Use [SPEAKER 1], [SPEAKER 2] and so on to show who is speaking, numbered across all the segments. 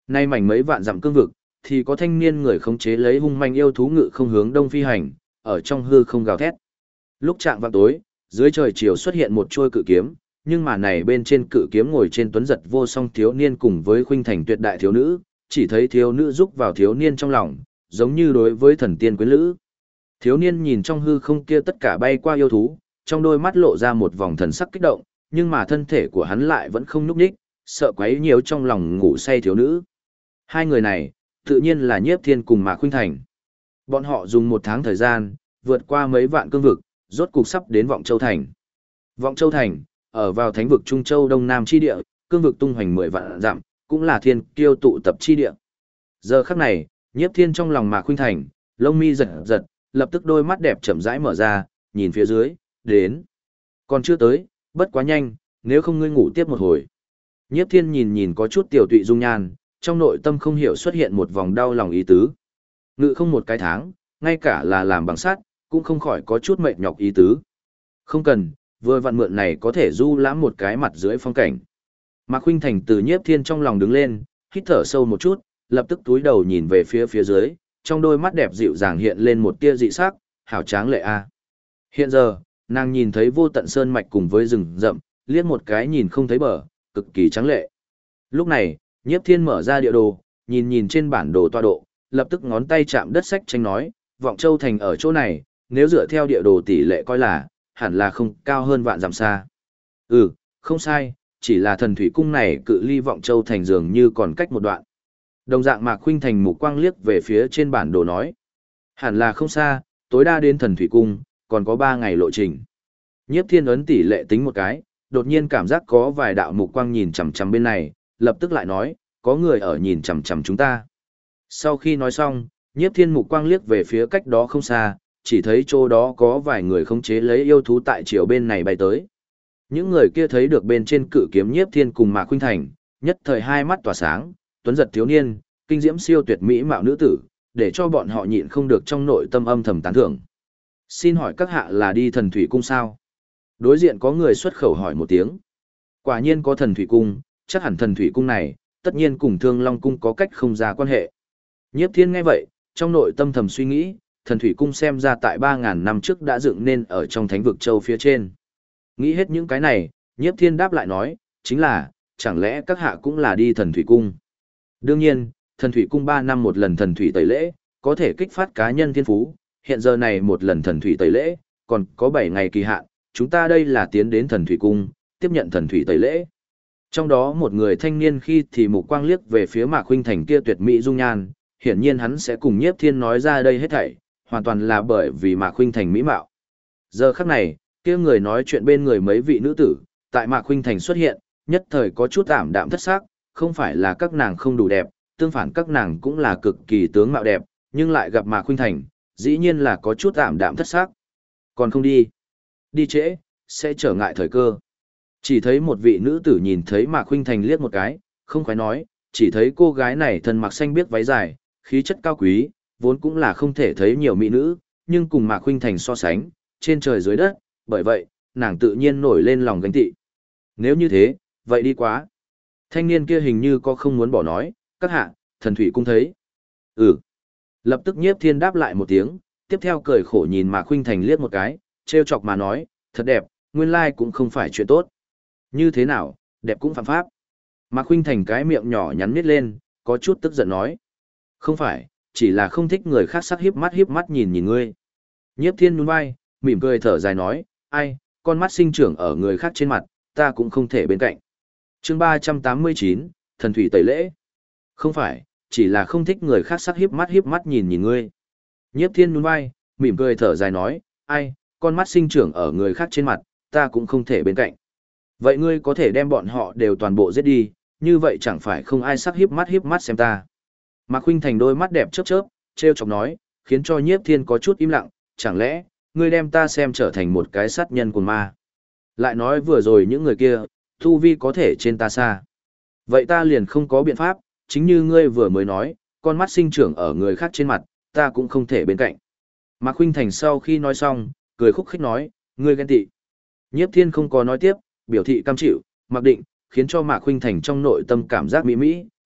[SPEAKER 1] Nay mảnh mấy vạn dặm cương vực, thì có thanh niên người khống chế lấy hung manh yêu thú ngự không hướng đông phi hành, ở trong hư không gào thét. Lúc chạng vạng tối, dưới trời chiều xuất hiện một chuôi cự kiếm, nhưng mà này bên trên cự kiếm ngồi trên tuấn giật vô song thiếu niên cùng với khuynh thành tuyệt đại thiếu nữ, chỉ thấy thiếu nữ rúc vào thiếu niên trong lòng, giống như đối với thần tiên quyến lữ. Thiếu niên nhìn trong hư không kia tất cả bay qua yêu thú, trong đôi mắt lộ ra một vòng thần sắc kích động, nhưng mà thân thể của hắn lại vẫn không nhúc nhích, sợ quấy nhiều trong lòng ngủ say thiếu nữ. Hai người này, tự nhiên là Nhiếp Thiên cùng Mạc Khuynh Thành. Bọn họ dùng 1 tháng thời gian, vượt qua mấy vạn cương vực, rốt cục sắp đến Vọng Châu Thành. Vọng Châu Thành, ở vào thánh vực Trung Châu Đông Nam chi địa, cương vực tung hoành 10 vạn dặm, cũng là thiên kiêu tụ tập chi địa. Giờ khắc này, Nhiếp Thiên trong lòng Mạc Khuynh Thành, lông mi giật giật, lập tức đôi mắt đẹp chậm rãi mở ra, nhìn phía dưới, đến. Còn chưa tới, bất quá nhanh, nếu không ngươi ngủ tiếp một hồi. Nhiếp Thiên nhìn nhìn có chút tiểu tụy dung nhan, trong nội tâm không hiểu xuất hiện một vòng đau lòng ý tứ. Ngự không một cái tháng, ngay cả là làm bằng sắt, cũng không khỏi có chút mệt nhọc ý tứ. Không cần, vừa vặn mượn này có thể du lãm một cái mặt dưới phong cảnh. Mạc Khuynh Thành từ Nhiếp Thiên trong lòng đứng lên, hít thở sâu một chút, lập tức túi đầu nhìn về phía dưới, trong đôi mắt đẹp dịu dàng hiện lên một tia dị sắc, hảo tráng lệ a. Hiện giờ, nàng nhìn thấy vô tận sơn mạch cùng với rừng rậm, liếc một cái nhìn không thấy bờ, cực kỳ tráng lệ. Lúc này, Nhiếp Thiên mở ra địa đồ, nhìn nhìn trên bản đồ tọa độ, lập tức ngón tay chạm đất sách tranh nói, Vọng Châu Thành ở chỗ này, nếu dựa theo địa đồ tỷ lệ coi là, hẳn là không cao hơn vạn dặm xa. Ừ, không sai, chỉ là thần thủy cung này cự ly Vọng Châu Thành dường như còn cách một đoạn. Đồng dạng Mạc Khuynh Thành mục quang liếc về phía trên bản đồ nói, hẳn là không xa, tối đa đến thần thủy cung, còn có 3 ngày lộ trình. Nhiếp Thiên ấn tỷ lệ tính một cái, đột nhiên cảm giác có vài đạo mục quang nhìn chằm chằm bên này, lập tức lại nói, có người ở nhìn chằm chằm chúng ta. Sau khi nói xong, Nhiếp Thiên mục quang liếc về phía cách đó không xa, chỉ thấy chỗ đó có vài người khống chế lấy yêu thú tại chiều bên này bay tới. Những người kia thấy được bên trên cự kiếm Nhiếp Thiên cùng Mạc Khuynh Thành, nhất thời hai mắt tỏa sáng, tuấn giật thiếu niên, kinh diễm siêu tuyệt mỹ mạo nữ tử, để cho bọn họ nhịn không được trong nội tâm âm thầm tán thưởng. Xin hỏi các hạ là đi thần thủy cung sao? Đối diện có người xuất khẩu hỏi một tiếng. Quả nhiên có thần thủy cung, chắc hẳn thần thủy cung này, tất nhiên cùng Thương Long cung có cách không ra quan hệ. Nhiếp Thiên nghe vậy, trong nội tâm thầm suy nghĩ, thần thủy cung xem ra tại 3.000 năm trước đã dựng nên ở trong thánh vực châu phía trên. Nghĩ hết những cái này, Nhiếp Thiên đáp lại nói, chính là, chẳng lẽ các hạ cũng là đi thần thủy cung? Đương nhiên, thần thủy cung 3 năm một lần thần thủy tẩy lễ, có thể kích phát cá nhân thiên phú, hiện giờ này một lần thần thủy tẩy lễ, còn có 7 ngày kỳ hạn, chúng ta đây là tiến đến thần thủy cung, tiếp nhận thần thủy tẩy lễ. Trong đó một người thanh niên khi thì mục quang liếc về phía Mạc Khuynh Thành kia tuyệt mỹ dung nhan, hiển nhiên hắn sẽ cùng Nhiếp Thiên nói ra đây hết thảy, hoàn toàn là bởi vì Mạc Khuynh Thành mỹ mạo. Giờ khắc này, kia người nói chuyện bên người mấy vị nữ tử, tại Mạc Khuynh Thành xuất hiện, nhất thời có chút ảm đạm thất sắc, không phải là các nàng không đủ đẹp, tương phản các nàng cũng là cực kỳ tướng mạo đẹp, nhưng lại gặp Mạc Khuynh Thành, dĩ nhiên là có chút ảm đạm thất sắc. Còn không đi, đi trễ, sẽ trở ngại thời cơ. Chỉ thấy một vị nữ tử nhìn thấy Mạc Khuynh Thành liếc một cái, không khoái nói, chỉ thấy cô gái này thân mặc xanh biếc váy dài, khí chất cao quý, vốn cũng là không thể thấy nhiều mỹ nữ, nhưng cùng Mạc Khuynh Thành so sánh, trên trời dưới đất, bởi vậy, nàng tự nhiên nổi lên lòng ganh tị. Nếu như thế, vậy đi quá. Thanh niên kia hình như có không muốn bỏ nói, các hạ, thần thủy cung thấy. Ừ. Lập tức Nhiếp Thiên đáp lại một tiếng, tiếp theo cười khổ nhìn Mạc Khuynh Thành liếc một cái, trêu chọc mà nói, thật đẹp, nguyên lai cũng không phải chuyện tốt. Như thế nào, đẹp cũng phạm pháp. Mạc Khuynh Thành cái miệng nhỏ nhắn nhếch lên, có chút tức giận nói. Không phải, chỉ là không thích người khác sắc hiếp mắt nhìn nhìn ngươi. Nhiếp Thiên nhún vai, mỉm cười thở dài nói, ai, con mắt sinh trưởng ở người khác trên mặt, ta cũng không thể bên cạnh. Chương 389, thần thủy tẩy lễ. Không phải, chỉ là không thích người khác sắc hiếp mắt nhìn nhìn ngươi. Nhiếp Thiên nhún vai, mỉm cười thở dài nói, ai, con mắt sinh trưởng ở người khác trên mặt, ta cũng không thể bên cạnh. Vậy ngươi có thể đem bọn họ đều toàn bộ giết đi, như vậy chẳng phải không ai sắc hiếp mắt xem ta. Mạc Khuynh Thành đôi mắt đẹp chớp chớp, trêu chọc nói, khiến cho Nhiếp Thiên có chút im lặng, chẳng lẽ, ngươi đem ta xem trở thành một cái sát nhân của ma. Lại nói vừa rồi những người kia, thu vi có thể trên ta xa. Vậy ta liền không có biện pháp, chính như ngươi vừa mới nói, con mắt sinh trưởng ở người khác trên mặt, ta cũng không thể bên cạnh. Mạc Khuynh Thành sau khi nói xong, cười khúc khích nói, ngươi ghen tị. Nhiếp Thiên không có nói tiếp, biểu thị cam chịu, mặc định, khiến cho Mạc Khuynh Thành trong nội tâm cảm giác mỹ mỹ,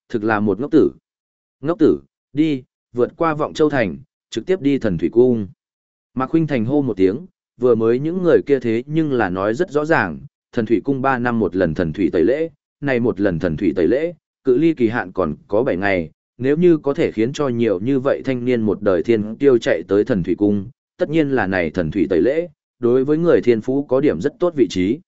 [SPEAKER 1] Thực là một ngốc tử. Ngốc tử, đi, vượt qua Vọng Châu Thành, trực tiếp đi Thần Thủy Cung. Mạc Khuynh Thành hô một tiếng, vừa mới những người kia thế nhưng là nói rất rõ ràng, Thần Thủy Cung 3 năm một lần thần thủy tẩy lễ, này một lần thần thủy tẩy lễ, cự ly kỳ hạn còn có 7 ngày, nếu như có thể khiến cho nhiều như vậy thanh niên một đời thiên tiêu chạy tới Thần Thủy Cung, tất nhiên là này thần thủy tẩy lễ, đối với người thiên phú có điểm rất tốt vị trí.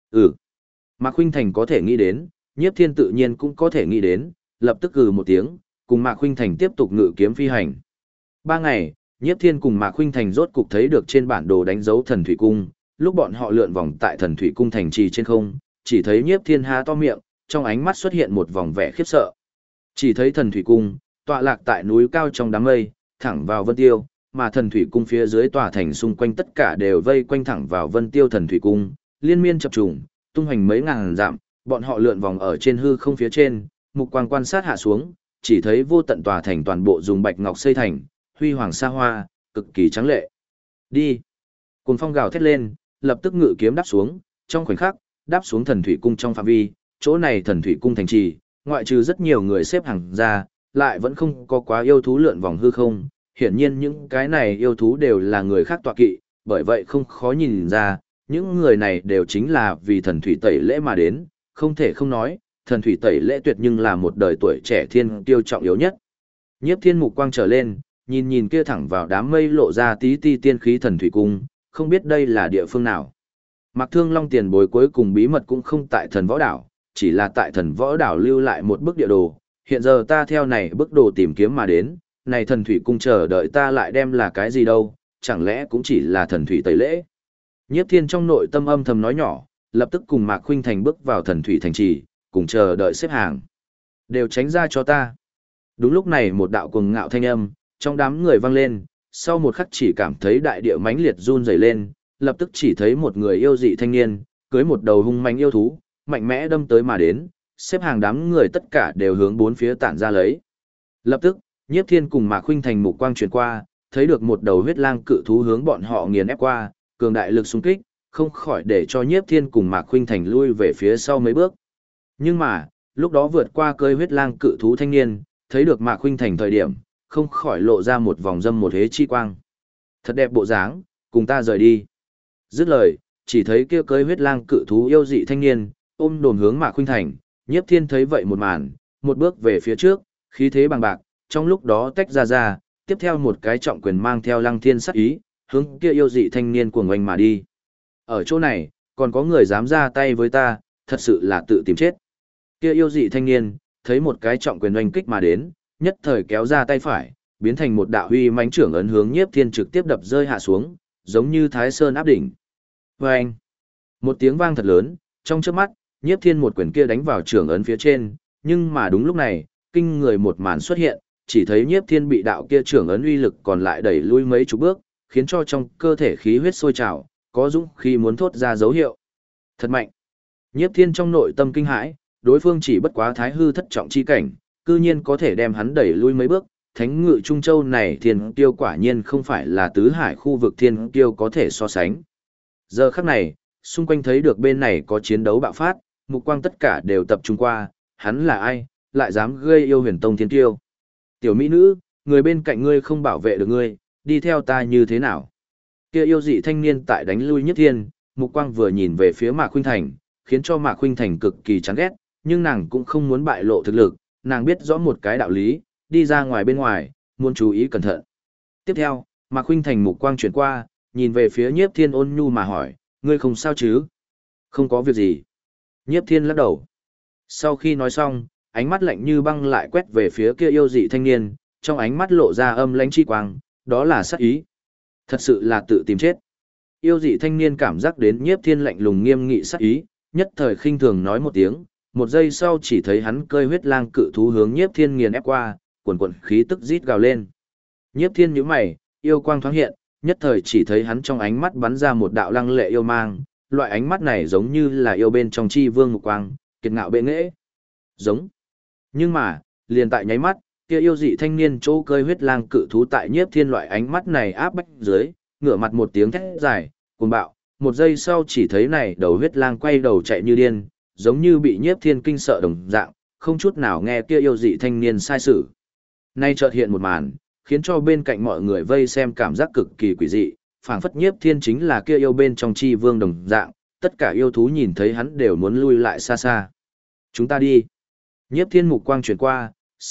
[SPEAKER 1] Mạc Khuynh Thành có thể nghĩ đến, Nhiếp Thiên tự nhiên cũng có thể nghĩ đến, lập tức một tiếng, cùng Mạc Khuynh Thành tiếp tục ngự kiếm phi hành. 3 ngày, Nhiếp Thiên cùng Mạc Khuynh Thành rốt cục thấy được trên bản đồ đánh dấu Thần Thủy Cung, lúc bọn họ lượn vòng tại Thần Thủy Cung thành trì trên không, chỉ thấy Nhiếp Thiên há to miệng, trong ánh mắt xuất hiện một vòng vẻ khiếp sợ. Chỉ thấy Thần Thủy Cung, tọa lạc tại núi cao trong đám mây, thẳng vào Vân Tiêu, mà Thần Thủy Cung phía dưới tòa thành xung quanh tất cả đều vây quanh thẳng vào Vân Tiêu Thần Thủy Cung, liên miên chập trùng, tung hoành mấy ngàn dặm, bọn họ lượn vòng ở trên hư không phía trên, mục quang quan sát hạ xuống, chỉ thấy vô tận tòa thành toàn bộ dùng bạch ngọc xây thành, huy hoàng xa hoa, cực kỳ tráng lệ. Đi! Cuồng phong gào thét lên, lập tức ngự kiếm đáp xuống, trong khoảnh khắc, đáp xuống Thần Thủy Cung trong phạm vi, chỗ này Thần Thủy Cung thành trì, ngoại trừ rất nhiều người xếp hàng ra, lại vẫn không có quá yêu thú lượn vòng hư không. Hiển nhiên những cái này yêu thú đều là người khác tọa kỵ, bởi vậy không khó nhìn ra, những người này đều chính là vì thần thủy tẩy lễ mà đến, không thể không nói, thần thủy tẩy lễ tuyệt nhưng là một đời tuổi trẻ thiên tiêu trọng yếu nhất. Nhiếp Thiên mục quang trở lên, nhìn kia thẳng vào đám mây lộ ra tí ti tiên khí Thần Thủy Cung, không biết đây là địa phương nào. Mạc Thương Long tiền bối cuối cùng bí mật cũng không tại Thần Võ Đảo, chỉ là tại Thần Võ Đảo lưu lại một bức địa đồ, hiện giờ ta theo này bức đồ tìm kiếm mà đến, này Thần Thủy Cung chờ đợi ta lại đem là cái gì đâu, chẳng lẽ cũng chỉ là thần thủy tẩy lễ. Nhiếp Thiên trong nội tâm âm thầm nói nhỏ, lập tức cùng Mạc Khuynh Thành bước vào thần thủy thành trì, cùng chờ đợi xếp hàng. Đều tránh ra cho ta. Đúng lúc này một đạo cuồng ngạo thanh âm, trong đám người vang lên, sau một khắc chỉ cảm thấy đại địa mãnh liệt run rẩy lên, lập tức chỉ thấy một người yêu dị thanh niên, cưới một đầu hung mãnh yêu thú, mạnh mẽ đâm tới mà đến, xếp hàng đám người tất cả đều hướng bốn phía tản ra lấy. Lập tức, Nhiếp Thiên cùng Mạc Khuynh Thành mục quang truyền qua, thấy được một đầu huyết lang cự thú hướng bọn họ nghiền ép qua, cường đại lực xung kích, không khỏi để cho Nhiếp Thiên cùng Mạc Khuynh Thành lui về phía sau mấy bước. Nhưng mà, lúc đó vượt qua cơi huyết lang cự thú thanh niên, thấy được Mạc Khuynh Thành thời điểm, không khỏi lộ ra một vòng dâm một hế chi quang. Thật đẹp bộ dáng, cùng ta rời đi. Dứt lời, chỉ thấy kia cơi huyết lang cự thú yêu dị thanh niên, ôm đồn hướng Mạc Khuynh Thành, Nhiếp Thiên thấy vậy một màn, một bước về phía trước, khí thế bằng bạc, trong lúc đó tách ra, tiếp theo một cái trọng quyền mang theo lăng thiên sát ý, hướng kia yêu dị thanh niên cuồng oanh mà đi. Ở chỗ này, còn có người dám ra tay với ta, thật sự là tự tìm chết. Kia yêu dị thanh niên, thấy một cái trọng quyền oanh kích mà đến, nhất thời kéo ra tay phải, biến thành một đạo huy mãnh trưởng ấn hướng Nhiếp Thiên trực tiếp đập rơi hạ xuống, giống như Thái Sơn áp đỉnh. Oanh! Một tiếng vang thật lớn, trong chớp mắt, Nhiếp Thiên một quyền kia đánh vào trưởng ấn phía trên, nhưng mà đúng lúc này, kinh người một màn xuất hiện, chỉ thấy Nhiếp Thiên bị đạo kia trưởng ấn uy lực còn lại đẩy lui mấy chục bước, khiến cho trong cơ thể khí huyết sôi trào, có dũng khí muốn thốt ra dấu hiệu. Thật mạnh! Nhiếp Thiên trong nội tâm kinh hãi, đối phương chỉ bất quá thái hư thất trọng chi cảnh, cư nhiên có thể đem hắn đẩy lui mấy bước, thánh ngự Trung Châu này thiên kiêu quả nhiên không phải là tứ hải khu vực thiên kiêu có thể so sánh. Giờ khắc này, xung quanh thấy được bên này có chiến đấu bạo phát, mục quang tất cả đều tập trung qua, hắn là ai, lại dám gây yêu huyền tông thiên kiêu. Tiểu mỹ nữ, người bên cạnh ngươi không bảo vệ được ngươi, đi theo ta như thế nào? Kia yêu dị thanh niên tại đánh lui Nhiếp Thiên, mục quang vừa nhìn về phía Mạc Khuynh Thành, khiến cho Mạc Khuynh Thành cực kỳ chán ghét, nhưng nàng cũng không muốn bại lộ thực lực, nàng biết rõ một cái đạo lý, đi ra ngoài bên ngoài, muốn chú ý cẩn thận. Tiếp theo, Mạc Khuynh Thành mục quang chuyển qua, nhìn về phía Nhiếp Thiên ôn nhu mà hỏi, ngươi không sao chứ? Không có việc gì. Nhiếp Thiên lắc đầu. Sau khi nói xong, ánh mắt lạnh như băng lại quét về phía kia yêu dị thanh niên, trong ánh mắt lộ ra âm lãnh chi quang, đó là sát ý. Thật sự là tự tìm chết. Yêu dị thanh niên cảm giác đến Nhiếp Thiên lạnh lùng nghiêm nghị sát ý, nhất thời khinh thường nói một tiếng, một giây sau chỉ thấy hắn cơi huyết lang cự thú hướng Nhiếp Thiên nghiền ép qua, quần quần khí tức rít gào lên. Nhiếp Thiên nhíu mày, yêu quang thoáng hiện, nhất thời chỉ thấy hắn trong ánh mắt bắn ra một đạo lăng lệ yêu mang, loại ánh mắt này giống như là yêu bên trong chi vương mục quang, kiệt ngạo bệ nghệ. Giống. Nhưng mà, liền tại nháy mắt, kia yêu dị thanh niên chỗ cơi huyết lang cự thú tại Nhiếp Thiên loại ánh mắt này áp bách dưới, ngửa mặt một tiếng thét dài, cuồng bạo, một giây sau chỉ thấy này đầu huyết lang quay đầu chạy như điên, giống như bị Nhiếp Thiên kinh sợ đồng dạng, không chút nào nghe kia yêu dị thanh niên sai sử. Nay chợt hiện một màn, khiến cho bên cạnh mọi người vây xem cảm giác cực kỳ quỷ dị, phảng phất Nhiếp Thiên chính là kia yêu bên trong chi vương đồng dạng, tất cả yêu thú nhìn thấy hắn đều muốn lui lại xa xa. Chúng ta đi. Nhiếp Thiên mục quang chuyển qua,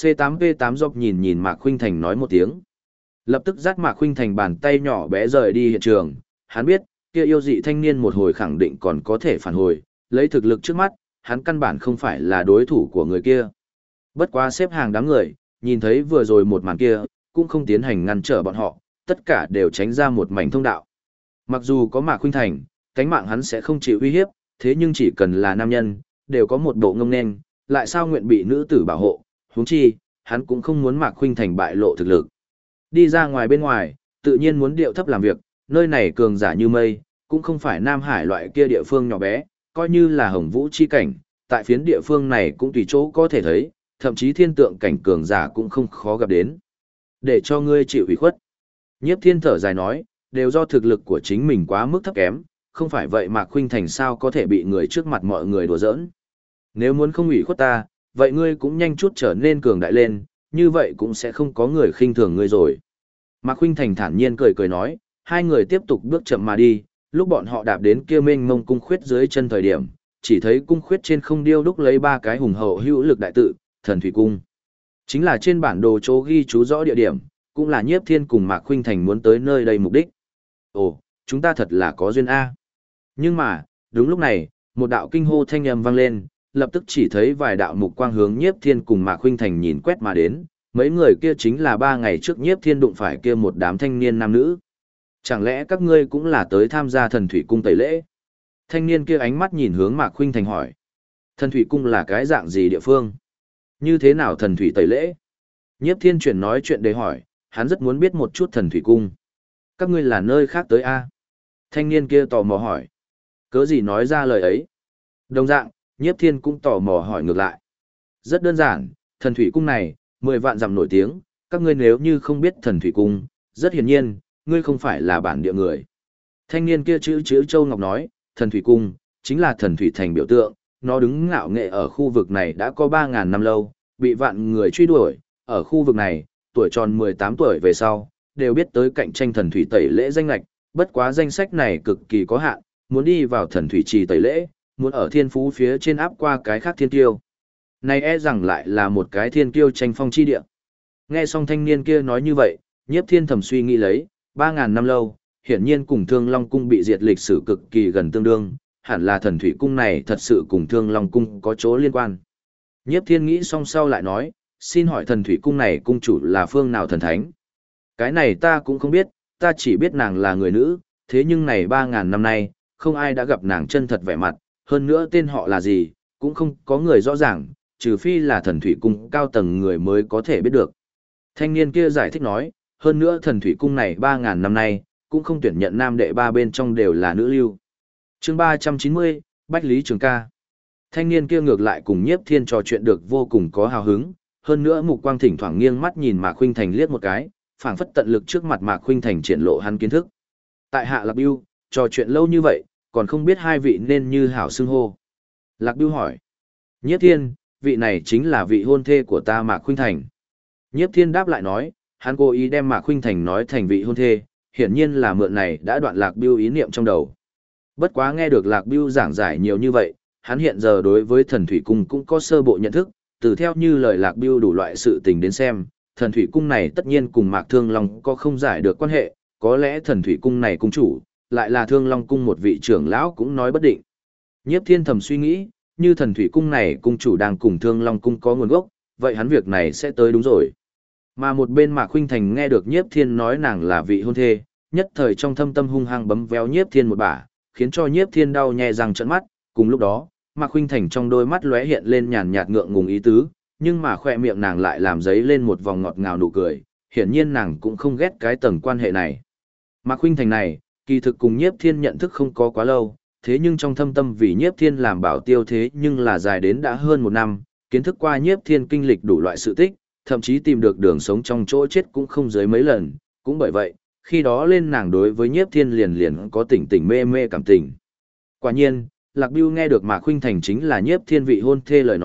[SPEAKER 1] C8P8 dọc nhìn nhìn Mạc Khuynh Thành nói một tiếng. Lập tức dắt Mạc Khuynh Thành bàn tay nhỏ bé rời đi hiện trường, hắn biết, kia yêu dị thanh niên một hồi khẳng định còn có thể phản hồi, lấy thực lực trước mắt, hắn căn bản không phải là đối thủ của người kia. Bất quá xếp hàng đám người, nhìn thấy vừa rồi một màn kia, cũng không tiến hành ngăn trở bọn họ, tất cả đều tránh ra một mảnh thông đạo. Mặc dù có Mạc Khuynh Thành, cánh mạng hắn sẽ không chịu uy hiếp, thế nhưng chỉ cần là nam nhân, đều có một bộ ngông nên, lại sao nguyện bị nữ tử bảo hộ, huống chi, hắn cũng không muốn Mạc Khuynh Thành bại lộ thực lực. Đi ra ngoài bên ngoài, tự nhiên muốn điệu thấp làm việc, nơi này cường giả như mây, cũng không phải Nam Hải loại kia địa phương nhỏ bé, coi như là Hồng Vũ chi cảnh, tại phiến địa phương này cũng tùy chỗ có thể thấy, thậm chí thiên tượng cảnh cường giả cũng không khó gặp đến. Để cho ngươi chịu ủy khuất. Nhiếp Thiên thở dài nói, đều do thực lực của chính mình quá mức thấp kém, không phải vậy Mạc Khuynh Thành sao có thể bị người trước mặt mọi người đùa giỡn. Nếu muốn không ủy khuất ta, vậy ngươi cũng nhanh chút trở nên cường đại lên, như vậy cũng sẽ không có người khinh thường ngươi rồi. Mạc Khuynh Thành thản nhiên cười cười nói, hai người tiếp tục bước chậm mà đi, lúc bọn họ đạp đến kia mênh mông cung khuyết dưới chân thời điểm, chỉ thấy cung khuyết trên không điêu đúc lấy ba cái hùng hậu hữu lực đại tự, Thần Thủy Cung. Chính là trên bản đồ chỗ ghi chú rõ địa điểm, cũng là Nhiếp Thiên cùng Mạc Khuynh Thành muốn tới nơi đây mục đích. Ồ, chúng ta thật là có duyên A. Nhưng mà, đúng lúc này, một đạo kinh hô thanh âm vang lên, lập tức chỉ thấy vài đạo mục quang hướng Nhiếp Thiên cùng Mạc Khuynh Thành nhìn quét mà đến, mấy người kia chính là 3 ngày trước Nhiếp Thiên đụng phải kia một đám thanh niên nam nữ. Chẳng lẽ các ngươi cũng là tới tham gia Thần Thủy Cung tẩy lễ? Thanh niên kia ánh mắt nhìn hướng Mạc Khuynh Thành hỏi. Thần Thủy Cung là cái dạng gì địa phương? Như thế nào thần thủy tẩy lễ? Nhiếp Thiên chuyển nói chuyện để hỏi, hắn rất muốn biết một chút Thần Thủy Cung. Các ngươi là nơi khác tới a? Thanh niên kia tò mò hỏi. Cớ gì nói ra lời ấy? Đồng dạng, Nhiếp Thiên cũng tò mò hỏi ngược lại. Rất đơn giản, Thần Thủy Cung này, 10 vạn dặm nổi tiếng, các ngươi nếu như không biết Thần Thủy Cung, rất hiển nhiên, ngươi không phải là bản địa người. Thanh niên kia chữ Châu Ngọc nói, Thần Thủy Cung, chính là thần thủy thành biểu tượng, nó đứng ngạo nghệ ở khu vực này đã có 3.000 năm lâu, bị vạn người truy đuổi, ở khu vực này, tuổi tròn 18 tuổi về sau, đều biết tới cạnh tranh thần thủy tẩy lễ danh lạch, bất quá danh sách này cực kỳ có hạn, muốn đi vào thần thủy trì tẩy lễ, muốn ở thiên phú phía trên áp qua cái khác thiên tiêu. Này e rằng lại là một cái thiên tiêu tranh phong chi địa. Nghe xong thanh niên kia nói như vậy, Nhiếp Thiên thầm suy nghĩ lấy, 3.000 năm lâu, hiển nhiên cùng Thương Long Cung bị diệt lịch sử cực kỳ gần tương đương, hẳn là thần thủy cung này thật sự cùng Thương Long Cung có chỗ liên quan. Nhiếp Thiên nghĩ xong sau lại nói, xin hỏi thần thủy cung này cung chủ là phương nào thần thánh? Cái này ta cũng không biết, ta chỉ biết nàng là người nữ, thế nhưng này 3.000 năm nay, không ai đã gặp nàng chân thật vẻ mặt, hơn nữa tên họ là gì, cũng không có người rõ ràng, trừ phi là thần thủy cung cao tầng người mới có thể biết được. Thanh niên kia giải thích nói, hơn nữa thần thủy cung này 3.000 năm nay, cũng không tuyển nhận nam đệ ba bên trong đều là nữ lưu. Chương 390, Bách Lý Trường Ca. Thanh niên kia ngược lại cùng Nhiếp Thiên trò chuyện được vô cùng có hào hứng, hơn nữa mục quang thỉnh thoảng nghiêng mắt nhìn Mạc Khuynh Thành liếc một cái, phảng phất tận lực trước mặt Mạc Khuynh Thành triển lộ hắn kiến thức. Tại Hạ Lạc Bưu, trò chuyện lâu như vậy, còn không biết hai vị nên như hảo xưng hô. Lạc Bưu hỏi. Nhiếp Thiên, vị này chính là vị hôn thê của ta Mạc Khuynh Thành. Nhiếp Thiên đáp lại nói, hắn cố ý đem Mạc Khuynh Thành nói thành vị hôn thê, hiển nhiên là mượn này đã đoạn Lạc Bưu ý niệm trong đầu. Bất quá nghe được Lạc Bưu giảng giải nhiều như vậy, hắn hiện giờ đối với thần thủy cung cũng có sơ bộ nhận thức, từ theo như lời Lạc Bưu đủ loại sự tình đến xem, thần thủy cung này tất nhiên cùng Mạc Thương Long có không giải được quan hệ, có lẽ thần thủy cung này cung chủ, lại là Thương Long cung một vị trưởng lão cũng nói bất định. Nhiếp Thiên thầm suy nghĩ, như thần thủy cung này cung chủ đang cùng Thương Long cung có nguồn gốc, vậy hắn việc này sẽ tới đúng rồi. Mà một bên Mạc Khuynh Thành nghe được Nhiếp Thiên nói nàng là vị hôn thê, nhất thời trong thâm tâm hung hăng bấm véo Nhiếp Thiên một bả, khiến cho Nhiếp Thiên đau nhè răng trợn mắt, cùng lúc đó, Mạc Khuynh Thành trong đôi mắt lóe hiện lên nhàn nhạt ngượng ngùng ý tứ, nhưng mà khóe miệng nàng lại làm dấy lên một vòng ngọt ngào nụ cười, hiển nhiên nàng cũng không ghét cái tầng quan hệ này. Mạc Khuynh Thành này, kỳ thực cùng Nhiếp Thiên nhận thức không có quá lâu, thế nhưng trong thâm tâm vì Nhiếp Thiên làm bảo tiêu thế nhưng là dài đến đã hơn 1 năm, kiến thức qua Nhiếp Thiên kinh lịch đủ loại sự tích, thậm chí tìm được đường sống trong chỗ chết cũng không dưới mấy lần, cũng bởi vậy, khi đó lên nàng đối với Nhiếp Thiên liền có tỉnh tỉnh mê mê cảm tình. Quả nhiên, Lạc Bưu nghe được Mạc Khuynh Thành chính là Nhiếp Thiên vị hôn thê lời nói,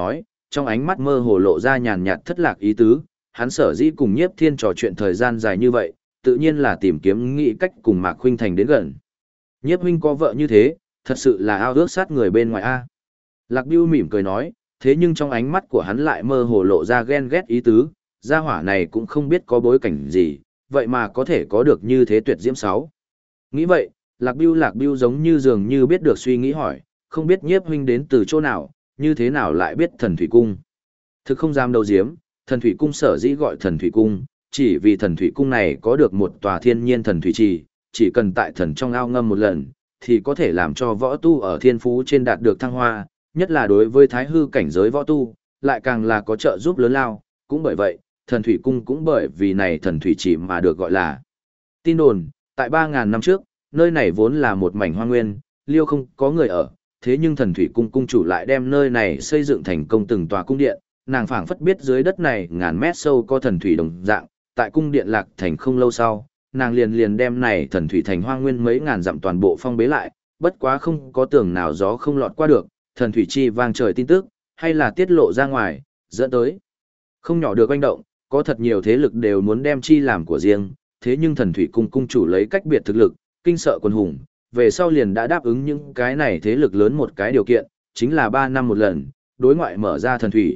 [SPEAKER 1] trong ánh mắt mơ hồ lộ ra nhàn nhạt thất lạc ý tứ, hắn sở dĩ cùng Nhiếp Thiên trò chuyện thời gian dài như vậy, tự nhiên là tìm kiếm nghĩ cách cùng Mạc Khuynh Thành đến gần. Nhiếp huynh có vợ như thế, thật sự là ao ước sát người bên ngoài a. Lạc Bưu mỉm cười nói, thế nhưng trong ánh mắt của hắn lại mơ hồ lộ ra ghen ghét ý tứ, gia hỏa này cũng không biết có bối cảnh gì, vậy mà có thể có được như thế tuyệt diễm sáu. Nghĩ vậy, Lạc Bưu giống như dường như biết được suy nghĩ hỏi, không biết Nhiếp huynh đến từ chỗ nào, như thế nào lại biết Thần Thủy Cung. Thực không dám đầu diếm, Thần Thủy Cung sở dĩ gọi Thần Thủy Cung, chỉ vì Thần Thủy Cung này có được một tòa thiên nhiên thần thủy trì, chỉ cần tại thần trong ao ngâm một lần, thì có thể làm cho võ tu ở thiên phú trên đạt được thăng hoa, nhất là đối với thái hư cảnh giới võ tu, lại càng là có trợ giúp lớn lao, cũng bởi vậy, Thần Thủy Cung cũng bởi vì này thần thủy trì mà được gọi là. Tin đồn, tại 3.000 năm trước, nơi này vốn là một mảnh hoang nguyên, liêu không có người ở, thế nhưng Thần Thủy Cung cung chủ lại đem nơi này xây dựng thành công từng tòa cung điện, nàng phảng phất biết dưới đất này ngàn mét sâu có thần thủy đồng dạng, tại cung điện lạc thành không lâu sau, nàng liền đem này thần thủy thành hoang nguyên mấy ngàn dặm toàn bộ phong bế lại, bất quá không có tường nào gió không lọt qua được, thần thủy chi vang trời tin tức, hay là tiết lộ ra ngoài, dẫn tới không nhỏ được oanh động, có thật nhiều thế lực đều muốn đem chi làm của riêng, thế nhưng Thần Thủy Cung cung chủ lấy cách biệt thực lực, kinh sợ quân hùng, về sau liền đã đáp ứng những cái này thế lực lớn một cái điều kiện, chính là 3 năm một lần, đối ngoại mở ra thần thủy.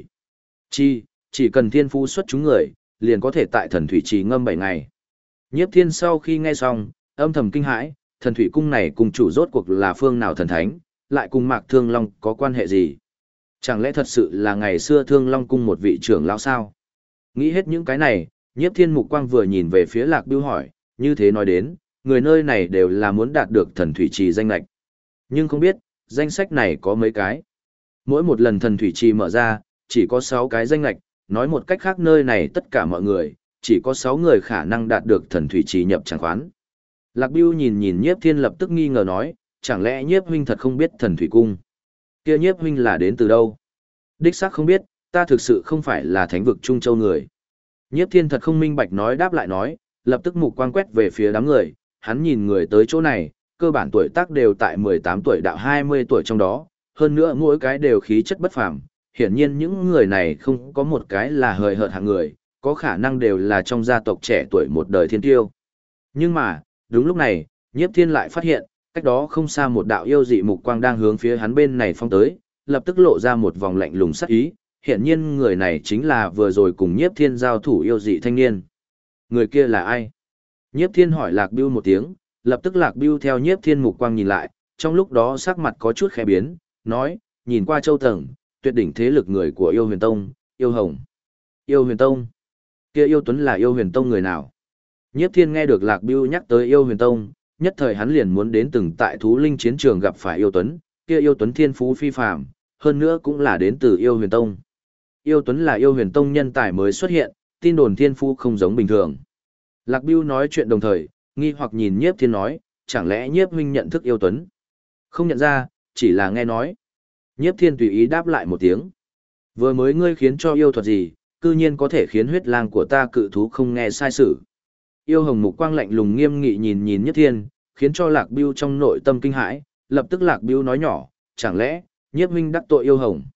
[SPEAKER 1] Chỉ cần thiên phú xuất chúng người, liền có thể tại thần thủy trì ngâm 7 ngày. Nhiếp Thiên sau khi nghe xong, âm thầm kinh hãi, Thần Thủy Cung này cùng chủ rốt cuộc là phương nào thần thánh, lại cùng Mạc Thương Long có quan hệ gì? Chẳng lẽ thật sự là ngày xưa Thương Long Cung một vị trưởng lão sao? Nghĩ hết những cái này, Nhiếp Thiên mục quang vừa nhìn về phía Lạc Bưu hỏi, như thế nói đến, người nơi này đều là muốn đạt được thần thủy trì danh lạch. Nhưng không biết, danh sách này có mấy cái. Mỗi một lần thần thủy trì mở ra, chỉ có 6 cái danh lạch, nói một cách khác nơi này tất cả mọi người, chỉ có 6 người khả năng đạt được thần thủy trì nhập tràng khoán. Lạc Bưu nhìn Nhiếp Thiên lập tức nghi ngờ nói, chẳng lẽ Nhiếp huynh thật không biết thần thủy cung? Kia Nhiếp huynh là đến từ đâu? Đích xác không biết, ta thực sự không phải là thánh vực Trung Châu người. Nhiếp Thiên thật không minh bạch nói đáp lại nói, lập tức mục quang quét về phía đám người, hắn nhìn người tới chỗ này, cơ bản tuổi tác đều tại 18 tuổi đạo 20 tuổi trong đó, hơn nữa mỗi cái đều khí chất bất phàm, hiển nhiên những người này không có một cái là hời hợt hạng người, có khả năng đều là trong gia tộc trẻ tuổi một đời thiên tiêu. Nhưng mà, đúng lúc này, Nhiếp Thiên lại phát hiện, cách đó không xa một đạo yêu dị mục quang đang hướng phía hắn bên này phong tới, lập tức lộ ra một vòng lạnh lùng sắc ý, hiển nhiên người này chính là vừa rồi cùng Nhiếp Thiên giao thủ yêu dị thanh niên. Người kia là ai? Nhiếp Thiên hỏi Lạc Bưu một tiếng, lập tức Lạc Bưu theo Nhiếp Thiên mục quang nhìn lại, trong lúc đó sắc mặt có chút khẽ biến, nói, nhìn qua Châu Tầng, tuyệt đỉnh thế lực người của Yêu Huyền Tông, Yêu Hồng. Yêu Huyền Tông? Kia Yêu Tuấn là Yêu Huyền Tông người nào? Nhiếp Thiên nghe được Lạc Bưu nhắc tới Yêu Huyền Tông, nhất thời hắn liền muốn đến từng tại thú linh chiến trường gặp phải Yêu Tuấn, kia Yêu Tuấn thiên phú phi phàm, hơn nữa cũng là đến từ Yêu Huyền Tông. Yêu Tuấn là Yêu Huyền Tông nhân tài mới xuất hiện, tin đồn thiên phú không giống bình thường. Lạc Bưu nói chuyện đồng thời, nghi hoặc nhìn Nhiếp Thiên nói, chẳng lẽ Nhiếp huynh nhận thức Yêu Tuấn? Không nhận ra, chỉ là nghe nói. Nhiếp Thiên tùy ý đáp lại một tiếng. Vừa mới ngươi khiến cho yêu thuật gì, cư nhiên có thể khiến huyết lang của ta cự thú không nghe sai sự. Yêu Hồng mục quang lạnh lùng nghiêm nghị nhìn Nhiếp Thiên, khiến cho Lạc Bưu trong nội tâm kinh hãi, lập tức Lạc Bưu nói nhỏ, chẳng lẽ, Nhiếp huynh đắc tội Yêu Hồng?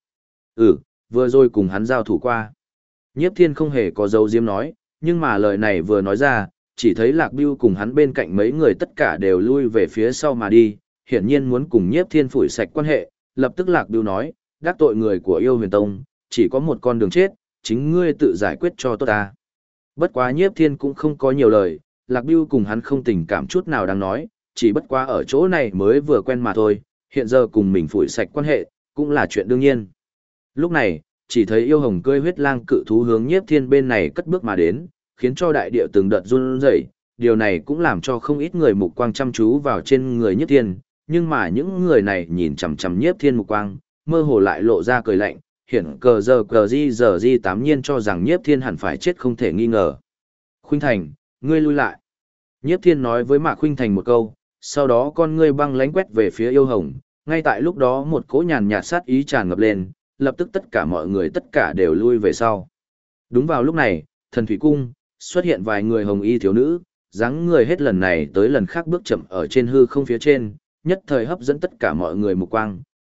[SPEAKER 1] Vừa rồi cùng hắn giao thủ qua. Nhiếp Thiên không hề có dấu diếm nói, nhưng mà lời này vừa nói ra, chỉ thấy Lạc Bưu cùng hắn bên cạnh mấy người tất cả đều lui về phía sau mà đi, hiển nhiên muốn cùng Nhiếp Thiên phủi sạch quan hệ, lập tức Lạc Bưu nói, đắc tội người của Yêu Huyền Tông, chỉ có một con đường chết, chính ngươi tự giải quyết cho tốt ta. Bất quá Nhiếp Thiên cũng không có nhiều lời, Lạc Bưu cùng hắn không tình cảm chút nào đang nói, chỉ bất quá ở chỗ này mới vừa quen mà thôi, hiện giờ cùng mình phủi sạch quan hệ, cũng là chuyện đương nhiên. Lúc này, chỉ thấy Yêu Hồng cưỡi huyết lang cự thú hướng Nhiếp Thiên bên này cất bước mà đến, khiến cho đại địa từng đợt run rẩy, điều này cũng làm cho không ít người mục quang chăm chú vào trên người Nhiếp Thiên, nhưng mà những người này nhìn chằm chằm Nhiếp Thiên mục quang, mơ hồ lại lộ ra cười lạnh, hiển giờ di tám nhiên cho rằng Nhiếp Thiên hẳn phải chết không thể nghi ngờ. Khuynh Thành, ngươi lui lại. Nhiếp Thiên nói với Mạc Khuynh Thành một câu, sau đó con ngươi băng lánh quét về phía Yêu Hồng, ngay tại lúc đó một cỗ nhàn nhạt sát ý tràn ngập lên, lập tức tất cả mọi người tất cả đều lui về sau. Đúng vào lúc này, Thần Thủy Cung, xuất hiện vài người hồng y thiếu nữ, dáng người hết lần này tới lần khác bước chậm ở trên hư không phía trên, nhất thời hấp dẫn tất cả mọi người mục quang,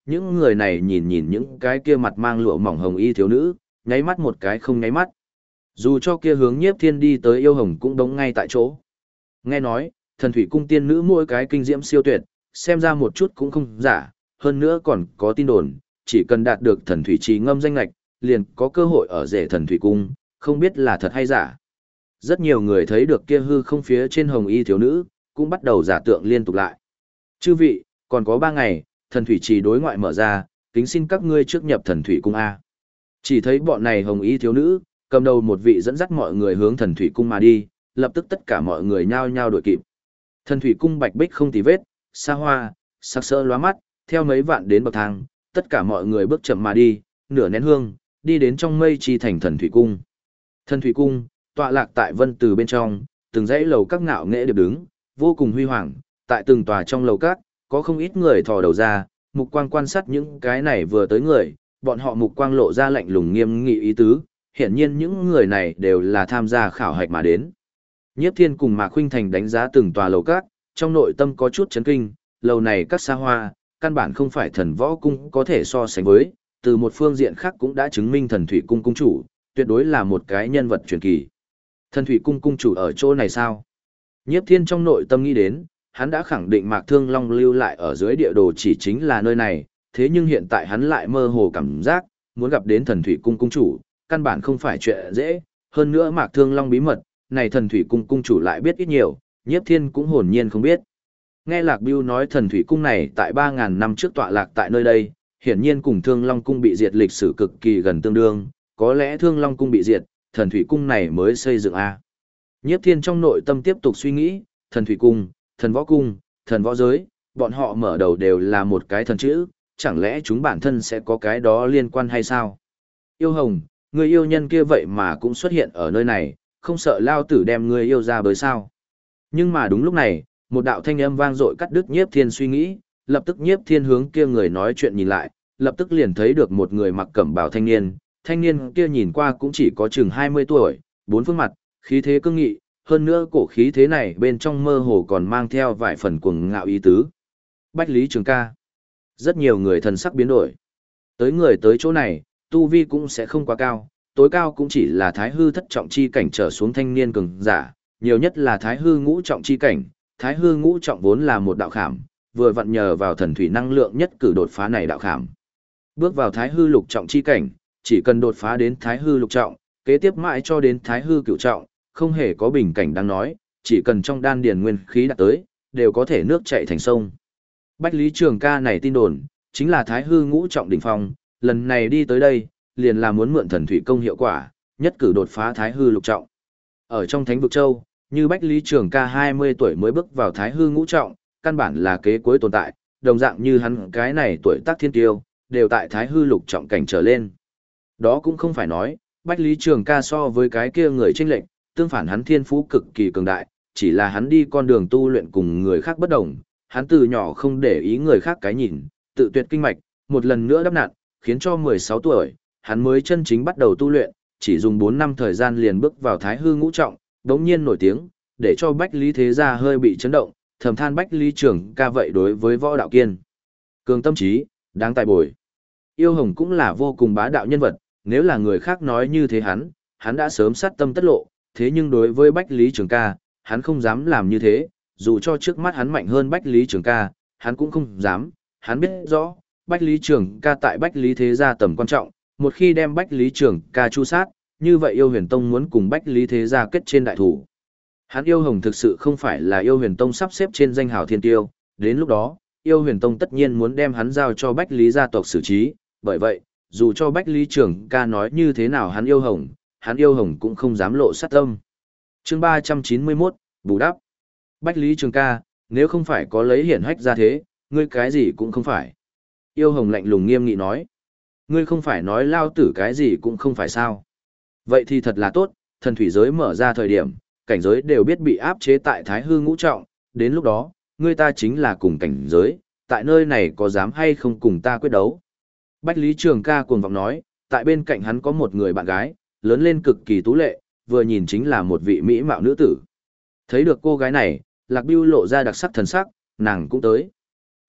[SPEAKER 1] Những người này nhìn nhìn những cái kia mặt mang lụa mỏng hồng y thiếu nữ, nháy mắt một cái không nháy mắt. Dù cho kia hướng Nhiếp Thiên đi tới yêu hồng cũng đống ngay tại chỗ. Nghe nói, thần thủy cung tiên nữ mỗi cái kinh diễm siêu tuyệt, xem ra một chút cũng không giả, hơn nữa còn có tin đồn, chỉ cần đạt được thần thủy trì ngâm danh lạch, liền có cơ hội ở rể thần thủy cung, không biết là thật hay giả. Rất nhiều người thấy được kia hư không phía trên hồng y thiếu nữ, cũng bắt đầu giả tượng liên tục lại. Chư vị, còn có 3 ngày, thần thủy trì đối ngoại mở ra, kính xin các ngươi trước nhập thần thủy cung A. Chỉ thấy bọn này hồng y thiếu nữ, cầm đầu một vị dẫn dắt mọi người hướng thần thủy cung mà đi, lập tức tất cả mọi người nhao nhao đuổi kịp. Thần thủy cung bạch bích không tì vết, xa hoa, sắc sỡ lóa mắt, theo mấy vạn đến bậc thang, tất cả mọi người bước chậm mà đi, nửa nén hương, đi đến trong mây chi thành thần thủy cung. Thần thủy cung, tọa lạc tại vân từ bên trong, từng dãy lầu các ngạo nghệ được đứng, vô cùng huy hoàng, tại từng tòa trong lầu các, có không ít người thò đầu ra, mục quang quan sát những cái này vừa tới người, bọn họ mục quang lộ ra lạnh lùng nghiêm nghị ý tứ, hiển nhiên những người này đều là tham gia khảo hạch mà đến. Nhiếp Thiên cùng Mạc Khuynh Thành đánh giá từng tòa lầu các, trong nội tâm có chút chấn kinh, lầu này các xa hoa, căn bản không phải thần võ cung có thể so sánh với, từ một phương diện khác cũng đã chứng minh thần thủy cung cung chủ, tuyệt đối là một cái nhân vật truyền kỳ. Thần thủy cung cung chủ ở chỗ này sao? Nhiếp Thiên trong nội tâm nghĩ đến, hắn đã khẳng định Mạc Thương Long lưu lại ở dưới địa đồ chỉ chính là nơi này, thế nhưng hiện tại hắn lại mơ hồ cảm giác, muốn gặp đến thần thủy cung cung chủ, căn bản không phải chuyện dễ, hơn nữa Mạc Thương Long bí mật, này thần thủy cung cung chủ lại biết ít nhiều, Nhiếp Thiên cũng hồn nhiên không biết. Nghe Lạc Bưu nói thần thủy cung này tại 3.000 năm trước tọa lạc tại nơi đây, hiển nhiên cùng Thương Long cung bị diệt lịch sử cực kỳ gần tương đương, có lẽ Thương Long cung bị diệt, thần thủy cung này mới xây dựng a. Nhiếp Thiên trong nội tâm tiếp tục suy nghĩ, thần thủy cung, thần võ cung, thần võ giới, bọn họ mở đầu đều là một cái thần chữ, chẳng lẽ chúng bản thân sẽ có cái đó liên quan hay sao? Yêu Hồng, người yêu nhân kia vậy mà cũng xuất hiện ở nơi này, không sợ lao tử đem người yêu ra bới sao? Nhưng mà đúng lúc này, một đạo thanh âm vang dội cắt đứt Nhiếp Thiên suy nghĩ, lập tức Nhiếp Thiên hướng kia người nói chuyện nhìn lại, lập tức liền thấy được một người mặc cẩm bào thanh niên kia nhìn qua cũng chỉ có chừng 20 tuổi, bốn phương mặt, khí thế cương nghị, hơn nữa cổ khí thế này bên trong mơ hồ còn mang theo vài phần cuồng ngạo ý tứ. Bách Lý Trường Ca. Rất nhiều người thần sắc biến đổi. Tới người tới chỗ này, tu vi cũng sẽ không quá cao, tối cao cũng chỉ là thái hư thất trọng chi cảnh trở xuống thanh niên cường giả, nhiều nhất là thái hư ngũ trọng chi cảnh, thái hư ngũ trọng vốn là một đạo khảm, vừa vặn nhờ vào thần thủy năng lượng nhất cử đột phá này đạo khảm. Bước vào thái hư lục trọng chi cảnh, chỉ cần đột phá đến thái hư lục trọng, kế tiếp mãi cho đến thái hư cửu trọng, không hề có bình cảnh đáng nói, chỉ cần trong đan điền nguyên khí đạt tới, đều có thể nước chảy thành sông. Bách Lý Trường Ca này tin đồn, chính là thái hư ngũ trọng đỉnh phong, lần này đi tới đây, liền là muốn mượn thần thủy công hiệu quả, nhất cử đột phá thái hư lục trọng. Ở trong Thánh vực châu, như Bách Lý Trường Ca 20 tuổi mới bước vào thái hư ngũ trọng, căn bản là kế cuối tồn tại, đồng dạng như hắn cái này tuổi tác thiên tiêu, đều tại thái hư lục trọng cảnh trở lên. Đó cũng không phải nói, Bách Lý Trường Ca so với cái kia người chênh lệch, tương phản hắn thiên phú cực kỳ cường đại, chỉ là hắn đi con đường tu luyện cùng người khác bất đồng, hắn từ nhỏ không để ý người khác cái nhìn, tự tuyệt kinh mạch, một lần nữa đắp nặn, khiến cho 16 tuổi, hắn mới chân chính bắt đầu tu luyện, chỉ dùng 4 năm thời gian liền bước vào thái hư ngũ trọng, đống nhiên nổi tiếng, để cho Bách Lý thế gia hơi bị chấn động, thầm than Bách Lý Trường Ca vậy đối với võ đạo kiên cường tâm trí, đáng tài bồi. Yêu Hồng cũng là vô cùng bá đạo nhân vật, nếu là người khác nói như thế hắn đã sớm sát tâm tất lộ, thế nhưng đối với Bách Lý Trường Ca, hắn không dám làm như thế, dù cho trước mắt hắn mạnh hơn Bách Lý Trường Ca, hắn cũng không dám, hắn biết rõ, Bách Lý Trường Ca tại Bách Lý thế gia tầm quan trọng, một khi đem Bách Lý Trường Ca chu sát, như vậy Yêu Huyền Tông muốn cùng Bách Lý thế gia kết trên đại thủ. Hắn Yêu Hồng thực sự không phải là Yêu Huyền Tông sắp xếp trên danh hào thiên tiêu, đến lúc đó, Yêu Huyền Tông tất nhiên muốn đem hắn giao cho Bách Lý gia tộc xử trí, bởi vậy, dù cho Bách Lý Trường Ca nói như thế nào hắn Yêu Hồng cũng không dám lộ sát tâm. Chương 391, bù đắp. Bách Lý Trường Ca, nếu không phải có lấy hiển hách ra thế, ngươi cái gì cũng không phải. Yêu Hồng lạnh lùng nghiêm nghị nói. Ngươi không phải nói lao tử cái gì cũng không phải sao. Vậy thì thật là tốt, thần thủy giới mở ra thời điểm, cảnh giới đều biết bị áp chế tại thái hư ngũ trọng, đến lúc đó, ngươi ta chính là cùng cảnh giới, tại nơi này có dám hay không cùng ta quyết đấu. Bách Lý Trường Ca cuồng vọng nói, tại bên cạnh hắn có một người bạn gái, lớn lên cực kỳ tú lệ, vừa nhìn chính là một vị mỹ mạo nữ tử. Thấy được cô gái này, Lạc Bưu lộ ra đặc sắc thần sắc, nàng cũng tới.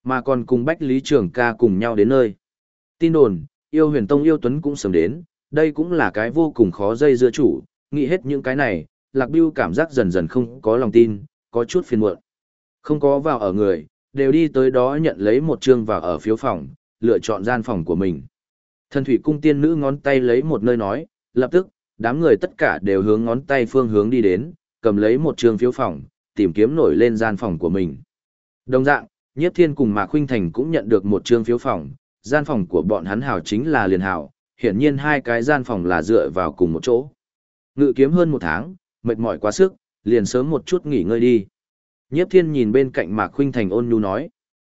[SPEAKER 1] mà còn cùng Bách Lý Trường ca cùng nhau đến nơi. Tin đồn, yêu huyền tông yêu tuấn cũng sớm đến, đây cũng là cái vô cùng khó dây dưa chủ, nghĩ hết những cái này, Lạc Bưu cảm giác dần dần không có lòng tin, có chút phiền muộn. Không có vào ở người, đều đi tới đó nhận lấy một chương vào ở phiếu phòng, lựa chọn gian phòng của mình. Thần thủy cung tiên nữ ngón tay lấy một nơi nói, lập tức, đám người tất cả đều hướng ngón tay phương hướng đi đến, cầm lấy một chương phiếu phòng, tìm kiếm nổi lên gian phòng của mình. Đồng dạng, Nhiếp Thiên cùng Mạc Khuynh Thành cũng nhận được một chương phiếu phòng, gian phòng của bọn hắn hảo chính là liền hảo, hiển nhiên hai cái gian phòng là dựa vào cùng một chỗ. Ngự kiếm hơn một tháng, mệt mỏi quá sức, liền sớm một chút nghỉ ngơi đi. Nhiếp Thiên nhìn bên cạnh Mạc Khuynh Thành ôn nhu nói.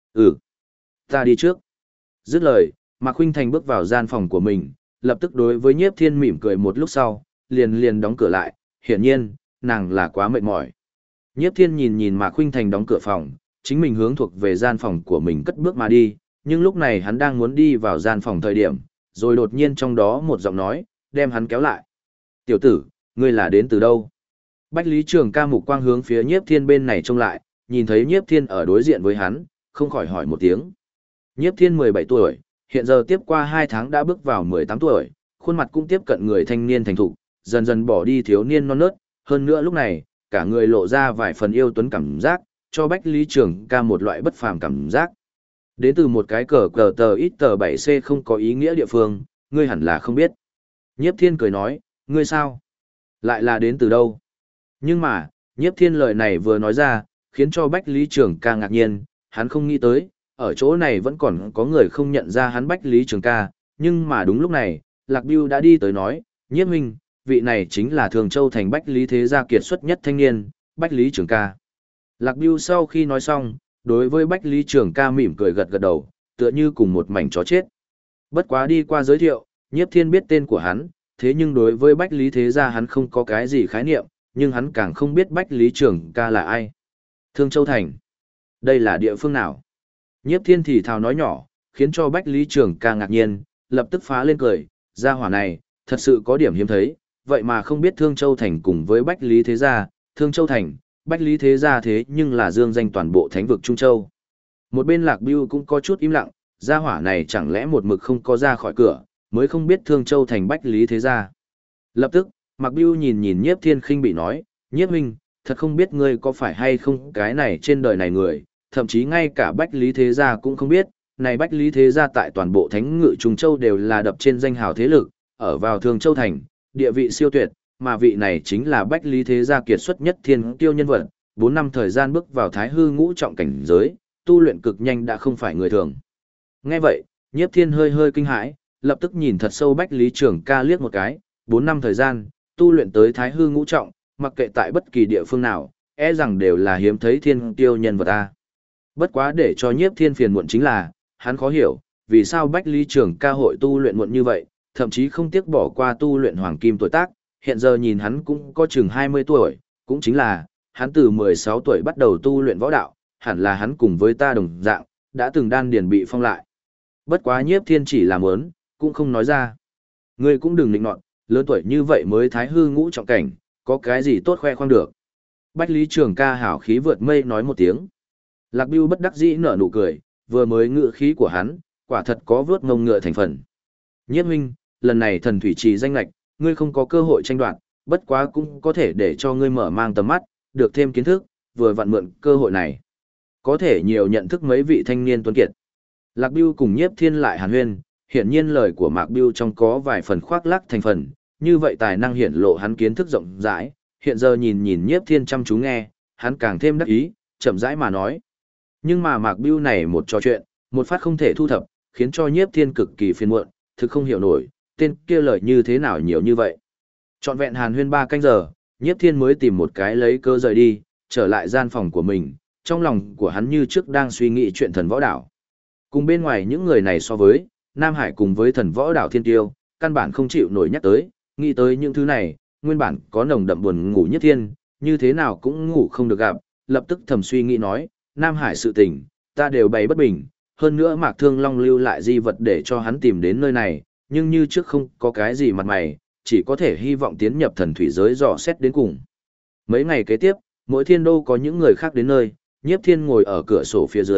[SPEAKER 1] Ta đi trước. Dứt lời, Mạc Khuynh Thành bước vào gian phòng của mình, lập tức đối với Nhiếp Thiên mỉm cười một lúc sau, liền đóng cửa lại, hiển nhiên, nàng là quá mệt mỏi. Nhiếp Thiên nhìn Mạc Khuynh Thành đóng cửa phòng, chính mình hướng thuộc về gian phòng của mình cất bước mà đi, nhưng lúc này hắn đang muốn đi vào gian phòng thời điểm, rồi đột nhiên trong đó một giọng nói, đem hắn kéo lại. Tiểu tử, ngươi là đến từ đâu? Bách Lý Trường ca mục quang hướng phía Nhiếp Thiên bên này trông lại, nhìn thấy Nhiếp Thiên ở đối diện với hắn, không khỏi hỏi một tiếng. Nhiếp Thiên 17 tuổi, hiện giờ tiếp qua 2 tháng đã bước vào 18 tuổi, khuôn mặt cũng tiếp cận người thanh niên thành thục, dần dần bỏ đi thiếu niên non nớt, hơn nữa lúc này, cả người lộ ra vài phần yêu tuấn cảm giác, cho Bách Lý Trường ca một loại bất phàm cảm giác. Đến từ một cái cờ tờ ít tờ 7C không có ý nghĩa địa phương, ngươi hẳn là không biết. Nhiếp Thiên cười nói, ngươi sao? Lại là đến từ đâu? Nhưng mà, Nhiếp Thiên lời này vừa nói ra, khiến cho Bách Lý Trường ca ngạc nhiên, hắn không nghĩ tới, ở chỗ này vẫn còn có người không nhận ra hắn Bách Lý Trường ca, nhưng mà đúng lúc này, Lạc Bưu đã đi tới nói, Nhiếp huynh, vị này chính là Thường Châu thành Bách Lý thế gia kiệt xuất nhất thanh niên, Bách Lý Trường ca. Lạc Bưu sau khi nói xong, đối với Bách Lý Trường ca mỉm cười gật gật đầu, tựa như cùng một mảnh chó chết. Bất quá đi qua giới thiệu, Nhiếp Thiên biết tên của hắn, thế nhưng đối với Bách Lý thế gia hắn không có cái gì khái niệm, nhưng hắn càng không biết Bách Lý Trường ca là ai. Thương Châu thành. Đây là địa phương nào? Nhiếp Thiên thì thào nói nhỏ, khiến cho Bách Lý Trường ca ngạc nhiên, lập tức phá lên cười, gia hỏa này, thật sự có điểm hiếm thấy, vậy mà không biết Thương Châu thành cùng với Bách Lý thế gia, Thương Châu thành, Bách Lý thế gia thế nhưng là dương danh toàn bộ thánh vực Trung Châu. Một bên Lạc Bưu cũng có chút im lặng, gia hỏa này chẳng lẽ một mực không có ra khỏi cửa, mới không biết Thương Châu thành Bách Lý thế gia. Lập tức, Mạc Bưu nhìn Nhiếp Thiên khinh bị nói, Nhiếp huynh, thật không biết ngươi có phải hay không cái này trên đời này người, thậm chí ngay cả Bách Lý thế gia cũng không biết, này Bách Lý thế gia tại toàn bộ thánh ngự Trung Châu đều là đập trên danh hào thế lực, ở vào Thương Châu thành, địa vị siêu tuyệt, mà vị này chính là Bách Lý thế gia kiệt xuất nhất thiên tiêu nhân vật, 4 năm thời gian bước vào Thái Hư ngũ trọng cảnh giới, tu luyện cực nhanh đã không phải người thường. Nghe vậy, Nhiếp Thiên hơi kinh hãi, lập tức nhìn thật sâu Bách Lý Trường ca liếc một cái, 4 năm thời gian, tu luyện tới Thái Hư ngũ trọng, mặc kệ tại bất kỳ địa phương nào, e rằng đều là hiếm thấy thiên tiêu nhân vật ta. Bất quá để cho Nhiếp Thiên phiền muộn chính là, hắn khó hiểu, vì sao Bách Lý Trường ca hội tu luyện muộn như vậy, thậm chí không tiếc bỏ qua tu luyện hoàng kim tuổi tác, hiện giờ nhìn hắn cũng có chừng 20 tuổi, cũng chính là, hắn từ 16 tuổi bắt đầu tu luyện võ đạo, hẳn là hắn cùng với ta đồng dạng, đã từng đan điền bị phong lại. Bất quá Nhiếp Thiên chỉ làm ớn, cũng không nói ra. Ngươi cũng đừng nịnh nọt, lớn tuổi như vậy mới Thái Hư ngũ trọng cảnh, có cái gì tốt khoe khoang được. Bách Lý Trường ca hảo khí vượt mây nói một tiếng. Lạc Bưu bất đắc dĩ nở nụ cười, vừa mới ngựa khí của hắn, quả thật có vớt ngông ngựa thành phần. Nhiếp huynh, lần này thần thủy trì danh lạch, ngươi không có cơ hội tranh đoạt, bất quá cũng có thể để cho ngươi mở mang tầm mắt, được thêm kiến thức, vừa vặn mượn cơ hội này. Có thể nhiều nhận thức mấy vị thanh niên tuấn kiệt. Lạc Bưu cùng Nhiếp Thiên lại hàn huyên, hiển nhiên lời của Mạc Bưu trong có vài phần khoác lác thành phần, như vậy tài năng hiển lộ hắn kiến thức rộng rãi, hiện giờ nhìn Nhiếp Thiên chăm chú nghe, hắn càng thêm đắc ý, chậm rãi mà nói. Nhưng mà Mạc Bưu này một trò chuyện, một phát không thể thu thập, khiến cho Nhiếp Thiên cực kỳ phiền muộn, thực không hiểu nổi, tên kia lời như thế nào nhiều như vậy. Trọn vẹn hàn huyên 3 canh giờ, Nhiếp Thiên mới tìm một cái lấy cơ rời đi, trở lại gian phòng của mình, trong lòng của hắn như trước đang suy nghĩ chuyện thần võ đảo. Cùng bên ngoài những người này so với, Nam Hải cùng với thần võ đảo thiên tiêu, căn bản không chịu nổi nhắc tới, nghĩ tới những thứ này, nguyên bản có nồng đậm buồn ngủ Nhiếp Thiên, như thế nào cũng ngủ không được gặp, lập tức thầm suy nghĩ nói, Nam Hải sự tình, ta đều bày bất bình, hơn nữa Mạc Thương Long lưu lại di vật để cho hắn tìm đến nơi này, nhưng như trước không có cái gì mặt mày, chỉ có thể hy vọng tiến nhập thần thủy giới dò xét đến cùng. Mấy ngày kế tiếp, mỗi thiên đô có những người khác đến nơi, Nhiếp Thiên ngồi ở cửa sổ phía dưới,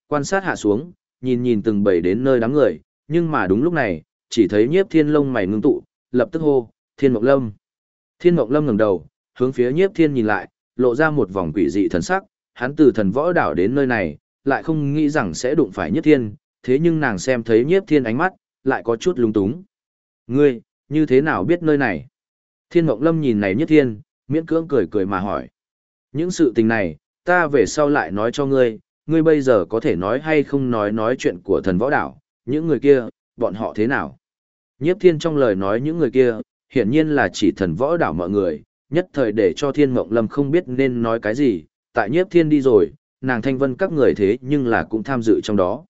[SPEAKER 1] Quan sát hạ xuống, nhìn nhìn từng bầy đến nơi đám người, nhưng mà đúng lúc này, chỉ thấy Nhiếp Thiên lông mày ngưng tụ, lập tức hô, Thiên Mộng Lâm. Thiên Mộng Lâm ngẩng đầu, hướng phía Nhiếp Thiên nhìn lại, lộ ra một vòng quỷ dị thần sắc, hắn từ thần võ đảo đến nơi này, lại không nghĩ rằng sẽ đụng phải Nhiếp Thiên, thế nhưng nàng xem thấy Nhiếp Thiên ánh mắt, lại có chút lung túng. Ngươi, như thế nào biết nơi này? Thiên Mộng Lâm nhìn này Nhiếp Thiên, miễn cưỡng cười cười mà hỏi. Những sự tình này, ta về sau lại nói cho ngươi, ngươi bây giờ có thể nói hay không nói chuyện của thần võ đảo, những người kia, bọn họ thế nào? Nhiếp Thiên trong lời nói những người kia, hiển nhiên là chỉ thần võ đảo mọi người, nhất thời để cho Thiên Mộng Lâm không biết nên nói cái gì, tại Nhiếp Thiên đi rồi, nàng Thanh Vân các người thế nhưng là cũng tham dự trong đó.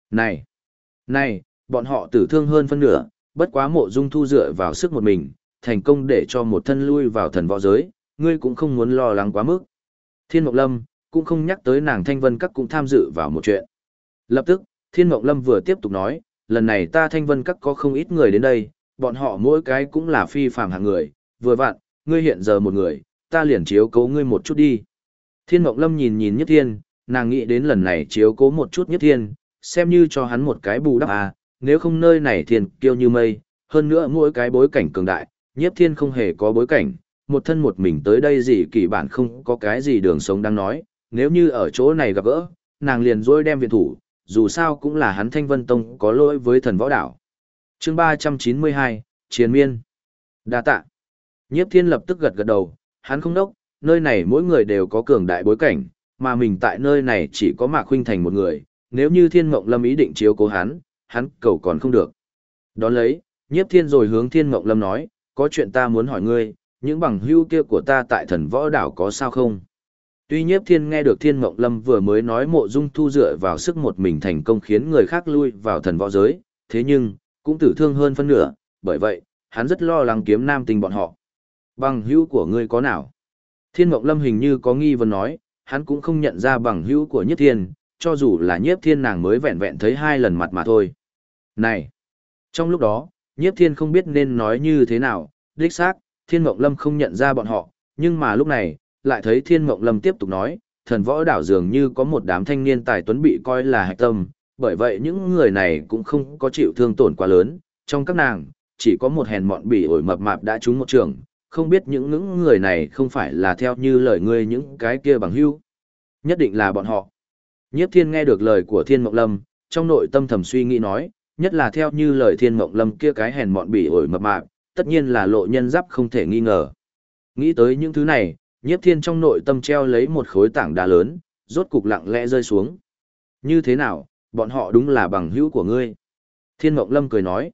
[SPEAKER 1] Này, bọn họ tử thương hơn phân nửa, bất quá Mộ Dung Thu dựa vào sức một mình, thành công để cho một thân lui vào thần võ giới, ngươi cũng không muốn lo lắng quá mức. Thiên Mộng Lâm cũng không nhắc tới nàng Thanh Vân các cũng tham dự vào một chuyện. Lập tức, Thiên Mộng Lâm vừa tiếp tục nói, lần này ta Thanh Vân các có không ít người đến đây, bọn họ mỗi cái cũng là phi phàm hạng người, vừa vặn, ngươi hiện giờ một người, ta liền chiếu cố ngươi một chút đi. Thiên Mộng Lâm nhìn nhìn Nhất Thiên, nàng nghĩ đến lần này chiếu cố một chút Nhất Thiên, xem như cho hắn một cái bù đắp à, nếu không nơi này thiên kiêu như mây, hơn nữa mỗi cái bối cảnh cường đại, Nhất Thiên không hề có bối cảnh, một thân một mình tới đây gì kỳ bản không có cái gì đường sống đang nói, nếu như ở chỗ này gặp gỡ, nàng liền dối đem viện thủ, dù sao cũng là hắn Thanh Vân Tông có lỗi với thần võ đảo. Chương 392, Chiến Miên. Đa tạ. Nhiếp Thiên lập tức gật gật đầu, hắn không đốc, nơi này mỗi người đều có cường đại bối cảnh, mà mình tại nơi này chỉ có Mạc Khuynh Thành một người, nếu như Thiên Mộng Lâm ý định chiếu cố hắn cầu còn không được. Đón lấy, Nhiếp Thiên rồi hướng Thiên Mộng Lâm nói, có chuyện ta muốn hỏi ngươi, những bằng hữu kia của ta tại thần võ đảo có sao không? Tuy Nhiếp Thiên nghe được Thiên Mộng Lâm vừa mới nói Mộ Dung Thu dựa vào sức một mình thành công khiến người khác lui vào thần võ giới, thế nhưng, cũng tử thương hơn phân nửa, bởi vậy, hắn rất lo lắng Kiếm Nam Tinh bọn họ. Bằng hữu của ngươi có nào? Thiên Mộng Lâm hình như có nghi vấn nói, hắn cũng không nhận ra bằng hữu của Nhiếp Thiên, cho dù là Nhiếp Thiên nàng mới vẹn vẹn thấy 2 lần mặt mà thôi. Này! Trong lúc đó, Nhiếp Thiên không biết nên nói như thế nào, đích xác, Thiên Mộng Lâm không nhận ra bọn họ, nhưng mà lúc này, lại thấy Thiên Mộng Lâm tiếp tục nói, thần võ đảo dường như có một đám thanh niên tài tuấn bị coi là hạch tâm, bởi vậy những người này cũng không có chịu thương tổn quá lớn, trong các nàng, chỉ có một hèn mọn bỉ ổi mập mạp đã trúng một trường, không biết những người này không phải là theo như lời ngươi những cái kia bằng hữu. Nhất định là bọn họ. Nhiếp Thiên nghe được lời của Thiên Mộng Lâm, trong nội tâm thầm suy nghĩ nói, nhất là theo như lời Thiên Mộng Lâm kia cái hèn mọn bỉ ổi mập mạp, tất nhiên là lộ nhân giáp không thể nghi ngờ. Nghĩ tới những thứ này, Nhiếp Thiên trong nội tâm treo lấy một khối tảng đá lớn, rốt cục lặng lẽ rơi xuống. Như thế nào, bọn họ đúng là bằng hữu của ngươi. Thiên Mộng Lâm cười nói,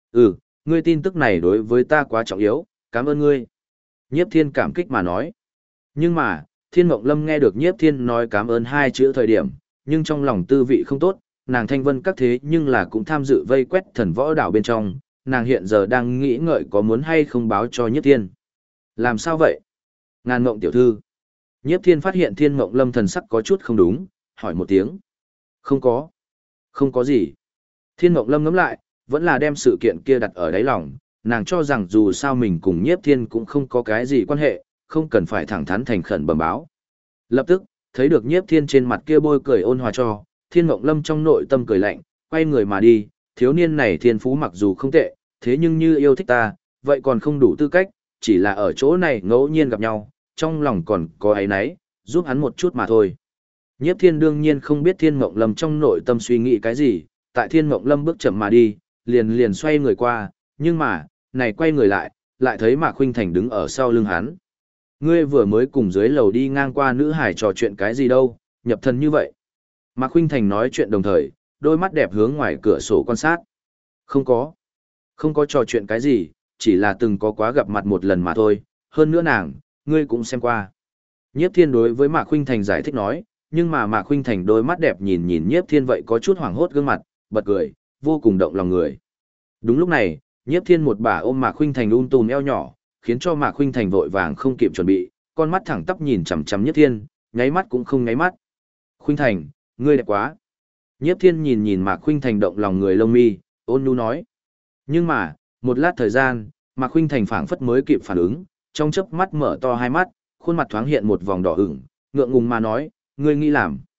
[SPEAKER 1] ngươi tin tức này đối với ta quá trọng yếu, cảm ơn ngươi. Nhiếp Thiên cảm kích mà nói. Nhưng mà, Thiên Mộng Lâm nghe được Nhiếp Thiên nói cảm ơn 2 chữ thời điểm, nhưng trong lòng tư vị không tốt, nàng Thanh Vân các thế nhưng là cũng tham dự vây quét thần võ đảo bên trong, nàng hiện giờ đang nghĩ ngợi có muốn hay không báo cho Nhiếp Thiên. Làm sao vậy? Ngàn Mộng tiểu thư. Nhiếp Thiên phát hiện Thiên Mộng Lâm thần sắc có chút không đúng, hỏi một tiếng. Không có gì. Thiên Mộng Lâm ngẫm lại, vẫn là đem sự kiện kia đặt ở đáy lòng, nàng cho rằng dù sao mình cùng Nhiếp Thiên cũng không có cái gì quan hệ, không cần phải thẳng thắn thành khẩn bẩm báo. Lập tức, thấy được Nhiếp Thiên trên mặt kia bôi cười ôn hòa cho, Thiên Mộng Lâm trong nội tâm cười lạnh, quay người mà đi, thiếu niên này thiên phú mặc dù không tệ, thế nhưng như yêu thích ta, vậy còn không đủ tư cách, chỉ là ở chỗ này ngẫu nhiên gặp nhau, trong lòng còn có ấy nấy, giúp hắn một chút mà thôi. Nhiếp Thiên đương nhiên không biết Thiên Mộng Lâm trong nội tâm suy nghĩ cái gì, tại Thiên Mộng Lâm bước chậm mà đi, liền xoay người qua, nhưng mà, này quay người lại thấy Mạc Khuynh Thành đứng ở sau lưng hắn. Ngươi vừa mới cùng dưới lầu đi ngang qua nữ hải trò chuyện cái gì đâu, nhập thần như vậy. Mạc Khuynh Thành nói chuyện đồng thời, đôi mắt đẹp hướng ngoài cửa sổ quan sát. Không có trò chuyện cái gì, chỉ là từng có quá gặp mặt một lần mà thôi, hơn nữa nàng, ngươi cũng xem qua. Nhiếp Thiên đối với Mạc Khuynh Thành giải thích nói, nhưng mà Mạc Khuynh Thành đôi mắt đẹp nhìn nhìn Nhiếp Thiên vậy có chút hoảng hốt gương mặt, bật cười, vô cùng động lòng người. Đúng lúc này, Nhiếp Thiên một bà ôm Mạc Khuynh Thành tùm eo nhỏ, khiến cho Mạc Khuynh Thành vội vàng không kịp chuẩn bị, con mắt thẳng tắp nhìn chằm chằm Nhiếp Thiên, nháy mắt cũng không nháy mắt. Khuynh Thành, ngươi đẹp quá. Nhiếp Thiên nhìn nhìn Mạc Khuynh Thành động lòng người lông mi, ôn nhu nói. Nhưng mà, một lát thời gian, Mạc Khuynh Thành phảng phất mới kịp phản ứng, trong chớp mắt mở to 2 mắt, khuôn mặt thoáng hiện một vòng đỏ ửng, ngượng ngùng mà nói, ngươi nghĩ làm.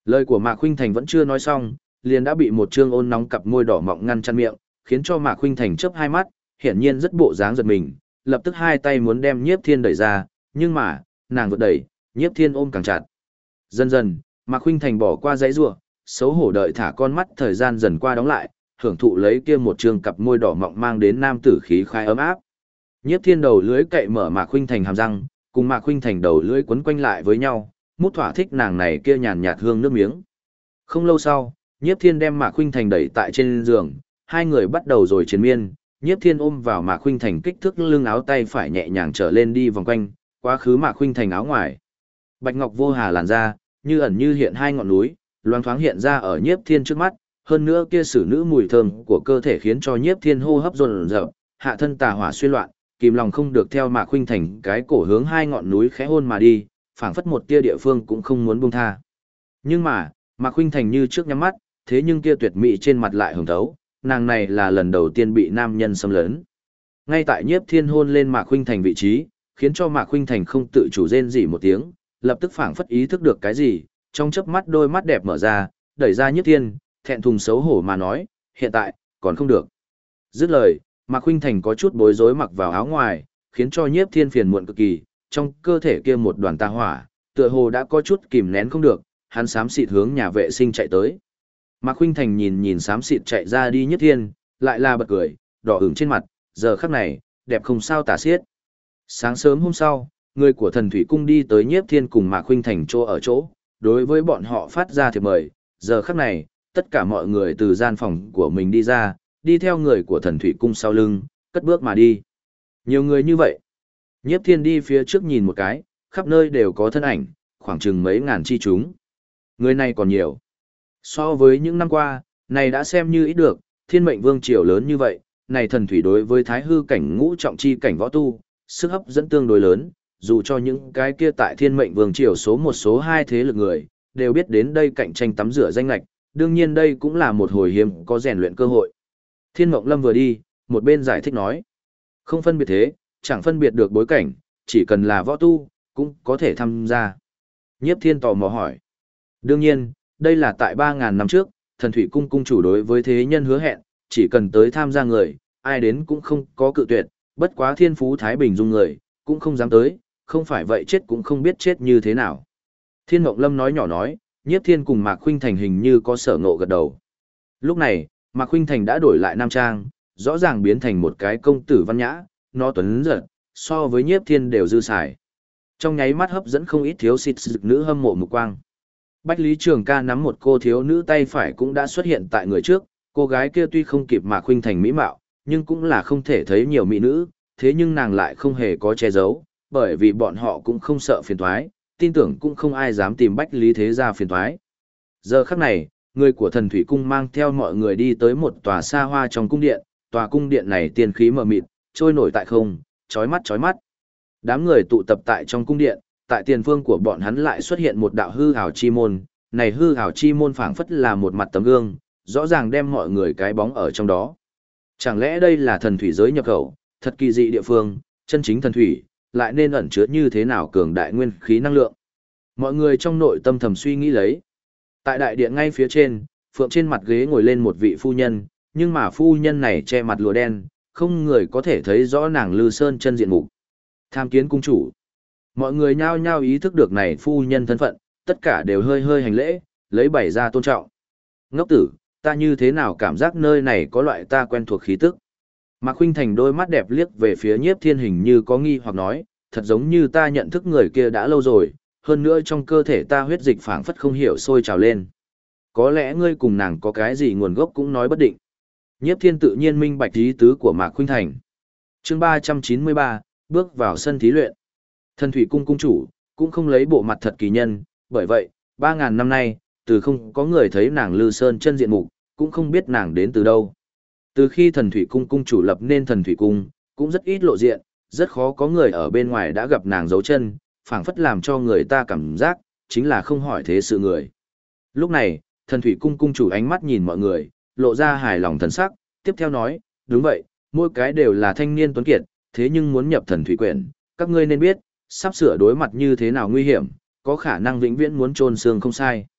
[SPEAKER 1] Lời của Mạc Khuynh Thành vẫn chưa nói xong, liền đã bị một trương ôn nóng cặp môi đỏ mọng ngăn chặn miệng, khiến cho Mạc Khuynh Thành chớp hai mắt, hiển nhiên rất bộ dáng giật mình, lập tức hai tay muốn đem Nhiếp Thiên đẩy ra, nhưng mà, nàng vượt đẩy, Nhiếp Thiên ôm càng chặt. Dần dần, Mạc Khuynh Thành bỏ qua dãy rủa, xấu hổ đợi thả con mắt thời gian dần qua đóng lại, hưởng thụ lấy kia một trương cặp môi đỏ mọng mang đến nam tử khí khai ấm áp. Nhiếp Thiên đầu lưỡi cậy mở Mạc Khuynh Thành hàm răng, cùng Mạc Khuynh Thành đầu lưỡi quấn quanh lại với nhau, mút thỏa thích nàng này kia nhàn nhạt hương nước miếng. Không lâu sau, Nhiếp Thiên đem Mạc Khuynh Thành đẩy tại trên giường, hai người bắt đầu rồi triền miên. Nhiếp Thiên ôm vào Mạc Khuynh Thành kích thước lưng áo tay phải nhẹ nhàng trở lên đi vòng quanh, quá khứ Mạc Khuynh Thành áo ngoài. Bạch ngọc vô hà làn da, như ẩn như hiện hai ngọn núi, loáng thoáng hiện ra ở Nhiếp Thiên trước mắt, hơn nữa kia xử nữ mùi thơm của cơ thể khiến cho Nhiếp Thiên hô hấp dồn dập, hạ thân tà hỏa xuyên loạn, kìm lòng không được theo Mạc Khuynh Thành cái cổ hướng hai ngọn núi khẽ hôn mà đi, phảng phất một tia địa phương cũng không muốn buông tha. Nhưng mà, Mạc Khuynh Thành như trước nhắm mắt, thế nhưng kia tuyệt mỹ trên mặt lại hồng thấu, nàng này là lần đầu tiên bị nam nhân xâm lấn. Ngay tại Nhiếp Thiên hôn lên Mạc Khuynh Thành vị trí, khiến cho Mạc Khuynh Thành không tự chủ rên rỉ một tiếng, lập tức phảng phất ý thức được cái gì, trong chớp mắt đôi mắt đẹp mở ra, đẩy ra Nhiếp Thiên, thẹn thùng xấu hổ mà nói, hiện tại, còn không được. Dứt lời, Mạc Khuynh Thành có chút bối rối mặc vào áo ngoài, khiến cho Nhiếp Thiên phiền muộn cực kỳ, trong cơ thể kia một đoàn tà hỏa, tựa hồ đã có chút kìm nén không được, hắn xám xịt hướng nhà vệ sinh chạy tới. Mạc Khuynh Thành nhìn xám xịt chạy ra đi Nhiếp Thiên, lại là bật cười, đỏ ửng trên mặt, giờ khắc này, đẹp không sao tả xiết. Sáng sớm hôm sau, người của Thần Thủy Cung đi tới Nhiếp Thiên cùng Mạc Khuynh Thành chỗ ở chỗ, đối với bọn họ phát ra thiệp mời, giờ khắc này, tất cả mọi người từ gian phòng của mình đi ra, đi theo người của Thần Thủy Cung sau lưng, cất bước mà đi. Nhiều người như vậy. Nhiếp Thiên đi phía trước nhìn một cái, khắp nơi đều có thân ảnh, khoảng chừng mấy ngàn chi chúng. Người này còn nhiều. So với những năm qua, này đã xem như ít được, Thiên Mệnh Vương triều lớn như vậy, này thần thủy đối với Thái Hư cảnh ngũ trọng chi cảnh võ tu, sức hấp dẫn tương đối lớn, dù cho những cái kia tại Thiên Mệnh Vương triều số một số hai thế lực người, đều biết đến đây cạnh tranh tắm rửa danh lệch, đương nhiên đây cũng là một hồi hiếm có rèn luyện cơ hội. Thiên Mộng Lâm vừa đi, một bên giải thích nói, không phân biệt thế, chẳng phân biệt được bối cảnh, chỉ cần là võ tu, cũng có thể tham gia. Nhiếp Thiên tò mò hỏi. Đương nhiên, đây là tại 3.000 năm trước, Thần Thủy Cung cung chủ đối với thế nhân hứa hẹn, chỉ cần tới tham gia người, ai đến cũng không có cự tuyệt, bất quá thiên phú Thái Bình dung người, cũng không dám tới, không phải vậy chết cũng không biết chết như thế nào. Thiên Mộng Lâm nói nhỏ nói, Nhiếp Thiên cùng Mạc Khuynh Thành hình như có sở ngộ gật đầu. Lúc này, Mạc Khuynh Thành đã đổi lại nam trang, rõ ràng biến thành một cái công tử văn nhã, nó tuấn giật, so với Nhiếp Thiên đều dư xài. Trong nháy mắt hấp dẫn không ít thiếu xịt dực nữ hâm mộ mục quang. Bách Lý Trường Ca nắm một cô thiếu nữ tay phải cũng đã xuất hiện tại người trước, cô gái kia tuy không kịp Mạc Khuynh Thành mỹ mạo, nhưng cũng là không thể thấy nhiều mỹ nữ, thế nhưng nàng lại không hề có che giấu, bởi vì bọn họ cũng không sợ phiền toái, tin tưởng cũng không ai dám tìm Bách Lý Thế Gia phiền toái. Giờ khắc này, người của Thần Thủy Cung mang theo mọi người đi tới một tòa xa hoa trong cung điện, tòa cung điện này tiên khí mờ mịt, trôi nổi tại không, chói mắt chói mắt. Đám người tụ tập tại trong cung điện, tại tiền phương của bọn hắn lại xuất hiện một đạo hư ảo chi môn, này hư ảo chi môn phảng phất là một mặt tấm gương, rõ ràng đem mọi người cái bóng ở trong đó. Chẳng lẽ đây là thần thủy giới nhập khẩu, thật kỳ dị địa phương, chân chính thần thủy, lại nên ẩn chứa như thế nào cường đại nguyên khí năng lượng. Mọi người trong nội tâm thầm suy nghĩ lấy. Tại đại điện ngay phía trên, phượng trên mặt ghế ngồi lên một vị phu nhân, nhưng mà phu nhân này che mặt lụa đen, không người có thể thấy rõ nàng Lư Sơn chân diện mục. Tham kiến cung chủ. Mọi người nhao nhao ý thức được này phu nhân thân phận, tất cả đều hơi hơi hành lễ, lấy bày ra tôn trọng. Ngốc tử, ta như thế nào cảm giác nơi này có loại ta quen thuộc khí tức. Mạc Khuynh Thành đôi mắt đẹp liếc về phía Nhiếp Thiên hình như có nghi hoặc nói, thật giống như ta nhận thức người kia đã lâu rồi, hơn nữa trong cơ thể ta huyết dịch phảng phất không hiểu sôi trào lên. Có lẽ ngươi cùng nàng có cái gì nguồn gốc cũng nói bất định. Nhiếp Thiên tự nhiên minh bạch ý tứ của Mạc Khuynh Thành. Chương 393, bước vào sân thí luyện. Thần Thủy Cung cung chủ, cũng không lấy bộ mặt thật kỳ nhân, bởi vậy, 3.000 năm nay, từ không có người thấy nàng Lư Sơn chân diện mục, cũng không biết nàng đến từ đâu. Từ khi Thần Thủy Cung cung chủ lập nên Thần Thủy Cung, cũng rất ít lộ diện, rất khó có người ở bên ngoài đã gặp nàng dấu chân, phảng phất làm cho người ta cảm giác, chính là không hỏi thế sự người. Lúc này, Thần Thủy Cung cung chủ ánh mắt nhìn mọi người, lộ ra hài lòng thần sắc, tiếp theo nói, đúng vậy, mỗi cái đều là thanh niên tuấn kiệt, thế nhưng muốn nhập Thần Thủy Quyển, các ngươi nên biết, sắp sửa đối mặt như thế nào nguy hiểm, có khả năng vĩnh viễn muốn chôn xương không sai.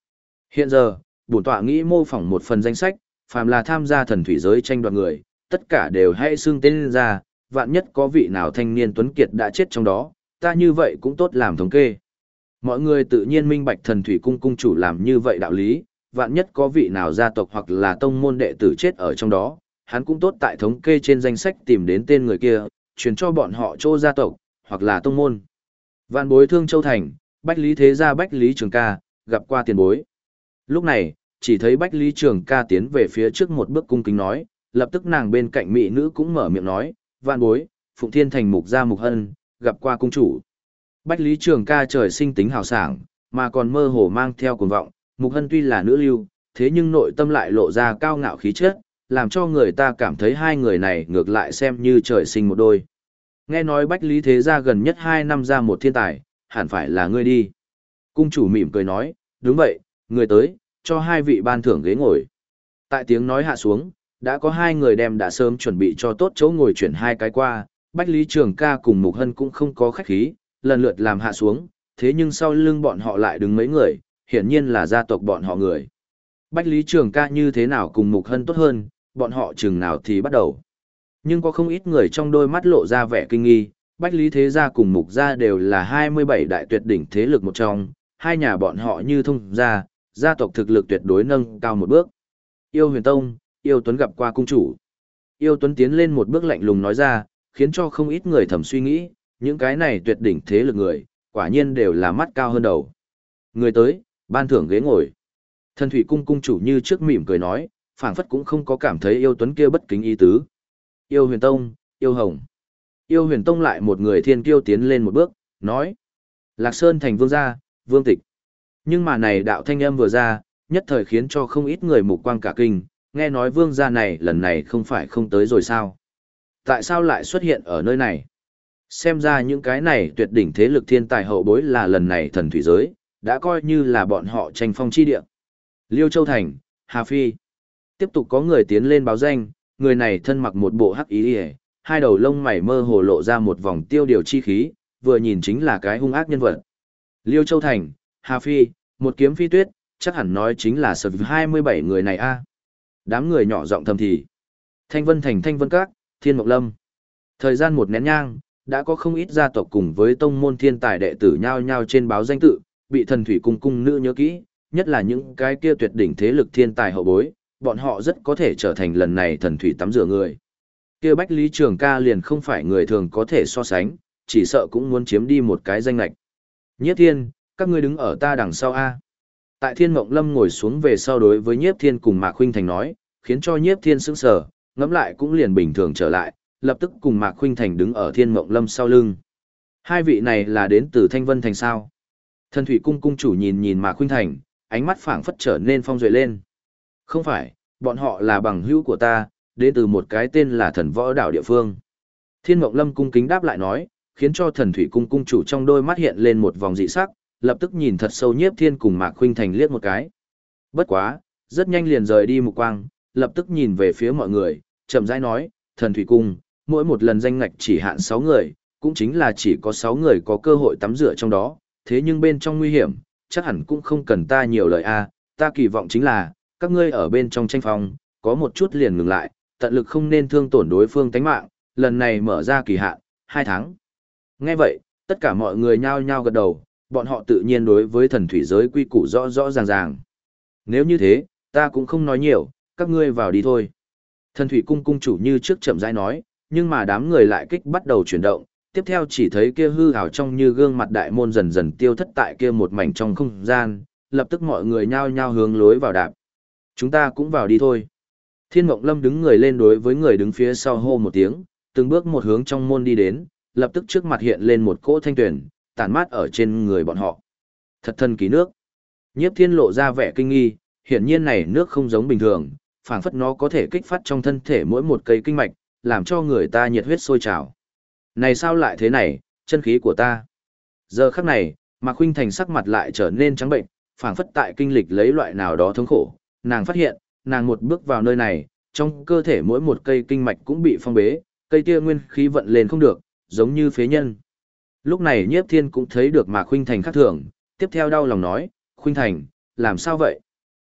[SPEAKER 1] Hiện giờ, bổn tọa nghĩ mô phỏng một phần danh sách, phàm là tham gia thần thủy giới tranh đoạt người, tất cả đều hãy xưng tên lên ra, vạn nhất có vị nào thanh niên tuấn kiệt đã chết trong đó, ta như vậy cũng tốt làm thống kê. Mọi người tự nhiên minh bạch thần thủy cung cung chủ làm như vậy đạo lý, vạn nhất có vị nào gia tộc hoặc là tông môn đệ tử chết ở trong đó, hắn cũng tốt tại thống kê trên danh sách tìm đến tên người kia, truyền cho bọn họ chỗ gia tộc, hoặc là tông môn. Vạn bối Thương Châu Thành, Bách Lý Thế Gia Bách Lý Trường Ca, gặp qua tiền bối. Lúc này, chỉ thấy Bách Lý Trường Ca tiến về phía trước một bước cung kính nói, lập tức nàng bên cạnh mỹ nữ cũng mở miệng nói, vạn bối, Phụng Thiên Thành Mục Gia Mục Hân, gặp qua cung chủ. Bách Lý Trường Ca trời sinh tính hào sảng, mà còn mơ hồ mang theo cuồng vọng, Mục Hân tuy là nữ lưu, thế nhưng nội tâm lại lộ ra cao ngạo khí chất, làm cho người ta cảm thấy hai người này ngược lại xem như trời sinh một đôi. Nghe nói Bách Lý Thế Gia gần nhất 2 năm ra một thiên tài, hẳn phải là ngươi đi. Cung chủ mỉm cười nói, đúng vậy, người tới, cho hai vị ban thưởng ghế ngồi. Tại tiếng nói hạ xuống, đã có hai người đem đã sớm chuẩn bị cho tốt chỗ ngồi chuyển hai cái qua, Bách Lý Trường Ca cùng Mục Hân cũng không có khách khí, lần lượt làm hạ xuống, thế nhưng sau lưng bọn họ lại đứng mấy người, hiển nhiên là gia tộc bọn họ người. Bách Lý Trường Ca như thế nào cùng Mục Hân tốt hơn, bọn họ chừng nào thì bắt đầu. Nhưng có không ít người trong đôi mắt lộ ra vẻ kinh nghi, Bách Lý Thế Gia cùng Mục Gia đều là 27 đại tuyệt đỉnh thế lực một trong, hai nhà bọn họ như thông gia, gia tộc thực lực tuyệt đối nâng cao một bước. Yêu Huyền Tông, Yêu Tuấn gặp qua cung chủ. Yêu Tuấn tiến lên một bước lạnh lùng nói ra, khiến cho không ít người thầm suy nghĩ, những cái này tuyệt đỉnh thế lực người, quả nhiên đều là mắt cao hơn đầu. Người tới, ban thưởng ghế ngồi. Thần Thủy Cung cung chủ như trước mỉm cười nói, phảng phất cũng không có cảm thấy Yêu Tuấn kia bất kính ý tứ. Yêu Huyền Tông, Yêu Hồng. Yêu Huyền Tông lại một người thiên kiêu tiến lên một bước, nói. Lạc Sơn thành vương gia, vương tịch. Nhưng mà này đạo thanh âm vừa ra, nhất thời khiến cho không ít người mục quang cả kinh, nghe nói vương gia này lần này không phải không tới rồi sao? Tại sao lại xuất hiện ở nơi này? Xem ra những cái này tuyệt đỉnh thế lực thiên tài hậu bối là lần này thần thủy giới, đã coi như là bọn họ tranh phong chi địa. Liêu Châu Thành, Hà Phi. Tiếp tục có người tiến lên báo danh, người này thân mặc một bộ hắc y, hai đầu lông mày mơ hồ lộ ra một vòng tiêu điều chi khí, vừa nhìn chính là cái hung ác nhân vật. Liêu Châu Thành, Hà Phi, một kiếm phi tuyết, chắc hẳn nói chính là sở 27 người này a. Đám người nhỏ giọng thầm thì. Thanh Vân Thành Thanh Vân Các, Thiên Mộc Lâm. Thời gian một nén nhang, đã có không ít gia tộc cùng với tông môn thiên tài đệ tử nhao nhao trên báo danh tự, bị thần thủy cung cung nữ nhớ kỹ, nhất là những cái kia tuyệt đỉnh thế lực thiên tài hậu bối, bọn họ rất có thể trở thành lần này thần thủy tắm rửa người. Kia Bách Lý Trường Ca liền không phải người thường có thể so sánh, chỉ sợ cũng muốn chiếm đi một cái danh lệch. Nhiếp Thiên, các ngươi đứng ở ta đằng sau a. Tại Thiên Mộng Lâm ngồi xuống về sau đối với Nhiếp Thiên cùng Mạc Khuynh Thành nói, khiến cho Nhiếp Thiên sững sờ, ngẫm lại cũng liền bình thường trở lại, lập tức cùng Mạc Khuynh Thành đứng ở Thiên Mộng Lâm sau lưng. Hai vị này là đến từ Thanh Vân Thành sao? Thần Thủy Cung cung chủ nhìn nhìn Mạc Khuynh Thành, ánh mắt phảng phất trở nên phong duệ lên. Không phải, bọn họ là bằng hữu của ta, đến từ một cái tên là Thần Võ Đảo địa phương. Thiên Mộng Lâm cung kính đáp lại nói, khiến cho Thần Thủy Cung cung chủ trong đôi mắt hiện lên một vòng dị sắc, lập tức nhìn thật sâu Nhiếp Thiên cùng Mạc Khuynh Thành liếc một cái. Bất quá, rất nhanh liền rời đi mục quang, lập tức nhìn về phía mọi người, chậm rãi nói, Thần Thủy Cung, mỗi một lần danh ngạch chỉ hạn 6 người, cũng chính là chỉ có 6 người có cơ hội tắm rửa trong đó, thế nhưng bên trong nguy hiểm, chắc hẳn cũng không cần ta nhiều lời a, ta kỳ vọng chính là, các ngươi ở bên trong tranh phong, có một chút liền ngừng lại, tận lực không nên thương tổn đối phương tánh mạng, lần này mở ra kỳ hạn, 2 tháng. Nghe vậy, tất cả mọi người nhao nhao gật đầu, bọn họ tự nhiên đối với thần thủy giới quy củ rõ rõ ràng ràng. Nếu như thế, ta cũng không nói nhiều, các ngươi vào đi thôi. Thần thủy cung cung chủ như trước chậm rãi nói, nhưng mà đám người lại kích bắt đầu chuyển động, tiếp theo chỉ thấy kia hư ảo trong như gương mặt đại môn dần dần tiêu thất tại kia một mảnh trong không gian, lập tức mọi người nhao nhao hướng lối vào đạp. Chúng ta cũng vào đi thôi. Thiên Mộng Lâm đứng người lên đối với người đứng phía sau hô một tiếng, từng bước một hướng trong môn đi đến, lập tức trước mặt hiện lên một cỗ thanh tuyển, tản mát ở trên người bọn họ. Thật thần kỳ nước. Nhiếp Thiên lộ ra vẻ kinh nghi, hiển nhiên này nước không giống bình thường, phảng phất nó có thể kích phát trong thân thể mỗi một cây kinh mạch, làm cho người ta nhiệt huyết sôi trào. Này sao lại thế này, chân khí của ta. Giờ khắc này, Mạc Khuynh Thành sắc mặt lại trở nên trắng bệnh, phảng phất tại kinh lịch lấy loại nào đó thống khổ, nàng phát hiện, nàng một bước vào nơi này, trong cơ thể mỗi một cây kinh mạch cũng bị phong bế, cây tia nguyên khí vận lên không được, giống như phế nhân. Lúc này Nhiếp Thiên cũng thấy được Mạc Khuynh Thành khác thường, tiếp theo đau lòng nói, Khuynh Thành, làm sao vậy?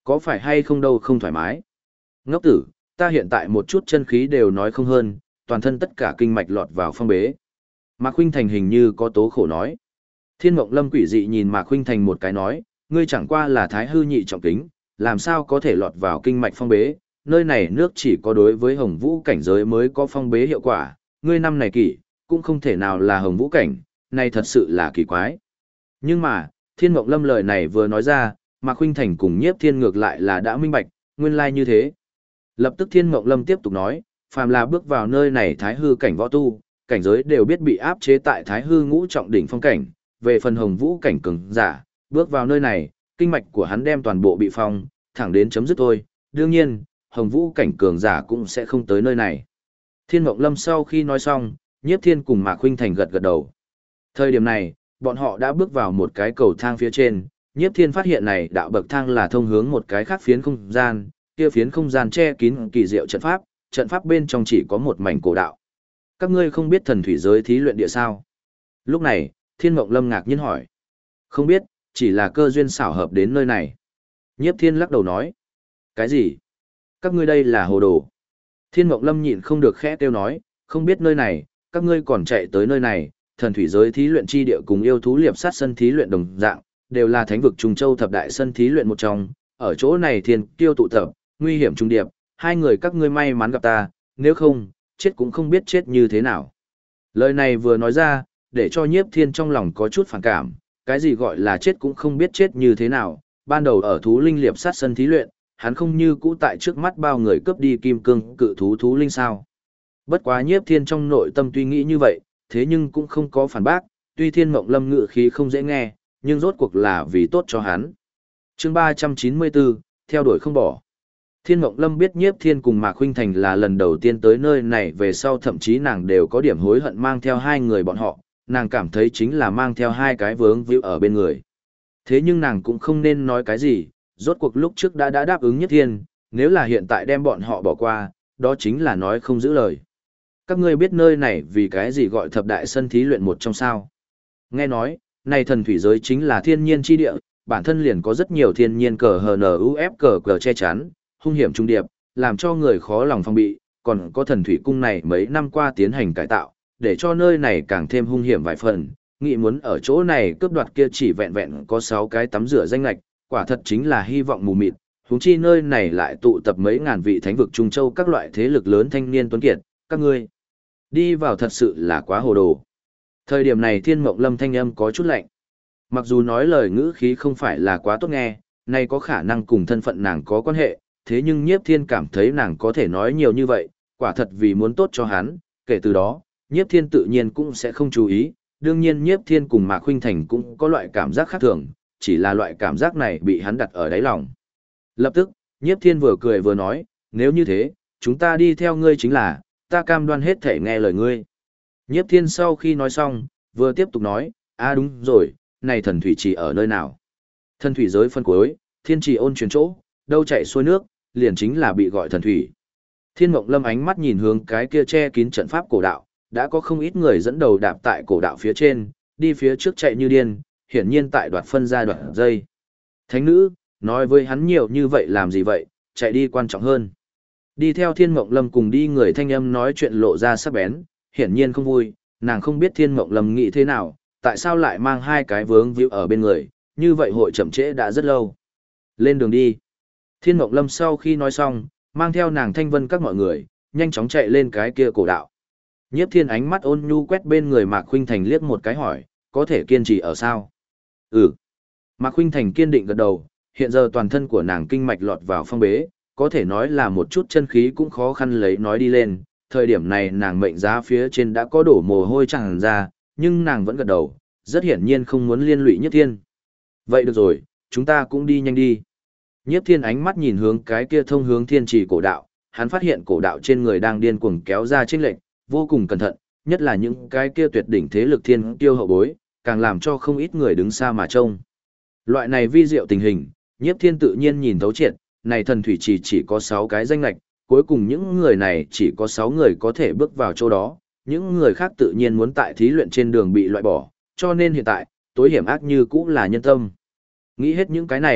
[SPEAKER 1] Có phải hay không đâu không thoải mái. Ngốc tử, ta hiện tại một chút chân khí đều nói không hơn, toàn thân tất cả kinh mạch lọt vào phong bế. Mạc Khuynh Thành hình như có tố khổ nói. Thiên Mộng Lâm quỷ dị nhìn Mạc Khuynh Thành một cái nói, ngươi chẳng qua là thái hư nhị trọng kính, làm sao có thể lọt vào kinh mạch phong bế, nơi này nước chỉ có đối với hồng vũ cảnh giới mới có phong bế hiệu quả, ngươi năm này kỷ, cũng không thể nào là hồng vũ cảnh, này thật sự là kỳ quái. Nhưng mà, Thiên Mộng Lâm lời này vừa nói ra, Mạc Khuynh Thành cùng Nhiếp Thiên ngược lại là đã minh bạch, nguyên lai như thế. Lập tức Thiên Mộng Lâm tiếp tục nói, phàm là bước vào nơi này thái hư cảnh võ tu, cảnh giới đều biết bị áp chế tại thái hư ngũ trọng đỉnh phong cảnh, về phần hồng vũ cảnh cường giả, bước vào nơi này, kinh mạch của hắn đem toàn bộ bị phong, thẳng đến chấm dứt thôi, đương nhiên, hồng vũ cảnh cường giả cũng sẽ không tới nơi này. Thiên Mộng Lâm sau khi nói xong, Nhiếp Thiên cùng Mạc Khuynh Thành gật gật đầu. Thời điểm này, bọn họ đã bước vào một cái cầu thang phía trên, Nhiếp Thiên phát hiện này đạo bậc thang là thông hướng một cái khác phiến không gian, kia phiến không gian che kín kỳ diệu trận pháp bên trong chỉ có một mảnh cổ đạo. Các ngươi không biết thần thủy giới thí luyện địa sao? Lúc này, Thiên Mộng Lâm ngạc nhiên hỏi. Không biết, chỉ là cơ duyên xảo hợp đến nơi này. Nhiếp Thiên lắc đầu nói. Cái gì? Các ngươi đây là hồ đồ. Thiên Mộng Lâm nhịn không được khẽ kêu nói, không biết nơi này, các ngươi còn chạy tới nơi này, thần thủy giới thí luyện chi địa cùng yêu thú liệp sát sân thí luyện đồng dạng, đều là thánh vực Trùng Châu thập đại sân thí luyện một trong, ở chỗ này thiên kiêu tụ tập, nguy hiểm trung điệp, hai người các ngươi may mắn gặp ta, nếu không, chết cũng không biết chết như thế nào. Lời này vừa nói ra, để cho Nhiếp Thiên trong lòng có chút phản cảm, cái gì gọi là chết cũng không biết chết như thế nào, ban đầu ở thú linh liệp sát sân thí luyện, hắn không như cũ tại trước mắt bao người cướp đi kim cương cự thú linh sao. Bất quá Nhiếp Thiên trong nội tâm tuy nghĩ như vậy, thế nhưng cũng không có phản bác, tuy Thiên Mộng Lâm ngự khí không dễ nghe, nhưng rốt cuộc là vì tốt cho hắn. Chương 394, theo đuổi không bỏ. Thiên Mộng Lâm biết Nhiếp Thiên cùng Mạc Khuynh Thành là lần đầu tiên tới nơi này, về sau thậm chí nàng đều có điểm hối hận mang theo hai người bọn họ, nàng cảm thấy chính là mang theo hai cái vướng víu ở bên người. Thế nhưng nàng cũng không nên nói cái gì, rốt cuộc lúc trước đã đáp ứng Nhiếp Thiên, nếu là hiện tại đem bọn họ bỏ qua, đó chính là nói không giữ lời. Các ngươi biết nơi này vì cái gì gọi thập đại sân thí luyện một trong sao? Nghe nói, này thần thủy giới chính là thiên nhiên chi địa, bản thân liền có rất nhiều thiên nhiên cờ HNUF cờ che chắn, hung hiểm trung điệp, làm cho người khó lòng phòng bị, còn có thần thủy cung này mấy năm qua tiến hành cải tạo, để cho nơi này càng thêm hung hiểm vài phần, nghĩ muốn ở chỗ này cướp đoạt kia chỉ vẹn vẹn có 6 cái tắm rửa danh lạch, quả thật chính là hy vọng mù mịt, huống chi nơi này lại tụ tập mấy ngàn vị thánh vực Trung Châu các loại thế lực lớn thanh niên tuấn kiệt, các ngươi đi vào thật sự là quá hồ đồ. Thời điểm này Thiên Mộng Lâm thanh âm có chút lạnh. Mặc dù nói lời ngữ khí không phải là quá tốt nghe, này có khả năng cùng thân phận nàng có quan hệ, thế nhưng Nhiếp Thiên cảm thấy nàng có thể nói nhiều như vậy, quả thật vì muốn tốt cho hắn, kể từ đó, Nhiếp Thiên tự nhiên cũng sẽ không chú ý, đương nhiên Nhiếp Thiên cùng Mạc Khuynh Thành cũng có loại cảm giác khác thường, chỉ là loại cảm giác này bị hắn đặt ở đáy lòng. Lập tức, Nhiếp Thiên vừa cười vừa nói, nếu như thế, chúng ta đi theo ngươi chính là, ta cam đoan hết thể nghe lời ngươi. Nhiếp Thiên sau khi nói xong, vừa tiếp tục nói, đúng rồi, này thần thủy chỉ ở nơi nào? Thần thủy giới phân cuối, thiên trì ôn truyền chỗ, đâu chạy xuôi nước, liền chính là bị gọi thần thủy. Thiên Mộng Lâm ánh mắt nhìn hướng cái kia che kín trận pháp cổ đạo, đã có không ít người dẫn đầu đạp tại cổ đạo phía trên, đi phía trước chạy như điên, hiển nhiên tại đoạt phân ra đoạt dây. Thánh nữ, nói với hắn nhiều như vậy làm gì vậy, chạy đi quan trọng hơn. Đi theo Thiên Mộng Lâm cùng đi người thanh âm nói chuyện lộ ra sắc bén, hiển nhiên không vui, nàng không biết Thiên Mộng Lâm nghĩ thế nào, tại sao lại mang hai cái vướng víu ở bên người, như vậy hội chậm trễ đã rất lâu. Lên đường đi. Thiên Mộng Lâm sau khi nói xong, mang theo nàng thanh vân các mọi người, nhanh chóng chạy lên cái kia cổ đạo. Nhiếp Thiên ánh mắt ôn nhu quét bên người Mạc Khuynh Thành liếc một cái hỏi, có thể kiên trì ở sao? Ừ. Mạc Khuynh Thành kiên định gật đầu, hiện giờ toàn thân của nàng kinh mạch lọt vào phong bế, có thể nói là một chút chân khí cũng khó khăn lấy nói đi lên. Thời điểm này nàng mệnh giá phía trên đã có đổ mồ hôi tràn ra, nhưng nàng vẫn gật đầu, rất hiển nhiên không muốn liên lụy Nhiếp Thiên. Vậy được rồi, chúng ta cũng đi nhanh đi. Nhiếp Thiên ánh mắt nhìn hướng cái kia thông hướng thiên trì cổ đạo, hắn phát hiện cổ đạo trên người đang điên cuồng kéo ra chênh lệch, vô cùng cẩn thận, nhất là những cái kia tuyệt đỉnh thế lực thiên kiêu hậu bối, càng làm cho không ít người đứng xa mà trông. Loại này vi diệu tình hình, Nhiếp Thiên tự nhiên nhìn thấu triệt, này thần thủy chỉ có 6 cái danh lệch, cuối cùng những người này chỉ có 6 người có thể bước vào chỗ đó, những người khác tự nhiên muốn tại thí luyện trên đường bị loại bỏ, cho nên hiện tại, tối hiểm ác như cũ là nhân tâm. Nghĩ hết những cái này,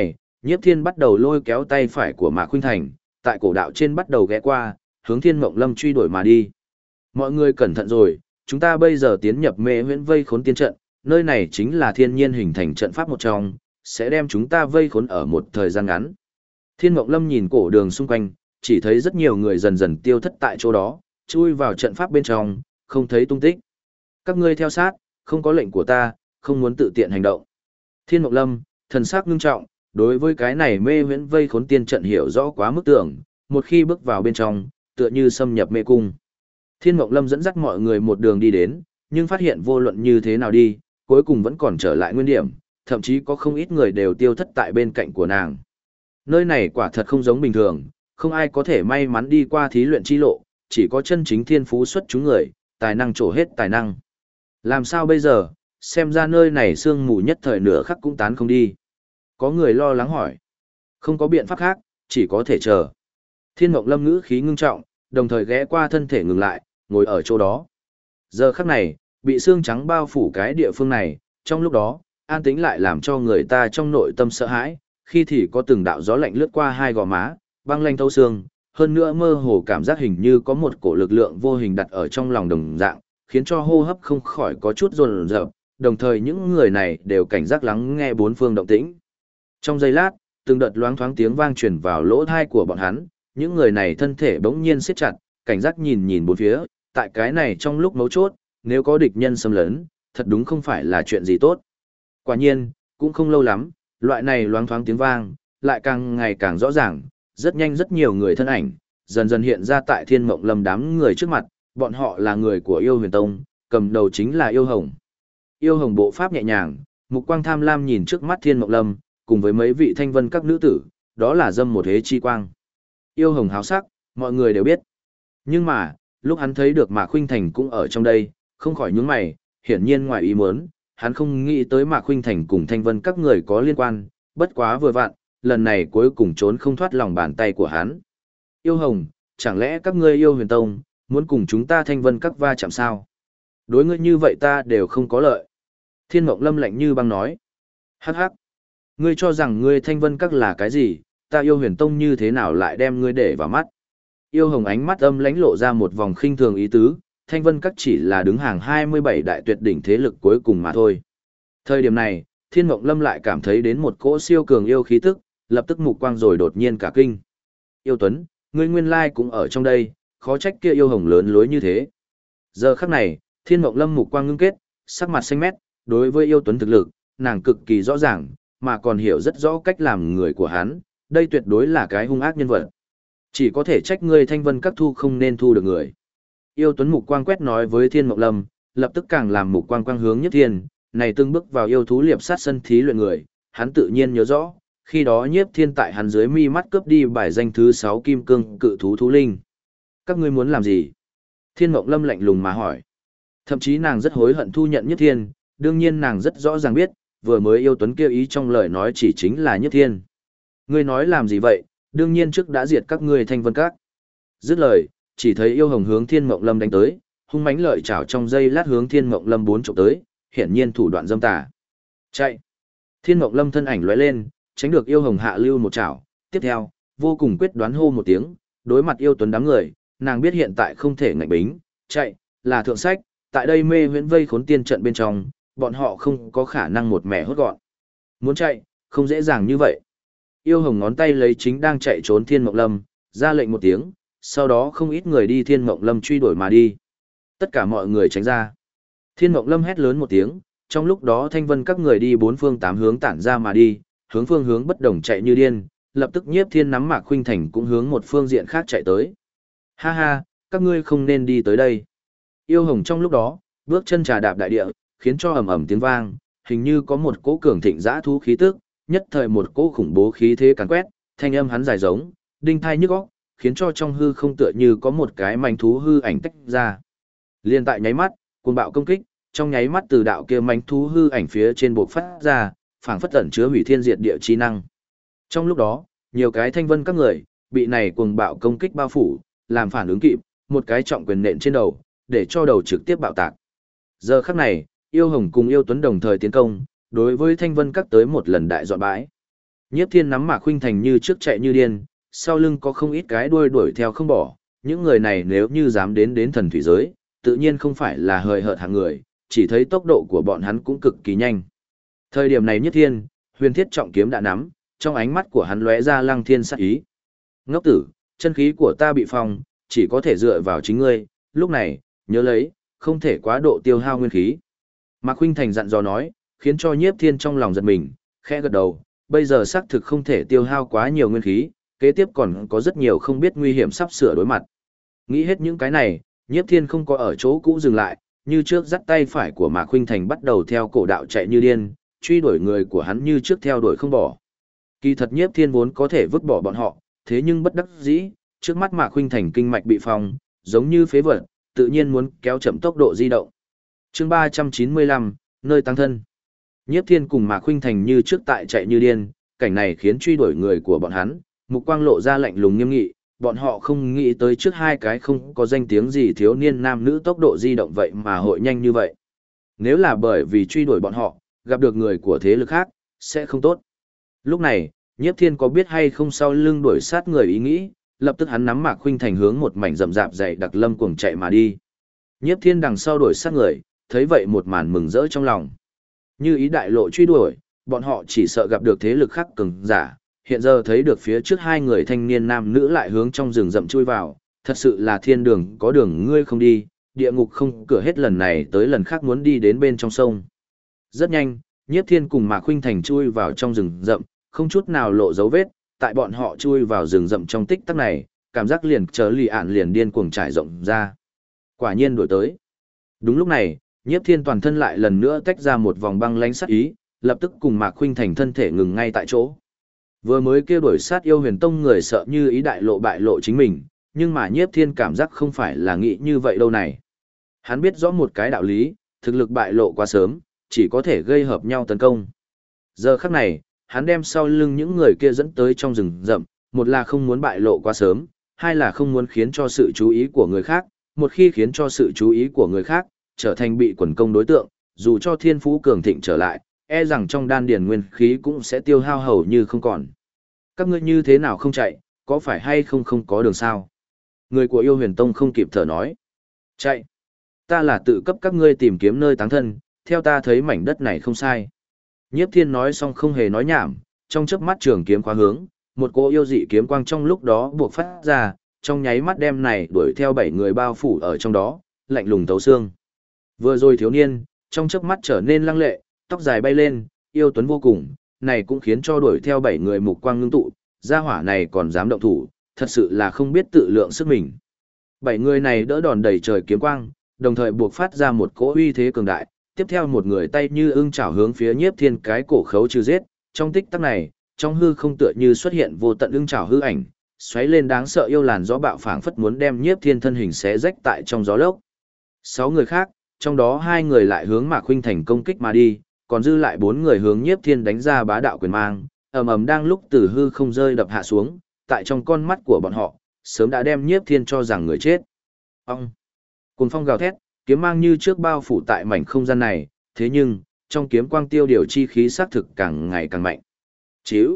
[SPEAKER 1] Nhiếp Thiên bắt đầu lôi kéo tay phải của Mạc Khuynh Thành, tại cổ đạo trên bắt đầu ghé qua, hướng Thiên Mộng Lâm truy đuổi mà đi. Mọi người cẩn thận rồi, chúng ta bây giờ tiến nhập mê huyễn vây khốn tiên trận, nơi này chính là thiên nhiên hình thành trận pháp một trong, sẽ đem chúng ta vây khốn ở một thời gian ngắn. Thiên Mộng Lâm nhìn cổ đường xung quanh, chỉ thấy rất nhiều người dần dần tiêu thất tại chỗ đó, chui vào trận pháp bên trong, không thấy tung tích. Các ngươi theo sát, không có lệnh của ta, không muốn tự tiện hành động. Thiên Mộng Lâm, thần sắc ngưng trọng, đối với cái này mê huyễn vây khốn tiên trận hiểu rõ quá mức tưởng, một khi bước vào bên trong, tựa như xâm nhập mê cung. Thiên Mộng Lâm dẫn dắt mọi người một đường đi đến, nhưng phát hiện vô luận như thế nào đi, cuối cùng vẫn còn trở lại nguyên điểm, thậm chí có không ít người đều tiêu thất tại bên cạnh của nàng. Nơi này quả thật không giống bình thường, không ai có thể may mắn đi qua thí luyện chi lộ, chỉ có chân chính thiên phú xuất chúng người, tài năng trổ hết tài năng. Làm sao bây giờ, xem ra nơi này sương mù nhất thời nửa khắc cũng tán không đi. Có người lo lắng hỏi. Không có biện pháp khác, chỉ có thể chờ. Thiên Mộng Lâm ngữ khí ngưng trọng, đồng thời ghé qua thân thể ngừng lại, ngồi ở chỗ đó. Giờ khắc này, bị sương trắng bao phủ cái địa phương này, trong lúc đó, an tĩnh lại làm cho người ta trong nội tâm sợ hãi, khi thì có từng đạo gió lạnh lướt qua hai gò má, băng lanh thấu xương, hơn nữa mơ hồ cảm giác hình như có một cổ lực lượng vô hình đặt ở trong lòng đồng dạng, khiến cho hô hấp không khỏi có chút run rợn, đồng thời những người này đều cảnh giác lắng nghe bốn phương động tĩnh. Trong giây lát, từng đợt loáng thoáng tiếng vang truyền vào lỗ tai của bọn hắn, những người này thân thể bỗng nhiên siết chặt, cảnh giác nhìn nhìn bốn phía, tại cái này trong lúc mấu chốt, nếu có địch nhân xâm lấn, thật đúng không phải là chuyện gì tốt. Quả nhiên, cũng không lâu lắm, loại này loáng thoáng tiếng vang, lại càng ngày càng rõ ràng, rất nhanh rất nhiều người thân ảnh, dần dần hiện ra tại Thiên Mộng Lâm đám người trước mặt, bọn họ là người của Yêu Huyền Tông, cầm đầu chính là Yêu Hồng. Yêu Hồng bộ pháp nhẹ nhàng, mục quang tham lam nhìn trước mắt Thiên Mộng Lâm, cùng với mấy vị thanh vân các nữ tử, đó là dâm một hế chi quang. Yêu Hồng háo sắc, mọi người đều biết. Nhưng mà, lúc hắn thấy được Mạc Khuynh Thành cũng ở trong đây, không khỏi nhướng mày, hiển nhiên ngoài ý muốn, hắn không nghĩ tới Mạc Khuynh Thành cùng thanh vân các người có liên quan, bất quá vừa vặn, lần này cuối cùng trốn không thoát lòng bàn tay của hắn. Yêu Hồng, chẳng lẽ các ngươi Yêu Huyền Tông, muốn cùng chúng ta thanh vân các va chạm sao? Đối ngươi như vậy ta đều không có lợi. Thiên Mộng Lâm lạnh như băng nói. Hắc hắc. Ngươi cho rằng ngươi thanh vân các là cái gì, ta Yêu Huyền Tông như thế nào lại đem ngươi để vào mắt? Yêu Hồng ánh mắt âm lãnh lộ ra một vòng khinh thường ý tứ, thanh vân các chỉ là đứng hàng 27 đại tuyệt đỉnh thế lực cuối cùng mà thôi. Thời điểm này, Thiên Mộng Lâm lại cảm thấy đến một cỗ siêu cường yêu khí tức, lập tức mục quang rồi đột nhiên cả kinh. Yêu Tuấn, ngươi nguyên lai cũng ở trong đây, khó trách kia Yêu Hồng lớn lối như thế. Giờ khắc này, Thiên Mộng Lâm mục quang ngưng kết, sắc mặt xanh mét, đối với Yêu Tuấn thực lực, nàng cực kỳ rõ ràng, mà còn hiểu rất rõ cách làm người của hắn, đây tuyệt đối là cái hung ác nhân vật. Chỉ có thể trách ngươi thanh vân các thu không nên thu được người. Yêu Tuấn mục quang quét nói với Thiên Mộng Lâm, lập tức càng làm mục quang quang hướng Nhất Thiên, này từng bước vào yêu thú liệp sát sân thí luyện người, hắn tự nhiên nhớ rõ, khi đó Nhiếp Thiên tại hắn dưới mi mắt cướp đi bài danh thứ 6 kim cương cự thú thú linh. Các ngươi muốn làm gì? Thiên Mộng Lâm lạnh lùng mà hỏi. Thậm chí nàng rất hối hận thu nhận Nhiếp Thiên, đương nhiên nàng rất rõ ràng biết, vừa mới Yêu Tuấn kêu ý trong lời nói chỉ chính là Nhiếp Thiên. Ngươi nói làm gì vậy, đương nhiên trước đã diệt các ngươi thanh vân các. Dứt lời, chỉ thấy Yêu Hồng hướng Thiên Mộng Lâm đánh tới, hung mãnh lợi chảo trong dây lát hướng Thiên Mộng Lâm bốn chụp tới, hiển nhiên thủ đoạn dâm tà. Chạy! Thiên Mộng Lâm thân ảnh lóe lên, tránh được Yêu Hồng hạ lưu một chảo, tiếp theo, vô cùng quyết đoán hô một tiếng, đối mặt Yêu Tuấn đám người, nàng biết hiện tại không thể ngạnh bính, chạy, là thượng sách, tại đây mê huyễn vây khốn tiên trận bên trong, bọn họ không có khả năng một mẻ hốt gọn. Muốn chạy, không dễ dàng như vậy. Yêu Hồng ngón tay lấy chính đang chạy trốn Thiên Mộng Lâm, ra lệnh một tiếng, sau đó không ít người đi Thiên Mộng Lâm truy đuổi mà đi. Tất cả mọi người tránh ra. Thiên Mộng Lâm hét lớn một tiếng, trong lúc đó thanh vân các người đi bốn phương tám hướng tản ra mà đi, hướng phương hướng bất đồng chạy như điên, lập tức Nhiếp Thiên nắm Mạc Khuynh Thành cũng hướng một phương diện khác chạy tới. Ha ha, các ngươi không nên đi tới đây. Yêu Hồng trong lúc đó, bước chân trà đạp đại địa, khiến cho ầm ầm tiếng vang, hình như có một cỗ cường thịnh dã thú khí tức, nhất thời một cỗ khủng bố khí thế càn quét, thanh âm hắn dài giống, đinh thai nhức óc, khiến cho trong hư không tựa như có một cái manh thú hư ảnh tách ra. Liên tại nháy mắt, cuồng bạo công kích, trong nháy mắt từ đạo kia manh thú hư ảnh phía trên bộc phát ra, phảng phất ẩn chứa hủy thiên diệt địa chi năng. Trong lúc đó, nhiều cái thanh vân các người bị này cuồng bạo công kích bao phủ, làm phản ứng kịp, một cái trọng quyền nện trên đầu, để cho đầu trực tiếp bạo tạc. Giờ khắc này, Yêu Hồng cùng Yêu Tuấn đồng thời tiến công, đối với thanh vân các tới một lần đại dọn bãi. Nhiếp Thiên nắm Mạc Khuynh Thành như trước chạy như điên, sau lưng có không ít cái đuôi đuổi theo không bỏ, những người này nếu như dám đến thần thủy giới, tự nhiên không phải là hời hợt hạng người, chỉ thấy tốc độ của bọn hắn cũng cực kỳ nhanh. Thời điểm này Nhiếp Thiên, huyền thiết trọng kiếm đã nắm, trong ánh mắt của hắn lóe ra lăng thiên sát ý. Ngốc tử, chân khí của ta bị phong, chỉ có thể dựa vào chính ngươi, lúc này, nhớ lấy, không thể quá độ tiêu hao nguyên khí. Mạc Khuynh Thành dặn dò nói, khiến cho Nhiếp Thiên trong lòng giật mình, khẽ gật đầu, bây giờ xác thực không thể tiêu hao quá nhiều nguyên khí, kế tiếp còn có rất nhiều không biết nguy hiểm sắp sửa đối mặt. Nghĩ hết những cái này, Nhiếp Thiên không có ở chỗ cũ dừng lại, như trước dắt tay phải của Mạc Khuynh Thành bắt đầu theo cổ đạo chạy như điên, truy đuổi người của hắn như trước theo đuổi không bỏ. Kỳ thật Nhiếp Thiên vốn có thể vứt bỏ bọn họ, thế nhưng bất đắc dĩ, trước mắt Mạc Khuynh Thành kinh mạch bị phong, giống như phế vật, tự nhiên muốn kéo chậm tốc độ di động. Chương 395, nơi tăng thân. Nhiếp Thiên cùng Mạc Khuynh Thành như trước tại chạy như điên, cảnh này khiến truy đuổi người của bọn hắn, mục quang lộ ra lạnh lùng nghiêm nghị, bọn họ không nghĩ tới trước hai cái không có danh tiếng gì thiếu niên nam nữ tốc độ di động vậy mà hội nhanh như vậy. Nếu là bởi vì truy đuổi bọn họ, gặp được người của thế lực khác, sẽ không tốt. Lúc này, Nhiếp Thiên có biết hay không sau lưng đuổi sát người ý nghĩ, lập tức hắn nắm Mạc Khuynh Thành hướng một mảnh rậm rạp dày đặc lâm cuồng chạy mà đi. Nhiếp Thiên đằng sau đuổi sát người, thấy vậy một màn mừng rỡ trong lòng. Như ý đại lộ truy đuổi, bọn họ chỉ sợ gặp được thế lực khác cường giả, hiện giờ thấy được phía trước hai người thanh niên nam nữ lại hướng trong rừng rậm chui vào, thật sự là thiên đường có đường ngươi không đi, địa ngục không cửa hết lần này tới lần khác muốn đi đến bên trong sông. Rất nhanh, Nhiếp Thiên cùng Mạc Khuynh Thành chui vào trong rừng rậm, không chút nào lộ dấu vết, tại bọn họ chui vào rừng rậm trong tích tắc này, cảm giác liền chớ lì ạn liền điên cuồng trải rộng ra. Quả nhiên đổi tới. Đúng lúc này, Nhiếp Thiên toàn thân lại lần nữa tách ra một vòng băng lãnh sát ý, lập tức cùng Mạc Khuynh Thành thân thể ngừng ngay tại chỗ. Vừa mới kêu đuổi sát yêu huyền tông người sợ như ý đại lộ bại lộ chính mình, nhưng mà Nhiếp Thiên cảm giác không phải là nghĩ như vậy đâu này. Hắn biết rõ một cái đạo lý, thực lực bại lộ quá sớm, chỉ có thể gây hợp nhau tấn công. Giờ khắc này, hắn đem sau lưng những người kia dẫn tới trong rừng rậm, một là không muốn bại lộ quá sớm, hai là không muốn khiến cho sự chú ý của người khác, một khi khiến cho sự chú ý của người khác, trở thành bị quần công đối tượng, dù cho thiên phú cường thịnh trở lại, e rằng trong đan điền nguyên khí cũng sẽ tiêu hao hầu như không còn. Các ngươi như thế nào không chạy, có phải hay không có đường sao? Người của yêu huyền tông không kịp thở nói. Chạy! Ta là tự cấp các ngươi tìm kiếm nơi táng thân, theo ta thấy mảnh đất này không sai. Nhiếp Thiên nói xong không hề nói nhảm, trong chớp mắt trường kiếm khóa hướng, một cỗ yêu dị kiếm quang trong lúc đó buộc phát ra, trong nháy mắt đem này đuổi theo 7 người bao phủ ở trong đó, lạnh lùng thấu xương. Vừa rồi thiếu niên, trong chớp mắt trở nên lăng lệ, tóc dài bay lên, yêu tuấn vô cùng, này cũng khiến cho đuổi theo 7 người mục quang ngưng tụ, gia hỏa này còn dám động thủ, thật sự là không biết tự lượng sức mình. 7 người này đỡ đòn đầy trời kiếm quang, đồng thời buộc phát ra một cỗ uy thế cường đại, tiếp theo một người tay như ưng chảo hướng phía Nhiếp Thiên cái cổ khấu trừ giết, trong tích tắc này, trong hư không tựa như xuất hiện vô tận ưng chảo hư ảnh, xoáy lên đáng sợ yêu làn gió bạo phảng phất muốn đem Nhiếp Thiên thân hình xé rách tại trong gió lốc. 6 người khác, trong đó 2 người lại hướng Mạc Khuynh Thành công kích mà đi, còn dư lại 4 người hướng Nhiếp Thiên đánh ra bá đạo quyền mang, ầm ầm đang lúc từ hư không rơi đập hạ xuống, tại trong con mắt của bọn họ, sớm đã đem Nhiếp Thiên cho rằng người chết. Ông! Cuồng phong gào thét, kiếm mang như trước bao phủ tại mảnh không gian này, thế nhưng, trong kiếm quang tiêu điều chi khí xác thực càng ngày càng mạnh. Chíu!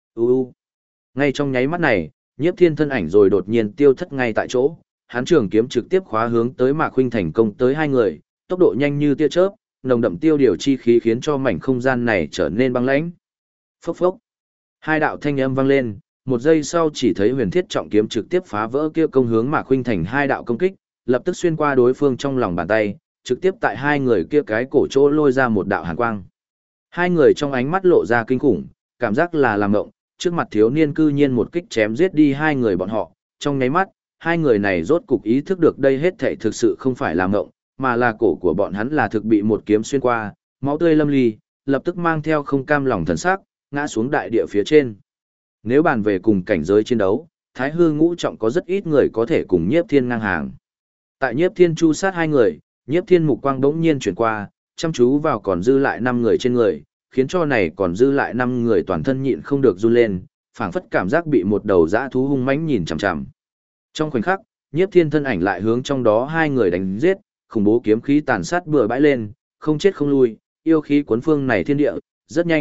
[SPEAKER 1] Ngay trong nháy mắt này, Nhiếp Thiên thân ảnh rồi đột nhiên tiêu thất ngay tại chỗ, hắn trường kiếm trực tiếp khóa hướng tới Mạc Khuynh Thành công tới 2 người, tốc độ nhanh như tia chớp, nồng đậm tiêu điều chi khí khiến cho mảnh không gian này trở nên băng lãnh. Phốc phốc. 2 đạo thanh âm vang lên, một giây sau chỉ thấy huyền thiết trọng kiếm trực tiếp phá vỡ kia công hướng Mạc Khuynh Thành 2 đạo công kích, lập tức xuyên qua đối phương trong lòng bàn tay, trực tiếp tại 2 người kia cái cổ chỗ lôi ra một đạo hàn quang. 2 người trong ánh mắt lộ ra kinh khủng, cảm giác là làm ngộng, trước mặt thiếu niên cư nhiên một kích chém giết đi 2 người bọn họ, trong nháy mắt, 2 người này rốt cục ý thức được đây hết thảy thực sự không phải làm ngộng, mà là cổ của bọn hắn là thực bị một kiếm xuyên qua, máu tươi lâm ly, lập tức mang theo không cam lòng thần sắc, ngã xuống đại địa phía trên. Nếu bàn về cùng cảnh giới chiến đấu, Thái Hư ngũ trọng có rất ít người có thể cùng Nhiếp Thiên ngang hàng. Tại Nhiếp Thiên chu sát 2 người, Nhiếp Thiên mục quang bỗng nhiên chuyển qua, chăm chú vào còn dư lại 5 người trên người, khiến cho này còn dư lại 5 người toàn thân nhịn không được run lên, phảng phất cảm giác bị một đầu dã thú hung mãnh nhìn chằm chằm. Trong khoảnh khắc, Nhiếp Thiên thân ảnh lại hướng trong đó 2 người đánh giết, khủng bố kiếm khí tàn sát bừa bãi lên, không chết không lui, yêu khí cuốn phương này thiên địa, rất nhanh,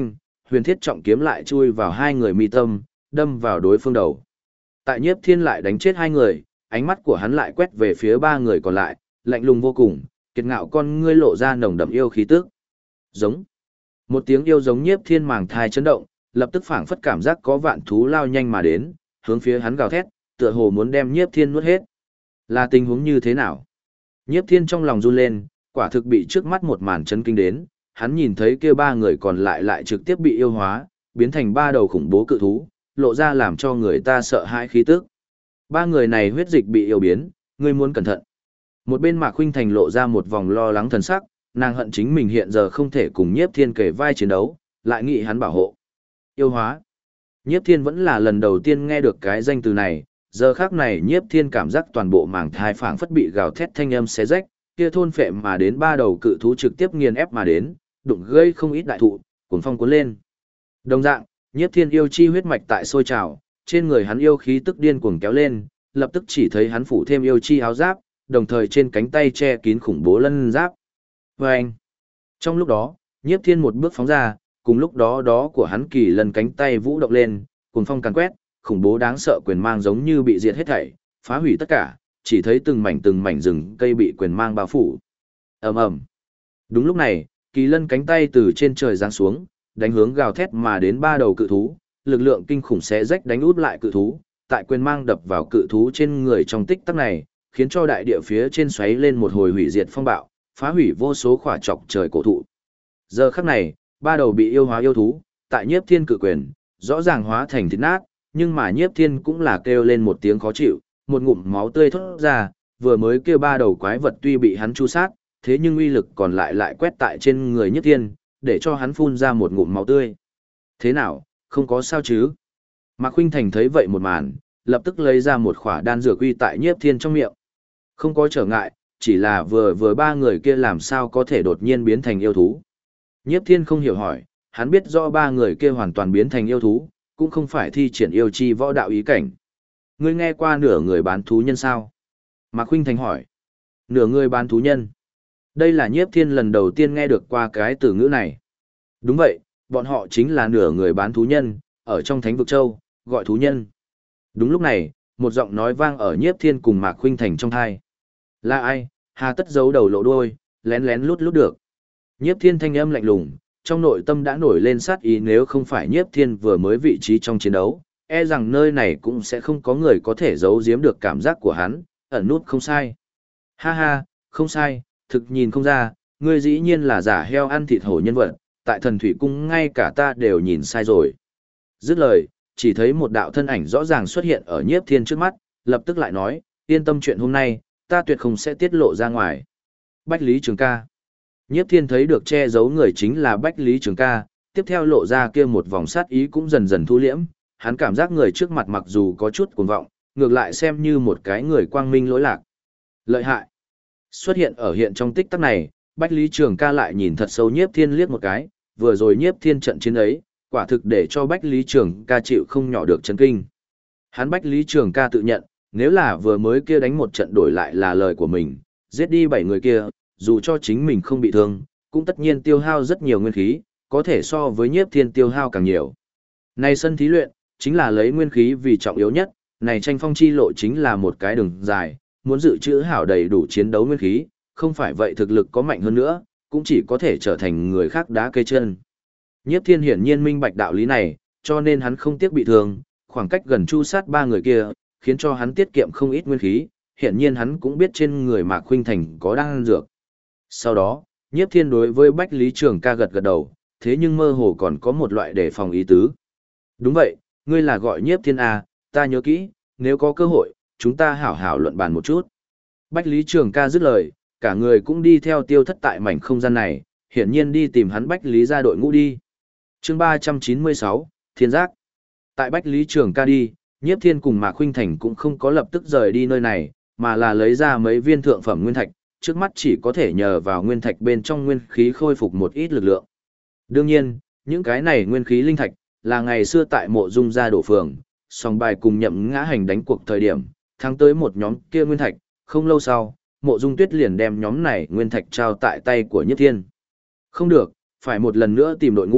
[SPEAKER 1] huyền thiết trọng kiếm lại chui vào hai người mi tâm, đâm vào đối phương đầu. Tại Nhiếp Thiên lại đánh chết hai người, ánh mắt của hắn lại quét về phía ba người còn lại, lạnh lùng vô cùng, kiệt ngạo con ngươi lộ ra nồng đậm yêu khí tức. Giống. Một tiếng yêu giống Nhiếp Thiên màng thai chấn động, lập tức phảng phất cảm giác có vạn thú lao nhanh mà đến, hướng phía hắn gào thét, tựa hồ muốn đem Nhiếp Thiên nuốt hết. Là tình huống như thế nào? Nhiếp Thiên trong lòng run lên, quả thực bị trước mắt một màn chấn kinh đến, hắn nhìn thấy kia ba người còn lại lại trực tiếp bị yêu hóa, biến thành ba đầu khủng bố cự thú, lộ ra làm cho người ta sợ hãi khí tức. Ba người này huyết dịch bị yêu biến, ngươi muốn cẩn thận. Một bên Mạc Khuynh Thành lộ ra một vòng lo lắng thần sắc, nàng hận chính mình hiện giờ không thể cùng Nhiếp Thiên kể vai chiến đấu, lại nghĩ hắn bảo hộ. Yêu hóa. Nhiếp Thiên vẫn là lần đầu tiên nghe được cái danh từ này, giờ khắc này Nhiếp Thiên cảm giác toàn bộ màng thai phảng phất bị gào thét thanh âm xé rách, kia thôn phệ mà đến ba đầu cự thú trực tiếp nghiền ép mà đến, đụng gây không ít đại thụ, cuồng phong cuốn lên. Đồng dạng, Nhiếp Thiên yêu chi huyết mạch tại sôi trào, trên người hắn yêu khí tức điên cuồng kéo lên, lập tức chỉ thấy hắn phủ thêm yêu chi áo giáp, đồng thời trên cánh tay che kín khủng bố lân giáp. Vâng! Trong lúc đó, Nhiếp Thiên một bước phóng ra, cùng lúc đó đó của hắn kỳ lần cánh tay vũ động lên, cuồng phong càn quét, khủng bố đáng sợ quyền mang giống như bị diệt hết thảy, phá hủy tất cả, chỉ thấy từng mảnh rừng cây bị quyền mang bao phủ. Ầm ầm. Đúng lúc này, kỳ lân cánh tay từ trên trời giáng xuống, đánh hướng gào thét mà đến ba đầu cự thú, lực lượng kinh khủng xé rách đánh út lại cự thú, tại quyền mang đập vào cự thú trên người trong tích tắc này, khiến cho đại địa phía trên xoáy lên một hồi hủy diệt phong bạo, phá hủy vô số khỏa trọc trời cổ thụ. Giờ khắc này, ba đầu bị yêu hóa yêu thú, tại Nhiếp Thiên cự quyền, rõ ràng hóa thành thịt nát, nhưng mà Nhiếp Thiên cũng là kêu lên một tiếng khó chịu, một ngụm máu tươi thốt ra, vừa mới kêu ba đầu quái vật tuy bị hắn chu sát, thế nhưng uy lực còn lại quét tại trên người Nhiếp Thiên, để cho hắn phun ra một ngụm máu tươi. Thế nào, không có sao chứ? Mạc Khuynh Thành thấy vậy một màn, lập tức lấy ra một khỏa đan dược uy tại Nhiếp Thiên trong miệng. Không có trở ngại, chỉ là vừa ba người kia làm sao có thể đột nhiên biến thành yêu thú. Nhiếp Thiên không hiểu hỏi, hắn biết rõ ba người kia hoàn toàn biến thành yêu thú, cũng không phải thi triển yêu chi võ đạo ý cảnh. Ngươi nghe qua nửa người bán thú nhân sao? Mạc Khuynh Thành hỏi. Nửa người bán thú nhân. Đây là Nhiếp Thiên lần đầu tiên nghe được qua cái từ ngữ này. Đúng vậy, bọn họ chính là nửa người bán thú nhân, ở trong Thánh Vực Châu, gọi thú nhân. Đúng lúc này, một giọng nói vang ở Nhiếp Thiên cùng Mạc Khuynh Thành trong tai. Là ai, hà tất giấu đầu lộ đuôi, lén lén lút lút được. Nhiếp Thiên thanh âm lạnh lùng, trong nội tâm đã nổi lên sát ý, nếu không phải Nhiếp Thiên vừa mới vị trí trong chiến đấu, e rằng nơi này cũng sẽ không có người có thể giấu giếm được cảm giác của hắn, ẩn nút không sai. Ha ha, không sai, thực nhìn không ra, ngươi dĩ nhiên là giả heo ăn thịt hổ nhân vật, tại Thần Thủy Cung ngay cả ta đều nhìn sai rồi. Dứt lời, chỉ thấy một đạo thân ảnh rõ ràng xuất hiện ở Nhiếp Thiên trước mắt, lập tức lại nói, yên tâm, chuyện hôm nay, ta tuyệt không sẽ tiết lộ ra ngoài. Bách Lý Trường Ca. Nhiếp Thiên thấy được che giấu người chính là Bách Lý Trường Ca, tiếp theo lộ ra kia một vòng sát ý cũng dần dần thu liễm, hắn cảm giác người trước mặt mặc dù có chút cuồng vọng, ngược lại xem như một cái người quang minh lỗi lạc. Lợi hại. Xuất hiện ở hiện trong tích tắc này, Bách Lý Trường Ca lại nhìn thật sâu Nhiếp Thiên liếc một cái, vừa rồi Nhiếp Thiên trận chiến ấy, quả thực để cho Bách Lý Trường Ca chịu không nhỏ được chấn kinh. Hắn Bách Lý Trường Ca tự nhận, nếu là vừa mới kia đánh một trận đổi lại là lời của mình, giết đi 7 người kia, dù cho chính mình không bị thương, cũng tất nhiên tiêu hao rất nhiều nguyên khí, có thể so với Nhiếp Thiên tiêu hao càng nhiều. Này sân thí luyện, chính là lấy nguyên khí vì trọng yếu nhất, này tranh phong chi lộ chính là một cái đường dài, muốn dự trữ hảo đầy đủ chiến đấu nguyên khí, không phải vậy thực lực có mạnh hơn nữa, cũng chỉ có thể trở thành người khác đá cây chân. Nhiếp Thiên hiển nhiên minh bạch đạo lý này, cho nên hắn không tiếc bị thương, khoảng cách gần chu sát 3 người kia, khiến cho hắn tiết kiệm không ít nguyên khí, hiển nhiên hắn cũng biết trên người Mạc Khuynh Thành có đan dược. Sau đó, Nhiếp Thiên đối với Bách Lý Trường Ca gật gật đầu, thế nhưng mơ hồ còn có một loại đề phòng ý tứ. Đúng vậy, ngươi là gọi Nhiếp Thiên à, ta nhớ kỹ, nếu có cơ hội, chúng ta hảo hảo luận bàn một chút. Bách Lý Trường Ca dứt lời, cả người cũng đi theo tiêu thất tại mảnh không gian này, hiển nhiên đi tìm hắn Bách Lý ra đội ngũ đi. Chương 396, Thiên Giác. Tại Bách Lý Trường Ca đi, Nhiếp Thiên cùng Mạc Khuynh Thành cũng không có lập tức rời đi nơi này, mà là lấy ra mấy viên thượng phẩm nguyên thạch, trước mắt chỉ có thể nhờ vào nguyên thạch bên trong nguyên khí khôi phục một ít lực lượng. Đương nhiên, những cái này nguyên khí linh thạch, là ngày xưa tại Mộ Dung gia đổ phường, song bài cùng Nhậm Ngã Hành đánh cuộc thời điểm, thắng tới một nhóm kia nguyên thạch, không lâu sau, Mộ Dung Tuyết liền đem nhóm này nguyên thạch trao tại tay của Nhiếp Thiên. Không được, phải một lần nữa tìm đội ngũ,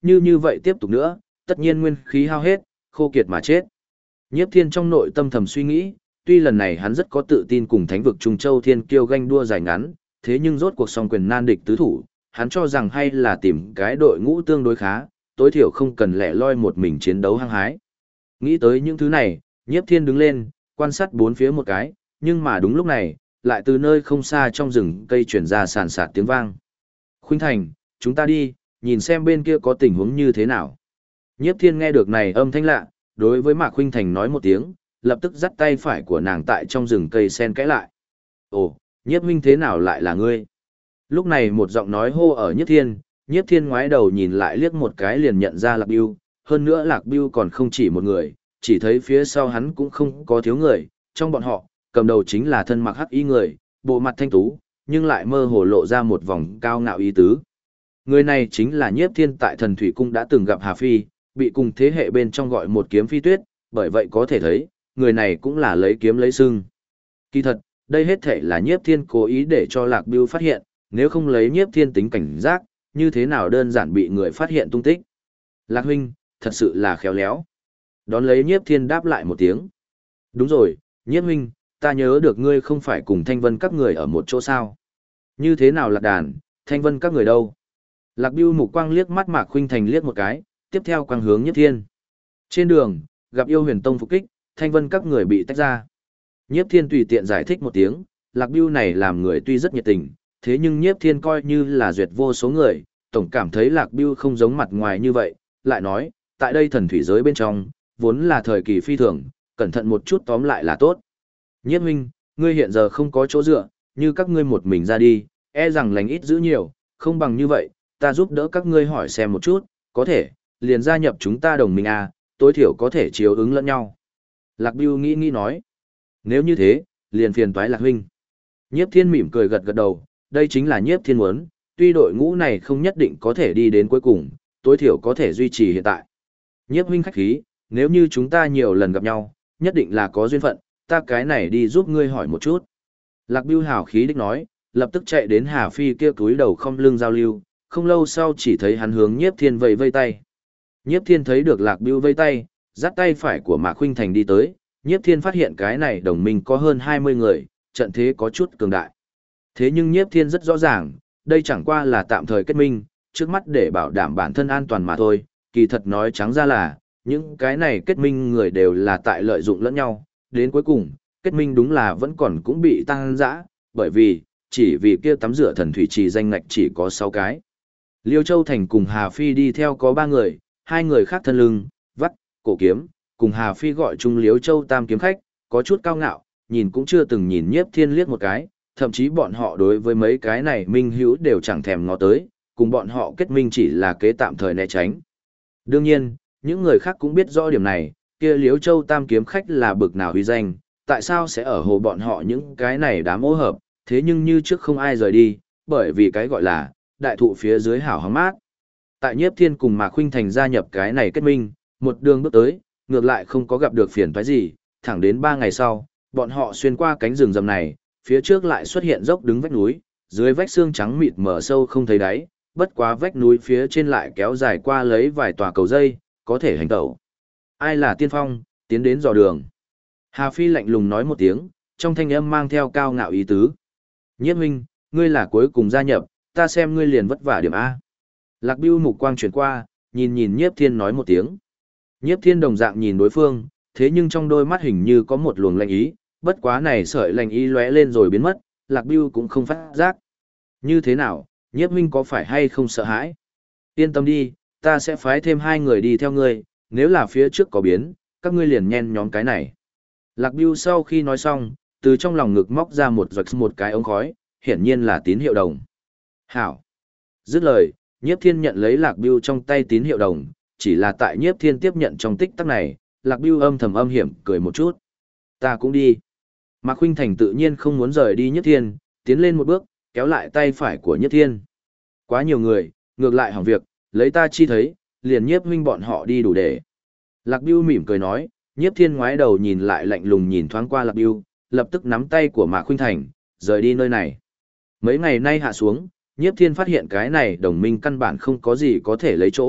[SPEAKER 1] như vậy tiếp tục nữa, tất nhiên nguyên khí hao hết, khô kiệt mà chết. Nhiếp Thiên trong nội tâm thầm suy nghĩ, tuy lần này hắn rất có tự tin cùng thánh vực Trung Châu Thiên Kiêu ganh đua dài ngắn, thế nhưng rốt cuộc song quyền nan địch tứ thủ, hắn cho rằng hay là tìm cái đội ngũ tương đối khá, tối thiểu không cần lẻ loi một mình chiến đấu hăng hái. Nghĩ tới những thứ này, Nhiếp Thiên đứng lên, quan sát bốn phía một cái, nhưng mà đúng lúc này, lại từ nơi không xa trong rừng cây truyền ra sàn sạt tiếng vang. Khuynh Thành, chúng ta đi, nhìn xem bên kia có tình huống như thế nào. Nhiếp Thiên nghe được này âm thanh lạ, đối với Mạc Khuynh Thành nói một tiếng, lập tức dắt tay phải của nàng tại trong rừng cây sen kẽ lại. Ồ, Nhiếp huynh thế nào lại là ngươi? Lúc này một giọng nói hô ở Nhiếp Thiên ngoái đầu nhìn lại liếc một cái liền nhận ra Lạc Bưu, hơn nữa Lạc Bưu còn không chỉ một người, chỉ thấy phía sau hắn cũng không có thiếu người, trong bọn họ, cầm đầu chính là thân mặc hắc y người, bộ mặt thanh tú, nhưng lại mơ hồ lộ ra một vòng cao ngạo ý tứ. Người này chính là Nhiếp Thiên tại Thần Thủy Cung đã từng gặp Hà Phi, bị cùng thế hệ bên trong gọi một kiếm phi tuyết, bởi vậy có thể thấy, người này cũng là lấy kiếm lấy sưng. Kỳ thật, đây hết thể là Nhiếp Thiên cố ý để cho Lạc Bưu phát hiện, nếu không lấy Nhiếp Thiên tính cảnh giác, như thế nào đơn giản bị người phát hiện tung tích. Lạc huynh, thật sự là khéo léo. Đón lấy Nhiếp Thiên đáp lại một tiếng. Đúng rồi, Nhiếp huynh, ta nhớ được ngươi không phải cùng Thanh Vân các người ở một chỗ sao. Như thế nào Lạc đàn, Thanh Vân các người đâu? Lạc Bưu mục quang liếc mắt Mạc Khuynh Thành liếc một cái, tiếp theo quang hướng Nhiếp Thiên. Trên đường, gặp Yêu Huyền Tông phục kích, Thanh Vân các người bị tách ra. Nhiếp Thiên tùy tiện giải thích một tiếng, Lạc Bưu này làm người tuy rất nhiệt tình, thế nhưng Nhiếp Thiên coi như là duyệt vô số người, tổng cảm thấy Lạc Bưu không giống mặt ngoài như vậy, lại nói, tại đây thần thủy giới bên trong, vốn là thời kỳ phi thường, cẩn thận một chút tóm lại là tốt. Nhiếp huynh, ngươi hiện giờ không có chỗ dựa, như các ngươi một mình ra đi, e rằng lành ít giữ nhiều, không bằng như vậy, ta giúp đỡ các ngươi hỏi xem một chút, có thể, liền gia nhập chúng ta đồng minh à, tối thiểu có thể chiếu ứng lẫn nhau. Lạc Bưu nghĩ nói, nếu như thế, liền phiền toái Lạc huynh. Nhiếp Thiên mỉm cười gật gật đầu, đây chính là Nhiếp Thiên muốn, tuy đội ngũ này không nhất định có thể đi đến cuối cùng, tối thiểu có thể duy trì hiện tại. Nhiếp huynh khách khí, nếu như chúng ta nhiều lần gặp nhau, nhất định là có duyên phận, ta cái này đi giúp ngươi hỏi một chút. Lạc Bưu hào khí đích nói, lập tức chạy đến Hà Phi kia túi đầu không lưng giao lưu, không lâu sau chỉ thấy hắn hướng Nhiếp Thiên vẫy vây tay. Nhiếp Thiên thấy được Lạc Bưu vây tay, dắt tay phải của Mạc Khuynh Thành đi tới, Nhiếp Thiên phát hiện cái này đồng minh có hơn 20 người, trận thế có chút cường đại. Thế nhưng Nhiếp Thiên rất rõ ràng, đây chẳng qua là tạm thời kết minh, trước mắt để bảo đảm bản thân an toàn mà thôi, kỳ thật nói trắng ra là, những cái này kết minh người đều là tại lợi dụng lẫn nhau, đến cuối cùng, kết minh đúng là vẫn còn cũng bị tăng dã, bởi vì, chỉ vì kia tắm rửa thần thủy trì danh ngạch chỉ có 6 cái. Liêu Châu Thành cùng Hà Phi đi theo có 3 người, 2 người khác thân lưng, vắt, cổ kiếm, cùng Hà Phi gọi chung Liêu Châu Tam kiếm khách, có chút cao ngạo, nhìn cũng chưa từng nhìn Nhiếp Thiên liếc một cái, thậm chí bọn họ đối với mấy cái này minh hữu đều chẳng thèm ngó tới, cùng bọn họ kết minh chỉ là kế tạm thời né tránh. Đương nhiên, những người khác cũng biết rõ điểm này, kia Liêu Châu Tam kiếm khách là bực nào uy danh, tại sao sẽ ở hồ bọn họ những cái này đám ô hợp, thế nhưng như trước không ai rời đi, bởi vì cái gọi là đại thụ phía dưới hảo hóng mát. Tại Nhiếp Thiên cùng Mạc Khuynh Thành gia nhập cái này kết minh, một đường bước tới, ngược lại không có gặp được phiền toái gì, thẳng đến 3 ngày sau, bọn họ xuyên qua cánh rừng rậm này, phía trước lại xuất hiện dốc đứng vách núi, dưới vách xương trắng mịt mở sâu không thấy đáy, bất quá vách núi phía trên lại kéo dài qua lấy vài tòa cầu dây, có thể hành tẩu. Ai là tiên phong, tiến đến dò đường. Hà Phi lạnh lùng nói một tiếng, trong thanh âm mang theo cao ngạo ý tứ. Nhiếp huynh, ngươi là cuối cùng gia nhập, ta xem ngươi liền vất vả điểm A. Lạc Bưu mục quang chuyển qua, nhìn Nhiếp Thiên nói một tiếng. Nhiếp Thiên đồng dạng nhìn đối phương, thế nhưng trong đôi mắt hình như có một luồng lạnh ý, bất quá này sợi lạnh ý lóe lên rồi biến mất, Lạc Bưu cũng không phát giác. Như thế nào, Nhiếp huynh có phải hay không sợ hãi? Yên tâm đi, ta sẽ phái thêm 2 người đi theo ngươi, nếu là phía trước có biến, các ngươi liền nhen nhóm cái này. Lạc Bưu sau khi nói xong, từ trong lòng ngực móc ra một cái ống khói, hiển nhiên là tín hiệu đồng. Hảo. Dứt lời, Nhiếp Thiên nhận lấy Lạc Bưu trong tay tín hiệu đồng, chỉ là tại Nhiếp Thiên tiếp nhận trong tích tắc này, Lạc Bưu âm thầm âm hiểm cười một chút. Ta cũng đi. Mạc Khuynh Thành tự nhiên không muốn rời đi Nhiếp Thiên, tiến lên một bước, kéo lại tay phải của Nhiếp Thiên. Quá nhiều người, ngược lại hỏng việc, lấy ta chi thấy, liền Nhiếp huynh bọn họ đi đủ để. Lạc Bưu mỉm cười nói, Nhiếp Thiên ngoái đầu nhìn lại lạnh lùng nhìn thoáng qua Lạc Bưu, lập tức nắm tay của Mạc Khuynh Thành, rời đi nơi này. Mấy ngày nay hạ xuống, Nhiếp Thiên phát hiện cái này đồng minh căn bản không có gì có thể lấy chỗ,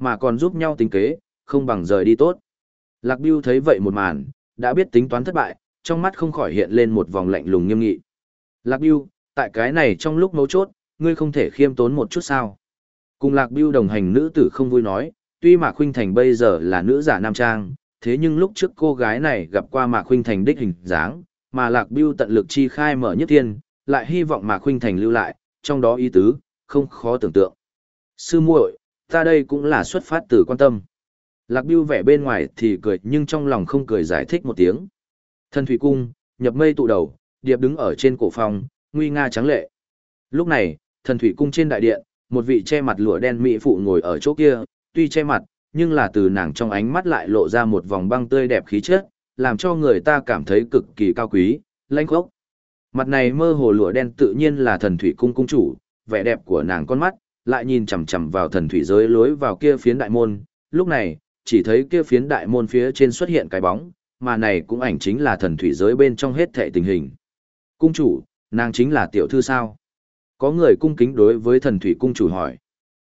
[SPEAKER 1] mà còn giúp nhau tính kế, không bằng rời đi tốt. Lạc Bưu thấy vậy một màn, đã biết tính toán thất bại, trong mắt không khỏi hiện lên một vòng lạnh lùng nghiêm nghị. Lạc Bưu, tại cái này trong lúc mấu chốt, ngươi không thể khiêm tốn một chút sao? Cùng Lạc Bưu đồng hành nữ tử không vui nói, tuy Mạc Khuynh Thành bây giờ là nữ giả nam trang, thế nhưng lúc trước cô gái này gặp qua Mạc Khuynh Thành đích hình dáng, mà Lạc Bưu tận lực chi khai mở nhất thiên, lại hy vọng Mạc Khuynh Thành lưu lại, trong đó ý tứ, không khó tưởng tượng. Sư muội, ta đây cũng là xuất phát từ quan tâm. Lạc Bưu vẻ bên ngoài thì cười nhưng trong lòng không cười, giải thích một tiếng. Thần thủy cung, nhập mây tụ đầu, điệp đứng ở trên cổ phòng, nguy nga trắng lệ. Lúc này, thần thủy cung trên đại điện, một vị che mặt lụa đen mỹ phụ ngồi ở chỗ kia, tuy che mặt, nhưng là từ nàng trong ánh mắt lại lộ ra một vòng băng tươi đẹp khí chất, làm cho người ta cảm thấy cực kỳ cao quý, lãnh khốc. Mặt này mơ hồ lụa đen tự nhiên là thần thủy cung cung chủ, vẻ đẹp của nàng con mắt, lại nhìn chằm chằm vào thần thủy giới lối vào kia phiến đại môn, lúc này, chỉ thấy kia phiến đại môn phía trên xuất hiện cái bóng, mà này cũng ảnh chính là thần thủy giới bên trong hết thảy tình hình. Cung chủ, nàng chính là tiểu thư sao? Có người cung kính đối với thần thủy cung chủ hỏi.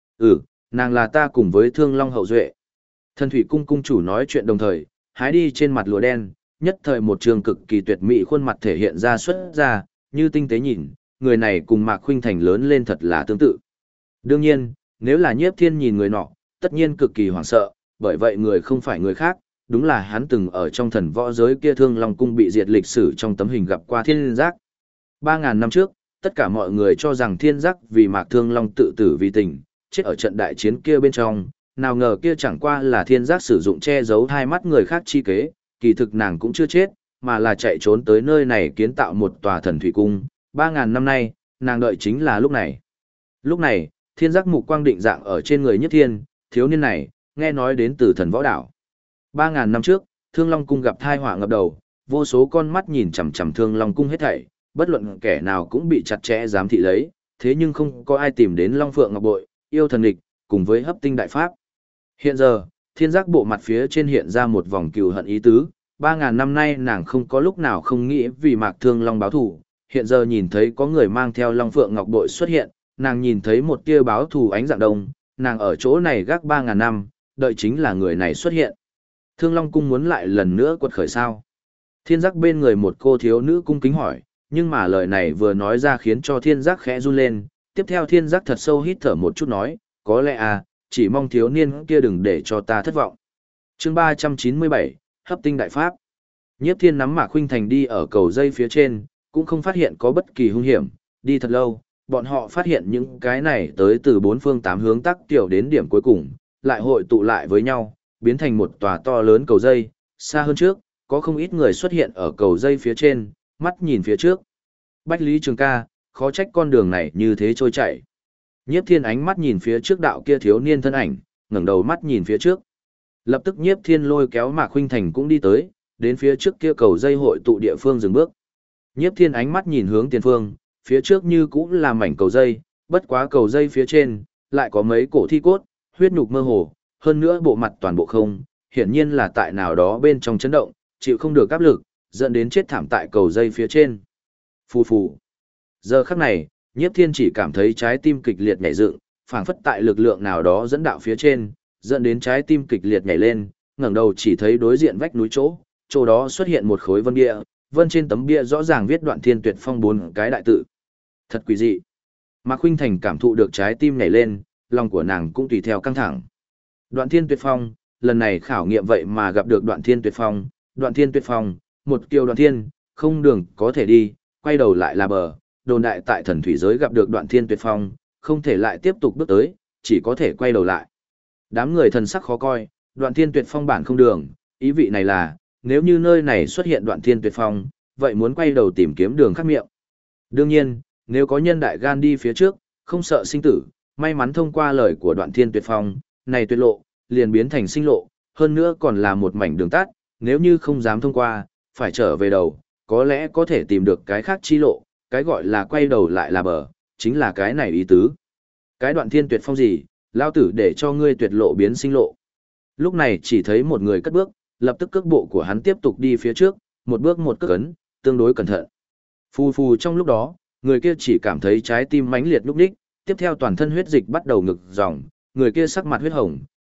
[SPEAKER 1] Nàng là ta cùng với Thương Long hậu duệ. Thần thủy cung cung chủ nói chuyện đồng thời, hái đi trên mặt lụa đen, nhất thời một trường cực kỳ tuyệt mỹ khuôn mặt thể hiện ra xuất ra, như tinh tế nhìn, người này cùng Mạc Khuynh Thành lớn lên thật là tương tự. Đương nhiên, nếu là Nhiếp Thiên nhìn người nọ, tất nhiên cực kỳ hoảng sợ, bởi vậy người không phải người khác, đúng là hắn từng ở trong thần võ giới kia Thương Long cung bị diệt lịch sử trong tấm hình gặp qua Thiên Giác. 3.000 năm trước, tất cả mọi người cho rằng Thiên Giác vì Mạc Thương Long tự tử vì tình, chết ở trận đại chiến kia bên trong, nào ngờ kia chẳng qua là Thiên Giác sử dụng che giấu hai mắt người khác chi kế, kỳ thực nàng cũng chưa chết, mà là chạy trốn tới nơi này kiến tạo một tòa thần thủy cung, 3.000 năm nay, nàng đợi chính là lúc này. Lúc này, Thiên Giác mục quang định dạng ở trên người Nhất Thiên, thiếu niên này, nghe nói đến từ thần võ đảo. 3.000 năm trước, Thương Long cung gặp tai họa ngập đầu, vô số con mắt nhìn chằm chằm Thương Long cung hết thảy, bất luận kẻ nào cũng bị chặt chẽ giám thị lấy, thế nhưng không có ai tìm đến Long Phượng Ngọc Bội, yêu thần địch, cùng với hấp tinh đại pháp. Hiện giờ, Thiên Giác bộ mặt phía trên hiện ra một vòng cừu hận ý tứ, 3.000 năm nay nàng không có lúc nào không nghĩ vì Mạc Thương Long báo thù, hiện giờ nhìn thấy có người mang theo Long Phượng Ngọc Bội xuất hiện, nàng nhìn thấy một tia báo thù ánh dạng đông, nàng ở chỗ này gác 3.000 năm, đợi chính là người này xuất hiện. Thương Long cung muốn lại lần nữa quật khởi sao? Thiên Giác bên người một cô thiếu nữ cung kính hỏi, nhưng mà lời này vừa nói ra khiến cho Thiên Giác khẽ run lên, tiếp theo Thiên Giác thật sâu hít thở một chút nói, có lẽ chỉ mong thiếu niên kia đừng để cho ta thất vọng. Chương 397, hấp tinh đại pháp. Nhiếp Thiên nắm Mạc Khuynh Thành đi ở cầu dây phía trên, cũng không phát hiện có bất kỳ hung hiểm, đi thật lâu, bọn họ phát hiện những cái này tới từ bốn phương tám hướng tắc tiểu đến điểm cuối cùng, lại hội tụ lại với nhau, biến thành một tòa to lớn cầu dây, xa hơn trước, có không ít người xuất hiện ở cầu dây phía trên, mắt nhìn phía trước. Bách Lý Trường ca, khó trách con đường này như thế trôi chảy. Nhiếp Thiên ánh mắt nhìn phía trước đạo kia thiếu niên thân ảnh, ngẩng đầu mắt nhìn phía trước. Lập tức Nhiếp Thiên lôi kéo Mạc Khuynh Thành cũng đi tới, đến phía trước kia cầu dây hội tụ địa phương dừng bước. Nhiếp Thiên ánh mắt nhìn hướng tiền phương, phía trước như cũng là mảnh cầu dây, bất quá cầu dây phía trên, lại có mấy cổ thi cốt, huyết nhục mơ hồ, hơn nữa bộ mặt toàn bộ không, hiển nhiên là tại nào đó bên trong chấn động, chịu không được áp lực, dẫn đến chết thảm tại cầu dây phía trên. Phù phù. Giờ khắc này, Nhiếp Thiên chỉ cảm thấy trái tim kịch liệt nhảy dựng, phảng phất tại lực lượng nào đó dẫn đạo phía trên, dẫn đến trái tim kịch liệt nhảy lên, ngẩng đầu chỉ thấy đối diện vách núi chỗ đó xuất hiện một khối vân bia, vân trên tấm bia rõ ràng viết Đoạn Thiên Tuyệt Phong 4 cái đại tự. Thật quỷ dị. Mạc Khuynh Thành cảm thụ được trái tim nhảy lên, lòng của nàng cũng tùy theo căng thẳng. Đoạn Thiên Tuyệt Phong, lần này khảo nghiệm vậy mà gặp được Đoạn Thiên Tuyệt Phong, Đoạn Thiên Tuyệt Phong, một kiều Đoạn Thiên, không đường có thể đi, quay đầu lại là bờ, đồn đại tại thần thủy giới gặp được Đoạn Thiên Tuyệt Phong, không thể lại tiếp tục bước tới, chỉ có thể quay đầu lại. Đám người thần sắc khó coi, Đoạn Thiên Tuyệt Phong bản không đường, ý vị này là, nếu như nơi này xuất hiện Đoạn Thiên Tuyệt Phong, vậy muốn quay đầu tìm kiếm đường khác miệng. Đương nhiên, nếu có nhân đại gan đi phía trước, không sợ sinh tử, may mắn thông qua lời của Đoạn Thiên Tuyệt Phong, này tuyệt lộ, liền biến thành sinh lộ, hơn nữa còn là một mảnh đường tắt, nếu như không dám thông qua, phải trở về đầu, có lẽ có thể tìm được cái khác chi lộ, cái gọi là quay đầu lại là bờ, chính là cái này ý tứ. Cái Đoạn Thiên Tuyệt Phong gì, lao tử để cho ngươi tuyệt lộ biến sinh lộ. Lúc này chỉ thấy một người cất bước, lập tức cước bộ của hắn tiếp tục đi phía trước, một bước một cước ấn, tương đối cẩn thận. Phù phù trong lúc đó, người kia chỉ cảm thấy trái tim mãnh liệt lúc đích, tiếp theo toàn thân huyết dịch bắt đầu ngực dòng, người kia sắc mặt huyết hồng,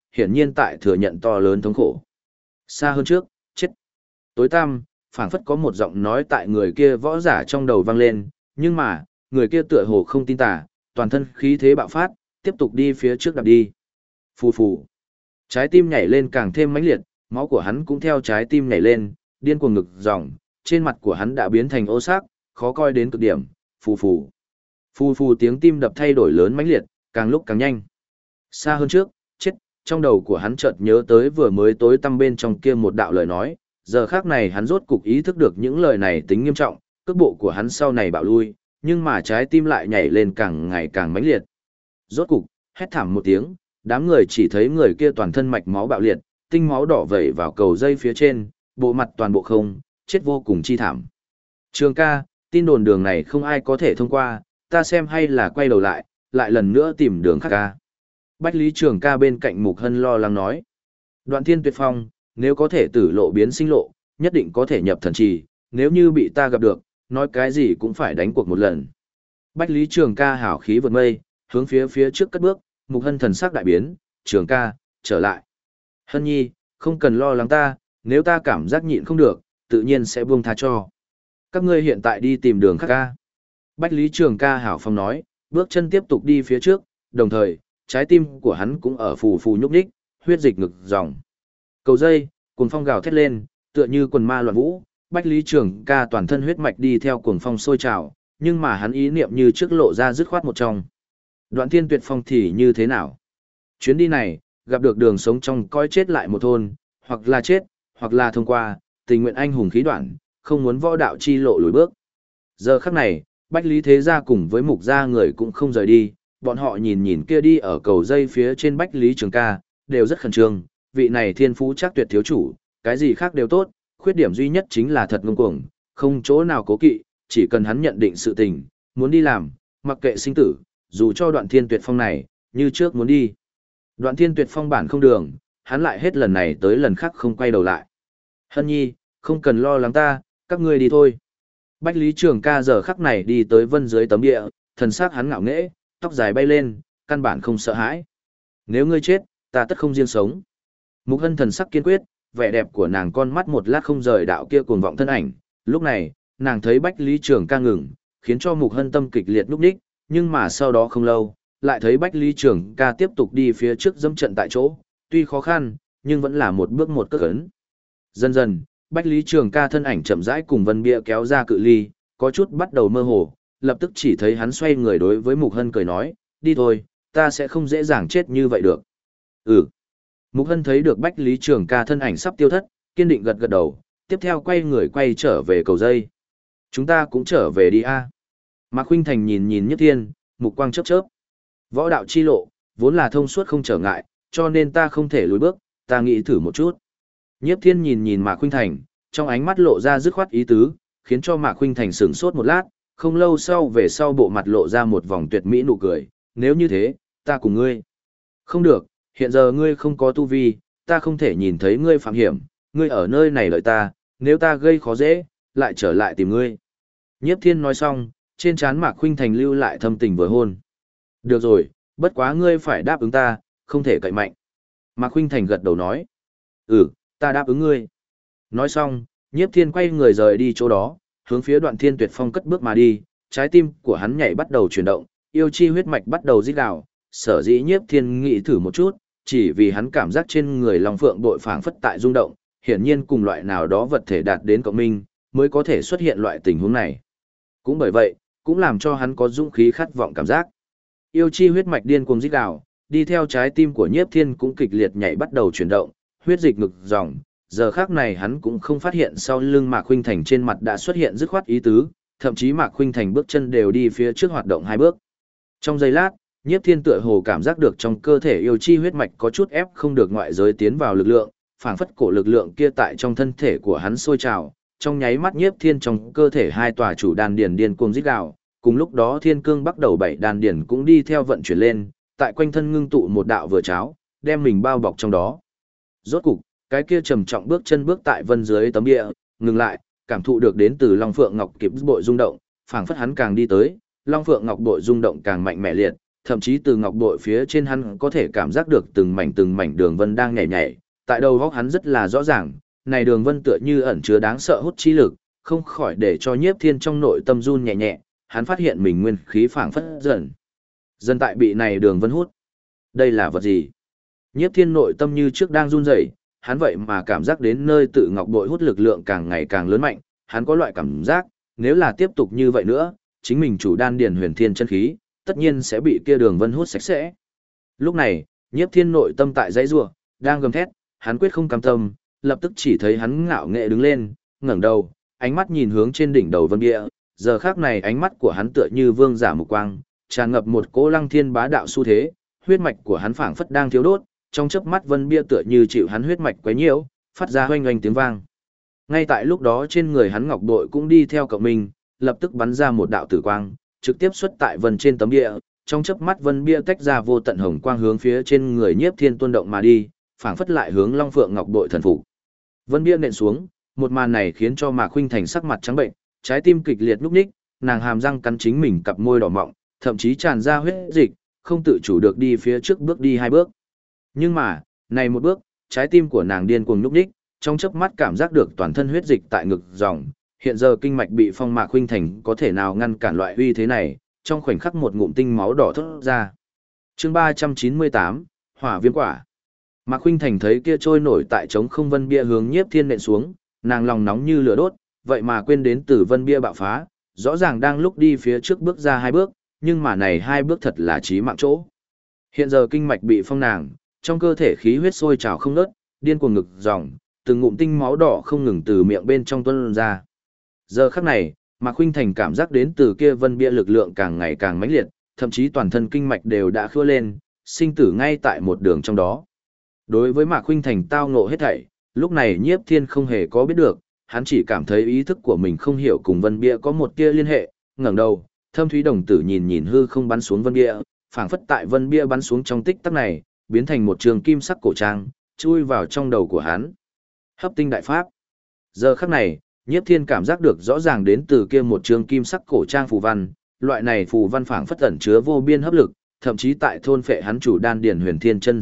[SPEAKER 1] hiển nhiên tại thừa nhận to lớn thống khổ. Xa hơn trước, chết. Tối tăm, phảng phất có một giọng nói tại người kia võ giả trong đầu vang lên, nhưng mà, người kia tựa hồ không tin tà, toàn thân khí thế bạo phát, tiếp tục đi phía trước đạp đi. Phù phù. Trái tim nhảy lên càng thêm mãnh liệt, máu của hắn cũng theo trái tim nhảy lên, điên cuồng ngực dòng, trên mặt của hắn đã biến thành ô sắc, khó coi đến cực điểm. Phù phù. Phù phù tiếng tim đập thay đổi lớn mãnh liệt, càng lúc càng nhanh. Xa hơn trước, chết, trong đầu của hắn chợt nhớ tới vừa mới tối tăm bên trong kia một đạo lời nói, giờ khác này hắn rốt cục ý thức được những lời này tính nghiêm trọng, cước bộ của hắn sau này bạo lui, nhưng mà trái tim lại nhảy lên càng ngày càng mãnh liệt. Rốt cục, hét thảm một tiếng, đám người chỉ thấy người kia toàn thân mạch máu bạo liệt, tinh máu đỏ vẩy vào cầu dây phía trên, bộ mặt toàn bộ không, chết vô cùng chi thảm. Trường ca, tin đồn đường này không ai có thể thông qua, ta xem hay là quay đầu lại, lại lần nữa tìm đường khác ca. Bách Lý Trường ca bên cạnh Mục Hân lo lắng nói. Đoạn Thiên Tuyệt Phong, nếu có thể tử lộ biến sinh lộ, nhất định có thể nhập thần trì, nếu như bị ta gặp được, nói cái gì cũng phải đánh cuộc một lần. Bách Lý Trường ca hảo khí vượt mây, hướng phía trước cất bước, Mục Hân thần sắc đại biến, Trường ca, trở lại. Hân nhi, không cần lo lắng ta, nếu ta cảm giác nhịn không được, tự nhiên sẽ buông tha cho. Các ngươi hiện tại đi tìm đường khác ca. Bách Lý Trường ca hảo phong nói, bước chân tiếp tục đi phía trước, đồng thời, trái tim của hắn cũng ở phù phù nhúc nhích, huyết dịch ngực dòng. Cầu dây, cuồng phong gào thét lên, tựa như quần ma loạn vũ, Bách Lý Trường ca toàn thân huyết mạch đi theo cuồng phong sôi trào, nhưng mà hắn ý niệm như trước lộ ra dứt khoát một trong. Đoạn Thiên Tuyệt Phong thì như thế nào? Chuyến đi này, gặp được đường sống trong coi chết lại một thôn, hoặc là chết, hoặc là thông qua, tình nguyện anh hùng khí đoạn, không muốn võ đạo chi lộ lùi bước. Giờ khắc này, Bách Lý Thế Gia cùng với Mục Gia người cũng không rời đi, bọn họ nhìn kia đi ở cầu dây phía trên Bách Lý Trường ca, đều rất khẩn trương, vị này thiên phú chắc tuyệt thiếu chủ, cái gì khác đều tốt, khuyết điểm duy nhất chính là thật ngông cuồng, không chỗ nào cố kỵ, chỉ cần hắn nhận định sự tình, muốn đi làm, mặc kệ sinh tử, dù cho Đoạn Thiên Tuyệt Phong này, như trước muốn đi. Đoạn Thiên Tuyệt Phong bản không đường, hắn lại hết lần này tới lần khác không quay đầu lại. Hân nhi, không cần lo lắng ta, các ngươi đi thôi. Bách Lý Trường ca giờ khắc này đi tới vân dưới tấm địa, thần sắc hắn ngạo nghễ, tóc dài bay lên, căn bản không sợ hãi. Nếu ngươi chết, ta tất không riêng sống. Mục Hân thần sắc kiên quyết, vẻ đẹp của nàng con mắt một lát không rời đạo kia cuồng vọng thân ảnh. Lúc này, nàng thấy Bách Lý Trường ca ngừng, khiến cho Mục Hân tâm kịch liệt núp đích, nhưng mà sau đó không lâu, lại thấy Bách Lý Trường ca tiếp tục đi phía trước dẫm trận tại chỗ, tuy khó khăn, nhưng vẫn là một bước một cước ấn. Dần dần, Bách Lý Trường ca thân ảnh chậm rãi cùng Vân Bia kéo ra cự ly, có chút bắt đầu mơ hồ, lập tức chỉ thấy hắn xoay người đối với Mục Hân cười nói, đi thôi, ta sẽ không dễ dàng chết như vậy được. Ừ. Mục Hân thấy được Bách Lý Trường ca thân ảnh sắp tiêu thất, kiên định gật gật đầu, tiếp theo quay người quay trở về cầu dây. Chúng ta cũng trở về đi a. Mạc Khuynh Thành nhìn Nhiếp Thiên, mục quang chớp chớp. Võ đạo chi lộ, vốn là thông suốt không trở ngại, cho nên ta không thể lùi bước, ta nghĩ thử một chút. Nhiếp Thiên nhìn Mạc Khuynh Thành, trong ánh mắt lộ ra dứt khoát ý tứ, khiến cho Mạc Khuynh Thành sửng sốt một lát, không lâu sau về sau bộ mặt lộ ra một vòng tuyệt mỹ nụ cười, nếu như thế, ta cùng ngươi. Không được, hiện giờ ngươi không có tu vi, ta không thể nhìn thấy ngươi phạm hiểm, ngươi ở nơi này lợi ta, nếu ta gây khó dễ, lại trở lại tìm ngươi. Nhiếp Thiên nói xong, trên trán Mạc Khuynh Thành lưu lại thâm tình vừa hôn. Được rồi, bất quá ngươi phải đáp ứng ta, không thể cậy mạnh. Mạc Khuynh Thành gật đầu nói. Ừ, ta đáp ứng ngươi. Nói xong, Nhiếp Thiên quay người rời đi chỗ đó, hướng phía Đoạn Thiên Tuyệt Phong cất bước mà đi, trái tim của hắn nhảy bắt đầu chuyển động, yêu chi huyết mạch bắt đầu rít gào, sở dĩ Nhiếp Thiên nghĩ thử một chút, chỉ vì hắn cảm giác trên người Long Phượng đội phảng phất tại rung động, hiển nhiên cùng loại nào đó vật thể đạt đến cộng minh, mới có thể xuất hiện loại tình huống này. Cũng bởi vậy, cũng làm cho hắn có dũng khí khát vọng cảm giác. Yêu chi huyết mạch điên cuồng rít gào, đi theo trái tim của Nhiếp Thiên cũng kịch liệt nhảy bắt đầu chuyển động, huyết dịch ngực dòng. Giờ khác này hắn cũng không phát hiện sau lưng Mạc Khuynh Thành trên mặt đã xuất hiện dứt khoát ý tứ, thậm chí Mạc Khuynh Thành bước chân đều đi phía trước hoạt động hai bước. Trong giây lát, Nhiếp Thiên tựa hồ cảm giác được trong cơ thể yêu chi huyết mạch có chút ép không được ngoại giới tiến vào lực lượng, phảng phất cổ lực lượng kia tại trong thân thể của hắn sôi trào, trong nháy mắt Nhiếp Thiên trong cơ thể hai tòa chủ đan điền điên cuồng rít gào, cùng lúc đó Thiên Cương bắt đầu bảy đan điền cũng đi theo vận chuyển lên, tại quanh thân ngưng tụ một đạo vừa cháo, đem mình bao bọc trong đó. Rốt cục, cái kia trầm trọng bước chân bước tại vân dưới tấm địa, ngừng lại, cảm thụ được đến từ Long Phượng Ngọc kịp bội rung động, phảng phất hắn càng đi tới, Long Phượng Ngọc bội rung động càng mạnh mẽ liệt, thậm chí từ ngọc bội phía trên hắn có thể cảm giác được từng mảnh đường vân đang nhảy nhảy, tại đầu góc hắn rất là rõ ràng, này đường vân tựa như ẩn chứa đáng sợ hút chi lực, không khỏi để cho Nhiếp Thiên trong nội tâm run nhẹ nhẹ, hắn phát hiện mình nguyên khí phảng phất dần tại bị này đường vân hút. Đây là vật gì? Nhiếp Thiên nội tâm như trước đang run rẩy, hắn vậy mà cảm giác đến nơi tự ngọc bội hút lực lượng càng ngày càng lớn mạnh, hắn có loại cảm giác, nếu là tiếp tục như vậy nữa, chính mình chủ đan điền huyền thiên chân khí, tất nhiên sẽ bị kia đường vân hút sạch sẽ. Lúc này, Nhiếp Thiên nội tâm tại dãy rủa, đang gầm thét, hắn quyết không cam tâm, lập tức chỉ thấy hắn ngạo nghệ đứng lên, ngẩng đầu, ánh mắt nhìn hướng trên đỉnh đầu vân bia, giờ khắc này ánh mắt của hắn tựa như vương giả mục quang, tràn ngập một cỗ lăng thiên bá đạo xu thế, huyết mạch của hắn phảng phất đang thiếu đốt, trong chớp mắt vân bia tựa như chịu hắn huyết mạch quấy nhiễu, phát ra oanh oanh tiếng vang. Ngay tại lúc đó trên người hắn ngọc bội cũng đi theo cậu mình, lập tức bắn ra một đạo tử quang, trực tiếp xuất tại vân trên tấm bia, trong chớp mắt vân bia tách ra vô tận hồng quang hướng phía trên người Nhiếp Thiên tuôn động mà đi, phảng phất lại hướng Long Phượng ngọc bội thần phục. Vân bia nện xuống, một màn này khiến cho Mạc Khuynh Thành sắc mặt trắng bệnh, trái tim kịch liệt nhúc nhích, nàng hàm răng cắn chính mình cặp môi đỏ mọng, thậm chí tràn ra huyết dịch, không tự chủ được đi phía trước bước đi hai bước. Nhưng mà, này một bước, trái tim của nàng điên cuồng nhúc nhích, trong chớp mắt cảm giác được toàn thân huyết dịch tại ngực dòng, hiện giờ kinh mạch bị phong. Mạc Khuynh Thành có thể nào ngăn cản loại uy thế này, trong khoảnh khắc một ngụm tinh máu đỏ thốt ra. Chương 398, Hỏa Viêm Quả. Mạc Khuynh Thành thấy kia trôi nổi tại trống không vân bia hướng Nhiếp Thiên nện xuống, nàng lòng nóng như lửa đốt, vậy mà quên đến từ vân bia bạo phá, rõ ràng đang lúc đi phía trước bước ra hai bước, nhưng mà này hai bước thật là chí mạng chỗ. Hiện giờ kinh mạch bị phong nàng, trong cơ thể khí huyết sôi trào không ngớt, điên cuồng ngực dòng, từng ngụm tinh máu đỏ không ngừng từ miệng bên trong tuôn ra. Giờ khắc này, Mạc Khuynh Thành cảm giác đến từ kia vân bia lực lượng càng ngày càng mãnh liệt, thậm chí toàn thân kinh mạch đều đã khua lên, sinh tử ngay tại một đường trong đó. Đối với Mạc Khuynh Thành tao ngộ hết thảy, lúc này Nhiếp Thiên không hề có biết được, hắn chỉ cảm thấy ý thức của mình không hiểu cùng vân bia có một tia liên hệ, ngẩng đầu, thâm thúy đồng tử nhìn nhìn hư không bắn xuống vân bia, phảng phất tại vân bia bắn xuống trong tích tắc này, biến thành một trường kim sắc cổ trang, chui vào trong đầu của hắn. Hấp tinh đại pháp. Giờ khắc này, Nhiếp Thiên cảm giác được rõ ràng đến từ kia một trường kim sắc cổ trang phù văn, loại này phù văn phảng phất ẩn chứa vô biên hấp lực, thậm chí tại thôn phệ hắn chủ đan điển huyền thiên chân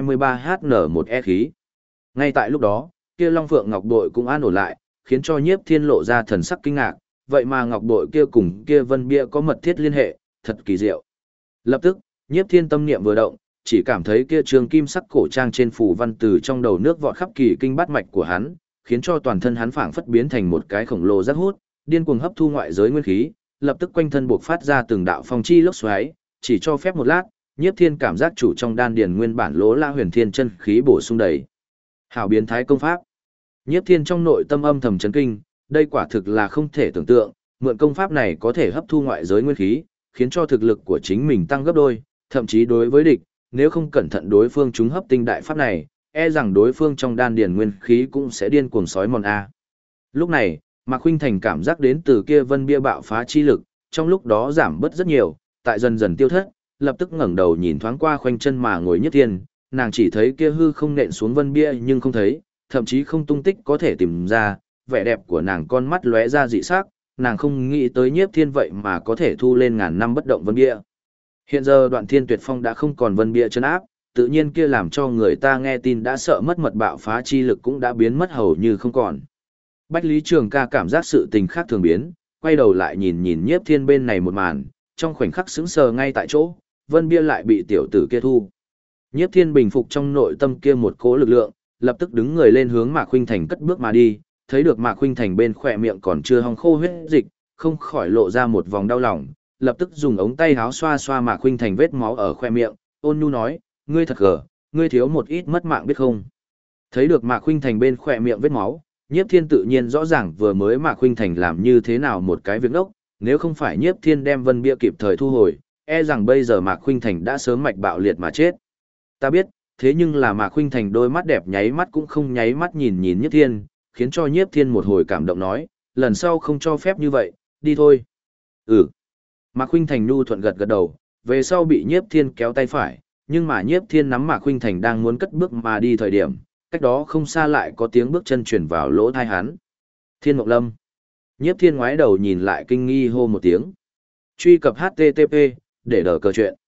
[SPEAKER 1] C23HN1E khí. Ngay tại lúc đó, kia Long Phượng Ngọc Bội cũng an ổn lại, khiến cho Nhiếp Thiên lộ ra thần sắc kinh ngạc, vậy mà Ngọc Bội kia cùng kia vân bia có mật thiết liên hệ, thật kỳ diệu. Lập tức, Nhiếp Thiên tâm niệm vừa động, chỉ cảm thấy kia trường kim sắc cổ trang trên phù văn từ trong đầu nước vọt khắp kỳ kinh bát mạch của hắn, khiến cho toàn thân hắn phảng phất biến thành một cái khổng lồ rác hút, điên cuồng hấp thu ngoại giới nguyên khí, lập tức quanh thân buộc phát ra từng đạo phong chi lốc xoáy, chỉ cho phép một lát, Nhiếp Thiên cảm giác chủ trong đan điền nguyên bản lỗ la huyền thiên chân khí bổ sung đầy. Hảo biến thái công pháp. Nhiếp Thiên trong nội tâm âm thầm chấn kinh, đây quả thực là không thể tưởng tượng, mượn công pháp này có thể hấp thu ngoại giới nguyên khí, khiến cho thực lực của chính mình tăng gấp đôi, thậm chí đối với địch, nếu không cẩn thận đối phương chúng hấp tinh đại pháp này, e rằng đối phương trong đan điền nguyên khí cũng sẽ điên cuồng sói mòn a. Lúc này, Mạc Khuynh Thành cảm giác đến từ kia vân bia bạo phá chi lực, trong lúc đó giảm bớt rất nhiều, tại dần dần tiêu thất, lập tức ngẩng đầu nhìn thoáng qua khoanh chân mà ngồi Nhiếp Thiên, nàng chỉ thấy kia hư không nện xuống vân bia nhưng không thấy, thậm chí không tung tích có thể tìm ra, vẻ đẹp của nàng con mắt lóe ra dị sắc, nàng không nghĩ tới Nhiếp Thiên vậy mà có thể thu lên ngàn năm bất động vân bia. Hiện giờ Đoạn Thiên Tuyệt Phong đã không còn vân bia trấn áp, tự nhiên kia làm cho người ta nghe tin đã sợ mất mật bạo phá chi lực cũng đã biến mất hầu như không còn. Bách Lý Trường Ca cảm giác sự tình khác thường biến, quay đầu lại nhìn nhìn Nhiếp Thiên bên này một màn, trong khoảnh khắc sững sờ ngay tại chỗ, vân bia lại bị tiểu tử kia thu. Nhiếp Thiên bình phục trong nội tâm kia một cỗ lực lượng, lập tức đứng người lên hướng Mạc Khuynh Thành cất bước mà đi, thấy được Mạc Khuynh Thành bên khỏe miệng còn chưa hong khô huyết dịch, không khỏi lộ ra một vòng đau lòng, lập tức dùng ống tay áo xoa xoa Mạc Khuynh Thành vết máu ở khóe miệng, ôn nhu nói, ngươi thật gờ, ngươi thiếu một ít mất mạng biết không? Thấy được Mạc Khuynh Thành bên khóe miệng vết máu, Nhiếp Thiên tự nhiên rõ ràng vừa mới Mạc Khuynh Thành làm như thế nào một cái việc đốc, nếu không phải Nhiếp Thiên đem vân bia kịp thời thu hồi, e rằng bây giờ Mạc Khuynh Thành đã sớm mạch bạo liệt mà chết. Ta biết, thế nhưng là Mạc Khuynh Thành đôi mắt đẹp nháy mắt cũng không nháy mắt nhìn nhìn Nhiếp Thiên, khiến cho Nhiếp Thiên một hồi cảm động nói, lần sau không cho phép như vậy, đi thôi. Ừ. Mạc Khuynh Thành nhu thuận gật gật đầu, về sau bị Nhiếp Thiên kéo tay phải, nhưng mà Nhiếp Thiên nắm Mạc Khuynh Thành đang muốn cất bước mà đi thời điểm, cách đó không xa lại có tiếng bước chân truyền vào lỗ tai hắn. Thiên Mộng Lâm. Nhiếp Thiên ngoái đầu nhìn lại kinh nghi hô một tiếng. Truy cập HTTP để đỡ cờ chuyện.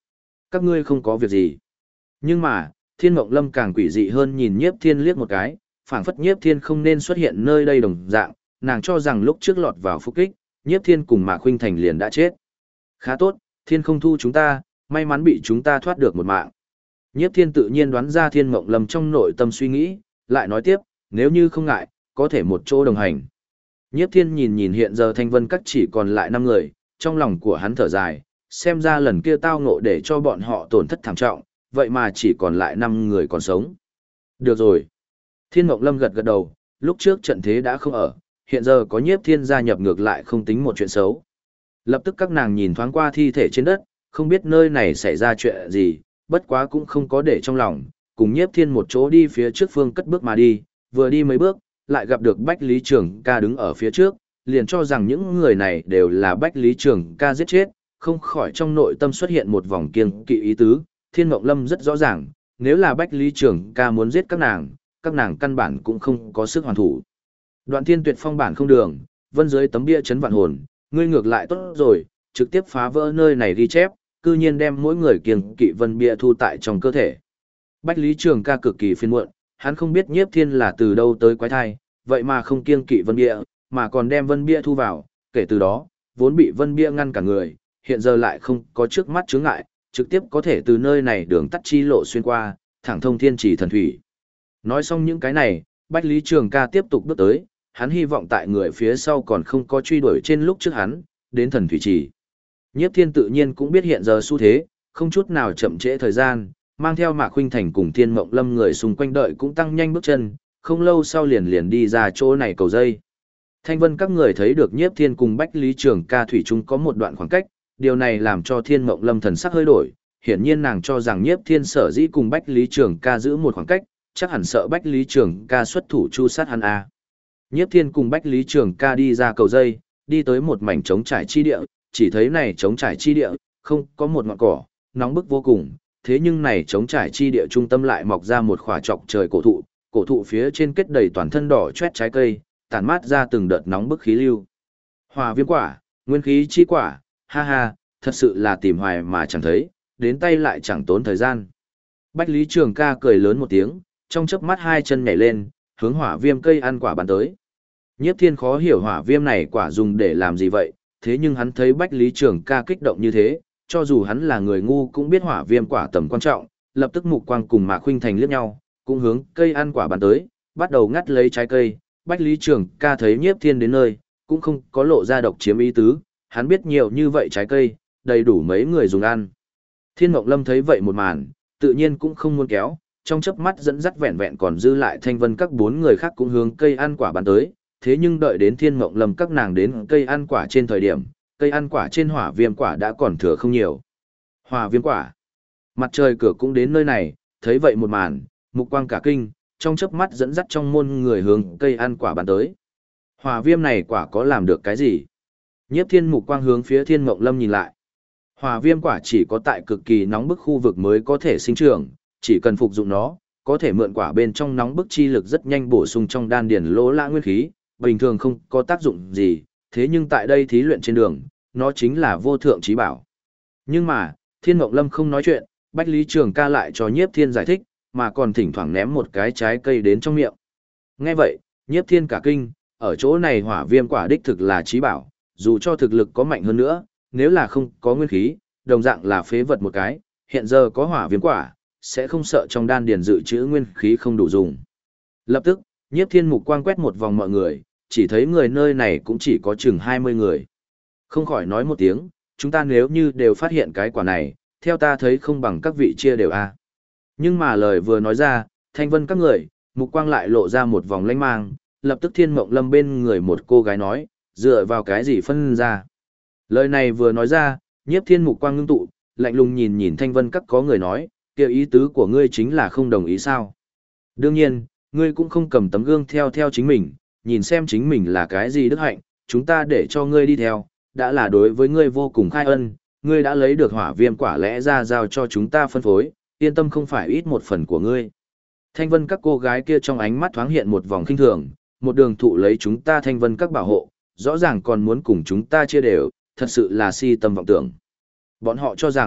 [SPEAKER 1] Các ngươi không có việc gì. Nhưng mà, Thiên Mộng Lâm càng quỷ dị hơn nhìn Nhiếp Thiên liếc một cái, phảng phất Nhiếp Thiên không nên xuất hiện nơi đây đồng dạng, nàng cho rằng lúc trước lọt vào phục kích, Nhiếp Thiên cùng Mạc Khuynh Thành liền đã chết. Khá tốt, Thiên không thu chúng ta, may mắn bị chúng ta thoát được một mạng. Nhiếp Thiên tự nhiên đoán ra Thiên Mộng Lâm trong nội tâm suy nghĩ, lại nói tiếp, nếu như không ngại, có thể một chỗ đồng hành. Nhiếp Thiên nhìn nhìn hiện giờ Thanh Vân Các chỉ còn lại 5 người, trong lòng của hắn thở dài, xem ra lần kia tao ngộ để cho bọn họ tổn thất thảm trọng, vậy mà chỉ còn lại 5 người còn sống. Được rồi. Thiên Mộng Lâm gật gật đầu, lúc trước trận thế đã không ở, hiện giờ có Nhiếp Thiên gia nhập ngược lại không tính một chuyện xấu. Lập tức các nàng nhìn thoáng qua thi thể trên đất, không biết nơi này xảy ra chuyện gì, bất quá cũng không có để trong lòng, cùng Nhiếp Thiên một chỗ đi phía trước phương cất bước mà đi, vừa đi mấy bước, lại gặp được Bách Lý Trường Ca đứng ở phía trước, liền cho rằng những người này đều là Bách Lý Trường Ca giết chết, không khỏi trong nội tâm xuất hiện một vòng kiêng kỵ ý tứ. Thiên Mộng Lâm rất rõ ràng, nếu là Bách Lý Trường Ca muốn giết các nàng căn bản cũng không có sức hoàn thủ. Đoạn Thiên Tuyệt phong bản không đường, vân dưới tấm bia chấn vạn hồn, ngươi ngược lại tốt rồi, trực tiếp phá vỡ nơi này ghi chép, cư nhiên đem mỗi người kiêng kỵ vân bia thu tại trong cơ thể. Bách Lý Trường Ca cực kỳ phiền muộn, hắn không biết Nhiếp Thiên là từ đâu tới quái thai, vậy mà không kiêng kỵ vân bia, mà còn đem vân bia thu vào, kể từ đó, vốn bị vân bia ngăn cả người, hiện giờ lại không có trước mắt chướng ngại, trực tiếp có thể từ nơi này đường tắt chi lộ xuyên qua, thẳng thông thiên trì thần thủy. Nói xong những cái này, Bách Lý Trường Ca tiếp tục bước tới, hắn hy vọng tại người phía sau còn không có truy đuổi trên lúc trước hắn, đến thần thủy trì. Nhiếp Thiên tự nhiên cũng biết hiện giờ xu thế, không chút nào chậm trễ thời gian, mang theo Mạc Khuynh Thành cùng Thiên Mộng Lâm người xung quanh đợi cũng tăng nhanh bước chân, không lâu sau liền đi ra chỗ này cầu dây. Thanh Vân các người thấy được Nhiếp Thiên cùng Bách Lý Trường Ca thủy chung có một đoạn khoảng cách, điều này làm cho Thiên Mộng Lâm thần sắc hơi đổi, hiển nhiên nàng cho rằng Nhiếp Thiên sở dĩ cùng Bách Lý Trường Ca giữ một khoảng cách, chắc hẳn sợ Bách Lý Trường Ca xuất thủ chu sát hắn a. Nhiếp Thiên cùng Bách Lý Trường Ca đi ra cầu dây, đi tới một mảnh trống trải chi địa, chỉ thấy này trống trải chi địa, không có một ngọn cỏ, nóng bức vô cùng, thế nhưng này trống trải chi địa trung tâm lại mọc ra một khỏa trọc trời cổ thụ phía trên kết đầy toàn thân đỏ chét trái cây, tản mát ra từng đợt nóng bức khí lưu. Hỏa viêm quả, nguyên khí chi quả, ha ha, thật sự là tìm hoài mà chẳng thấy, đến tay lại chẳng tốn thời gian. Bách Lý Trường Ca cười lớn một tiếng, trong chớp mắt hai chân nhảy lên, hướng hỏa viêm cây ăn quả bắn tới. Nhiếp Thiên khó hiểu hỏa viêm này quả dùng để làm gì vậy, thế nhưng hắn thấy Bách Lý Trường Ca kích động như thế, cho dù hắn là người ngu cũng biết hỏa viêm quả tầm quan trọng, lập tức mục quang cùng Mạc Khuynh Thành liếc nhau, cũng hướng cây ăn quả bắn tới, bắt đầu ngắt lấy trái cây. Bách Lý Trường Ca thấy Nhiếp Thiên đến nơi, cũng không có lộ ra độc chiếm ý tứ, hắn biết nhiều như vậy trái cây, đầy đủ mấy người dùng ăn. Thiên Mộng Lâm thấy vậy một màn, tự nhiên cũng không muốn kéo, trong chớp mắt dẫn dắt vẹn vẹn còn dư lại Thanh Vân các 4 người khác cũng hướng cây ăn quả bắn tới, thế nhưng đợi đến Thiên Mộng Lâm các nàng đến cây ăn quả trên thời điểm, cây ăn quả trên hỏa viêm quả đã còn thừa không nhiều. Hỏa viêm quả. Mặt trời cửa cũng đến nơi này, thấy vậy một màn, mục quang cả kinh, trong chớp mắt dẫn dắt trong môn người hướng cây ăn quả bắn tới. Hỏa viêm này quả có làm được cái gì? Nhiếp Thiên mục quang hướng phía Thiên Mộng Lâm nhìn lại. Hỏa viêm quả chỉ có tại cực kỳ nóng bức khu vực mới có thể sinh trưởng, chỉ cần phục dụng nó, có thể mượn quả bên trong nóng bức chi lực rất nhanh bổ sung trong đan điền lỗ lã nguyên khí, bình thường không có tác dụng gì, thế nhưng tại đây thí luyện trên đường, nó chính là vô thượng trí bảo. Nhưng mà, Thiên Mộng Lâm không nói chuyện, Bách Lý Trường Ca lại cho Nhiếp Thiên giải thích, mà còn thỉnh thoảng ném một cái trái cây đến trong miệng. Nghe vậy, Nhiếp Thiên cả kinh, ở chỗ này hỏa viêm quả đích thực là trí bảo, dù cho thực lực có mạnh hơn nữa, nếu là không có nguyên khí, đồng dạng là phế vật một cái, hiện giờ có hỏa viêm quả, sẽ không sợ trong đan điền dự trữ nguyên khí không đủ dùng. Lập tức, Nhiếp Thiên mục quang quét một vòng mọi người, chỉ thấy người nơi này cũng chỉ có chừng 20 người. Không khỏi nói một tiếng, chúng ta nếu như đều phát hiện cái quả này, theo ta thấy không bằng các vị chia đều a. Nhưng mà lời vừa nói ra, Thanh Vân các người, mục quang lại lộ ra một vòng lanh mang, lập tức Thiên Mộng Lâm bên người một cô gái nói, dựa vào cái gì phân ra. Lời này vừa nói ra, Nhiếp Thiên mục quang ngưng tụ, lạnh lùng nhìn nhìn Thanh Vân các có người nói, kêu ý tứ của ngươi chính là không đồng ý sao. Đương nhiên, ngươi cũng không cầm tấm gương theo chính mình, nhìn xem chính mình là cái gì đức hạnh, chúng ta để cho ngươi đi theo, đã là đối với ngươi vô cùng khai ân, ngươi đã lấy được hỏa viêm quả lẽ ra giao cho chúng ta phân phối, yên tâm không phải ít một phần của ngươi. Thanh Vân các cô gái kia trong ánh mắt thoáng hiện một vòng khinh thường, một đường thụ lấy chúng ta Thanh Vân các bảo hộ, rõ ràng còn muốn cùng chúng ta chia đều, thật sự là si tâm vọng tưởng. Bọn họ cho rằng,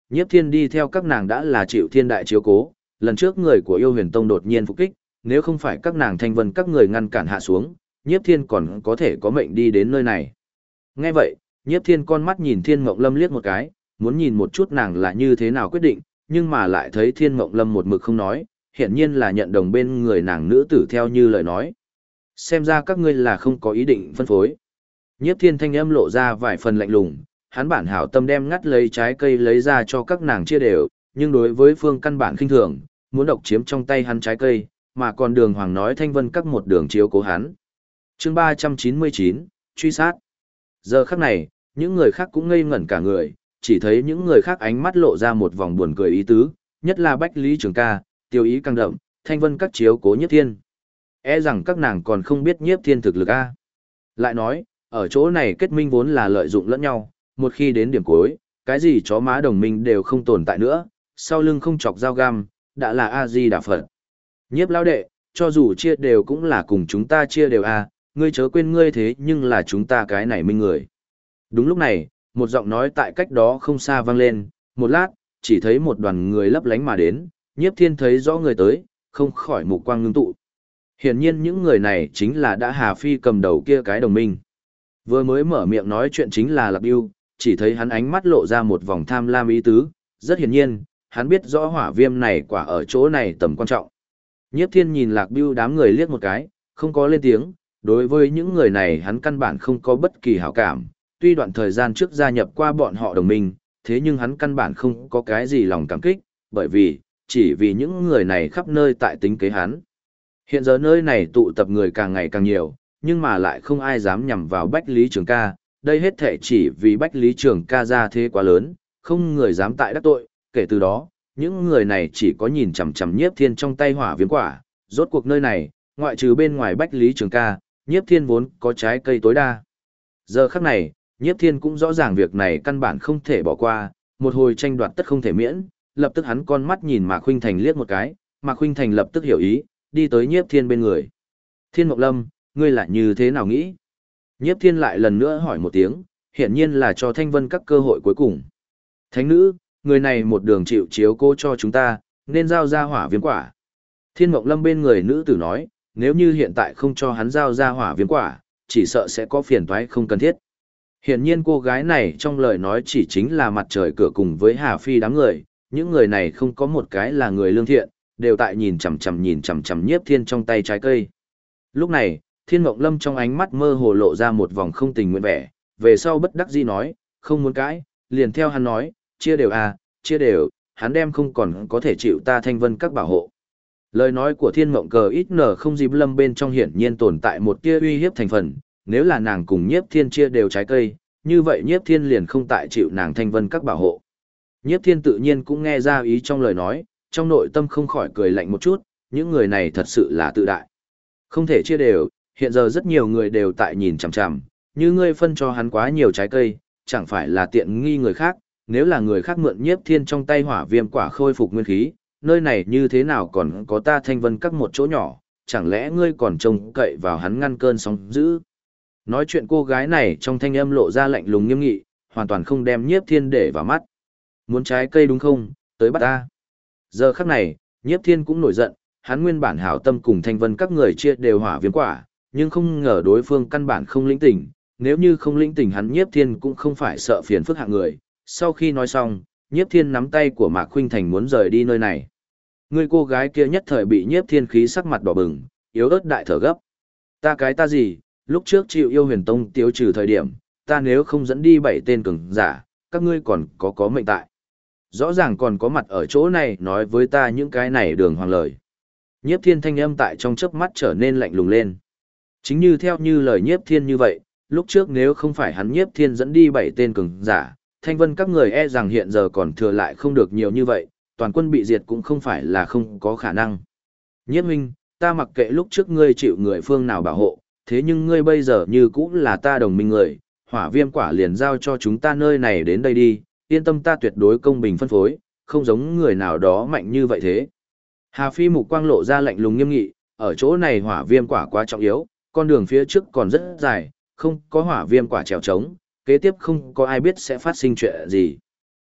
[SPEAKER 1] Nhiếp Thiên đi theo các nàng đã là chịu thiên đại chiếu cố, lần trước người của Yêu Huyền Tông đột nhiên phục kích, nếu không phải các nàng thanh vân các người ngăn cản hạ xuống, Nhiếp Thiên còn có thể có mệnh đi đến nơi này. Nghe vậy, Nhiếp Thiên con mắt nhìn Thiên Mộng Lâm liếc một cái, muốn nhìn một chút nàng là như thế nào quyết định, nhưng mà lại thấy Thiên Mộng Lâm một mực không nói, hiển nhiên là nhận đồng bên người nàng nữ tử theo như lời nói. Xem ra các ngươi là không có ý định phân phối. Nhiếp Thiên thanh âm lộ ra vài phần lạnh lùng, hắn bản hảo tâm đem ngắt lấy trái cây lấy ra cho các nàng chia đều, nhưng đối với phương căn bản khinh thường, muốn độc chiếm trong tay hắn trái cây, mà còn đường hoàng nói thanh vân các một đường chiếu cố hắn. Chương 399, truy sát. Giờ khắc này, những người khác cũng ngây ngẩn cả người, chỉ thấy những người khác ánh mắt lộ ra một vòng buồn cười ý tứ, nhất là Bách Lý Trường Ca, tiêu ý căng đậm, thanh vân các chiếu cố Nhiếp Thiên. E rằng các nàng còn không biết Nhiếp Thiên thực lực a. Lại nói, ở chỗ này kết minh vốn là lợi dụng lẫn nhau, một khi đến điểm cuối, cái gì chó má đồng minh đều không tồn tại nữa, sau lưng không chọc dao găm, đã là A-di Đà Phật. Nhiếp lão đệ, cho dù chia đều cũng là cùng chúng ta chia đều a, ngươi chớ quên ngươi thế nhưng là chúng ta cái này minh người. Đúng lúc này, một giọng nói tại cách đó không xa vang lên, một lát, chỉ thấy một đoàn người lấp lánh mà đến, Nhiếp Thiên thấy rõ người tới, không khỏi mục quang ngưng tụ. Hiển nhiên những người này chính là đã Hà Phi cầm đầu kia cái đồng minh. Vừa mới mở miệng nói chuyện chính là Lạc Bưu, chỉ thấy hắn ánh mắt lộ ra một vòng tham lam ý tứ, rất hiển nhiên, hắn biết rõ hỏa viêm này quả ở chỗ này tầm quan trọng. Nhiếp Thiên nhìn Lạc Bưu đám người liếc một cái, không có lên tiếng, đối với những người này hắn căn bản không có bất kỳ hảo cảm, tuy đoạn thời gian trước gia nhập qua bọn họ đồng minh, thế nhưng hắn căn bản không có cái gì lòng cảm kích, bởi vì, chỉ vì những người này khắp nơi tại tính kế hắn. Hiện giờ nơi này tụ tập người càng ngày càng nhiều, nhưng mà lại không ai dám nhằm vào Bách Lý Trường Ca, đây hết thể chỉ vì Bách Lý Trường Ca ra thế quá lớn, không người dám tại đắc tội, kể từ đó, những người này chỉ có nhìn chằm chằm Nhiếp Thiên trong tay hỏa viêm quả, rốt cuộc nơi này, ngoại trừ bên ngoài Bách Lý Trường Ca, Nhiếp Thiên vốn có trái cây tối đa. Giờ khắc này, Nhiếp Thiên cũng rõ ràng việc này căn bản không thể bỏ qua, một hồi tranh đoạt tất không thể miễn, lập tức hắn con mắt nhìn Mạc Khuynh Thành liếc một cái, Mạc Khuynh Thành lập tức hiểu ý, đi tới Nhiếp Thiên bên người. Thiên Mộng Lâm, ngươi lại như thế nào nghĩ? Nhiếp Thiên lại lần nữa hỏi một tiếng, hiển nhiên là cho Thanh Vân các cơ hội cuối cùng. Thánh nữ, người này một đường chịu chiếu cố cho chúng ta, nên giao ra hỏa viêm quả. Thiên Mộng Lâm bên người nữ tử nói, nếu như hiện tại không cho hắn giao ra hỏa viêm quả, chỉ sợ sẽ có phiền toái không cần thiết. Hiển nhiên cô gái này trong lời nói chỉ chính là mặt trời cửa cùng với Hà Phi đám người, những người này không có một cái là người lương thiện, đều tại nhìn chằm chằm Nhiếp Thiên trong tay trái cây. Lúc này, Thiên Mộng Lâm trong ánh mắt mơ hồ lộ ra một vòng không tình nguyện vẻ, về sau bất đắc dĩ nói, không muốn cãi, liền theo hắn nói, chia đều à, chia đều, hắn đem không còn có thể chịu ta Thanh Vân các bảo hộ. Lời nói của Thiên Mộng cờ ít nở không dịp lâm bên trong hiển nhiên tồn tại một tia uy hiếp thành phần, nếu là nàng cùng Nhiếp Thiên chia đều trái cây, như vậy Nhiếp Thiên liền không tại chịu nàng Thanh Vân các bảo hộ. Nhiếp Thiên tự nhiên cũng nghe ra ý trong lời nói, trong nội tâm không khỏi cười lạnh một chút, những người này thật sự là tự đại. Không thể chia đều, hiện giờ rất nhiều người đều tại nhìn chằm chằm, như ngươi phân cho hắn quá nhiều trái cây, chẳng phải là tiện nghi người khác, nếu là người khác mượn Nhiếp Thiên trong tay hỏa viêm quả khôi phục nguyên khí, nơi này như thế nào còn có ta Thanh Vân các một chỗ nhỏ, chẳng lẽ ngươi còn trông cậy vào hắn ngăn cơn sóng dữ? Nói chuyện cô gái này trong thanh âm lộ ra lạnh lùng nghiêm nghị, hoàn toàn không đem Nhiếp Thiên để vào mắt. Muốn trái cây đúng không, tới bắt ta. Giờ khắc này, Nhiếp Thiên cũng nổi giận, hắn nguyên bản hảo tâm cùng Thanh Vân các người chia đều hỏa viêm quả, nhưng không ngờ đối phương căn bản không lĩnh tỉnh, nếu như không lĩnh tỉnh hắn Nhiếp Thiên cũng không phải sợ phiền phức hạng người. Sau khi nói xong, Nhiếp Thiên nắm tay của Mạc Khuynh Thành muốn rời đi nơi này. Người cô gái kia nhất thời bị Nhiếp Thiên khí sắc mặt đỏ bừng, yếu ớt đại thở gấp. Ta cái ta gì, lúc trước chịu Yêu Huyền Tông tiêu trừ thời điểm, ta nếu không dẫn đi 7 tên cường giả, các ngươi còn có mệnh tại. Rõ ràng còn có mặt ở chỗ này nói với ta những cái này đường hoàng lời. Nhiếp Thiên thanh âm tại trong chớp mắt trở nên lạnh lùng lên. Chính như theo như lời Nhiếp Thiên như vậy, lúc trước nếu không phải hắn Nhiếp Thiên dẫn đi 7 tên cường giả, Thanh Vân các người e rằng hiện giờ còn thừa lại không được nhiều như vậy, toàn quân bị diệt cũng không phải là không có khả năng. Nhiếp huynh, ta mặc kệ lúc trước ngươi chịu người phương nào bảo hộ, thế nhưng ngươi bây giờ như cũng là ta đồng minh người, hỏa viêm quả liền giao cho chúng ta nơi này đến đây đi, yên tâm ta tuyệt đối công bình phân phối, không giống người nào đó mạnh như vậy thế. Hà Phi mục quang lộ ra lạnh lùng nghiêm nghị, ở chỗ này hỏa viêm quả quá trọng yếu, con đường phía trước còn rất dài, không có hỏa viêm quả trèo trống, kế tiếp không có ai biết sẽ phát sinh chuyện gì.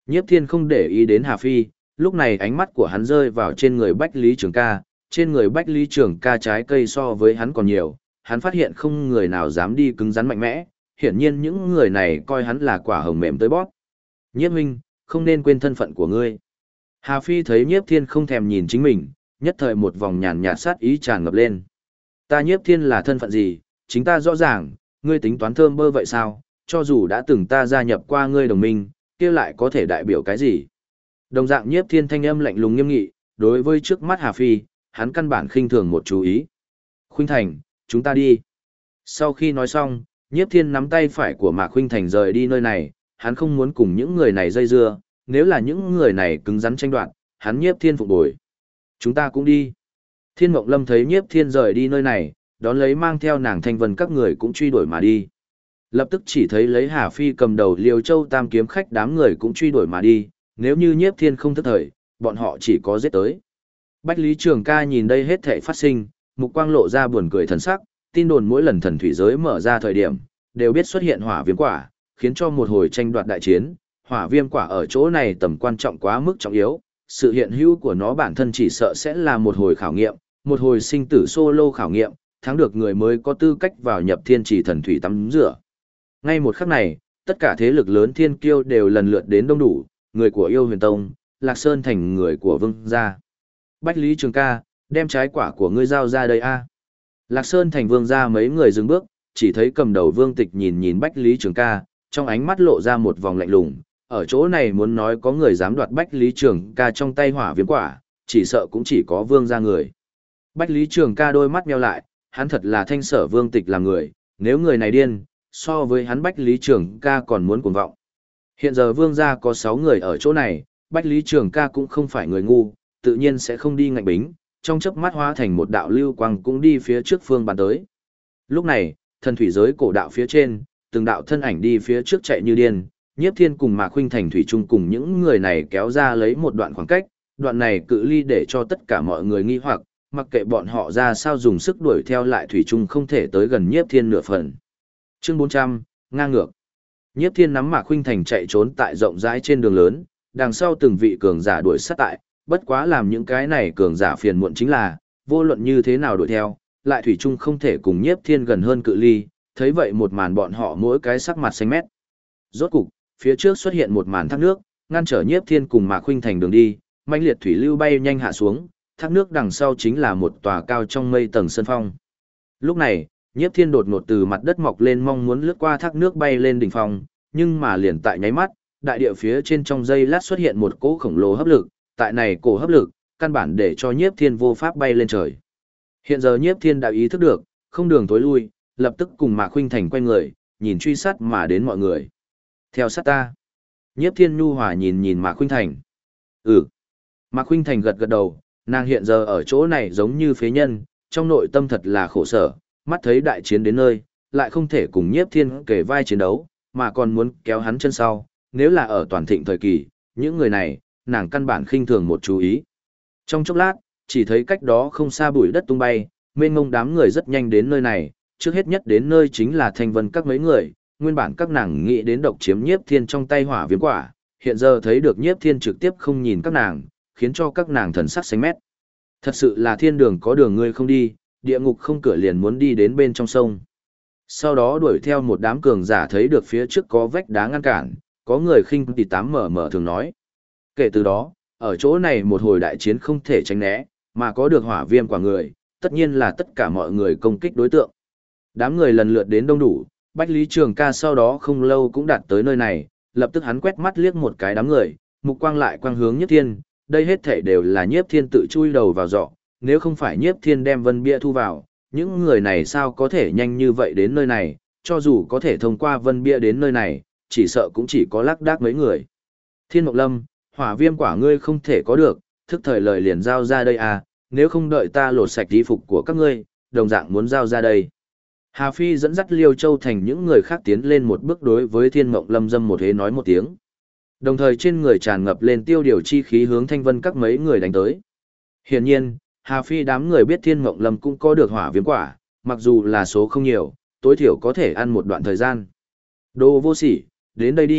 [SPEAKER 1] Nhiếp Thiên không để ý đến Hà Phi, lúc này ánh mắt của hắn rơi vào trên người Bách Lý Trường ca, trên người Bách Lý Trường ca trái cây so với hắn còn nhiều, hắn phát hiện không người nào dám đi cứng rắn mạnh mẽ, hiển nhiên những người này coi hắn là quả hồng mềm tới bóp. Nhiếp huynh, không nên quên thân phận của ngươi. Hà Phi thấy Nhiếp Thiên không thèm nhìn chính mình, nhất thời một vòng nhàn nhạt sát ý tràn ngập lên. Ta Nhiếp Thiên là thân phận gì, chính ta rõ ràng, ngươi tính toán thơm bơ vậy sao, cho dù đã từng ta gia nhập qua ngươi đồng minh, kia lại có thể đại biểu cái gì. Đồng dạng Nhiếp Thiên thanh âm lạnh lùng nghiêm nghị, đối với trước mắt Hà Phi, hắn căn bản khinh thường một chú ý. Khuynh Thành, chúng ta đi. Sau khi nói xong, Nhiếp Thiên nắm tay phải của Mạc Khuynh Thành rời đi nơi này, hắn không muốn cùng những người này dây dưa, nếu là những người này cứng rắn tranh đoạt, hắn Nhiếp Thiên phục bồi. Chúng ta cũng đi. Thiên Mộng Lâm thấy Nhiếp Thiên rời đi nơi này, đón lấy mang theo nàng Thanh Vân các người cũng truy đuổi mà đi. Lập tức chỉ thấy lấy Hà Phi cầm đầu Liêu Châu Tam kiếm khách đám người cũng truy đuổi mà đi, nếu như Nhiếp Thiên không thức thời, bọn họ chỉ có giết tới. Bách Lý Trường ca nhìn đây hết thảy phát sinh, mục quang lộ ra buồn cười thần sắc, tin đồn mỗi lần thần thủy giới mở ra thời điểm, đều biết xuất hiện hỏa viêm quả, khiến cho một hồi tranh đoạt đại chiến, hỏa viêm quả ở chỗ này tầm quan trọng quá mức trọng yếu, sự hiện hữu của nó bản thân chỉ sợ sẽ là một hồi khảo nghiệm, một hồi sinh tử solo khảo nghiệm, thắng được người mới có tư cách vào nhập thiên trì thần thủy tắm rửa. Ngay một khắc này, tất cả thế lực lớn thiên kiêu đều lần lượt đến đông đủ, người của Yêu Huyền Tông, Lạc Sơn thành người của Vương gia. Bách Lý Trường ca, đem trái quả của ngươi giao ra đây a. Lạc Sơn thành Vương gia mấy người dừng bước, chỉ thấy cầm đầu Vương Tịch nhìn nhìn Bách Lý Trường ca, trong ánh mắt lộ ra một vòng lạnh lùng, ở chỗ này muốn nói có người dám đoạt Bách Lý Trường ca trong tay hỏa viêm quả, chỉ sợ cũng chỉ có Vương gia người. Bách Lý Trường ca đôi mắt nheo lại, hắn thật là Thanh Sở Vương Tịch là người, nếu người này điên, so với hắn Bách Lý Trường ca còn muốn cuồng vọng. Hiện giờ Vương gia có 6 người ở chỗ này, Bách Lý Trường ca cũng không phải người ngu, tự nhiên sẽ không đi ngạnh bính, trong chớp mắt hóa thành một đạo lưu quang cũng đi phía trước phương bàn tới. Lúc này, thần thủy giới cổ đạo phía trên, từng đạo thân ảnh đi phía trước chạy như điên, Nhiếp Thiên cùng Mạc Khuynh Thành thủy chung cùng những người này kéo ra lấy một đoạn khoảng cách, đoạn này cự ly để cho tất cả mọi người nghi hoặc, mặc kệ bọn họ ra sao dùng sức đuổi theo lại thủy chung không thể tới gần Nhiếp Thiên nửa phần. Chương 400, ngang ngược. Nhiếp Thiên nắm Mạc Khuynh Thành chạy trốn tại rộng rãi trên đường lớn, đằng sau từng vị cường giả đuổi sát tại, bất quá làm những cái này cường giả phiền muộn chính là, vô luận như thế nào đuổi theo, lại thủy chung không thể cùng Nhiếp Thiên gần hơn cự ly, thấy vậy một màn bọn họ mỗi cái sắc mặt xanh mét. Rốt cục, phía trước xuất hiện một màn thác nước, ngăn trở Nhiếp Thiên cùng Mạc Khuynh Thành đường đi, mãnh liệt thủy lưu bay nhanh hạ xuống, thác nước đằng sau chính là một tòa cao trong mây tầng sơn phong. Lúc này, Nhiếp Thiên đột ngột từ mặt đất mọc lên mong muốn lướt qua thác nước bay lên đỉnh phong, nhưng mà liền tại nháy mắt, đại địa phía trên trong giây lát xuất hiện một cỗ khổng lồ hấp lực, tại này cổ hấp lực, căn bản để cho Nhiếp Thiên vô pháp bay lên trời. Hiện giờ Nhiếp Thiên đã ý thức được, không đường tối lui, lập tức cùng Mạc Khuynh Thành quay người, nhìn truy sát mà đến mọi người. Theo sát ta. Nhiếp Thiên nhu hòa nhìn nhìn Mạc Khuynh Thành. Ừ. Mạc Khuynh Thành gật gật đầu, nàng hiện giờ ở chỗ này giống như phế nhân, trong nội tâm thật là khổ sở, mắt thấy đại chiến đến nơi, lại không thể cùng Nhiếp Thiên kề vai chiến đấu, mà còn muốn kéo hắn chân sau, nếu là ở toàn thịnh thời kỳ, những người này, nàng căn bản khinh thường một chú ý. Trong chốc lát, chỉ thấy cách đó không xa bụi đất tung bay, mênh mông đám người rất nhanh đến nơi này, trước hết nhất đến nơi chính là Thanh Vân các mấy người, nguyên bản các nàng nghĩ đến độc chiếm Nhiếp Thiên trong tay hỏa viêm quả, hiện giờ thấy được Nhiếp Thiên trực tiếp không nhìn các nàng, khiến cho các nàng thần sắc xanh mét. Thật sự là thiên đường có đường ngươi không đi, địa ngục không cửa liền muốn đi đến bên trong sông. Sau đó đuổi theo một đám cường giả thấy được phía trước có vách đá ngăn cản, có người khinh tỷ tám mở thường nói. Kể từ đó, ở chỗ này một hồi đại chiến không thể tránh né, mà có được hỏa viêm quả người, tất nhiên là tất cả mọi người công kích đối tượng. Đám người lần lượt đến đông đủ, Bách Lý Trường ca sau đó không lâu cũng đạt tới nơi này, lập tức hắn quét mắt liếc một cái đám người, mục quang lại quang hướng Nhiếp Thiên, đây hết thảy đều là Nhiếp Thiên tự chui đầu vào giọ, nếu không phải Nhiếp Thiên đem Vân Bia thu vào, những người này sao có thể nhanh như vậy đến nơi này, cho dù có thể thông qua Vân Bia đến nơi này, chỉ sợ cũng chỉ có lác đác mấy người. Thiên Mộng Lâm, hỏa viêm quả ngươi không thể có được, thức thời lời liền giao ra đây à, nếu không đợi ta lột sạch y phục của các ngươi, đồng dạng muốn giao ra đây. Hà Phi dẫn dắt Liêu Châu thành những người khác tiến lên một bước đối với Thiên Mộng Lâm dâm một thế nói một tiếng. Đồng thời trên người tràn ngập lên tiêu điều chi khí hướng Thanh Vân các mấy người đánh tới. Hiển nhiên, Hà Phi đám người biết Thiên Mộng Lâm cũng có được hỏa viêm quả, mặc dù là số không nhiều, tối thiểu có thể ăn một đoạn thời gian. Đồ vô sỉ, đến đây đi,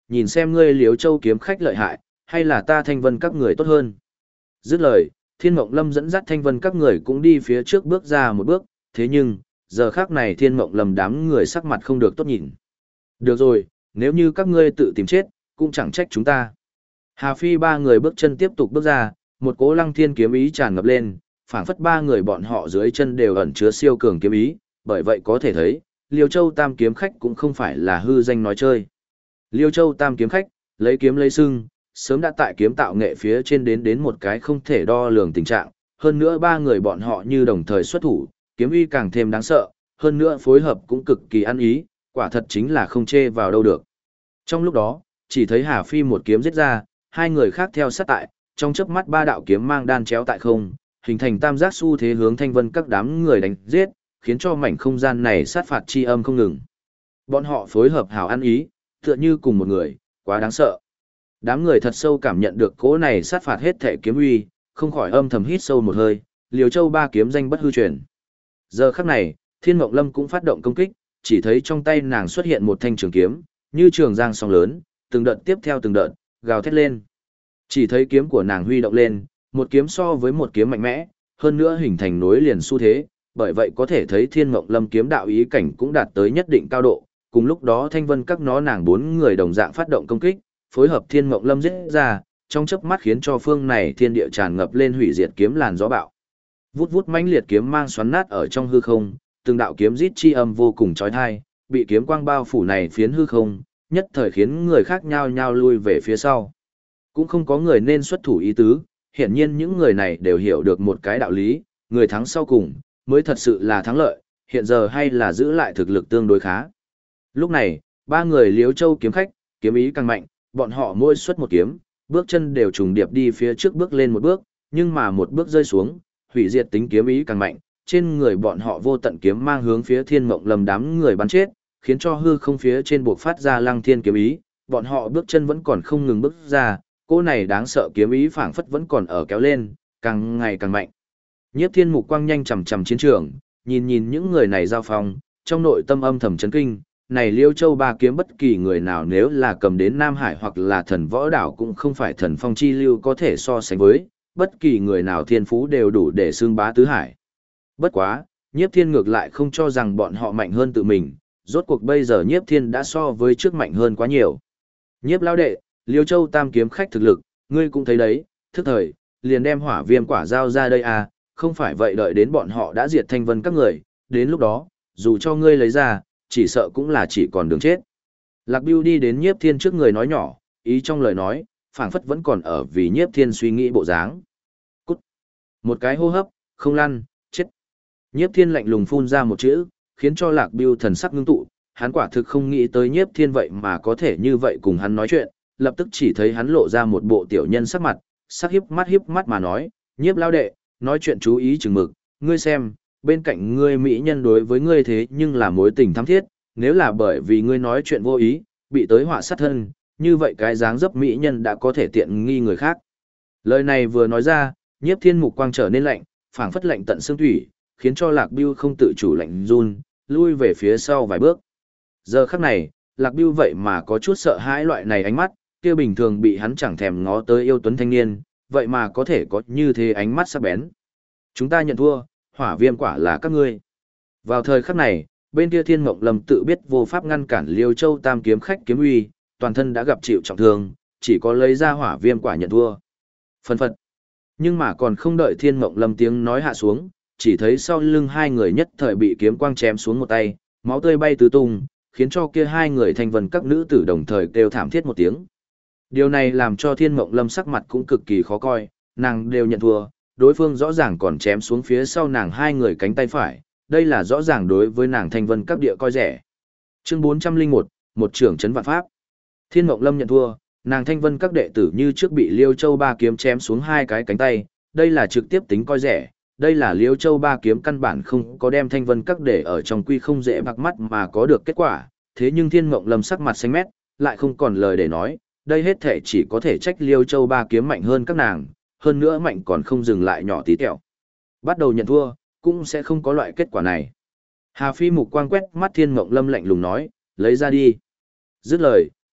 [SPEAKER 1] nhìn xem ngươi Liếu Châu kiếm khách lợi hại, hay là ta Thanh Vân các người tốt hơn. Dứt lời, Thiên Mộng Lâm dẫn dắt Thanh Vân các người cũng đi phía trước bước ra một bước, thế nhưng, giờ khác này Thiên Mộng Lâm đám người sắc mặt không được tốt nhìn. Được rồi, nếu như các ngươi tự tìm chết, cũng chẳng trách chúng ta. Hà Phi ba người bước chân tiếp tục bước ra, một cỗ lăng thiên kiếm ý tràn ngập lên, phảng phất ba người bọn họ dưới chân đều ẩn chứa siêu cường kiếm ý, bởi vậy có thể thấy, Liêu Châu Tam kiếm khách cũng không phải là hư danh nói chơi. Liêu Châu Tam kiếm khách, lấy kiếm lấy sưng, sớm đã tại kiếm tạo nghệ phía trên đến một cái không thể đo lường tình trạng, hơn nữa ba người bọn họ như đồng thời xuất thủ, kiếm uy càng thêm đáng sợ, hơn nữa phối hợp cũng cực kỳ ăn ý, quả thật chính là không chê vào đâu được. Trong lúc đó, chỉ thấy Hà Phi một kiếm giết ra, hai người khác theo sát tại, trong chớp mắt ba đạo kiếm mang đan chéo tại không, hình thành tam giác xu thế hướng Thanh Vân các đám người đánh giết, khiến cho mảnh không gian này sát phạt chi âm không ngừng. Bọn họ phối hợp hảo ăn ý, tựa như cùng một người, quá đáng sợ. Đám người thật sâu cảm nhận được cỗ này sát phạt hết thể kiếm uy, không khỏi âm thầm hít sâu một hơi, Liều Châu ba kiếm danh bất hư truyền. Giờ khắc này, Thiên Mộng Lâm cũng phát động công kích, chỉ thấy trong tay nàng xuất hiện một thanh trường kiếm, như trường giang sóng lớn, từng đợt tiếp theo từng đợt, gào thét lên. Chỉ thấy kiếm của nàng huy động lên, một kiếm so với một kiếm mạnh mẽ, hơn nữa hình thành nối liền xu thế, bởi vậy có thể thấy Thiên Mộng Lâm kiếm đạo ý cảnh cũng đạt tới nhất định cao độ. Cùng lúc đó Thanh Vân các nàng bốn người đồng dạng phát động công kích, phối hợp Thiên Mộng Lâm giết ra, trong chớp mắt khiến cho phương này thiên địa tràn ngập lên hủy diệt kiếm làn gió bạo. Vút vút mãnh liệt kiếm mang xoắn nát ở trong hư không, từng đạo kiếm rít chi âm vô cùng chói tai, bị kiếm quang bao phủ này phiến hư không, nhất thời khiến người khác nhao nhao lui về phía sau. Cũng không có người nên xuất thủ ý tứ, hiển nhiên những người này đều hiểu được một cái đạo lý, người thắng sau cùng mới thật sự là thắng lợi, hiện giờ hay là giữ lại thực lực tương đối khá. Lúc này, ba người Liếu Châu kiếm khách, kiếm ý càng mạnh, bọn họ mỗi xuất một kiếm, bước chân đều trùng điệp đi phía trước bước lên một bước, nhưng mà một bước rơi xuống, hủy diệt tính kiếm ý càng mạnh, trên người bọn họ vô tận kiếm mang hướng phía Thiên Mộng Lâm đám người bắn chết, khiến cho hư không phía trên buộc phát ra lăng thiên kiếm ý, bọn họ bước chân vẫn còn không ngừng bước ra, cô này đáng sợ kiếm ý phảng phất vẫn còn ở kéo lên, càng ngày càng mạnh. Nhiếp Thiên mục quang nhanh chằm chằm chiến trường, nhìn những người này giao phong, trong nội tâm âm thầm chấn kinh, này Liêu Châu ba kiếm bất kỳ người nào nếu là cầm đến Nam Hải hoặc là Thần Võ Đảo cũng không phải Thần Phong chi lưu có thể so sánh với, bất kỳ người nào thiên phú đều đủ để xưng bá tứ hải. Bất quá, Nhiếp Thiên ngược lại không cho rằng bọn họ mạnh hơn tự mình, rốt cuộc bây giờ Nhiếp Thiên đã so với trước mạnh hơn quá nhiều. Nhiếp lão đệ, Liêu Châu tam kiếm khách thực lực, ngươi cũng thấy đấy, thức thời, liền đem hỏa viêm quả giao ra đây à, không phải vậy đợi đến bọn họ đã diệt Thanh Vân các người, đến lúc đó, dù cho ngươi lấy ra, chỉ sợ cũng là chỉ còn đường chết. Lạc Bưu đi đến Nhiếp Thiên trước người nói nhỏ, ý trong lời nói, phảng phất vẫn còn ở vì Nhiếp Thiên suy nghĩ bộ dáng. Cút. Một cái hô hấp, không lăn, chết. Nhiếp Thiên lạnh lùng phun ra một chữ, khiến cho Lạc Bưu thần sắc ngưng tụ, hắn quả thực không nghĩ tới Nhiếp Thiên vậy mà có thể như vậy cùng hắn nói chuyện, lập tức chỉ thấy hắn lộ ra một bộ tiểu nhân sắc mặt, sắc hiếp mắt mà nói, Nhiếp lão đệ, nói chuyện chú ý chừng mực, ngươi xem, bên cạnh ngươi mỹ nhân đối với ngươi thế nhưng là mối tình thắm thiết, nếu là bởi vì ngươi nói chuyện vô ý, bị tới họa sát thân, như vậy cái dáng dấp mỹ nhân đã có thể tiện nghi người khác. Lời này vừa nói ra, Nhiếp Thiên mục quang trở nên lạnh, phảng phất lạnh tận xương thủy, khiến cho Lạc Bưu không tự chủ lạnh run, lui về phía sau vài bước. Giờ khắc này, Lạc Bưu vậy mà có chút sợ hãi loại này ánh mắt, kia bình thường bị hắn chẳng thèm ngó tới yêu tuấn thanh niên, vậy mà có thể có như thế ánh mắt sắc bén. Chúng ta nhận thua, hỏa viêm quả là các ngươi. Vào thời khắc này, bên kia Thiên Mộng Lâm tự biết vô pháp ngăn cản Liêu Châu tam kiếm khách kiếm uy, toàn thân đã gặp chịu trọng thương, chỉ có lấy ra hỏa viêm quả nhận thua. Phân phật. Nhưng mà còn không đợi Thiên Mộng Lâm tiếng nói hạ xuống, chỉ thấy sau lưng hai người nhất thời bị kiếm quang chém xuống một tay, máu tươi bay tứ tung, khiến cho kia hai người Thanh Vân các nữ tử đồng thời kêu thảm thiết một tiếng. Điều này làm cho Thiên Mộng Lâm sắc mặt cũng cực kỳ khó coi, nàng đều nhận thua, đối phương rõ ràng còn chém xuống phía sau nàng hai người cánh tay phải, đây là rõ ràng đối với nàng Thanh Vân các địa coi rẻ. Chương 401, một trưởng trấn vạn pháp. Thiên Mộng Lâm nhận thua, nàng Thanh Vân các đệ tử như trước bị Liêu Châu ba kiếm chém xuống hai cái cánh tay, đây là trực tiếp tính coi rẻ, đây là Liêu Châu ba kiếm căn bản không có đem Thanh Vân các để ở trong quy không dễ bạc mắt mà có được kết quả, thế nhưng Thiên Mộng Lâm sắc mặt xanh mét, lại không còn lời để nói, đây hết thể chỉ có thể trách Liêu Châu ba kiếm mạnh hơn các nàng, hơn nữa mạnh còn không dừng lại nhỏ tí tẹo. Bắt đầu nhận thua, cũng sẽ không có loại kết quả này. Hà Phi mục quang quét mắt Thiên Mộng Lâm lạnh lùng nói, lấy ra đi. Dứt lời,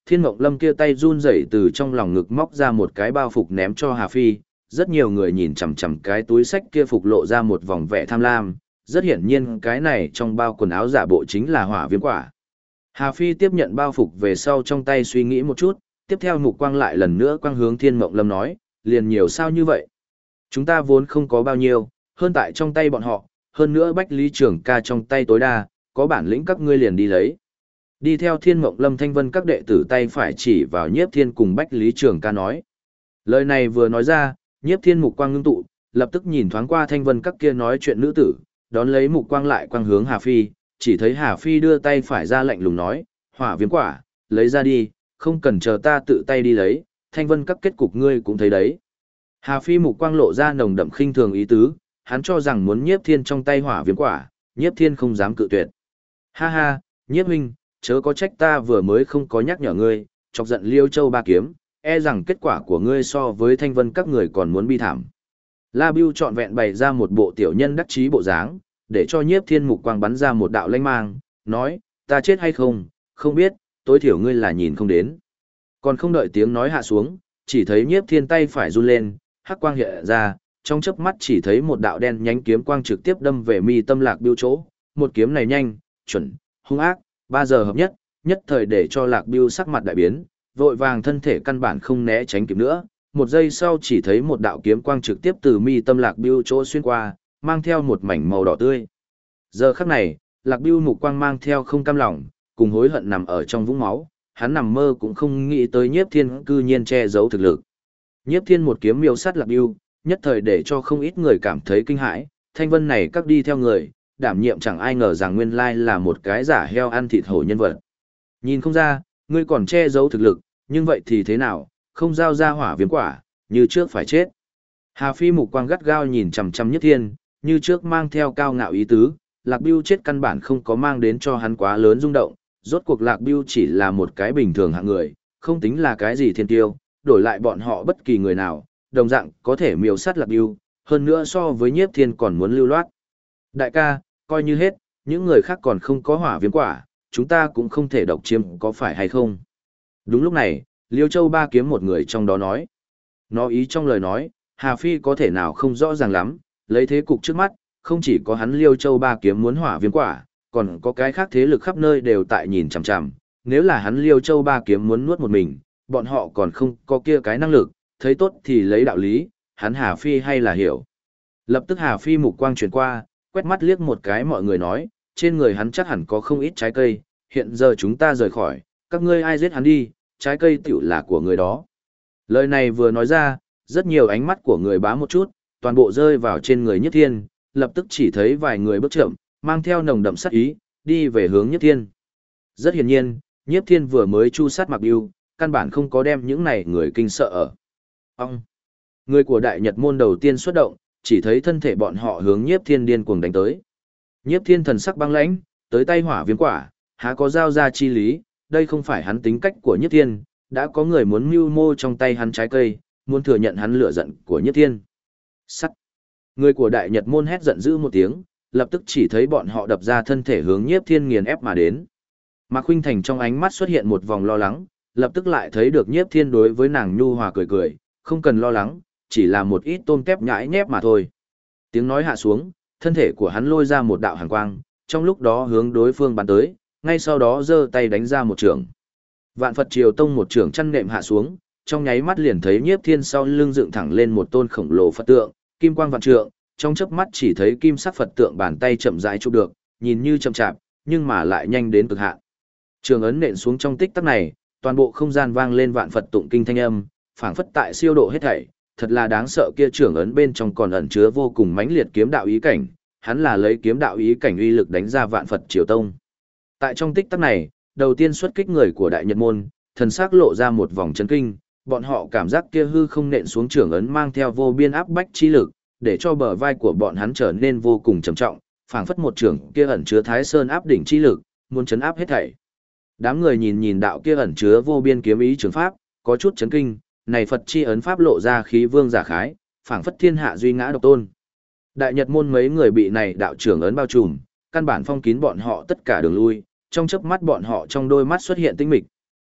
[SPEAKER 1] Thiên Mộng Lâm kia tay run rẩy từ trong lòng ngực móc ra một cái bao phục ném cho Hà Phi, rất nhiều người nhìn chằm chằm cái túi sách kia phục lộ ra một vòng vẻ tham lam, rất hiển nhiên cái này trong bao quần áo giả bộ chính là hỏa viêm quả. Hà Phi tiếp nhận bao phục về sau trong tay suy nghĩ một chút, tiếp theo mục quang lại lần nữa quang hướng Thiên Mộng Lâm nói, liền nhiều sao như vậy? Chúng ta vốn không có bao nhiêu, hơn tại trong tay bọn họ, hơn nữa Bách Lý Trường ca trong tay tối đa, có bản lĩnh các ngươi liền đi lấy. Đi theo Thiên Mộng Lâm Thanh Vân các đệ tử tay phải chỉ vào Nhiếp Thiên cùng Bách Lý Trường ca nói. Lời này vừa nói ra, Nhiếp Thiên mục quang ngưng tụ, lập tức nhìn thoáng qua Thanh Vân các kia nói chuyện nữ tử, đón lấy mục quang lại quang hướng Hà Phi, chỉ thấy Hà Phi đưa tay phải ra lạnh lùng nói, hỏa viêm quả, lấy ra đi, không cần chờ ta tự tay đi lấy, Thanh Vân các kết cục ngươi cũng thấy đấy. Hà Phi mục quang lộ ra nồng đậm khinh thường ý tứ, hắn cho rằng muốn Nhiếp Thiên trong tay hỏa viêm quả, Nhiếp Thiên không dám cự tuyệt. Ha ha, Nhiếp huynh, chớ có trách ta vừa mới không có nhắc nhở ngươi, chọc giận Liêu Châu ba kiếm, e rằng kết quả của ngươi so với Thanh Vân các người còn muốn bi thảm. La Bưu trọn vẹn bày ra một bộ tiểu nhân đắc chí bộ dáng, để cho Nhiếp Thiên mục quang bắn ra một đạo lanh mang, nói, ta chết hay không, không biết, tối thiểu ngươi là nhìn không đến. Còn không đợi tiếng nói hạ xuống, chỉ thấy Nhiếp Thiên tay phải run lên, hắc quang hiện ra, trong chớp mắt chỉ thấy một đạo đen nhánh kiếm quang trực tiếp đâm về mi tâm Lạc Bưu chỗ, một kiếm này nhanh, chuẩn, hung ác, 3 giờ hợp nhất, nhất thời để cho Lạc Bưu sắc mặt đại biến, vội vàng thân thể căn bản không né tránh kịp nữa, một giây sau chỉ thấy một đạo kiếm quang trực tiếp từ mi tâm Lạc Bưu chỗ xuyên qua, mang theo một mảnh màu đỏ tươi. Giờ khắc này, Lạc Bưu mục quang mang theo không cam lòng, cùng hối hận nằm ở trong vũng máu, hắn nằm mơ cũng không nghĩ tới Nhiếp Thiên cư nhiên che giấu thực lực. Nhiếp Thiên một kiếm miêu sát Lạc Bưu, nhất thời để cho không ít người cảm thấy kinh hãi, Thanh Vân này các đi theo người, đảm nhiệm chẳng ai ngờ rằng nguyên lai là một cái giả heo ăn thịt hổ nhân vật. Nhìn không ra, ngươi còn che giấu thực lực, nhưng vậy thì thế nào, không giao ra hỏa viêm quả, như trước phải chết. Hà Phi mục quang gắt gao nhìn chằm chằm Nhiếp Thiên, như trước mang theo cao ngạo ý tứ, Lạc Bưu chết căn bản không có mang đến cho hắn quá lớn rung động, rốt cuộc Lạc Bưu chỉ là một cái bình thường hạng người, không tính là cái gì thiên tiêu, đổi lại bọn họ bất kỳ người nào, đồng dạng có thể miêu sát Lạc Bưu, hơn nữa so với Nhiếp Thiên còn muốn lưu loát. Đại ca, coi như hết, những người khác còn không có hỏa viêm quả, chúng ta cũng không thể độc chiếm có phải hay không. Đúng lúc này, Liêu Châu ba kiếm một người trong đó nói. Nó ý trong lời nói, Hà Phi có thể nào không rõ ràng lắm, lấy thế cục trước mắt, không chỉ có hắn Liêu Châu ba kiếm muốn hỏa viêm quả, còn có cái khác thế lực khắp nơi đều tại nhìn chằm chằm, nếu là hắn Liêu Châu ba kiếm muốn nuốt một mình, bọn họ còn không có kia cái năng lực, thấy tốt thì lấy đạo lý, hắn Hà Phi hay là hiểu. Lập tức Hà Phi mục quang chuyển qua, quét mắt liếc một cái mọi người nói, trên người hắn chắc hẳn có không ít trái cây, hiện giờ chúng ta rời khỏi, các ngươi ai giết hắn đi, trái cây tiểu là của người đó. Lời này vừa nói ra, rất nhiều ánh mắt của người bá một chút, toàn bộ rơi vào trên người Nhất Thiên, lập tức chỉ thấy vài người bước chậm, mang theo nồng đậm sát ý, đi về hướng Nhất Thiên. Rất hiển nhiên, Nhất Thiên vừa mới chu sát Mạc Bưu, căn bản không có đem những này người kinh sợ ở. Ông! Người của Đại Nhật môn đầu tiên xuất động, chỉ thấy thân thể bọn họ hướng Nhiếp Thiên điên cuồng đánh tới. Nhiếp Thiên thần sắc băng lãnh, tới tay hỏa viêm quả, há có giao ra chi lý, đây không phải hắn tính cách của Nhiếp Thiên, đã có người muốn mưu mô trong tay hắn trái cây, muốn thừa nhận hắn lửa giận của Nhiếp Thiên. Sắt! Người của Đại Nhật môn hét giận dữ một tiếng, lập tức chỉ thấy bọn họ đập ra thân thể hướng Nhiếp Thiên nghiền ép mà đến. Mạc Khuynh Thành trong ánh mắt xuất hiện một vòng lo lắng, lập tức lại thấy được Nhiếp Thiên đối với nàng nhu hòa cười cười, không cần lo lắng, chỉ là một ít tôm tép nhãi nhép mà thôi. Tiếng nói hạ xuống, thân thể của hắn lôi ra một đạo hàn quang, trong lúc đó hướng đối phương bắn tới, ngay sau đó giơ tay đánh ra một trường. Vạn Phật Triều Tông một trường chăn nệm hạ xuống, trong nháy mắt liền thấy Nhiếp Thiên sau lưng dựng thẳng lên một tôn khổng lồ Phật tượng, kim quang vạn trượng, trong chớp mắt chỉ thấy kim sắc Phật tượng bàn tay chậm rãi chụp được, nhìn như chậm chạp, nhưng mà lại nhanh đến cực hạn. Trường ấn nện xuống trong tích tắc này, toàn bộ không gian vang lên vạn Phật tụng kinh thanh âm, phảng phất tại siêu độ hết thảy, thật là đáng sợ kia trường ấn bên trong còn ẩn chứa vô cùng mãnh liệt kiếm đạo ý cảnh, hắn là lấy kiếm đạo ý cảnh uy lực đánh ra Vạn Phật Triều Tông. Tại trong tích tắc này, đầu tiên xuất kích người của Đại Nhật môn, thần sắc lộ ra một vòng chấn kinh, bọn họ cảm giác kia hư không nện xuống trường ấn mang theo vô biên áp bách chi lực, để cho bờ vai của bọn hắn trở nên vô cùng trầm trọng, phảng phất một trường kia ẩn chứa Thái Sơn áp đỉnh chi lực, muốn chấn áp hết thảy. Đám người nhìn nhìn đạo kia ẩn chứa vô biên kiếm ý trường pháp, có chút chấn kinh, này Phật chi ấn pháp lộ ra khí vương giả khái, phảng phất thiên hạ duy ngã độc tôn. Đại Nhật môn mấy người bị này đạo trưởng ấn bao trùm, căn bản phong kín bọn họ tất cả đường lui, trong chớp mắt bọn họ trong đôi mắt xuất hiện tinh mịch.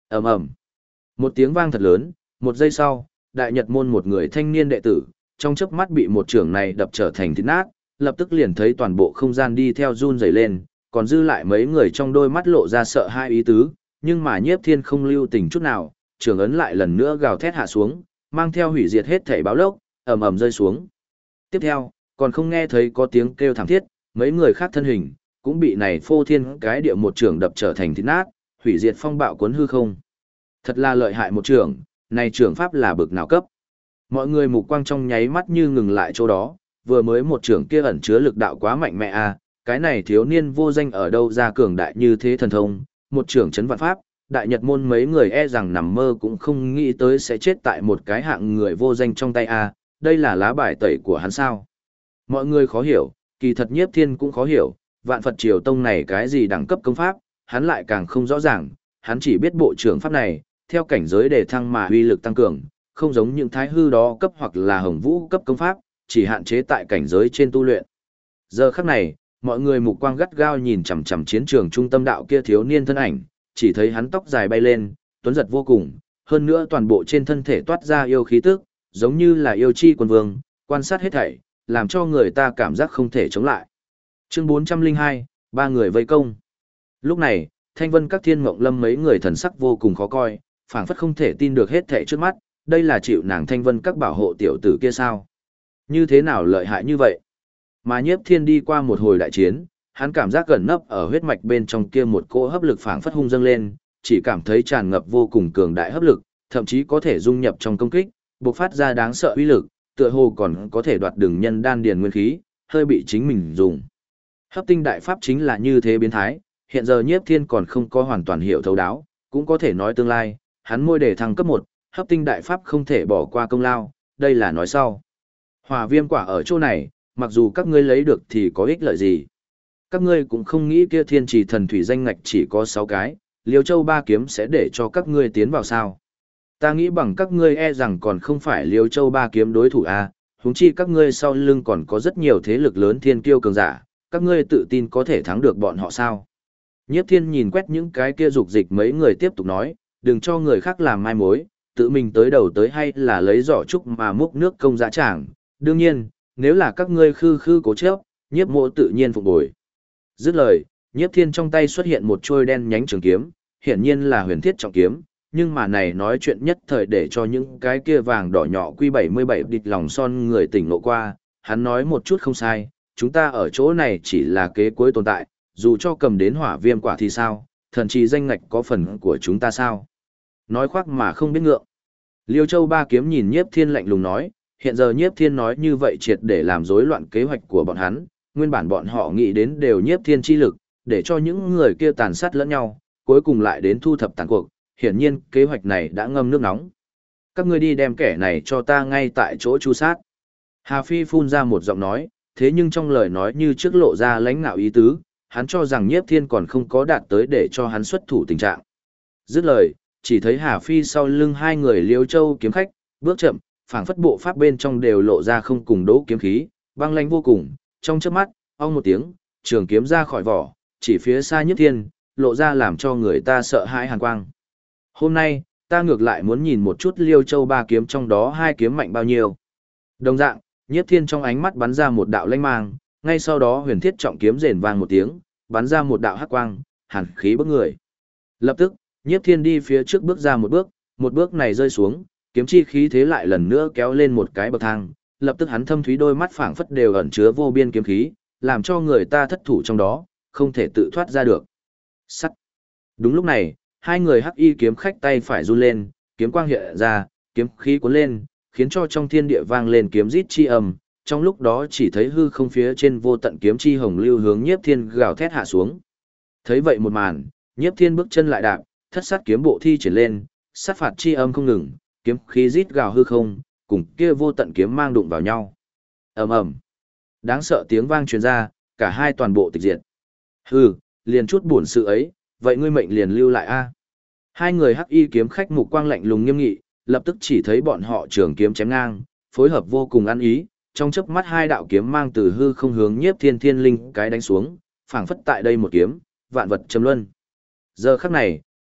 [SPEAKER 1] Ầm ầm. Một tiếng vang thật lớn, một giây sau, Đại Nhật môn một người thanh niên đệ tử, trong chớp mắt bị một trưởng này đập trở thành thịt nát, lập tức liền thấy toàn bộ không gian đi theo run rẩy lên, còn dư lại mấy người trong đôi mắt lộ ra sợ hai ý tứ, nhưng mà Nhiếp Thiên không lưu tình chút nào, trưởng ấn lại lần nữa gào thét hạ xuống, mang theo hủy diệt hết thảy báo lốc, ầm ầm rơi xuống. Tiếp theo, còn không nghe thấy có tiếng kêu thảm thiết, mấy người khác thân hình cũng bị này phô thiên cái địa một trưởng đập trở thành thịt nát, hủy diệt phong bạo cuốn hư không. Thật là lợi hại một trưởng, này trưởng pháp là bực nào cấp. Mọi người mục quang trong nháy mắt như ngừng lại chỗ đó, vừa mới một trưởng kia ẩn chứa lực đạo quá mạnh mẽ à, cái này thiếu niên vô danh ở đâu ra cường đại như thế thần thông, một trưởng chấn vạn pháp, Đại Nhật môn mấy người e rằng nằm mơ cũng không nghĩ tới sẽ chết tại một cái hạng người vô danh trong tay à, đây là lá bài tẩy của hắn sao. Mọi người khó hiểu, kỳ thật Nhiếp Thiên cũng khó hiểu, Vạn Phật Triều Tông này cái gì đẳng cấp công pháp, hắn lại càng không rõ ràng, hắn chỉ biết bộ trưởng pháp này, theo cảnh giới đề thăng mà uy lực tăng cường, không giống những thái hư đó cấp hoặc là hồng vũ cấp công pháp, chỉ hạn chế tại cảnh giới trên tu luyện. Giờ khắc này, mọi người mục quang gắt gao nhìn chằm chằm chiến trường trung tâm đạo kia thiếu niên thân ảnh, chỉ thấy hắn tóc dài bay lên, tuấn giật vô cùng, hơn nữa toàn bộ trên thân thể toát ra yêu khí tức, giống như là yêu chi quân vương, quan sát hết thảy, làm cho người ta cảm giác không thể chống lại. Chương 402, ba người vây công. Lúc này, Thanh Vân các Thiên Mộng Lâm mấy người thần sắc vô cùng khó coi, phảng phất không thể tin được hết thảy trước mắt, đây là chịu nàng Thanh Vân các bảo hộ tiểu tử kia sao? Như thế nào lợi hại như vậy? Mà Nhiếp Thiên đi qua một hồi đại chiến, hắn cảm giác gần nấp ở huyết mạch bên trong kia một cỗ hấp lực phảng phất hung dâng lên, chỉ cảm thấy tràn ngập vô cùng cường đại hấp lực, thậm chí có thể dung nhập trong công kích, bộc phát ra đáng sợ uy lực, tựa hồ còn có thể đoạt đường nhân đan điền nguyên khí, hơi bị chính mình dùng. Hấp tinh đại pháp chính là như thế biến thái, hiện giờ Nhiếp Thiên còn không có hoàn toàn hiểu thấu đáo, cũng có thể nói tương lai, hắn môi để thăng cấp 1, hấp tinh đại pháp không thể bỏ qua công lao, đây là nói sau. Hỏa viêm quả ở chỗ này, mặc dù các ngươi lấy được thì có ích lợi gì. Các ngươi cũng không nghĩ kia thiên trì thần thủy danh ngạch chỉ có 6 cái, Liêu Châu ba kiếm sẽ để cho các ngươi tiến vào sao. Ta nghĩ bằng các ngươi e rằng còn không phải Liêu Châu ba kiếm đối thủ a, huống chi các ngươi sau lưng còn có rất nhiều thế lực lớn thiên kiêu cường giả, các ngươi tự tin có thể thắng được bọn họ sao. Nhiếp Thiên nhìn quét những cái kia dục dịch mấy người tiếp tục nói, đừng cho người khác làm mai mối, tự mình tới đầu tới hay là lấy giỏ trúc mà múc nước công dã tràng. Đương nhiên, nếu là các ngươi khư khư cố chấp, Nhiếp Mộ tự nhiên phục bồi. Dứt lời, Nhiếp Thiên trong tay xuất hiện một trôi đen nhánh trường kiếm, hiển nhiên là huyền thiết trọng kiếm, nhưng mà này nói chuyện nhất thời để cho những cái kia vàng đỏ nhỏ quy 77 địch lòng son người tỉnh ngộ qua, hắn nói một chút không sai, chúng ta ở chỗ này chỉ là kế cuối tồn tại, dù cho cầm đến hỏa viêm quả thì sao, thần trì danh ngạch có phần của chúng ta sao. Nói khoác mà không biết ngượng. Liêu Châu ba kiếm nhìn Nhiếp Thiên lạnh lùng nói, hiện giờ Nhiếp Thiên nói như vậy triệt để làm rối loạn kế hoạch của bọn hắn, nguyên bản bọn họ nghĩ đến đều Nhiếp Thiên chi lực, để cho những người kia tàn sát lẫn nhau, cuối cùng lại đến thu thập tàn cuộc, hiển nhiên kế hoạch này đã ngâm nước nóng. Các ngươi đi đem kẻ này cho ta ngay tại chỗ chu sát. Hà Phi phun ra một giọng nói, thế nhưng trong lời nói như trước lộ ra lãnh ngạo ý tứ, hắn cho rằng Nhiếp Thiên còn không có đạt tới để cho hắn xuất thủ tình trạng. Dứt lời, chỉ thấy Hà Phi sau lưng hai người Liêu Châu kiếm khách, bước chậm, phảng phất bộ pháp bên trong đều lộ ra không cùng đỗ kiếm khí, băng lãnh vô cùng, trong chớp mắt, ong một tiếng, trường kiếm ra khỏi vỏ, chỉ phía xa Nhiếp Thiên, lộ ra làm cho người ta sợ hãi hàn quang. Hôm nay, ta ngược lại muốn nhìn một chút Liêu Châu ba kiếm trong đó hai kiếm mạnh bao nhiêu. Đồng dạng, Nhiếp Thiên trong ánh mắt bắn ra một đạo lanh mang, ngay sau đó huyền thiết trọng kiếm rền vang một tiếng, bắn ra một đạo hắc quang, hàn khí bức người. Lập tức, Nhiếp Thiên đi phía trước bước ra một bước này rơi xuống, kiếm chi khí thế lại lần nữa kéo lên một cái bậc thang, lập tức hắn thâm thúy đôi mắt phảng phất đều ẩn chứa vô biên kiếm khí, làm cho người ta thất thủ trong đó, không thể tự thoát ra được. Sắt. Đúng lúc này, hai người hắc y kiếm khách tay phải run lên, kiếm quang hiện ra, kiếm khí cuốn lên, khiến cho trong thiên địa vang lên kiếm rít chi ầm, trong lúc đó chỉ thấy hư không phía trên vô tận kiếm chi hồng lưu hướng Nhiếp Thiên gào thét hạ xuống. Thấy vậy một màn, Nhiếp Thiên bước chân lại đạp, thất sát kiếm bộ thi triển lên, sát phạt chi âm không ngừng, kiếm khí rít gào hư không, cùng kia vô tận kiếm mang đụng vào nhau. Ầm ầm. Đáng sợ tiếng vang truyền ra, cả hai toàn bộ tịch diệt. Hừ, liền chút buồn sự ấy, vậy ngươi mệnh liền lưu lại a. Hai người hắc y kiếm khách mục quang lạnh lùng nghiêm nghị, lập tức chỉ thấy bọn họ trường kiếm chém ngang, phối hợp vô cùng ăn ý, trong chớp mắt hai đạo kiếm mang từ hư không hướng Nhiếp Thiên thiên linh cái đánh xuống, phảng phất tại đây một kiếm, vạn vật châm luân. Giờ khắc này,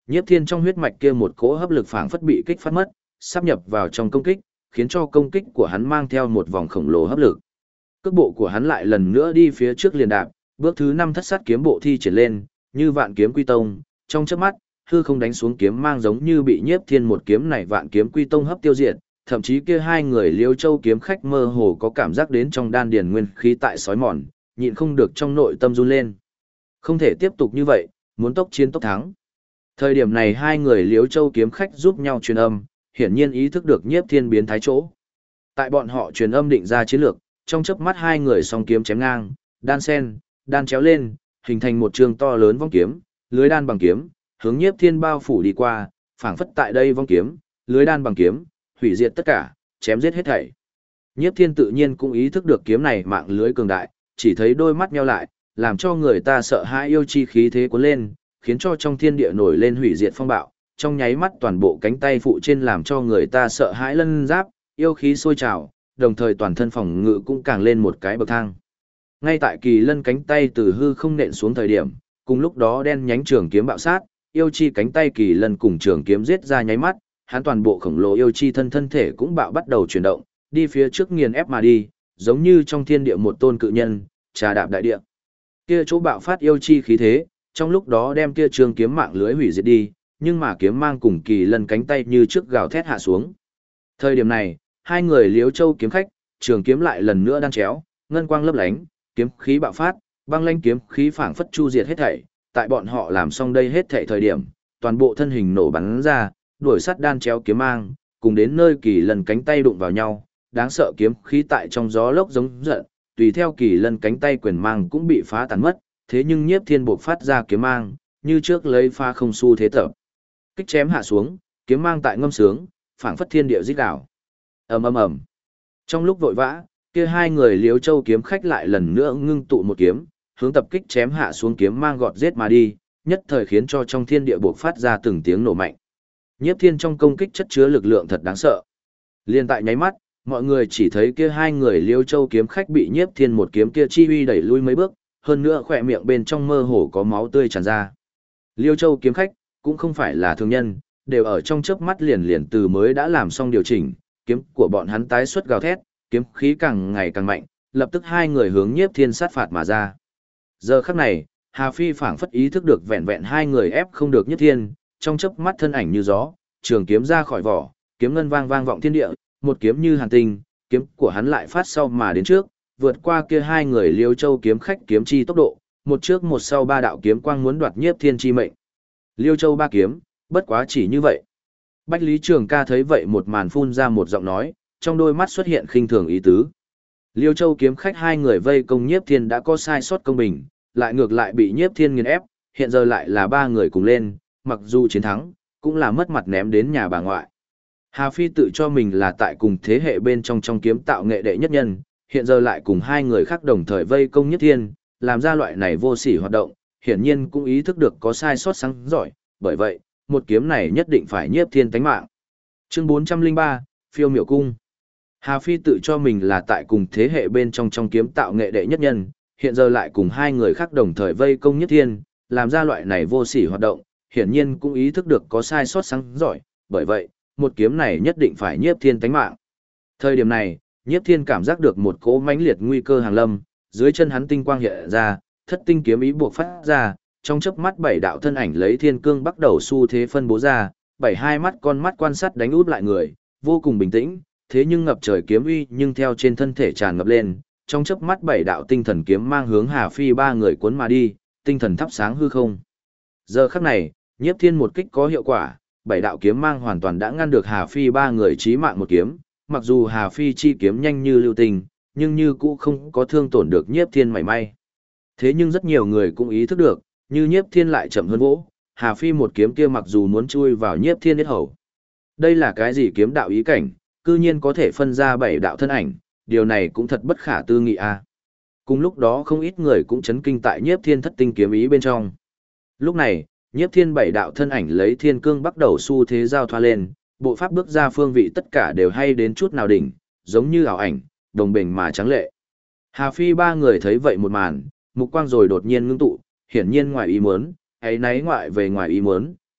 [SPEAKER 1] Nhiếp Thiên trong huyết mạch kia một cỗ hấp lực phảng phất bị kích phát mất, sáp nhập vào trong công kích, khiến cho công kích của hắn mang theo một vòng khổng lồ hấp lực. Cước bộ của hắn lại lần nữa đi phía trước liền đạp, bước thứ 5 thất sát kiếm bộ thi triển lên, như vạn kiếm quy tông, trong chớp mắt, hư không đánh xuống kiếm mang giống như bị Nhiếp Thiên một kiếm này vạn kiếm quy tông hấp tiêu diệt, thậm chí kia hai người Liêu Châu kiếm khách mơ hồ có cảm giác đến trong đan điền nguyên khí tại sói mòn, nhịn không được trong nội tâm run lên. Không thể tiếp tục như vậy, muốn tốc chiến tốc thắng. Thời điểm này hai người Liêu Châu kiếm khách giúp nhau truyền âm, hiển nhiên ý thức được Nhiếp Thiên biến thái chỗ. Tại bọn họ truyền âm định ra chiến lược, trong chớp mắt hai người song kiếm chém ngang, đan sen, đan chéo lên, hình thành một trường to lớn vong kiếm, lưới đan bằng kiếm, hướng Nhiếp Thiên bao phủ đi qua, phảng phất tại đây vong kiếm, lưới đan bằng kiếm, hủy diệt tất cả, chém giết hết thảy. Nhiếp Thiên tự nhiên cũng ý thức được kiếm này mạng lưới cường đại, chỉ thấy đôi mắt nheo lại, làm cho người ta sợ hãi yêu chi khí thế cuốn lên, khiến cho trong thiên địa nổi lên hủy diệt phong bạo, trong nháy mắt toàn bộ cánh tay phụ trên làm cho người ta sợ hãi lân giáp, yêu khí sôi trào, đồng thời toàn thân phòng ngự cũng càng lên một cái bậc thang. Ngay tại Kỳ Lân cánh tay từ hư không nện xuống thời điểm, cùng lúc đó đen nhánh trường kiếm bạo sát, yêu chi cánh tay Kỳ Lân cùng trường kiếm giết ra nháy mắt, hắn toàn bộ khổng lồ yêu chi thân thể cũng bạo bắt đầu chuyển động, đi phía trước nghiền ép mà đi, giống như trong thiên địa một tôn cự nhân, trà đạp đại địa. Kia chỗ bạo phát yêu chi khí thế, trong lúc đó đem kia trường kiếm mạng lưới hủy diệt đi, nhưng mà kiếm mang cùng Kỳ Lân cánh tay như trước gào thét hạ xuống. Thời điểm này, hai người Liếu Châu kiếm khách, trường kiếm lại lần nữa đang chéo, ngân quang lấp lánh, kiếm khí bạo phát, băng lãnh kiếm khí phảng phất chu diệt hết thảy, tại bọn họ làm xong đây hết thảy thời điểm, toàn bộ thân hình nổ bắn ra, đuổi sắt đan chéo kiếm mang, cùng đến nơi Kỳ Lân cánh tay đụng vào nhau, đáng sợ kiếm khí tại trong gió lốc giống giận, tùy theo Kỳ Lân cánh tay quyền mang cũng bị phá tàn mất, thế nhưng Nhiếp Thiên buộc phát ra kiếm mang, như trước lấy pha không xu thế tập. Kích chém hạ xuống, kiếm mang tại ngâm sướng, phảng phất thiên địa rít đảo. Ầm ầm ầm. Trong lúc vội vã, kia hai người Liếu Châu kiếm khách lại lần nữa ngưng tụ một kiếm, hướng tập kích chém hạ xuống kiếm mang gọt giết mà đi, nhất thời khiến cho trong thiên địa bộc phát ra từng tiếng nổ mạnh. Nhiếp Thiên trong công kích chất chứa lực lượng thật đáng sợ. Liên tại nháy mắt, mọi người chỉ thấy kia hai người Liêu Châu kiếm khách bị Nhiếp Thiên một kiếm kia chi uy đẩy lui mấy bước, hơn nữa khỏe miệng bên trong mơ hồ có máu tươi tràn ra. Liêu Châu kiếm khách cũng không phải là thường nhân, đều ở trong chớp mắt liền từ mới đã làm xong điều chỉnh, kiếm của bọn hắn tái xuất gào thét, kiếm khí càng ngày càng mạnh, lập tức hai người hướng Nhiếp Thiên sát phạt mà ra. Giờ khắc này, Hà Phi phảng phất ý thức được vẹn vẹn hai người ép không được Nhiếp Thiên, trong chớp mắt thân ảnh như gió, trường kiếm ra khỏi vỏ, kiếm ngân vang vang vọng thiên địa, một kiếm như hàn tinh, kiếm của hắn lại phát sau mà đến trước, vượt qua kia hai người Liêu Châu kiếm khách kiếm chi tốc độ, một trước một sau ba đạo kiếm quang muốn đoạt Nhiếp Thiên chi mệnh. Liêu Châu ba kiếm, bất quá chỉ như vậy. Bách Lý Trường Ca thấy vậy một màn phun ra một giọng nói, trong đôi mắt xuất hiện khinh thường ý tứ. Liêu Châu kiếm khách hai người vây công Nhiếp Thiên đã có sai sót công bình, lại ngược lại bị Nhiếp Thiên nghiền ép, hiện giờ lại là ba người cùng lên, mặc dù chiến thắng, cũng là mất mặt ném đến nhà bà ngoại. Hà Phi tự cho mình là tại cùng thế hệ bên trong kiếm tạo nghệ đệ nhất nhân, hiện giờ lại cùng hai người khác đồng thời vây công Nhiếp Thiên, làm ra loại này vô sỉ hoạt động, hiển nhiên cũng ý thức được có sai sót sáng giỏi, bởi vậy, một kiếm này nhất định phải Nhiếp Thiên tánh mạng. Chương 403, Phiêu Miểu Cung. Hà Phi tự cho mình là tại cùng thế hệ bên trong kiếm tạo nghệ đệ nhất nhân, hiện giờ lại cùng hai người khác đồng thời vây công Nhiếp Thiên, làm ra loại này vô sỉ hoạt động, hiển nhiên cũng ý thức được có sai sót sáng giỏi, bởi vậy, một kiếm này nhất định phải Nhiếp Thiên tánh mạng. Thời điểm này, Nhiếp Thiên cảm giác được một cỗ mãnh liệt nguy cơ hàng lâm, dưới chân hắn tinh quang hiện ra, thất tinh kiếm ý buộc phát ra, trong chớp mắt bảy đạo thân ảnh lấy thiên cương bắt đầu xu thế phân bố ra, bảy hai mắt con mắt quan sát đánh út lại người, vô cùng bình tĩnh, thế nhưng ngập trời kiếm uy nhưng theo trên thân thể tràn ngập lên, trong chớp mắt bảy đạo tinh thần kiếm mang hướng Hà Phi ba người cuốn mà đi, tinh thần thắp sáng hư không. Giờ khắc này, Nhiếp Thiên một kích có hiệu quả, bảy đạo kiếm mang hoàn toàn đã ngăn được Hà Phi ba người chí mạng một kiếm, mặc dù Hà Phi chi kiếm nhanh như lưu tình, nhưng như cũ không có thương tổn được Nhiếp Thiên mảy may. Thế nhưng rất nhiều người cũng ý thức được, như Nhiếp Thiên lại chậm hơn vỗ, Hà Phi một kiếm kia mặc dù muốn chui vào Nhiếp Thiên yết hầu. Đây là cái gì kiếm đạo ý cảnh, cư nhiên có thể phân ra bảy đạo thân ảnh, điều này cũng thật bất khả tư nghị a. Cùng lúc đó không ít người cũng chấn kinh tại Nhiếp Thiên thất tinh kiếm ý bên trong. Lúc này, Nhiếp Thiên bảy đạo thân ảnh lấy thiên cương bắt đầu xu thế giao thoa lên, bộ pháp bước ra phương vị tất cả đều hay đến chút nào đỉnh, giống như ảo ảnh, đồng bình mà trắng lệ. Hà Phi ba người thấy vậy một màn, mục quang rồi đột nhiên ngưng tụ, hiển nhiên ngoài ý muốn, ấy náy ngoại về ngoài ý muốn,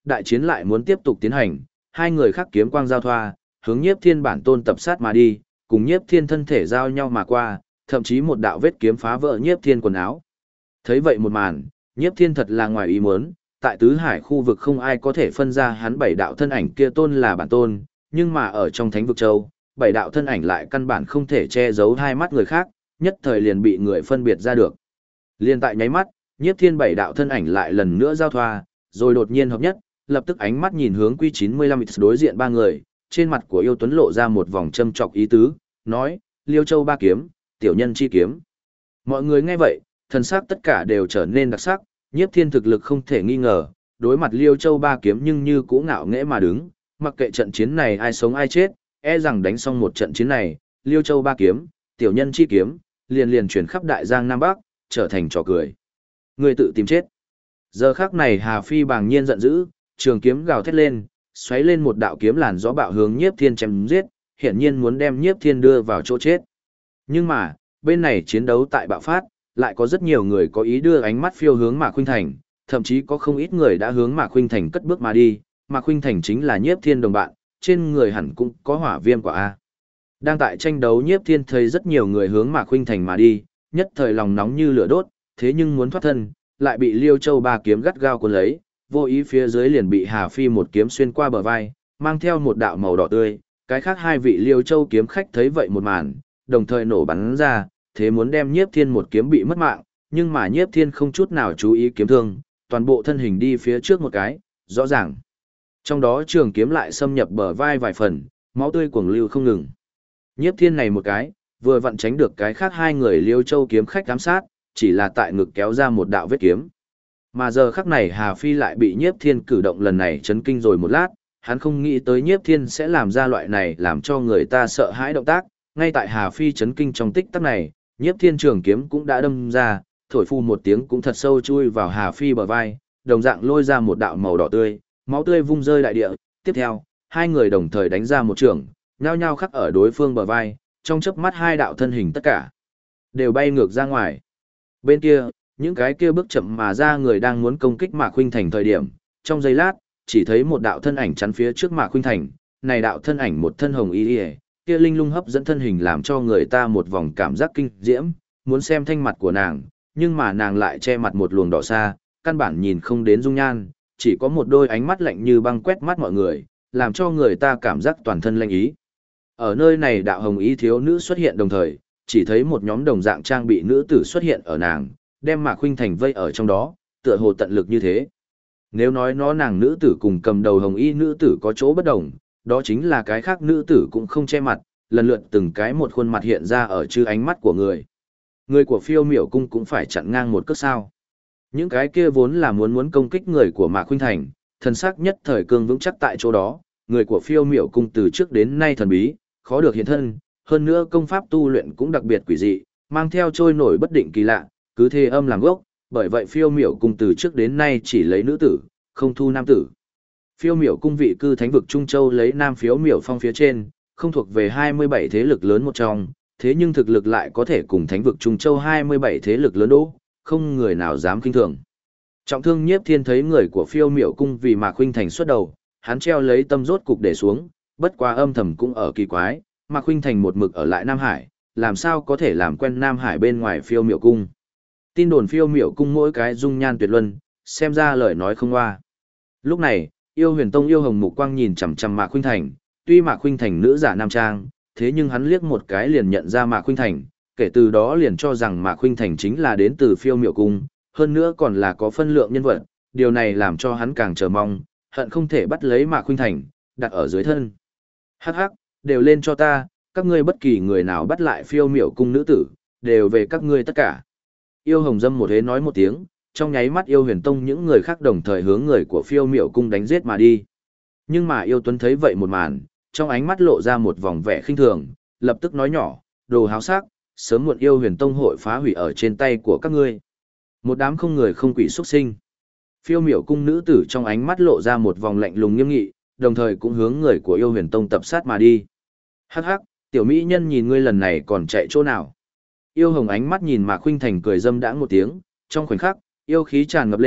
[SPEAKER 1] đại chiến lại muốn tiếp tục tiến hành, hai người khác kiếm quang giao thoa, hướng Nhiếp Thiên bản tôn tập sát mà đi, cùng Nhiếp Thiên thân thể giao nhau mà qua, thậm chí một đạo vết kiếm phá vỡ Nhiếp Thiên quần áo. Thấy vậy một màn, Nhiếp Thiên thật là ngoài ý muốn, tại tứ hải khu vực không ai có thể phân ra hắn bảy đạo thân ảnh kia tôn là bản tôn, nhưng mà ở trong Thánh vực châu, bảy đạo thân ảnh lại căn bản không thể che giấu hai mắt người khác, nhất thời liền bị người phân biệt ra được. Liên tại nháy mắt, Nhiếp Thiên bảy đạo thân ảnh lại lần nữa giao thoa, rồi đột nhiên hợp nhất, lập tức ánh mắt nhìn hướng Q95 đối diện ba người, trên mặt của Yêu Tuấn lộ ra một vòng châm chọc ý tứ, nói: "Liêu Châu ba kiếm, tiểu nhân chi kiếm." Mọi người nghe vậy, thần sắc tất cả đều trở nên đặc sắc, Nhiếp Thiên thực lực không thể nghi ngờ, đối mặt Liêu Châu ba kiếm nhưng như cũ ngạo nghễ mà đứng, mặc kệ trận chiến này ai sống ai chết, e rằng đánh xong một trận chiến này, Liêu Châu ba kiếm, tiểu nhân chi kiếm, liền liền chuyển khắp đại giang Nam Bắc, trở thành trò cười. Người tự tìm chết. Giờ khắc này Hà Phi bàng nhiên giận dữ, trường kiếm gào thét lên, xoáy lên một đạo kiếm làn gió bạo hướng Nhiếp Thiên chém giết, hiển nhiên muốn đem Nhiếp Thiên đưa vào chỗ chết. Nhưng mà, bên này chiến đấu tại bạo phát, lại có rất nhiều người có ý đưa ánh mắt phiêu hướng Mạc Khuynh Thành, thậm chí có không ít người đã hướng Mạc Khuynh Thành cất bước mà đi. Mạc Khuynh Thành chính là Nhiếp Thiên đồng bạn, trên người hẳn cũng có hỏa viêm quả a. Đang tại tranh đấu Nhiếp Thiên thấy rất nhiều người hướng Mạc Khuynh Thành mà đi, nhất thời lòng nóng như lửa đốt, thế nhưng muốn thoát thân, lại bị Liêu Châu ba kiếm gắt gao cuốn lấy, vô ý phía dưới liền bị Hà Phi một kiếm xuyên qua bờ vai, mang theo một đạo màu đỏ tươi. Cái khác hai vị Liêu Châu kiếm khách thấy vậy một màn, đồng thời nổ bắn ra, thế muốn đem Nhiếp Thiên một kiếm bị mất mạng, nhưng mà Nhiếp Thiên không chút nào chú ý kiếm thương, toàn bộ thân hình đi phía trước một cái, rõ ràng. Trong đó trường kiếm lại xâm nhập bờ vai vài phần, máu tươi cuồng lưu không ngừng. Nhiếp Thiên này một cái, vừa vặn tránh được cái khác hai người Liêu Châu kiếm khách ám sát, chỉ là tại ngực kéo ra một đạo vết kiếm. Mà giờ khắc này Hà Phi lại bị Nhiếp Thiên cử động lần này chấn kinh rồi một lát, hắn không nghĩ tới Nhiếp Thiên sẽ làm ra loại này làm cho người ta sợ hãi động tác, ngay tại Hà Phi chấn kinh trong tích tắc này, Nhiếp Thiên trường kiếm cũng đã đâm ra, thổi phu một tiếng cũng thật sâu chui vào Hà Phi bờ vai, đồng dạng lôi ra một đạo màu đỏ tươi, máu tươi vung rơi đại địa, tiếp theo, hai người đồng thời đánh ra một trường, nhao nhao khắc ở đối phương bờ vai, trong chớp mắt hai đạo thân hình tất cả đều bay ngược ra ngoài. Bên kia, những cái kia bước chậm mà ra người đang muốn công kích Mạc Khuynh Thành thời điểm, trong giây lát, chỉ thấy một đạo thân ảnh chắn phía trước Mạc Khuynh Thành, này đạo thân ảnh một thân hồng y, kia linh lung hấp dẫn thân hình làm cho người ta một vòng cảm giác kinh diễm, muốn xem thanh mặt của nàng, nhưng mà nàng lại che mặt một luồng đỏ xa, căn bản nhìn không đến dung nhan, chỉ có một đôi ánh mắt lạnh như băng quét mắt mọi người, làm cho người ta cảm giác toàn thân lạnh ý. Ở nơi này đạo hồng y thiếu nữ xuất hiện đồng thời, chỉ thấy một nhóm đồng dạng trang bị nữ tử xuất hiện ở nàng, đem Mạc Khuynh Thành vây ở trong đó, tựa hồ tận lực như thế. Nếu nói nó nàng nữ tử cùng cầm đầu hồng y nữ tử có chỗ bất đồng, đó chính là cái khác nữ tử cũng không che mặt, lần lượt từng cái một khuôn mặt hiện ra ở chư ánh mắt của người. Người của Phiêu Miểu cung cũng phải chặn ngang một cước sao. Những cái kia vốn là muốn công kích người của Mạc Khuynh Thành, thần sắc nhất thời cương vững chắc tại chỗ đó, người của Phiêu Miểu cung từ trước đến nay thần bí, khó được hiện thân, hơn nữa công pháp tu luyện cũng đặc biệt quỷ dị, mang theo trôi nổi bất định kỳ lạ, cứ thế âm làm gốc, bởi vậy Phiêu Miểu cung từ trước đến nay chỉ lấy nữ tử, không thu nam tử. Phiêu Miểu cung vị cư thánh vực Trung Châu lấy Nam Phiếu Miểu Phong phía trên, không thuộc về 27 thế lực lớn một trong, thế nhưng thực lực lại có thể cùng thánh vực Trung Châu 27 thế lực lớn đỗ, không người nào dám khinh thường. Trọng thương Nhiếp Thiên thấy người của Phiêu Miểu cung vì Mạc Khuynh Thành xuất đầu, hắn treo lấy tâm rốt cục để xuống, bất quá âm thầm cũng ở kỳ quái, Mạc Khuynh Thành một mực ở lại Nam Hải, làm sao có thể làm quen Nam Hải bên ngoài Phiêu Miểu cung. Tin đồn Phiêu Miểu cung mỗi cái dung nhan tuyệt luân, xem ra lời nói không hoa. Lúc này, Yêu Huyền Tông Yêu Hồng Mục Quang nhìn chằm chằm Mạc Khuynh Thành, tuy Mạc Khuynh Thành nữ giả nam trang, thế nhưng hắn liếc một cái liền nhận ra Mạc Khuynh Thành, kể từ đó liền cho rằng Mạc Khuynh Thành chính là đến từ Phiêu Miểu cung, hơn nữa còn là có phân lượng nhân vật, điều này làm cho hắn càng chờ mong, hận không thể bắt lấy Mạc Khuynh Thành, đặt ở dưới thân. Hắc hắc, đều lên cho ta, các ngươi bất kỳ người nào bắt lại Phiêu Miểu cung nữ tử, đều về các ngươi tất cả. Yêu Hồng Dâm một hế nói một tiếng, trong nháy mắt Yêu Huyền Tông những người khác đồng thời hướng người của Phiêu Miểu cung đánh giết mà đi. Nhưng mà Yêu Tuấn thấy vậy một màn, trong ánh mắt lộ ra một vòng vẻ khinh thường, lập tức nói nhỏ, đồ háo sắc, sớm muộn Yêu Huyền Tông hội phá hủy ở trên tay của các ngươi. Một đám không người không quỷ xuất sinh. Phiêu Miểu cung nữ tử trong ánh mắt lộ ra một vòng lạnh lùng nghiêm nghị, đồng thời cũng hướng người của Yêu Huyền Tông tập sát mà đi. Hắc hắc, tiểu mỹ nhân nhìn ngươi lần này còn chạy chỗ nào? Yêu Hồng ánh mắt nhìn Mạc Khuynh Thành cười dâm đãng một tiếng, trong khoảnh khắc, yêu khí tràn ngập lên,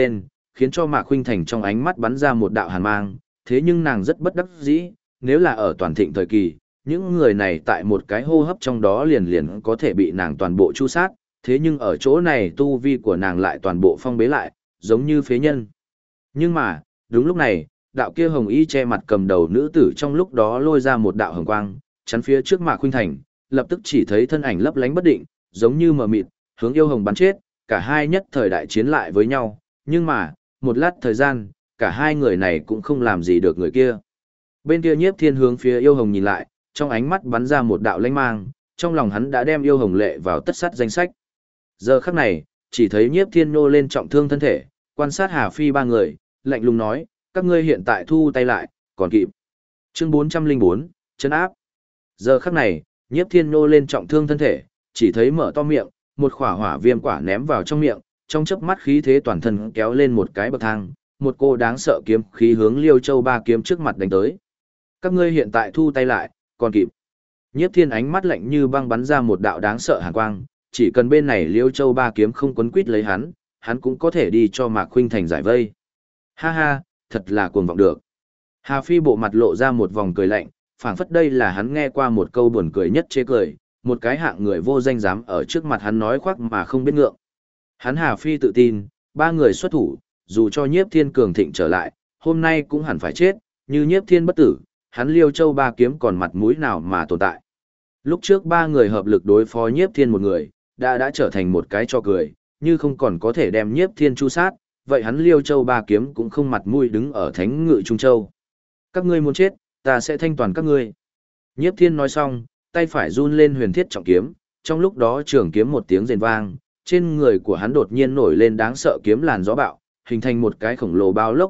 [SPEAKER 1] khiến cho Mạc Khuynh Thành trong ánh mắt bắn ra một đạo hàn mang, thế nhưng nàng rất bất đắc dĩ, nếu là ở toàn thịnh thời kỳ, những người này tại một cái hô hấp trong đó liền liền có thể bị nàng toàn bộ chu sát, thế nhưng ở chỗ này tu vi của nàng lại toàn bộ phong bế lại, giống như phế nhân. Nhưng mà, đúng lúc này, đạo kia hồng y che mặt cầm đầu nữ tử trong lúc đó lôi ra một đạo hồng quang, chắn phía trước Mạc Khuynh Thành, lập tức chỉ thấy thân ảnh lấp lánh bất định, giống như mờ mịt, hướng yêu hồng bắn chết, cả hai nhất thời đại chiến lại với nhau, nhưng mà, một lát thời gian, cả hai người này cũng không làm gì được người kia. Bên kia Nhiếp Thiên hướng phía yêu hồng nhìn lại, trong ánh mắt bắn ra một đạo lãnh mang, trong lòng hắn đã đem yêu hồng lệ vào tất sát danh sách. Giờ khắc này, chỉ thấy Nhiếp Thiên nô lên trọng thương thân thể, quan sát Hà Phi ba người, lạnh lùng nói, các ngươi hiện tại thu tay lại, còn kịp. Chương 404, chân áp. Giờ khắc này, Nhiếp Thiên nô lên trọng thương thân thể, chỉ thấy mở to miệng, một khỏa hỏa viêm quả ném vào trong miệng, trong chớp mắt khí thế toàn thân kéo lên một cái bậc thang, một cô đáng sợ kiếm khí hướng Liêu Châu ba kiếm trước mặt đánh tới. Các ngươi hiện tại thu tay lại, còn kịp. Nhiếp Thiên ánh mắt lạnh như băng bắn ra một đạo đáng sợ hàn quang, chỉ cần bên này Liêu Châu ba kiếm không quấn quýt lấy hắn cũng có thể đi cho Mạc Khuynh Thành giải vây. Ha ha, thật là cuồng vọng được. Hà Phi bộ mặt lộ ra một vòng cười lạnh, phảng phất đây là hắn nghe qua một câu buồn cười nhất chế cười, một cái hạng người vô danh dám ở trước mặt hắn nói khoác mà không biết ngượng. Hắn Hà Phi tự tin, ba người xuất thủ, dù cho Nhiếp Thiên cường thịnh trở lại, hôm nay cũng hẳn phải chết, như Nhiếp Thiên bất tử, hắn Liêu Châu ba kiếm còn mặt mũi nào mà tồn tại. Lúc trước ba người hợp lực đối phó Nhiếp Thiên một người, đã trở thành một cái cho cười, như không còn có thể đem Nhiếp Thiên chu sát, vậy hắn Liêu Châu ba kiếm cũng không mặt mũi đứng ở thánh ngự Trung Châu. Các ngươi muốn chết, ta sẽ thanh toàn các ngươi. Nhiếp Thiên nói xong, tay phải run lên huyền thiết trọng kiếm, trong lúc đó trường kiếm một tiếng rền vang, trên người của hắn đột nhiên nổi lên đáng sợ kiếm làn gió bạo, hình thành một cái khổng lồ bao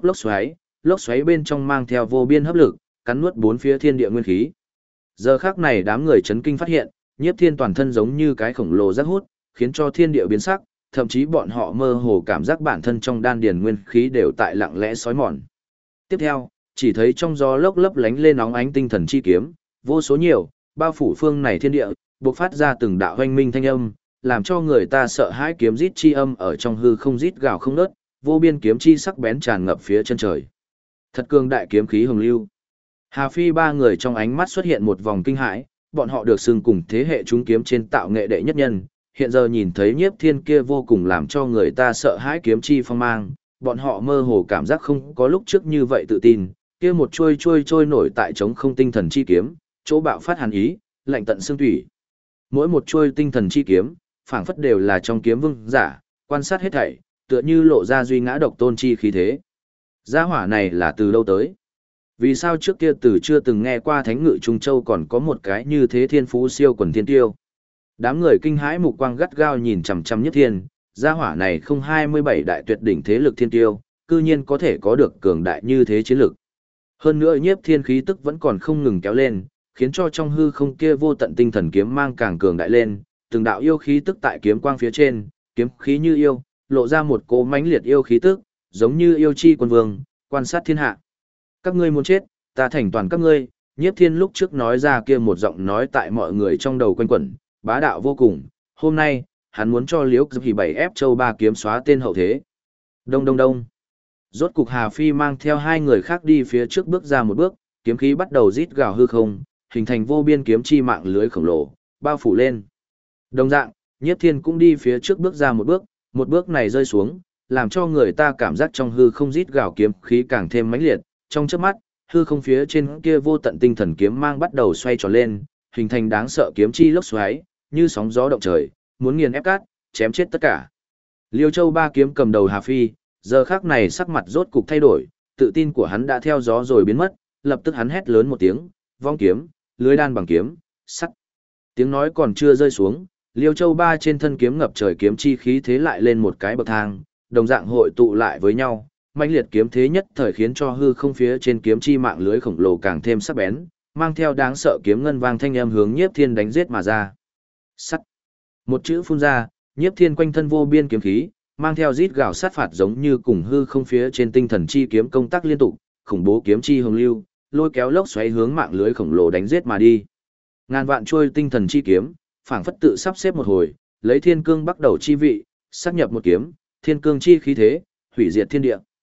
[SPEAKER 1] lốc xoáy bên trong mang theo vô biên hấp lực, cắn nuốt bốn phía thiên địa nguyên khí. Giờ khắc này đám người chấn kinh phát hiện, Nhiếp Thiên toàn thân giống như cái khổng lồ rác hút, khiến cho thiên địa biến sắc, thậm chí bọn họ mơ hồ cảm giác bản thân trong đan điền nguyên khí đều tại lặng lẽ sói mòn. Tiếp theo, chỉ thấy trong gió lốc lấp lánh lên óng ánh tinh thần chi kiếm, vô số nhiều, bao phủ phương này thiên địa, bộc phát ra từng đạo hoanh minh thanh âm, làm cho người ta sợ hãi kiếm rít chi âm ở trong hư không rít gào không ngớt, vô biên kiếm chi sắc bén tràn ngập phía chân trời. Thật cường đại kiếm khí hồng lưu. Hà Phi ba người trong ánh mắt xuất hiện một vòng kinh hãi, bọn họ được xưng cùng thế hệ chúng kiếm trên tạo nghệ đệ nhất nhân, hiện giờ nhìn thấy Nhiếp Thiên kia vô cùng làm cho người ta sợ hãi kiếm chi phong mang, bọn họ mơ hồ cảm giác không có lúc trước như vậy tự tin, kia một trôi nổi tại trống không tinh thần chi kiếm, chỗ bạo phát hàn ý, lạnh tận xương thủy. Mỗi một trôi tinh thần chi kiếm, phảng phất đều là trong kiếm vương giả, quan sát hết thảy, tựa như lộ ra duy ngã độc tôn chi khí thế. Gia hỏa này là từ đâu tới? Vì sao trước kia từ chưa từng nghe qua Thánh Ngự Trung Châu còn có một cái như thế thiên phú siêu quần thiên tiêu? Đám người kinh hãi mục quang gắt gao nhìn chằm chằm Nhất Thiên, gia hỏa này không 27 đại tuyệt đỉnh thế lực thiên tiêu, cư nhiên có thể có được cường đại như thế chiến lực. Hơn nữa Nhiếp Thiên khí tức vẫn còn không ngừng kéo lên, khiến cho trong hư không kia vô tận tinh thần kiếm mang càng cường đại lên, từng đạo yêu khí tức tại kiếm quang phía trên, kiếm khí như yêu, lộ ra một cỗ mãnh liệt yêu khí tức, giống như yêu chi quân vương, quan sát thiên hạ. Các ngươi muốn chết, ta thành toàn các ngươi, Nhiếp Thiên lúc trước nói ra kia một giọng nói tại mọi người trong đầu quanh quẩn, bá đạo vô cùng, hôm nay, hắn muốn cho Liễu Dực 7F Châu ba kiếm xóa tên hậu thế. Đông đông đông. Rốt cục Hà Phi mang theo hai người khác đi phía trước bước ra một bước, kiếm khí bắt đầu rít gào hư không, hình thành vô biên kiếm chi mạng lưới khổng lồ, bao phủ lên. Đồng dạng, Nhiếp Thiên cũng đi phía trước bước ra một bước này rơi xuống, làm cho người ta cảm giác trong hư không rít gào kiếm khí càng thêm mãnh liệt, trong chớp mắt, hư không phía trên kia vô tận tinh thần kiếm mang bắt đầu xoay tròn lên, hình thành đáng sợ kiếm chi lốc xoáy, như sóng gió động trời, muốn nghiền ép cát, chém chết tất cả. Liêu Châu ba kiếm cầm đầu Hà Phi, giờ khắc này sắc mặt rốt cục thay đổi, tự tin của hắn đã theo gió rồi biến mất, lập tức hắn hét lớn một tiếng, vong kiếm, lưới đan bằng kiếm, sắt. Tiếng nói còn chưa rơi xuống, Liêu Châu ba trên thân kiếm ngập trời kiếm chi khí thế lại lên một cái bậc thang, đồng dạng hội tụ lại với nhau, mãnh liệt kiếm thế nhất thời khiến cho hư không phía trên kiếm chi mạng lưới khổng lồ càng thêm sắc bén, mang theo đáng sợ kiếm ngân vang thanh âm hướng Nhiếp Thiên đánh giết mà ra. Sắt. Một chữ phun ra, Nhiếp Thiên quanh thân vô biên kiếm khí, mang theo rít gào sát phạt giống như cùng hư không phía trên tinh thần chi kiếm công tác liên tục, khủng bố kiếm chi hồng lưu, lôi kéo lốc xoáy hướng mạng lưới khổng lồ đánh giết mà đi. Ngàn vạn chuôi tinh thần chi kiếm, phảng phất tự sắp xếp một hồi, lấy thiên cương bắt đầu chi vị, sát nhập một kiếm, thiên cương chi khí thế, hủy diệt thiên địa.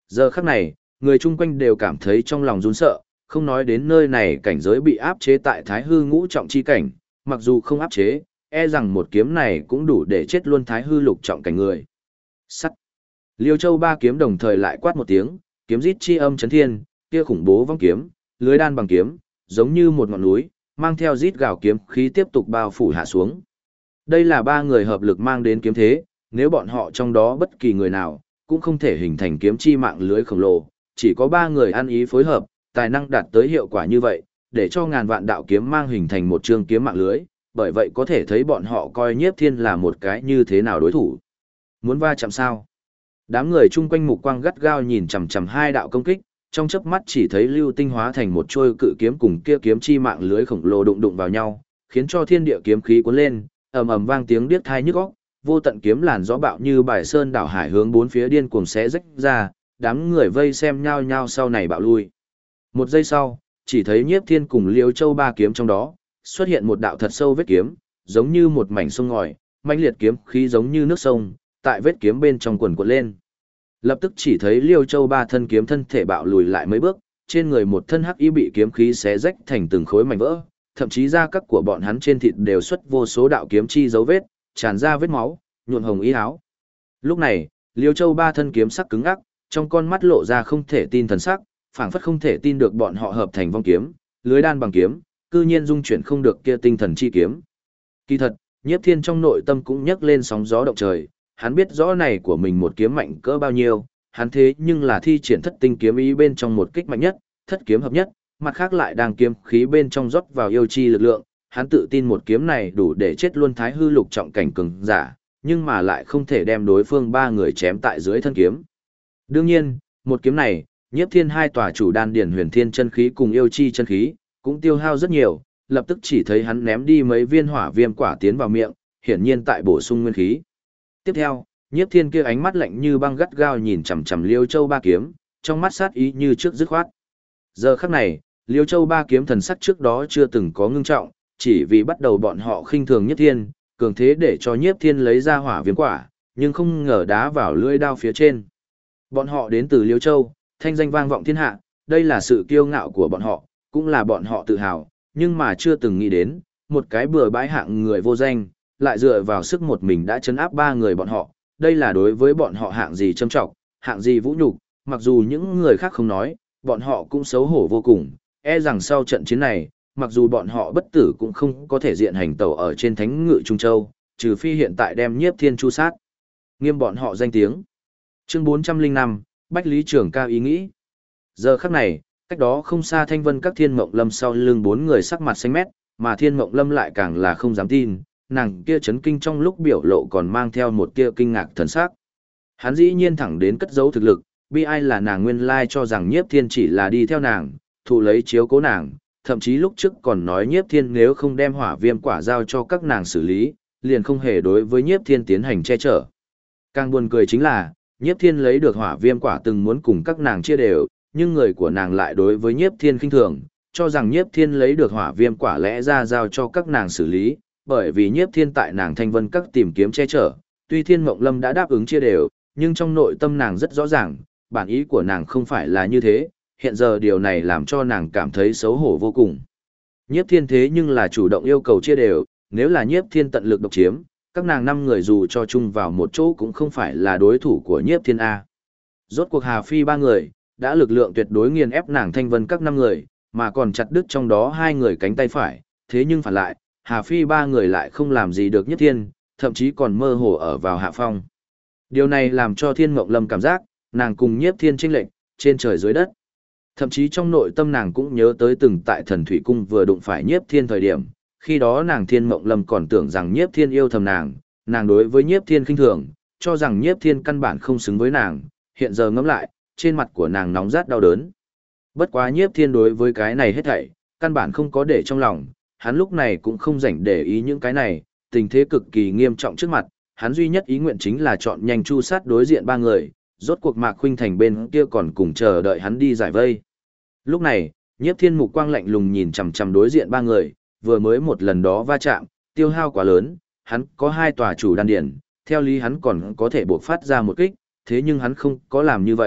[SPEAKER 1] Giờ khắc này, người chung quanh đều cảm thấy trong lòng run sợ, không nói đến nơi này cảnh giới bị áp chế tại Thái Hư ngũ trọng chi cảnh, mặc dù không áp chế, e rằng một kiếm này cũng đủ để chết luôn Thái Hư lục trọng cảnh người. Sắt. Liêu Châu ba kiếm đồng thời lại quát một tiếng, kiếm rít chi âm chấn thiên, kia khủng bố vong kiếm, lưới đan bằng kiếm, giống như một ngọn núi, mang theo rít gào kiếm khí tiếp tục bao phủ hạ xuống. Đây là ba người hợp lực mang đến kiếm thế, nếu bọn họ trong đó bất kỳ người nào, cũng không thể hình thành kiếm chi mạng lưới khổng lồ, chỉ có ba người ăn ý phối hợp, tài năng đạt tới hiệu quả như vậy, để cho ngàn vạn đạo kiếm mang hình thành một chương kiếm mạng lưới, bởi vậy có thể thấy bọn họ coi Nhiếp Thiên là một cái như thế nào đối thủ. Muốn va chạm sao? Đám người chung quanh mục quang gắt gao nhìn chằm chằm hai đạo công kích, trong chớp mắt chỉ thấy lưu tinh hóa thành một trôi cự kiếm cùng kia kiếm chi mạng lưới khổng lồ đụng đụng vào nhau, khiến cho thiên địa kiếm khí cuốn lên, ầm ầm vang tiếng điếc tai nhức óc, vô tận kiếm làn gió bạo như bài sơn đảo hải hướng bốn phía điên cuồng xé rách ra, đám người vây xem nhao nhao sau này bạo lui. Một giây sau, chỉ thấy Nhiếp Thiên cùng Liêu Châu ba kiếm trong đó, xuất hiện một đạo thật sâu vết kiếm, giống như một mảnh sông ngòi, mãnh liệt kiếm khí giống như nước sông, tại vết kiếm bên trong quần cuộn lên. Lập tức chỉ thấy Liêu Châu ba thân kiếm thân thể bạo lùi lại mấy bước, trên người một thân hắc y bị kiếm khí xé rách thành từng khối mảnh vỡ, thậm chí da cắt của bọn hắn trên thịt đều xuất vô số đạo kiếm chi dấu vết, tràn ra vết máu, nhuộm hồng y áo. Lúc này, Liêu Châu ba thân kiếm sắc cứng ngắc, trong con mắt lộ ra không thể tin thần sắc, phảng phất không thể tin được bọn họ hợp thành vong kiếm, lưới đan bằng kiếm, cư nhiên dung chuyển không được kia tinh thần chi kiếm. Kỳ thật, Nhiếp Thiên trong nội tâm cũng nhấc lên sóng gió động trời, hắn biết rõ này của mình một kiếm mạnh cỡ bao nhiêu, hắn thế nhưng là thi triển thất tinh kiếm ý bên trong một kích mạnh nhất, thất kiếm hợp nhất, mặt khác lại đang kiếm khí bên trong rót vào yêu chi lực lượng, hắn tự tin một kiếm này đủ để chết luôn Thái Hư lục trọng cảnh cường giả, nhưng mà lại không thể đem đối phương ba người chém tại dưới thân kiếm. Đương nhiên, một kiếm này, Nhiếp Thiên hai tòa chủ đan điển huyền thiên chân khí cùng yêu chi chân khí, cũng tiêu hao rất nhiều, lập tức chỉ thấy hắn ném đi mấy viên hỏa viêm quả tiến vào miệng, hiển nhiên tại bổ sung nguyên khí. Tiếp theo, Nhiếp Thiên kia ánh mắt lạnh như băng gắt gao nhìn chằm chằm Liêu Châu ba kiếm, trong mắt sát ý như trước dứt khoát. Giờ khắc này, Liêu Châu ba kiếm thần sắc trước đó chưa từng có ngưng trọng, chỉ vì bắt đầu bọn họ khinh thường Nhiếp Thiên, cường thế để cho Nhiếp Thiên lấy ra hỏa viêm quả, nhưng không ngờ đá vào lưỡi đao phía trên. Bọn họ đến từ Liêu Châu, thanh danh vang vọng thiên hạ, đây là sự kiêu ngạo của bọn họ, cũng là bọn họ tự hào, nhưng mà chưa từng nghĩ đến, một cái bừa bãi hạng người vô danh, lại dựa vào sức một mình đã chấn áp ba người bọn họ, đây là đối với bọn họ hạng gì châm trọng, hạng gì vũ nhục, mặc dù những người khác không nói, bọn họ cũng xấu hổ vô cùng, e rằng sau trận chiến này, mặc dù bọn họ bất tử cũng không có thể diện hành tẩu ở trên thánh ngự Trung Châu, trừ phi hiện tại đem Nhiếp Thiên chu sát. Nghiêm bọn họ danh tiếng. Chương 405, Bách Lý Trường Ca ý nghĩ. Giờ khắc này, cách đó không xa Thanh Vân các Thiên Mộng Lâm sau lưng bốn người sắc mặt xanh mét, mà Thiên Mộng Lâm lại càng là không dám tin, nàng kia chấn kinh trong lúc biểu lộ còn mang theo một tia kinh ngạc thần sắc. Hắn dĩ nhiên thẳng đến cất giấu thực lực, bi ai là nàng nguyên lai cho rằng Nhiếp Thiên chỉ là đi theo nàng, thụ lấy chiếu cố nàng, thậm chí lúc trước còn nói Nhiếp Thiên nếu không đem hỏa viêm quả giao cho các nàng xử lý, liền không hề đối với Nhiếp Thiên tiến hành che chở. Càng buồn cười chính là, Nhiếp Thiên lấy được hỏa viêm quả từng muốn cùng các nàng chia đều, nhưng người của nàng lại đối với Nhiếp Thiên khinh thường, cho rằng Nhiếp Thiên lấy được hỏa viêm quả lẽ ra giao cho các nàng xử lý, bởi vì Nhiếp Thiên tại nàng Thanh Vân các tìm kiếm che chở, tuy Thiên Mộng Lâm đã đáp ứng chia đều, nhưng trong nội tâm nàng rất rõ ràng, bản ý của nàng không phải là như thế, hiện giờ điều này làm cho nàng cảm thấy xấu hổ vô cùng. Nhiếp Thiên thế nhưng là chủ động yêu cầu chia đều, nếu là Nhiếp Thiên tận lực độc chiếm, các nàng 5 người dù cho chung vào một chỗ cũng không phải là đối thủ của Nhiếp Thiên A. Rốt cuộc Hà Phi 3 người, đã lực lượng tuyệt đối nghiền ép nàng Thanh Vân các 5 người, mà còn chặt đứt trong đó 2 người cánh tay phải, thế nhưng phản lại, Hà Phi 3 người lại không làm gì được Nhiếp Thiên, thậm chí còn mơ hồ ở vào hạ phong. Điều này làm cho Thiên Mộng Lâm cảm giác, nàng cùng Nhiếp Thiên chênh lệch, trên trời dưới đất. Thậm chí trong nội tâm nàng cũng nhớ tới từng tại Thần Thủy Cung vừa đụng phải Nhiếp Thiên thời điểm, khi đó nàng Thiên Mộng Lâm còn tưởng rằng Nhiếp Thiên yêu thầm nàng đối với Nhiếp Thiên khinh thường, cho rằng Nhiếp Thiên căn bản không xứng với nàng, hiện giờ ngẫm lại, trên mặt của nàng nóng rát đau đớn. Bất quá Nhiếp Thiên đối với cái này hết thảy, căn bản không có để trong lòng, hắn lúc này cũng không rảnh để ý những cái này, tình thế cực kỳ nghiêm trọng trước mặt, hắn duy nhất ý nguyện chính là chọn nhanh chu sát đối diện 3 người, rốt cuộc Mạc Khuynh Thành bên kia còn cùng chờ đợi hắn đi giải vây. Lúc này, Nhiếp Thiên mục quang lạnh lùng nhìn chằm chằm đối diện 3 người, vừa mới một lần đó va chạm, tiêu hao quá lớn, hắn có 2 tòa chủ đan điển, theo lý hắn còn có thể bộc phát ra một kích, thế nhưng hắn không có làm như vậy,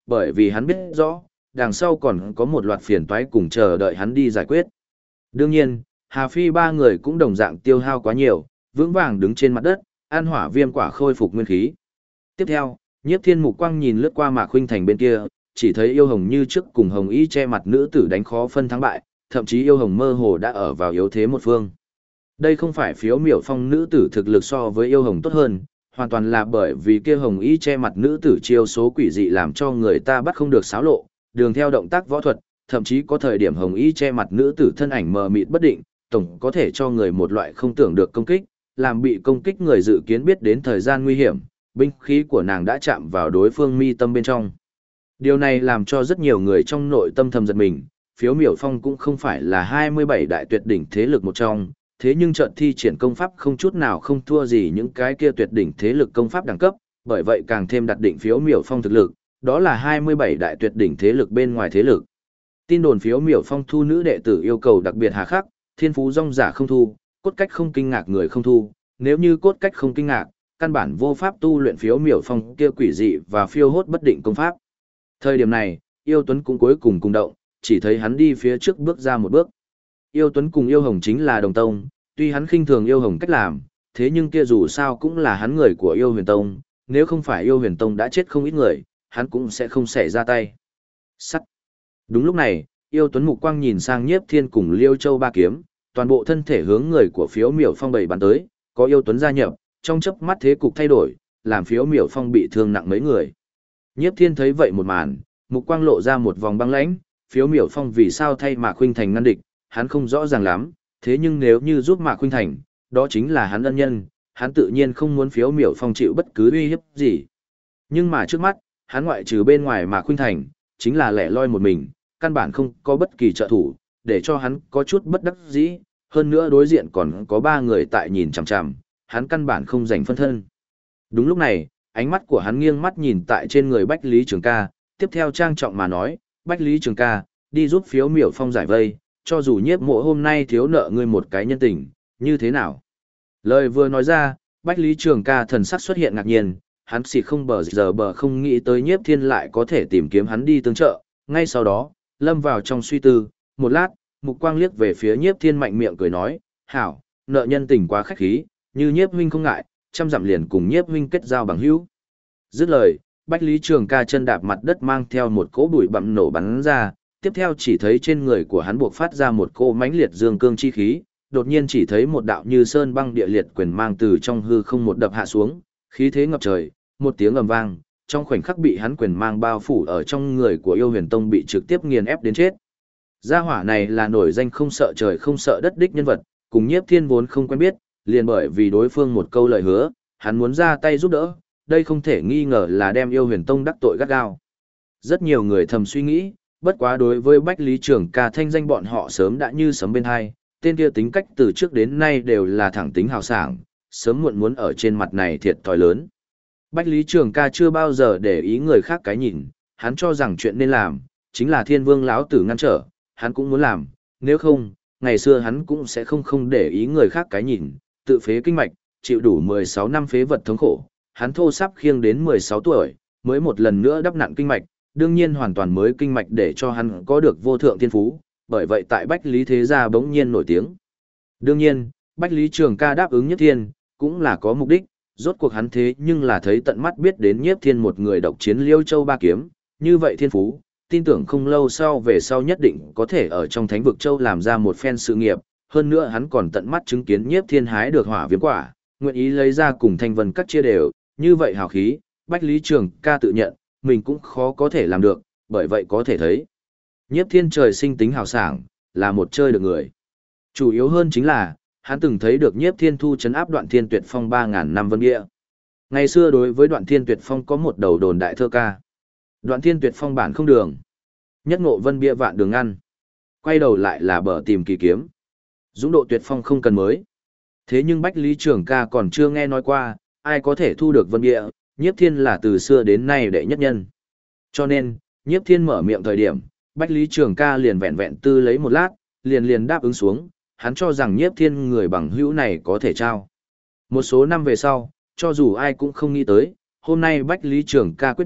[SPEAKER 1] bởi vì hắn biết rõ, đằng sau còn có một loạt phiền toái cùng chờ đợi hắn đi giải quyết. Đương nhiên, Hà Phi ba người cũng đồng dạng tiêu hao quá nhiều, vững vàng đứng trên mặt đất, ăn hỏa viêm quả khôi phục nguyên khí. Tiếp theo, Nhiếp Thiên mục quang nhìn lướt qua Mạc Khuynh Thành bên kia, chỉ thấy Yêu Hồng như trước cùng Hồng Y che mặt nữ tử đánh khó phân thắng bại, thậm chí Yêu Hồng mơ hồ đã ở vào yếu thế một phương. Đây không phải Phiếu Miểu Phong nữ tử thực lực so với Yêu Hồng tốt hơn, hoàn toàn là bởi vì kia Hồng Y che mặt nữ tử chiêu số quỷ dị làm cho người ta bắt không được xáo lộ, đường theo động tác võ thuật, thậm chí có thời điểm Hồng Y che mặt nữ tử thân ảnh mờ mịt bất định, tổng có thể cho người một loại không tưởng được công kích, làm bị công kích người dự kiến biết đến thời gian nguy hiểm, binh khí của nàng đã chạm vào đối phương mi tâm bên trong. Điều này làm cho rất nhiều người trong nội tâm thầm giật mình, Phiếu Miểu Phong cũng không phải là 27 đại tuyệt đỉnh thế lực một trong, thế nhưng trận thi triển công pháp không chút nào không thua gì những cái kia tuyệt đỉnh thế lực công pháp đẳng cấp, bởi vậy càng thêm đặt định Phiếu Miểu Phong thực lực, đó là 27 đại tuyệt đỉnh thế lực bên ngoài thế lực. Tin đồn Phiếu Miểu Phong thu nữ đệ tử yêu cầu đặc biệt hà khắc, thiên phú rong giả không thu, cốt cách không kinh ngạc người không thu, nếu như cốt cách không kinh ngạc, căn bản vô pháp tu luyện Phiếu Miểu Phong kia quỷ dị và phiêu hốt bất định công pháp. Thời điểm này, Yêu Tuấn cũng cuối cùng cùng động, chỉ thấy hắn đi phía trước bước ra một bước. Yêu Tuấn cùng Yêu Hồng chính là đồng tông, tuy hắn khinh thường Yêu Hồng cách làm, thế nhưng kia dù sao cũng là hắn người của Yêu Huyền Tông, nếu không phải Yêu Huyền Tông đã chết không ít người, hắn cũng sẽ không xảy ra tay. Sắt. Đúng lúc này, Yêu Tuấn mục quang nhìn sang Nhiếp Thiên cùng Liêu Châu ba kiếm, toàn bộ thân thể hướng người của Phiếu Miểu Phong bảy bắn tới, có Yêu Tuấn gia nhập, trong chớp mắt thế cục thay đổi, làm Phiếu Miểu Phong bị thương nặng mấy người. Nhiếp Thiên thấy vậy một màn, mục quang lộ ra một vòng băng lãnh, Phiếu Miểu Phong vì sao thay Mạc Khuynh Thành ngăn địch, hắn không rõ ràng lắm, thế nhưng nếu như giúp Mạc Khuynh Thành, đó chính là hắn ân nhân, hắn tự nhiên không muốn Phiếu Miểu Phong chịu bất cứ uy hiếp gì. Nhưng mà trước mắt, hắn ngoại trừ bên ngoài Mạc Khuynh Thành, chính là lẻ loi một mình, căn bản không có bất kỳ trợ thủ, để cho hắn có chút bất đắc dĩ, hơn nữa đối diện còn có 3 người tại nhìn chằm chằm, hắn căn bản không rảnh phân thân. Đúng lúc này, ánh mắt của hắn nghiêng mắt nhìn tại trên người Bách Lý Trường Ca, tiếp theo trang trọng mà nói, Bách Lý Trường Ca, đi giúp Phiếu Miểu Phong giải vây, cho dù Nhiếp Mộ hôm nay thiếu nợ ngươi một cái nhân tình, như thế nào? Lời vừa nói ra, Bách Lý Trường Ca thần sắc xuất hiện ngạc nhiên, hắn xịt không bờ giờ bờ không nghĩ tới Nhiếp Thiên lại có thể tìm kiếm hắn đi tương trợ, ngay sau đó, lâm vào trong suy tư, một lát, mục quang liếc về phía Nhiếp Thiên mạnh miệng cười nói, hảo, nợ nhân tình quá khách khí, như Nhiếp huynh không ngại, trăm dặm liền cùng Nhiếp huynh kết giao bằng hữu. Dứt lời, Bách Lý Trường Ca chân đạp mặt đất mang theo một cỗ bụi bặm nổ bắn ra, tiếp theo chỉ thấy trên người của hắn buộc phát ra một cỗ mãnh liệt dương cương chi khí, đột nhiên chỉ thấy một đạo như sơn băng địa liệt quyền mang từ trong hư không một đập hạ xuống, khí thế ngập trời, một tiếng ầm vang, trong khoảnh khắc bị hắn quyền mang bao phủ ở trong người của Yêu Huyền Tông bị trực tiếp nghiền ép đến chết. Gia hỏa này là nổi danh không sợ trời không sợ đất đích nhân vật, cùng Nhiếp Thiên vốn không quen biết, liền bởi vì đối phương một câu lời hứa, hắn muốn ra tay giúp đỡ, đây không thể nghi ngờ là đem Yêu Huyền Tông đắc tội gắt gao. Rất nhiều người thầm suy nghĩ, bất quá đối với Bách Lý Trường Ca thanh danh bọn họ sớm đã như sấm bên hai, tên kia tính cách từ trước đến nay đều là thẳng tính hào sảng, sớm muộn muốn ở trên mặt này thiệt thòi lớn. Bách Lý Trường Ca chưa bao giờ để ý người khác cái nhìn, hắn cho rằng chuyện nên làm, chính là Thiên Vương lão tử ngăn trở, hắn cũng muốn làm, nếu không, ngày xưa hắn cũng sẽ không để ý người khác cái nhìn, tự phế kinh mạch, chịu đủ 16 năm phế vật thống khổ, hắn thô sắp khiêng đến 16 tuổi, mới một lần nữa đắp nặn kinh mạch, đương nhiên hoàn toàn mới kinh mạch để cho hắn có được vô thượng thiên phú, bởi vậy tại Bách Lý Thế Gia bỗng nhiên nổi tiếng. Đương nhiên, Bách Lý Trường Ca đáp ứng Nhiếp Thiên, cũng là có mục đích, rốt cuộc hắn thế nhưng là thấy tận mắt biết đến Nhiếp Thiên một người độc chiến Liêu Châu ba kiếm, như vậy thiên phú, tin tưởng không lâu sau về sau nhất định có thể ở trong Thánh vực Châu làm ra một phen sự nghiệp, hơn nữa hắn còn tận mắt chứng kiến Nhiếp Thiên hái được hỏa viêm quả, nguyện ý lấy ra cùng Thanh Vân Các chia đều, như vậy hào khí, Bách Lý Trường Ca tự nhận, mình cũng khó có thể làm được, bởi vậy có thể thấy. Nhiếp Thiên trời sinh tính hào sảng, là một chơi được người. Chủ yếu hơn chính là, hắn từng thấy được Nhiếp Thiên thu trấn áp Đoạn Thiên Tuyệt Phong 3.000 năm vân bia. Ngày xưa đối với Đoạn Thiên Tuyệt Phong có một đầu đồn đại thơ ca. Đoạn Thiên Tuyệt Phong bản không đường. Nhất ngộ vân bia vạn đường ngăn. Quay đầu lại là bờ tìm kỳ kiếm. Dũng độ tuyệt phong không cần mới. Thế nhưng Bách Lý Trường Ca còn chưa nghe nói qua, ai có thể thu được vân bia, Nhiếp Thiên là từ xưa đến nay đệ nhất nhân. Cho nên, Nhiếp Thiên mở miệng thời điểm, Bách Lý Trường Ca liền vẹn vẹn tư lấy một lát, liền đáp ứng xuống, hắn cho rằng Nhiếp Thiên người bằng hữu này có thể trao. Một số năm về sau, cho dù ai cũng không nghĩ tới, hôm nay Bách Lý Trường Ca quyết định,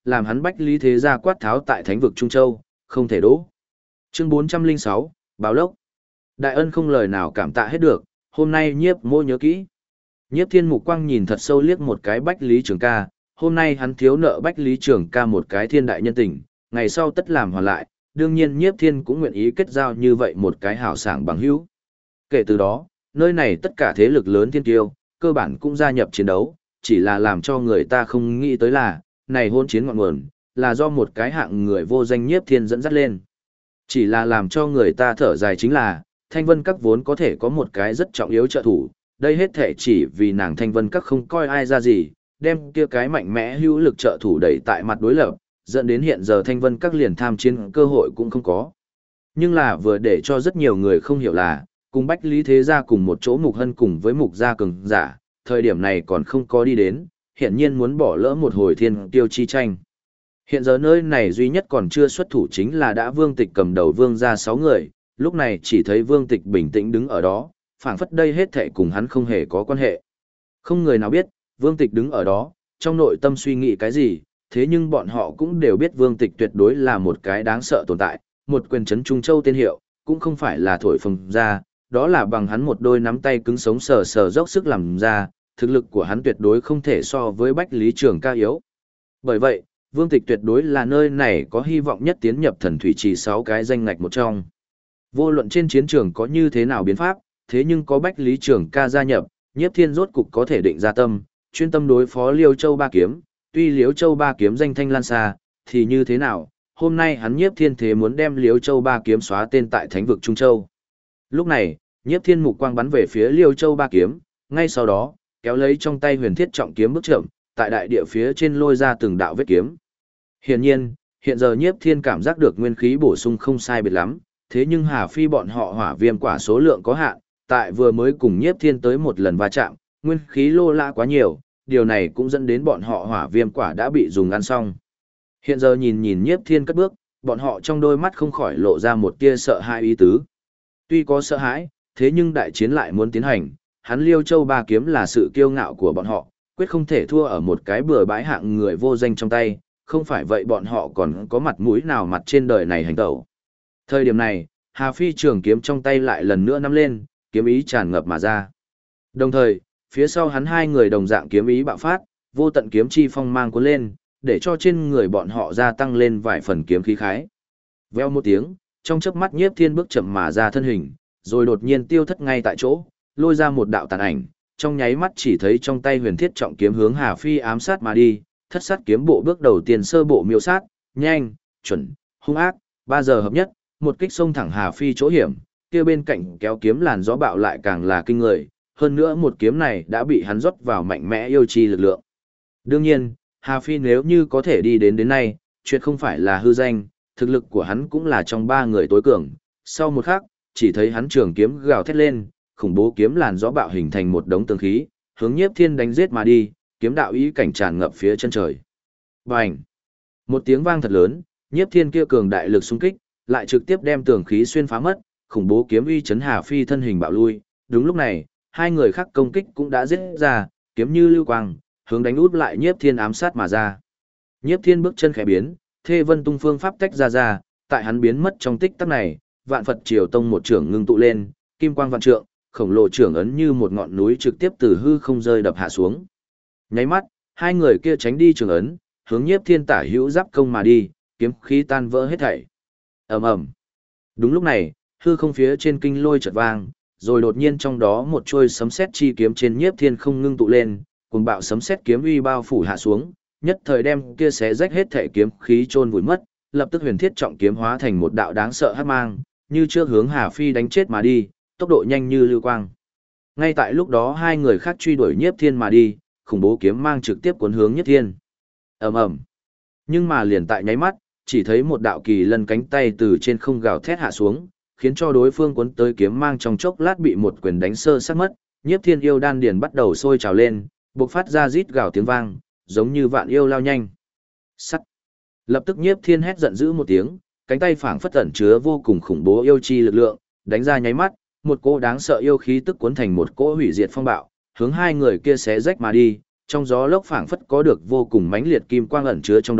[SPEAKER 1] làm hắn Bách Lý Thế Gia quát tháo tại thánh vực Trung Châu, không thể đỗ. Chương 406, Báo Lốc. Đại ân không lời nào cảm tạ hết được, hôm nay Nhiếp Mô nhớ kỹ. Nhiếp Thiên mục quang nhìn thật sâu liếc một cái Bách Lý Trường ca, hôm nay hắn thiếu nợ Bách Lý Trường ca một cái thiên đại nhân tình, ngày sau tất làm hoàn lại, đương nhiên Nhiếp Thiên cũng nguyện ý kết giao như vậy một cái hảo sảng bằng hữu. Kể từ đó, nơi này tất cả thế lực lớn thiên tiêu, cơ bản cũng gia nhập chiến đấu, chỉ là làm cho người ta không nghĩ tới là, này hôn chiến ngọn nguồn, là do một cái hạng người vô danh Nhiếp Thiên dẫn dắt lên. Chỉ là làm cho người ta thở dài chính là, Thanh Vân Các vốn có thể có một cái rất trọng yếu trợ thủ, đây hết thể chỉ vì nàng Thanh Vân Các không coi ai ra gì, đem kia cái mạnh mẽ hữu lực trợ thủ đẩy tại mặt đối lập, dẫn đến hiện giờ Thanh Vân Các liền tham chiến cơ hội cũng không có. Nhưng là vừa để cho rất nhiều người không hiểu là, cùng Bách Lý Thế Gia cùng một chỗ Mục Hân cùng với Mục Gia cường giả, thời điểm này còn không có đi đến, hiện nhiên muốn bỏ lỡ một hồi thiên tiêu chi tranh. Hiện giờ nơi này duy nhất còn chưa xuất thủ chính là đã Vương Tịch cầm đầu Vương gia 6 người, lúc này chỉ thấy Vương Tịch bình tĩnh đứng ở đó, phảng phất đây hết thảy cùng hắn không hề có quan hệ. Không người nào biết, Vương Tịch đứng ở đó, trong nội tâm suy nghĩ cái gì, thế nhưng bọn họ cũng đều biết Vương Tịch tuyệt đối là một cái đáng sợ tồn tại, một quyền trấn Trung Châu tên hiệu, cũng không phải là thổi phồng ra, đó là bằng hắn một đôi nắm tay cứng sống sờ sờ dốc sức làm ra, thực lực của hắn tuyệt đối không thể so với Bách Lý Trường ca yếu. Bởi vậy, Vương Tịch tuyệt đối là nơi này có hy vọng nhất tiến nhập thần thủy trì 6 cái danh ngạch một trong. Vô luận trên chiến trường có như thế nào biến pháp, thế nhưng có Bách Lý Trường ca gia nhập, Nhiếp Thiên rốt cục có thể định ra tâm, chuyên tâm đối phó Liêu Châu Ba Kiếm, tuy Liêu Châu Ba Kiếm danh thanh lan xa, thì như thế nào, hôm nay hắn Nhiếp Thiên thế muốn đem Liêu Châu Ba Kiếm xóa tên tại thánh vực Trung Châu. Lúc này, Nhiếp Thiên mục quang bắn về phía Liêu Châu Ba Kiếm, ngay sau đó, kéo lấy trong tay huyền thiết trọng kiếm bước chậm, tại đại địa phía trên lôi ra từng đạo vết kiếm. Hiển nhiên, hiện giờ Nhiếp Thiên cảm giác được nguyên khí bổ sung không sai biệt lắm, thế nhưng Hà Phi bọn họ hỏa viêm quả số lượng có hạn, tại vừa mới cùng Nhiếp Thiên tới một lần va chạm, nguyên khí lô lã quá nhiều, điều này cũng dẫn đến bọn họ hỏa viêm quả đã bị dùng ăn xong. Hiện giờ nhìn Nhiếp Thiên cất bước, bọn họ trong đôi mắt không khỏi lộ ra một tia sợ hãi ý tứ. Tuy có sợ hãi, thế nhưng đại chiến lại muốn tiến hành, hắn Liêu Châu Ba Kiếm là sự kiêu ngạo của bọn họ, quyết không thể thua ở một cái bừa bãi hạng người vô danh trong tay, không phải vậy bọn họ còn có mặt mũi nào mặt trên đời này hành tẩu. Thời điểm này, Hà Phi trường kiếm trong tay lại lần nữa nắm lên, kiếm ý tràn ngập mà ra. Đồng thời, phía sau hắn hai người đồng dạng kiếm ý bạo phát, vô tận kiếm chi phong mang cuốn lên, để cho trên người bọn họ gia tăng lên vài phần kiếm khí khái. Veo một tiếng, trong chớp mắt Nhiếp Thiên bước chậm mà ra thân hình, rồi đột nhiên tiêu thất ngay tại chỗ, lôi ra một đạo tàn ảnh, trong nháy mắt chỉ thấy trong tay huyền thiết trọng kiếm hướng Hà Phi ám sát mà đi, thất sát kiếm bộ bước đầu tiên sơ bộ miêu sát, nhanh, chuẩn, hung ác, 3 giờ hợp nhất, một kích xông thẳng Hà Phi chỗ hiểm, kia bên cạnh kéo kiếm làn gió bạo lại càng là kinh người, hơn nữa một kiếm này đã bị hắn rót vào mạnh mẽ yêu chi lực lượng. Đương nhiên, Hà Phi nếu như có thể đi đến nay, chuyện không phải là hư danh, thực lực của hắn cũng là trong 3 người tối cường. Sau một khắc, chỉ thấy hắn trường kiếm gào thét lên, khủng bố kiếm làn gió bạo hình thành một đống tường khí, hướng Nhiếp Thiên đánh giết mà đi, kiếm đạo ý cảnh tràn ngập phía chân trời. Bành! Một tiếng vang thật lớn, Nhiếp Thiên kia cường đại lực xung kích, lại trực tiếp đem tường khí xuyên phá mất, khủng bố kiếm uy chấn Hà Phi thân hình bạo lui. Đúng lúc này, hai người khác công kích cũng đã giết ra, kiếm như lưu quang, hướng đánh út lại Nhiếp Thiên ám sát mà ra. Nhiếp Thiên bước chân khẽ biến, Thê Vân Tung phương pháp tách ra, tại hắn biến mất trong tích tắc này, Vạn Phật Triều Tông một trưởng ngưng tụ lên, kim quang vạn trượng, khổng lồ trưởng ấn như một ngọn núi trực tiếp từ hư không rơi đập hạ xuống. Nháy mắt, hai người kia tránh đi trường ấn, hướng Nhiếp Thiên tả hữu giáp công mà đi, kiếm khí tan vỡ hết thảy. Ầm ầm. Đúng lúc này, hư không phía trên kinh lôi chợt vang, rồi đột nhiên trong đó một chuôi sấm sét chi kiếm trên Nhiếp Thiên không ngưng tụ lên, cuồng bạo sấm sét kiếm uy bao phủ hạ xuống, nhất thời đem kia xé rách hết thảy kiếm khí chôn vùi mất, lập tức huyền thiết trọng kiếm hóa thành một đạo đáng sợ hắc mang, như trước hướng Hà Phi đánh chết mà đi, tốc độ nhanh như lưu quang. Ngay tại lúc đó hai người khác truy đuổi Nhiếp Thiên mà đi, khủng bố kiếm mang trực tiếp cuốn hướng Nhiếp Thiên. Ầm ầm. Nhưng mà liền tại nháy mắt, chỉ thấy một đạo kỳ lân cánh tay từ trên không gào thét hạ xuống, khiến cho đối phương cuốn tới kiếm mang trong chốc lát bị một quyền đánh sơ sát mất, Nhiếp Thiên yêu đan điền bắt đầu sôi trào lên, bộc phát ra rít gào tiếng vang, giống như vạn yêu lao nhanh. Sắt. Lập tức Nhiếp Thiên hét giận dữ một tiếng, cánh tay phảng phất ẩn chứa vô cùng khủng bố yêu chi lực lượng, đánh ra nháy mắt, một cỗ đáng sợ yêu khí tức cuốn thành một cỗ hủy diệt phong bạo, hướng hai người kia xé rách mà đi, trong gió lốc phảng phất có được vô cùng mãnh liệt kim quang ẩn chứa trong đó,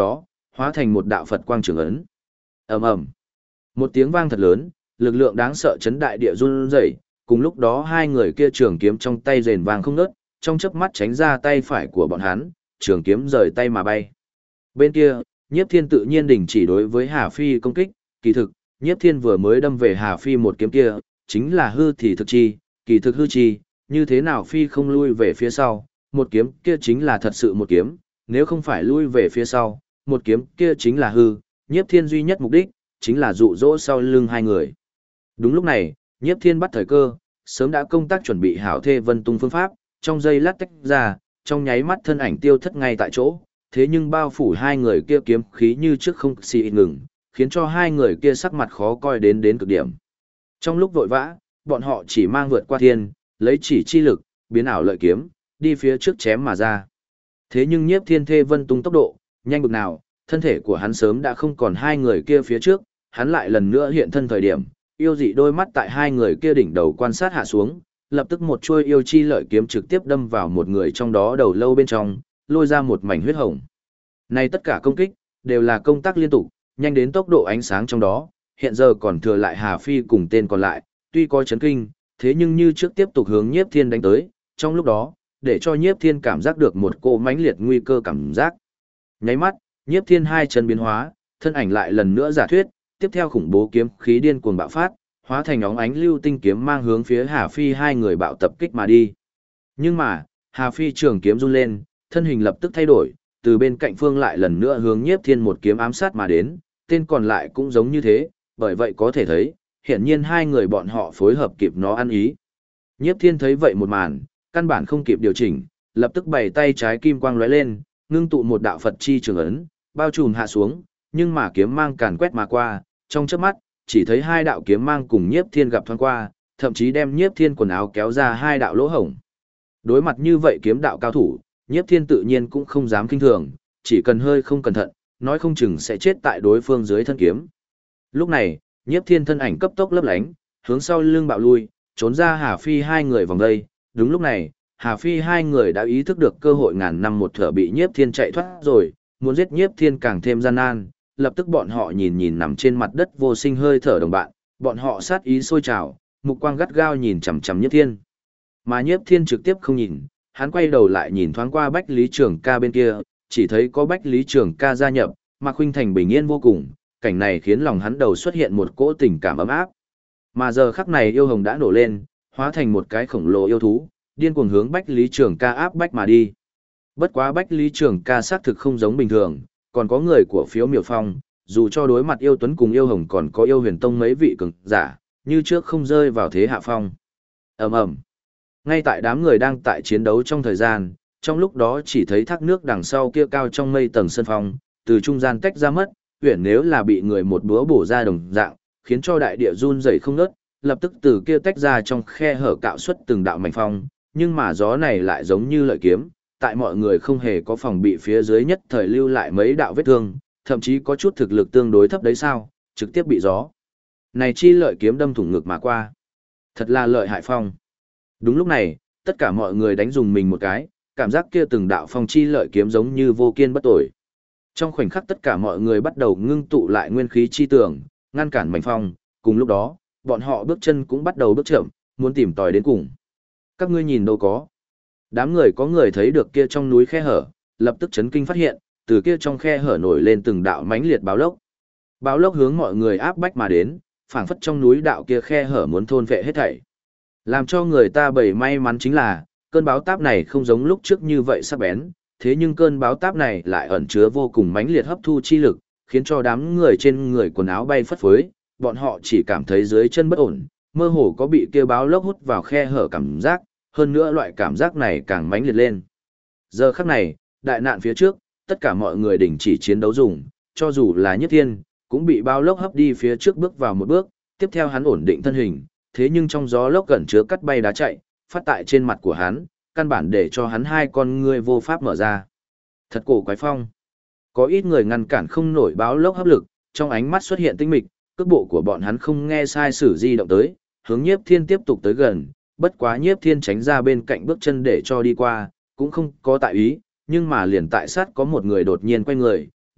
[SPEAKER 1] hóa thành một đạo Phật quang trường ấn. Ầm ầm. Một tiếng vang thật lớn, lực lượng đáng sợ chấn đại địa run rẩy, cùng lúc đó hai người kia trường kiếm trong tay rền vang không ngớt, trong chớp mắt tránh ra tay phải của bọn hắn, trường kiếm rời tay mà bay. Bên kia, Nhiếp Thiên tự nhiên đình chỉ đối với Hà Phi công kích, kỳ thực, Nhiếp Thiên vừa mới đâm về Hà Phi một kiếm kia, chính là hư thì thực chi, kỳ thực hư chi, như thế nào Phi không lui về phía sau, một kiếm kia chính là thật sự một kiếm, nếu không phải lui về phía sau, một kiếm kia chính là hư, Nhiếp Thiên duy nhất mục đích, chính là dụ dỗ sau lưng hai người. Đúng lúc này, Nhiếp Thiên bắt thời cơ, sớm đã công tác chuẩn bị hảo thê vân tung phương pháp, trong giây lát tách ra, trong nháy mắt thân ảnh tiêu thất ngay tại chỗ, thế nhưng bao phủ hai người kia kiếm khí như trước không xì ngừng, khiến cho hai người kia sắc mặt khó coi đến cực điểm. Trong lúc vội vã, bọn họ chỉ mang vượt qua thiên, lấy chỉ chi lực, biến ảo lợi kiếm, đi phía trước chém mà ra. Thế nhưng Nhiếp Thiên thê vân tung tốc độ, nhanh bực nào, thân thể của hắn sớm đã không còn hai người kia phía trước, hắn lại lần nữa hiện thân thời điểm, yêu dị đôi mắt tại hai người kia đỉnh đầu quan sát hạ xuống, lập tức một chuôi yêu chi lợi kiếm trực tiếp đâm vào một người trong đó đầu lâu bên trong, lôi ra một mảnh huyết hồng. Này tất cả công kích, đều là công tác liên tục, nhanh đến tốc độ ánh sáng trong đó, hiện giờ còn thừa lại Hà Phi cùng tên còn lại, tuy có chấn kinh, thế nhưng như trước tiếp tục hướng Nhiếp Thiên đánh tới, trong lúc đó, để cho Nhiếp Thiên cảm giác được một cỗ mãnh liệt nguy cơ cảm giác. Nháy mắt, Nhiếp Thiên hai chân biến hóa, thân ảnh lại lần nữa giả thuyết, tiếp theo khủng bố kiếm khí điên cuồng bạo phát, hóa thành óng ánh lưu tinh kiếm mang hướng phía Hà Phi hai người bạo tập kích mà đi. Nhưng mà, Hà Phi trường kiếm run lên, thân hình lập tức thay đổi, từ bên cạnh phương lại lần nữa hướng Nhiếp Thiên một kiếm ám sát mà đến, tên còn lại cũng giống như thế, bởi vậy có thể thấy, hiển nhiên hai người bọn họ phối hợp kịp nó ăn ý. Nhiếp Thiên thấy vậy một màn, căn bản không kịp điều chỉnh, lập tức bày tay trái kim quang lóe lên, ngưng tụ một đạo Phật chi trường ấn, bao trùm hạ xuống, nhưng mà kiếm mang càn quét mà qua, trong chớp mắt, chỉ thấy hai đạo kiếm mang cùng Nhiếp Thiên gặp thoáng qua, thậm chí đem Nhiếp Thiên quần áo kéo ra hai đạo lỗ hổng. Đối mặt như vậy kiếm đạo cao thủ, Nhiếp Thiên tự nhiên cũng không dám kinh thường, chỉ cần hơi không cẩn thận, nói không chừng sẽ chết tại đối phương dưới thân kiếm. Lúc này, Nhiếp Thiên thân ảnh cấp tốc lấp lánh, hướng sau lưng bạo lui, trốn ra Hà Phi hai người vòng đây. Đúng lúc này, Hà Phi hai người đã ý thức được cơ hội ngàn năm một thở bị Nhiếp Thiên chạy thoát rồi, muốn giết Nhiếp Thiên càng thêm gian nan. Lập tức bọn họ nhìn nằm trên mặt đất vô sinh hơi thở đồng bạn, bọn họ sát ý sôi trào, mục quang gắt gao nhìn chằm chằm Nhiếp Thiên. Mà Nhiếp Thiên trực tiếp không nhìn, hắn quay đầu lại nhìn thoáng qua Bách Lý Trường Ca bên kia, chỉ thấy có Bách Lý Trường Ca gia nhập, mà Khuynh Thành bình yên vô cùng, cảnh này khiến lòng hắn đầu xuất hiện một cỗ tình cảm ấm áp. Mà giờ khắc này yêu hồng đã nổ lên, hóa thành một cái khổng lồ yêu thú, điên cuồng hướng Bách Lý Trường Ca áp bách mà đi. Bất quá Bách Lý Trường Ca xác thực không giống bình thường, còn có người của Phiếu Miểu Phong, dù cho đối mặt yêu tuấn cùng yêu hồng còn có yêu huyền tông mấy vị cường giả, như trước không rơi vào thế hạ phong. Ầm ầm. Ngay tại đám người đang tại chiến đấu trong thời gian, trong lúc đó chỉ thấy thác nước đằng sau kia cao trong mây tầng sân phong, từ trung gian tách ra mất, huyền nếu là bị người một búa bổ ra đồng dạng, khiến cho đại địa run rẩy không ngớt, lập tức từ kia tách ra trong khe hở cạo xuất từng đạo mảnh phong, nhưng mà gió này lại giống như lợi kiếm, tại mọi người không hề có phòng bị phía dưới nhất thời lưu lại mấy đạo vết thương, thậm chí có chút thực lực tương đối thấp đấy sao, trực tiếp bị gió này chi lợi kiếm đâm thủng ngực mà qua. Thật là lợi hại phong. Đúng lúc này, tất cả mọi người đánh dùng mình một cái, cảm giác kia từng đạo phong chi lợi kiếm giống như vô kiên bất tồi. Trong khoảnh khắc tất cả mọi người bắt đầu ngưng tụ lại nguyên khí chi tường, ngăn cản mảnh phong, cùng lúc đó, bọn họ bước chân cũng bắt đầu bước chậm, muốn tìm tòi đến cùng. Các ngươi nhìn đâu có. Đám người có người thấy được kia trong núi khe hở, lập tức chấn kinh phát hiện, từ kia trong khe hở nổi lên từng đạo mãnh liệt báo lốc. Báo lốc hướng mọi người áp bách mà đến, phảng phất trong núi đạo kia khe hở muốn thôn vệ hết thảy. Làm cho người ta bầy may mắn chính là, cơn báo táp này không giống lúc trước như vậy sắc bén, thế nhưng cơn báo táp này lại ẩn chứa vô cùng mãnh liệt hấp thu chi lực, khiến cho đám người trên người quần áo bay phất phới, bọn họ chỉ cảm thấy dưới chân bất ổn, mơ hồ có bị kia báo lốc hút vào khe hở cảm giác, hơn nữa loại cảm giác này càng mãnh liệt lên. Giờ khắc này, đại nạn phía trước, tất cả mọi người đình chỉ chiến đấu dùng, cho dù là Nhất Thiên, cũng bị báo lốc hấp đi phía trước bước vào một bước, tiếp theo hắn ổn định thân hình, thế nhưng trong gió lốc gần chứa cắt bay đá chạy, phát tại trên mặt của hắn, căn bản để cho hắn hai con ngươi vô pháp mở ra. Thật cổ quái phong. Có ít người ngăn cản không nổi báo lốc hấp lực, trong ánh mắt xuất hiện tinh mịch, cước bộ của bọn hắn không nghe sai sử di động tới, hướng Nhiếp Thiên tiếp tục tới gần, bất quá Nhiếp Thiên tránh ra bên cạnh bước chân để cho đi qua, cũng không có tại ý, nhưng mà liền tại sát có một người đột nhiên quay người,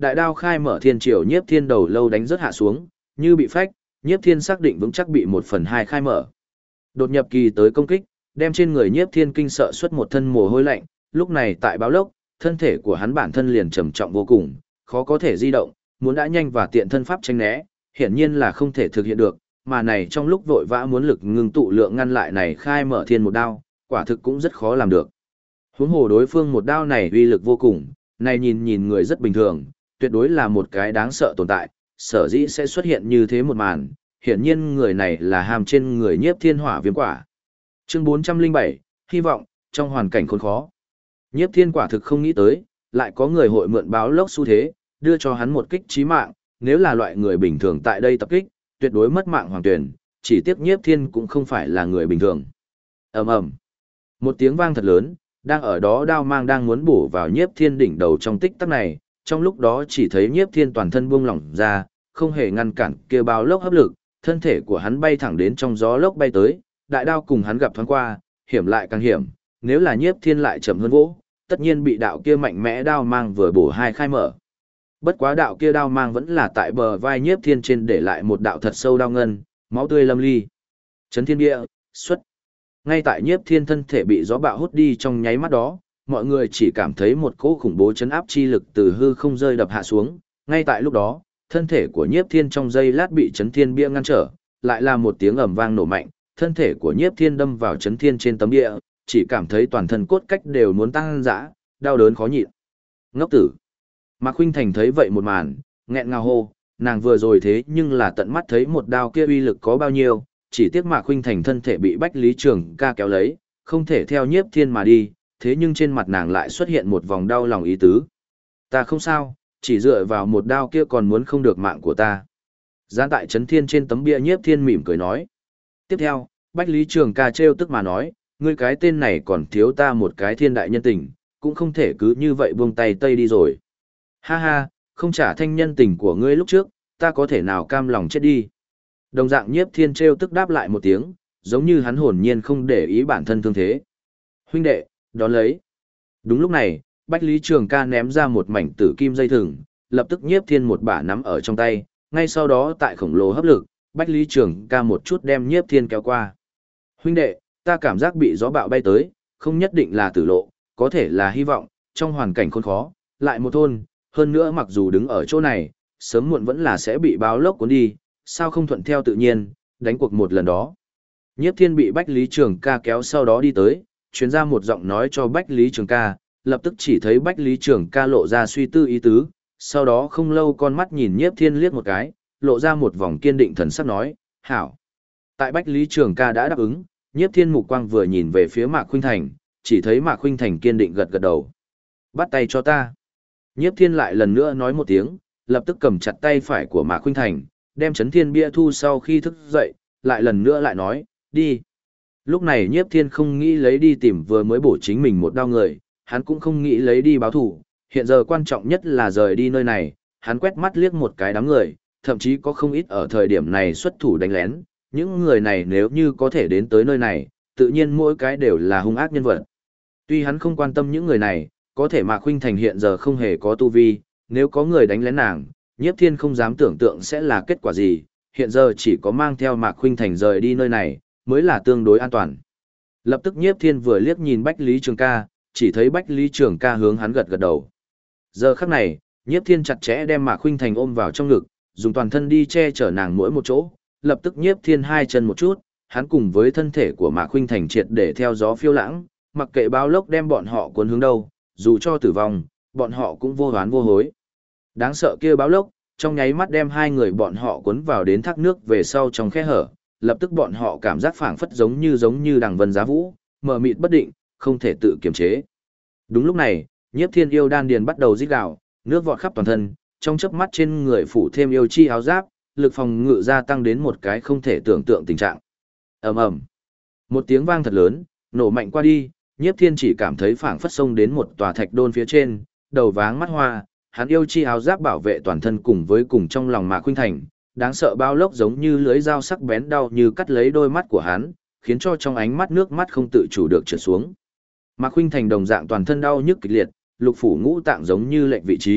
[SPEAKER 1] đại đao khai mở thiên triều Nhiếp Thiên đầu lâu đánh rất hạ xuống, như bị phách, Nhiếp Thiên xác định vững chắc bị 1/2 khai mở. Đột nhập kỳ tới công kích, đem trên người Nhiếp Thiên kinh sợ xuất một thân mồ hôi lạnh, lúc này tại báo lốc, thân thể của hắn bản thân liền trầm trọng vô cùng, khó có thể di động, muốn đã nhanh và tiện thân pháp tránh né, hiển nhiên là không thể thực hiện được, mà này trong lúc vội vã muốn lực ngưng tụ lượng ngăn lại này khai mở thiên một đao, quả thực cũng rất khó làm được. Huống hồ đối phương một đao này uy lực vô cùng, này nhìn người rất bình thường, tuyệt đối là một cái đáng sợ tồn tại, sở dĩ sẽ xuất hiện như thế một màn, hiển nhiên người này là hàm trên người Nhiếp Thiên hỏa viêm quả. Chương 407, hy vọng, trong hoàn cảnh khốn khó. Nhiếp Thiên quả thực không nghĩ tới, lại có người hội mượn báo lốc xu thế, đưa cho hắn một kích chí mạng, nếu là loại người bình thường tại đây tập kích, tuyệt đối mất mạng hoàng tuyển, chỉ tiếc Nhiếp Thiên cũng không phải là người bình thường. Ầm ầm. Một tiếng vang thật lớn, đang ở đó đao mang đang muốn bổ vào Nhiếp Thiên đỉnh đầu trong tích tắc này, trong lúc đó chỉ thấy Nhiếp Thiên toàn thân buông lỏng ra, không hề ngăn cản kia báo lốc hấp lực, thân thể của hắn bay thẳng đến trong gió lốc bay tới, đại đao cùng hắn gặp thoáng qua, hiểm lại càng hiểm, nếu là Nhiếp Thiên lại chậm hơn vỗ, tất nhiên bị đạo kia mạnh mẽ đao mang vừa bổ hai khai mở. Bất quá đạo kia đao mang vẫn là tại bờ vai Nhiếp Thiên trên để lại một đạo thật sâu đao ngân, máu tươi lâm ly. Chấn thiên địa, xuất. Ngay tại Nhiếp Thiên thân thể bị gió bạo hút đi trong nháy mắt đó, mọi người chỉ cảm thấy một cỗ khủng bố chấn áp chi lực từ hư không rơi đập hạ xuống. Ngay tại lúc đó, thân thể của Nhiếp Thiên trong giây lát bị chấn thiên bia ngăn trở, lại là một tiếng ầm vang nổ mạnh, thân thể của Nhiếp Thiên đâm vào chấn thiên trên tấm địa, chỉ cảm thấy toàn thân cốt cách đều muốn tăng dã, đau đớn khó nhịn. Ngốc tử. Mạc Khuynh Thành thấy vậy một màn, nghẹn ngào hô, nàng vừa rồi thế nhưng là tận mắt thấy một đao kia uy lực có bao nhiêu, chỉ tiếc Mạc Khuynh Thành thân thể bị Bách Lý Trường Ca kéo lấy, không thể theo Nhiếp Thiên mà đi, thế nhưng trên mặt nàng lại xuất hiện một vòng đau lòng ý tứ. Ta không sao, chỉ dựa vào một đao kia còn muốn không được mạng của ta. Gián tại chấn thiên trên tấm bia Nhiếp Thiên mỉm cười nói. Tiếp theo, Bách Lý Trường Ca trêu tức mà nói, ngươi cái tên này còn thiếu ta một cái thiên đại nhân tình, cũng không thể cứ như vậy buông tay tây đi rồi. Ha ha, không trả thanh nhân tình của ngươi lúc trước, ta có thể nào cam lòng chết đi. Đồng dạng Nhiếp Thiên trêu tức đáp lại một tiếng, giống như hắn hồn nhiên không để ý bản thân thương thế. Huynh đệ, đón lấy. Đúng lúc này, Bách Lý Trường Ca ném ra một mảnh tử kim dây thừng, lập tức Nhiếp Thiên một bả nắm ở trong tay, ngay sau đó tại khổng lồ hấp lực, Bách Lý Trường Ca một chút đem Nhiếp Thiên kéo qua. Huynh đệ, ta cảm giác bị gió bạo bay tới, không nhất định là tử lộ, có thể là hy vọng, trong hoàn cảnh khốn khó, lại một thôn, hơn nữa mặc dù đứng ở chỗ này, sớm muộn vẫn là sẽ bị báo lốc cuốn đi, sao không thuận theo tự nhiên, đánh cuộc một lần đó. Nhiếp Thiên bị Bách Lý Trường Ca kéo sau đó đi tới, truyền ra một giọng nói cho Bách Lý Trường Ca, lập tức chỉ thấy Bách Lý Trường Ca lộ ra suy tư ý tứ, sau đó không lâu con mắt nhìn Nhiếp Thiên liếc một cái, lộ ra một vòng kiên định thần sắc nói, hảo. Tại Bách Lý Trường Ca đã đáp ứng, Nhiếp Thiên mục quang vừa nhìn về phía Mạc Khuynh Thành, chỉ thấy Mạc Khuynh Thành kiên định gật gật đầu. Bắt tay cho ta. Nhiếp Thiên lại lần nữa nói một tiếng, lập tức cầm chặt tay phải của Mạc Khuynh Thành, đem chấn thiên bia thu sau khi thức dậy, lại lần nữa lại nói, đi. Lúc này Nhiếp Thiên không nghĩ lấy đi tìm vừa mới bổ chính mình một đao người, hắn cũng không nghĩ lấy đi báo thù, hiện giờ quan trọng nhất là rời đi nơi này, hắn quét mắt liếc một cái đám người, thậm chí có không ít ở thời điểm này xuất thủ đánh lén, những người này nếu như có thể đến tới nơi này, tự nhiên mỗi cái đều là hung ác nhân vật. Tuy hắn không quan tâm những người này, có thể Mạc Khuynh Thành hiện giờ không hề có tu vi, nếu có người đánh lén nàng, Nhiếp Thiên không dám tưởng tượng sẽ là kết quả gì, hiện giờ chỉ có mang theo Mạc Khuynh Thành rời đi nơi này, mới là tương đối an toàn. Lập tức Nhiếp Thiên vừa liếc nhìn Bách Lý Trường Ca, chỉ thấy Bách Lý Trường Ca hướng hắn gật gật đầu. Giờ khắc này, Nhiếp Thiên chặt chẽ đem Mạc Khuynh Thành ôm vào trong ngực, dùng toàn thân đi che chở nàng mỗi một chỗ, lập tức Nhiếp Thiên hai chân một chút, hắn cùng với thân thể của Mạc Khuynh Thành triệt để theo gió phiêu lãng, mặc kệ báo lốc đem bọn họ cuốn hướng đâu, dù cho tử vong, bọn họ cũng vô oán vô hối. Đáng sợ kia báo lốc, trong nháy mắt đem hai người bọn họ cuốn vào đến thác nước về sau trong khe hở, lập tức bọn họ cảm giác phảng phất giống như đằng vân giá vũ, mờ mịt bất định, không thể tự kiềm chế. Đúng lúc này, Nhiếp Thiên yêu đan điền bắt đầu rít gào, nước vọt khắp toàn thân, trong chớp mắt trên người phủ thêm yêu chi áo giáp, lực phòng ngự gia tăng đến một cái không thể tưởng tượng tình trạng. Ầm ầm. Một tiếng vang thật lớn, nổ mạnh qua đi, Nhiếp Thiên chỉ cảm thấy phảng phất xông đến một tòa thạch đôn phía trên, đầu váng mắt hoa, hắn yêu chi áo giáp bảo vệ toàn thân cùng trong lòng Mạc Khuynh Thành, đáng sợ bao lốc giống như lưới dao sắc bén đau như cắt lấy đôi mắt của hắn, khiến cho trong ánh mắt nước mắt không tự chủ được trượt xuống. Mạc Khuynh Thành đồng dạng toàn thân đau nhức kịch liệt, lục phủ ngũ tạng giống như lệch vị trí,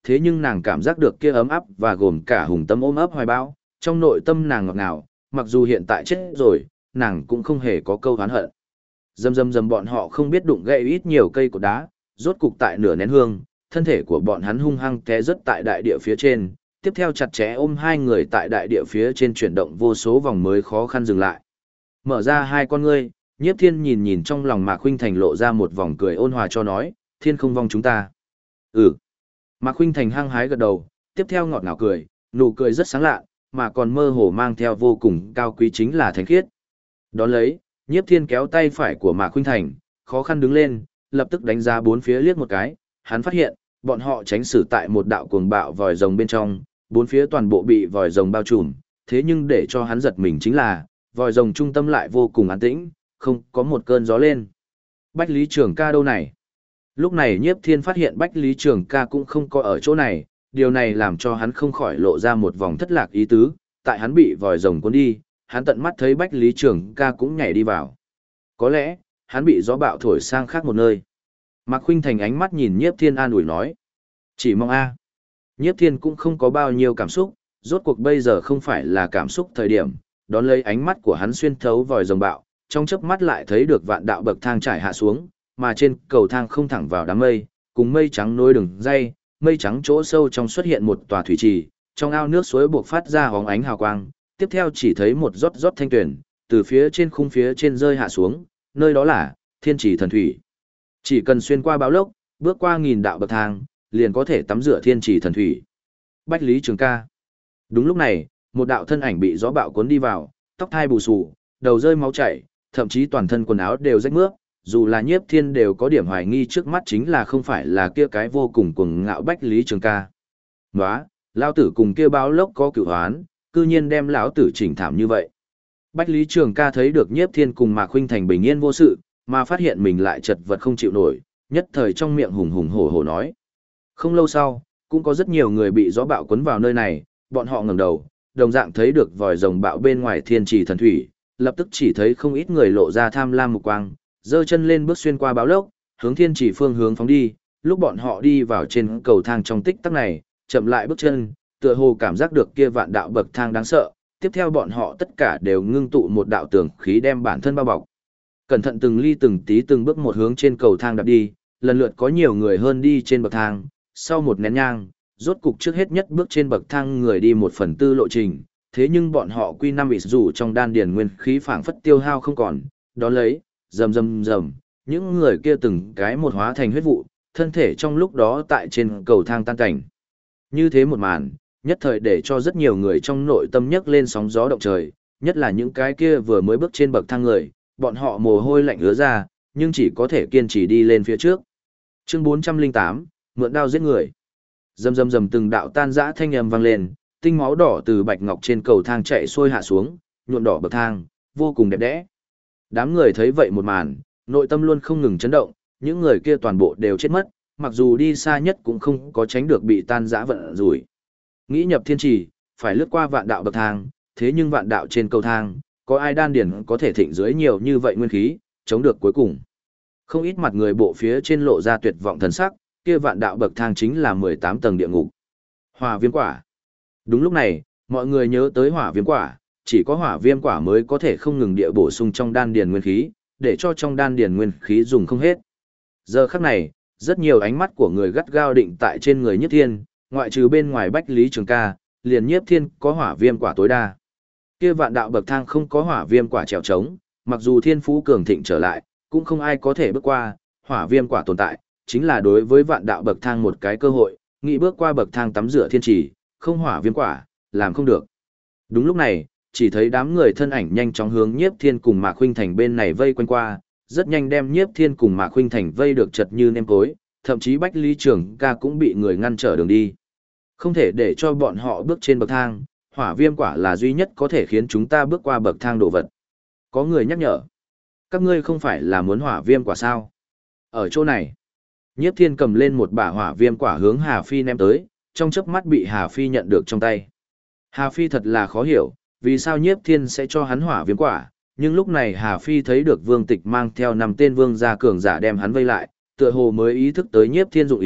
[SPEAKER 1] thế nhưng nàng cảm giác được kia ấm áp và gồm cả hùng tâm ôm ấp hoài bão, trong nội tâm nàng ngọt ngào, mặc dù hiện tại chết rồi, nàng cũng không hề có câu oán hận. Dầm dầm dầm bọn họ không biết đụng gãy ít nhiều cây cột đá, rốt cục tại nửa nén hương, thân thể của bọn hắn hung hăng té rớt tại đại địa phía trên, tiếp theo chặt chẽ ôm hai người tại đại địa phía trên chuyển động vô số vòng mới khó khăn dừng lại. Mở ra hai con ngươi, Nhiếp Thiên nhìn nhìn trong lòng Mạc Khuynh Thành lộ ra một vòng cười ôn hòa cho nói, thiên không vong chúng ta. Ừ. Mạc Khuynh Thành hăng hái gật đầu, tiếp theo ngọt ngào cười, nụ cười rất sáng lạ, mà còn mơ hồ mang theo vô cùng cao quý chính là thánh khiết. Đón lấy, Nhiếp Thiên kéo tay phải của Mạc Khuynh Thành, khó khăn đứng lên, lập tức đánh giá bốn phía liếc một cái, hắn phát hiện, bọn họ tránh xử tại một đạo cuồng bạo vòi rồng bên trong, bốn phía toàn bộ bị vòi rồng bao trùm, thế nhưng để cho hắn giật mình chính là, vòi rồng trung tâm lại vô cùng an tĩnh, không có một cơn gió lên. Bách Lý Trường Ca đâu này? Lúc này Nhiếp Thiên phát hiện Bách Lý Trường Ca cũng không có ở chỗ này, điều này làm cho hắn không khỏi lộ ra một vòng thất lạc ý tứ, tại hắn bị vòi rồng cuốn đi, hắn tận mắt thấy Bách Lý Trường Ca cũng nhảy đi vào. Có lẽ, hắn bị gió bạo thổi sang khác một nơi. Mạc Khuynh Thành ánh mắt nhìn Nhiếp Thiên an ủi nói. Chỉ mong a. Nhiếp Thiên cũng không có bao nhiêu cảm xúc, rốt cuộc bây giờ không phải là cảm xúc thời điểm, đón lấy ánh mắt của hắn xuyên thấu vòi rồng bạo, trong chớp mắt lại thấy được vạn đạo bậc thang trải hạ xuống, mà trên cầu thang không thẳng vào đám mây, cùng mây trắng nối đường dây, mây trắng chỗ sâu trong xuất hiện một tòa thủy trì, trong ao nước suối buộc phát ra hóng ánh hào quang, tiếp theo chỉ thấy một rót rót thanh tuyển, từ phía trên khung phía trên rơi hạ xuống, nơi đó là Thiên Trì Thần Thủy. Chỉ cần xuyên qua báo lốc, bước qua nghìn đạo bậc thang, liền có thể tắm rửa Thiên Trì Thần Thủy. Bách Lý Trường Ca. Đúng lúc này, một đạo thân ảnh bị gió bạo cuốn đi vào, tóc thai bù xù, đầu rơi máu chảy, thậm chí toàn thân quần áo đều rách mướp, dù là Nhiếp Thiên đều có điểm hoài nghi trước mắt chính là không phải là kia cái vô cùng cuồng ngạo Bách Lý Trường Ca. Nóa, lão tử cùng kia báo lốc có cửu hoán, cư nhiên đem lão tử chỉnh thảm như vậy. Bách Lý Trường Ca thấy được Nhiếp Thiên cùng Mạc Khuynh Thành bình yên vô sự, mà phát hiện mình lại chật vật không chịu nổi, nhất thời trong miệng hùng hùng hổ hổ nói. Không lâu sau, cũng có rất nhiều người bị gió bạo cuốn vào nơi này, bọn họ ngẩng đầu, đồng dạng thấy được vòi rồng bạo bên ngoài Thiên Trì Thần Thủy, lập tức chỉ thấy không ít người lộ ra tham lam mục quang, giơ chân lên bước xuyên qua báo lốc, hướng Thiên Trì phương hướng phóng đi. Lúc bọn họ đi vào trên cầu thang trong tích tắc này, chậm lại bước chân, tựa hồ cảm giác được kia vạn đạo bậc thang đáng sợ, tiếp theo bọn họ tất cả đều ngưng tụ một đạo tường khí đem bản thân bao bọc. Cẩn thận từng ly từng tí từng bước một hướng trên cầu thang đạp đi, lần lượt có nhiều người hơn đi trên bậc thang, sau một nén nhang, rốt cục trước hết nhất bước trên bậc thang người đi 1/4 lộ trình, thế nhưng bọn họ quy năm bị rủ trong đan điền nguyên khí phảng phất tiêu hao không còn, đó lấy, rầm rầm rầm, những người kia từng cái một hóa thành huyết vụ, thân thể trong lúc đó tại trên cầu thang tan cảnh. Như thế một màn, nhất thời để cho rất nhiều người trong nội tâm nhấc lên sóng gió động trời, nhất là những cái kia vừa mới bước trên bậc thang người, bọn họ mồ hôi lạnh ứa ra, nhưng chỉ có thể kiên trì đi lên phía trước. Chương 408, mượn đao giết người. Rầm rầm rầm từng đạo tan rã thanh âm vang lên, tinh máu đỏ từ bạch ngọc trên cầu thang chạy xuôi hạ xuống, nhuộm đỏ bậc thang, vô cùng đẹp đẽ. Đám người thấy vậy một màn, nội tâm luôn không ngừng chấn động, những người kia toàn bộ đều chết mất, mặc dù đi xa nhất cũng không có tránh được bị tan rã vận rủi. Nghĩ nhập thiên trì, phải lướt qua vạn đạo bậc thang, thế nhưng vạn đạo trên cầu thang, có ai đan điển có thể thịnh dưới nhiều như vậy nguyên khí, chống được cuối cùng. Không ít mặt người bộ phía trên lộ ra tuyệt vọng thần sắc, kia vạn đạo bậc thang chính là 18 tầng địa ngục. Hỏa viêm quả. Đúng lúc này, mọi người nhớ tới hỏa viêm quả, chỉ có hỏa viêm quả mới có thể không ngừng địa bổ sung trong đan điền nguyên khí, để cho trong đan điền nguyên khí dùng không hết. Giờ khắc này, rất nhiều ánh mắt của người gắt gao định tại trên người Nhiếp Thiên, ngoại trừ bên ngoài Bách Lý Trường Ca, liền Nhiếp Thiên có hỏa viêm quả tối đa. Kia vạn đạo bậc thang không có hỏa viêm quả trèo trống, mặc dù thiên phú cường thịnh trở lại, cũng không ai có thể bước qua, hỏa viêm quả tồn tại, chính là đối với vạn đạo bậc thang một cái cơ hội, nghĩ bước qua bậc thang tắm rửa thiên trì, không hỏa viêm quả, làm không được. Đúng lúc này, chỉ thấy đám người thân ảnh nhanh chóng hướng Nhiếp Thiên cùng Mạc Khuynh Thành bên này vây quanh qua, rất nhanh đem Nhiếp Thiên cùng Mạc Khuynh Thành vây được chật như nêm cối, thậm chí Bách Lý Trường Ca cũng bị người ngăn trở đường đi. Không thể để cho bọn họ bước trên bậc thang, hỏa viêm quả là duy nhất có thể khiến chúng ta bước qua bậc thang đồ vật. Có người nhắc nhở. Các ngươi không phải là muốn hỏa viêm quả sao? Ở chỗ này, Nhiếp Thiên cầm lên một bả hỏa viêm quả hướng Hà Phi ném tới, trong chớp mắt bị Hà Phi nhận được trong tay. Hà Phi thật là khó hiểu, vì sao Nhiếp Thiên sẽ cho hắn hỏa viêm quả, nhưng lúc này Hà Phi thấy được Vương Tịch mang theo 5 tên vương gia cường giả đem hắn vây lại, tựa hồ mới ý thức tới Nhiếp Thiên dụng ý,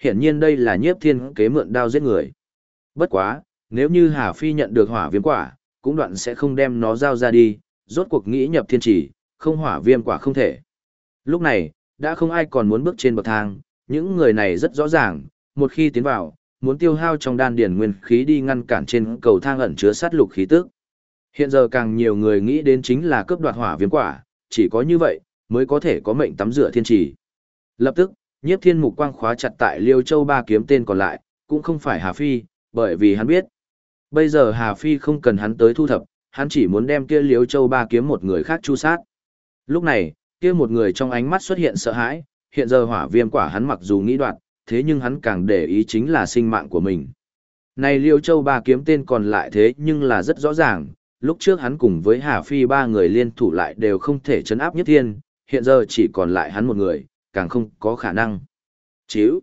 [SPEAKER 1] hiển nhiên đây là Nhiếp Thiên kế mượn đao giết người. Bất quá, nếu như Hà Phi nhận được hỏa viêm quả, cũng đoạn sẽ không đem nó giao ra đi, rốt cuộc nghĩ nhập thiên chỉ, không hỏa viêm quả không thể. Lúc này, đã không ai còn muốn bước trên bậc thang, những người này rất rõ ràng, một khi tiến vào, muốn tiêu hao trong đan điền nguyên khí đi ngăn cản trên cầu thang ẩn chứa sát lục khí tức. Hiện giờ càng nhiều người nghĩ đến chính là cướp đoạt hỏa viêm quả, chỉ có như vậy mới có thể có mệnh tắm rửa thiên trì. Lập tức, Nhiếp Thiên mục quang khóa chặt tại Liêu Châu ba kiếm tên còn lại, cũng không phải Hà Phi, bởi vì hắn biết, bây giờ Hà Phi không cần hắn tới thu thập, hắn chỉ muốn đem kia Liêu Châu ba kiếm một người khác chu sát. Lúc này, kia một người trong ánh mắt xuất hiện sợ hãi, hiện giờ hỏa viêm quả hắn mặc dù nghĩ đoạt, thế nhưng hắn càng để ý chính là sinh mạng của mình. Này Liêu Châu ba kiếm tên còn lại thế nhưng là rất rõ ràng, lúc trước hắn cùng với Hà Phi ba người liên thủ lại đều không thể chấn áp Nhiếp Thiên, hiện giờ chỉ còn lại hắn một người, càng không có khả năng. Chíu.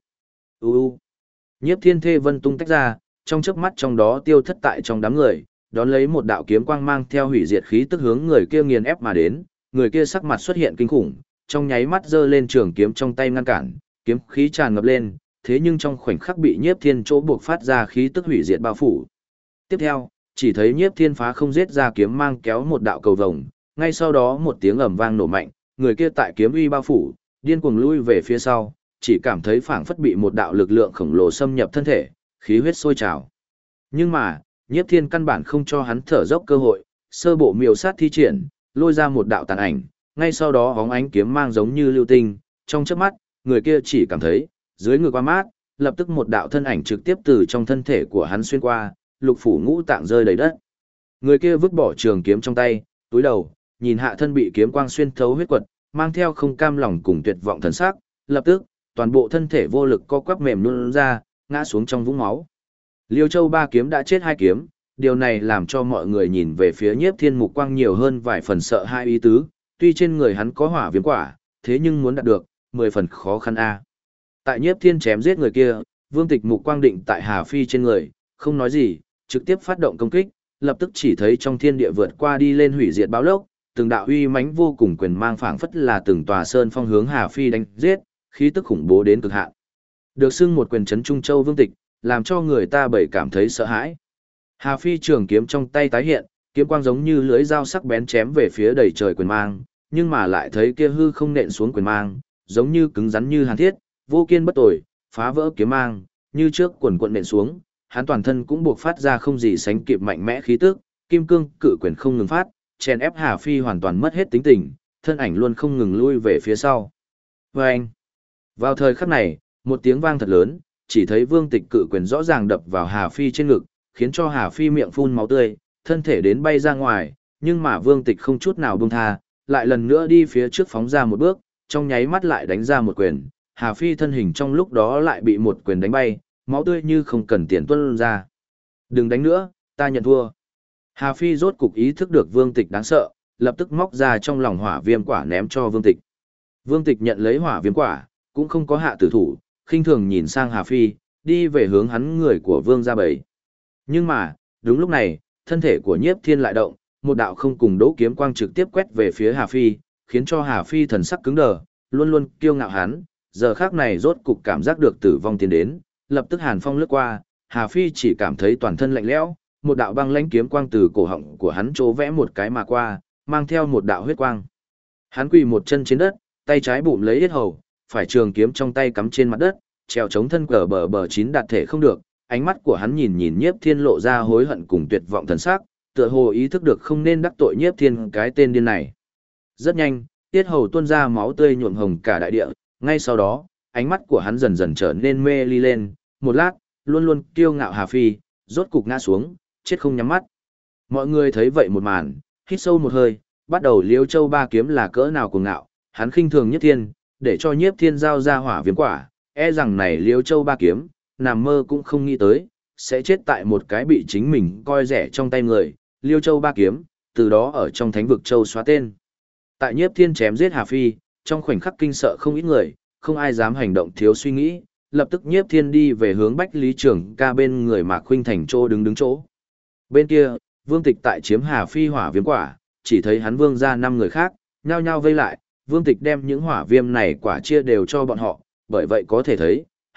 [SPEAKER 1] Nhiếp Thiên thê vân tung tách ra, trong chớp mắt trong đó tiêu thất tại trong đám người, đón lấy một đạo kiếm quang mang theo hủy diệt khí tức hướng người kia nghiền ép mà đến, người kia sắc mặt xuất hiện kinh khủng, trong nháy mắt giơ lên trường kiếm trong tay ngăn cản, kiếm khí tràn ngập lên, thế nhưng trong khoảnh khắc bị Nhiếp Thiên chỗ buộc phát ra khí tức hủy diệt bao phủ. Tiếp theo, chỉ thấy Nhiếp Thiên phá không giết ra kiếm mang kéo một đạo cầu vồng, ngay sau đó một tiếng ầm vang nổ mạnh, người kia tại kiếm uy bao phủ, điên cuồng lui về phía sau, chỉ cảm thấy phảng phất bị một đạo lực lượng khổng lồ xâm nhập thân thể, khí huyết sôi trào. Nhưng mà, Nhiếp Thiên căn bản không cho hắn thở dốc cơ hội, sơ bộ miểu sát thi triển, lôi ra một đạo tàn ảnh, ngay sau đó hóng ánh kiếm mang giống như lưu tinh, trong chớp mắt, người kia chỉ cảm thấy, dưới người qua mát, lập tức một đạo thân ảnh trực tiếp từ trong thân thể của hắn xuyên qua, lục phủ ngũ tạng rơi đầy đất. Người kia vứt bỏ trường kiếm trong tay, túi đầu, nhìn hạ thân bị kiếm quang xuyên thấu huyết quật, mang theo không cam lòng cùng tuyệt vọng thần sắc, lập tức, toàn bộ thân thể vô lực co quắp mềm nhũn ra, ngã xuống trong vũng máu. Liêu Châu ba kiếm đã chết hai kiếm, điều này làm cho mọi người nhìn về phía Nhiếp Thiên mục quang nhiều hơn vài phần sợ hai ý tứ, tuy trên người hắn có hỏa viêm quả, thế nhưng muốn đạt được, 10 phần khó khăn a. Tại Nhiếp Thiên chém giết người kia, Vương Tịch mục quang định tại Hà Phi trên người, không nói gì, trực tiếp phát động công kích, lập tức chỉ thấy trong thiên địa vượt qua đi lên hủy diệt báo lốc, từng đạo uy mãnh vô cùng quyền mang phảng phất là từng tòa sơn phong hướng Hà Phi đánh giết, khí tức khủng bố đến cực hạn. Được xưng một quyền chấn Trung Châu Vương Tịch, làm cho người ta bởi cảm thấy sợ hãi. Hà Phi trường kiếm trong tay tái hiện, kiếm quang giống như lưỡi dao sắc bén chém về phía đầy trời quyền mang, nhưng mà lại thấy kia hư không nện xuống quyền mang, giống như cứng rắn như hàn thiết, vô kiên bất tồi, phá vỡ kiếm mang, như trước quần quận nện xuống, hắn toàn thân cũng buộc phát ra không gì sánh kịp mạnh mẽ khí tức, kim cương cự quyền không ngừng phát, chèn ép Hà Phi hoàn toàn mất hết tính tình, thân ảnh luôn không ngừng lui về phía sau. Vâng! Vào thời khắc này, một tiếng vang thật lớn, chỉ thấy Vương Tịch cự quyền rõ ràng đập vào Hà Phi trên ngực, khiến cho Hà Phi miệng phun máu tươi, thân thể đến bay ra ngoài, nhưng mà Vương Tịch không chút nào buông tha, lại lần nữa đi phía trước phóng ra một bước, trong nháy mắt lại đánh ra một quyền, Hà Phi thân hình trong lúc đó lại bị một quyền đánh bay, máu tươi như không cần tiền tuôn ra. Đừng đánh nữa, ta nhận thua. Hà Phi rốt cục ý thức được Vương Tịch đáng sợ, lập tức móc ra trong lòng hỏa viêm quả ném cho Vương Tịch. Vương Tịch nhận lấy hỏa viêm quả, cũng không có hạ tử thủ, khinh thường nhìn sang Hà Phi, đi về hướng hắn người của Vương gia bầy. Nhưng mà, đúng lúc này, thân thể của Nhiếp Thiên lại động, một đạo không cùng đỗ kiếm quang trực tiếp quét về phía Hà Phi, khiến cho Hà Phi thần sắc cứng đờ, luôn luôn kiêu ngạo hắn, giờ khắc này rốt cục cảm giác được tử vong tiến đến, lập tức hàn phong lướt qua, Hà Phi chỉ cảm thấy toàn thân lạnh lẽo, một đạo băng lãnh kiếm quang từ cổ họng của hắn chỗ vẽ một cái mà qua, mang theo một đạo huyết quang. Hắn quỳ một chân trên đất, tay trái bụm lấy yết hầu, phải trường kiếm trong tay cắm trên mặt đất, treo chống thân cờ bờ chín đạt thể không được, ánh mắt của hắn nhìn nhìn Nhiếp Thiên lộ ra hối hận cùng tuyệt vọng thần sắc, tựa hồ ý thức được không nên đắc tội Nhiếp Thiên cái tên điên này. Rất nhanh, yết hầu tuôn ra máu tươi nhuộm hồng cả đại địa, ngay sau đó, ánh mắt của hắn dần dần trở nên mê ly lên, một lát, luôn luôn kiêu ngạo Hà Phi, rốt cục ngã xuống, chết không nhắm mắt. Mọi người thấy vậy một màn, hít sâu một hơi, bắt đầu Liêu Châu ba kiếm là cỡ nào cuồng ngạo, hắn khinh thường Nhiếp Thiên, để cho Nhiếp Thiên giao ra hỏa viêm quả, e rằng này Liêu Châu ba kiếm, nằm mơ cũng không nghĩ tới, sẽ chết tại một cái bị chính mình coi rẻ trong tay người, Liêu Châu ba kiếm, từ đó ở trong thánh vực châu xóa tên. Tại Nhiếp Thiên chém giết Hà Phi, trong khoảnh khắc kinh sợ không ít người, không ai dám hành động thiếu suy nghĩ, lập tức Nhiếp Thiên đi về hướng Bách Lý Trường Ca bên người Mạc Khuynh Thành chỗ đứng chỗ. Bên kia, Vương Tịch tại chiếm Hà Phi hỏa viêm quả, chỉ thấy hắn vương ra 5 người khác, nhao nhao vây lại, Vương Tịch đem những hỏa viêm này quả chia đều cho bọn họ, bởi vậy có thể thấy,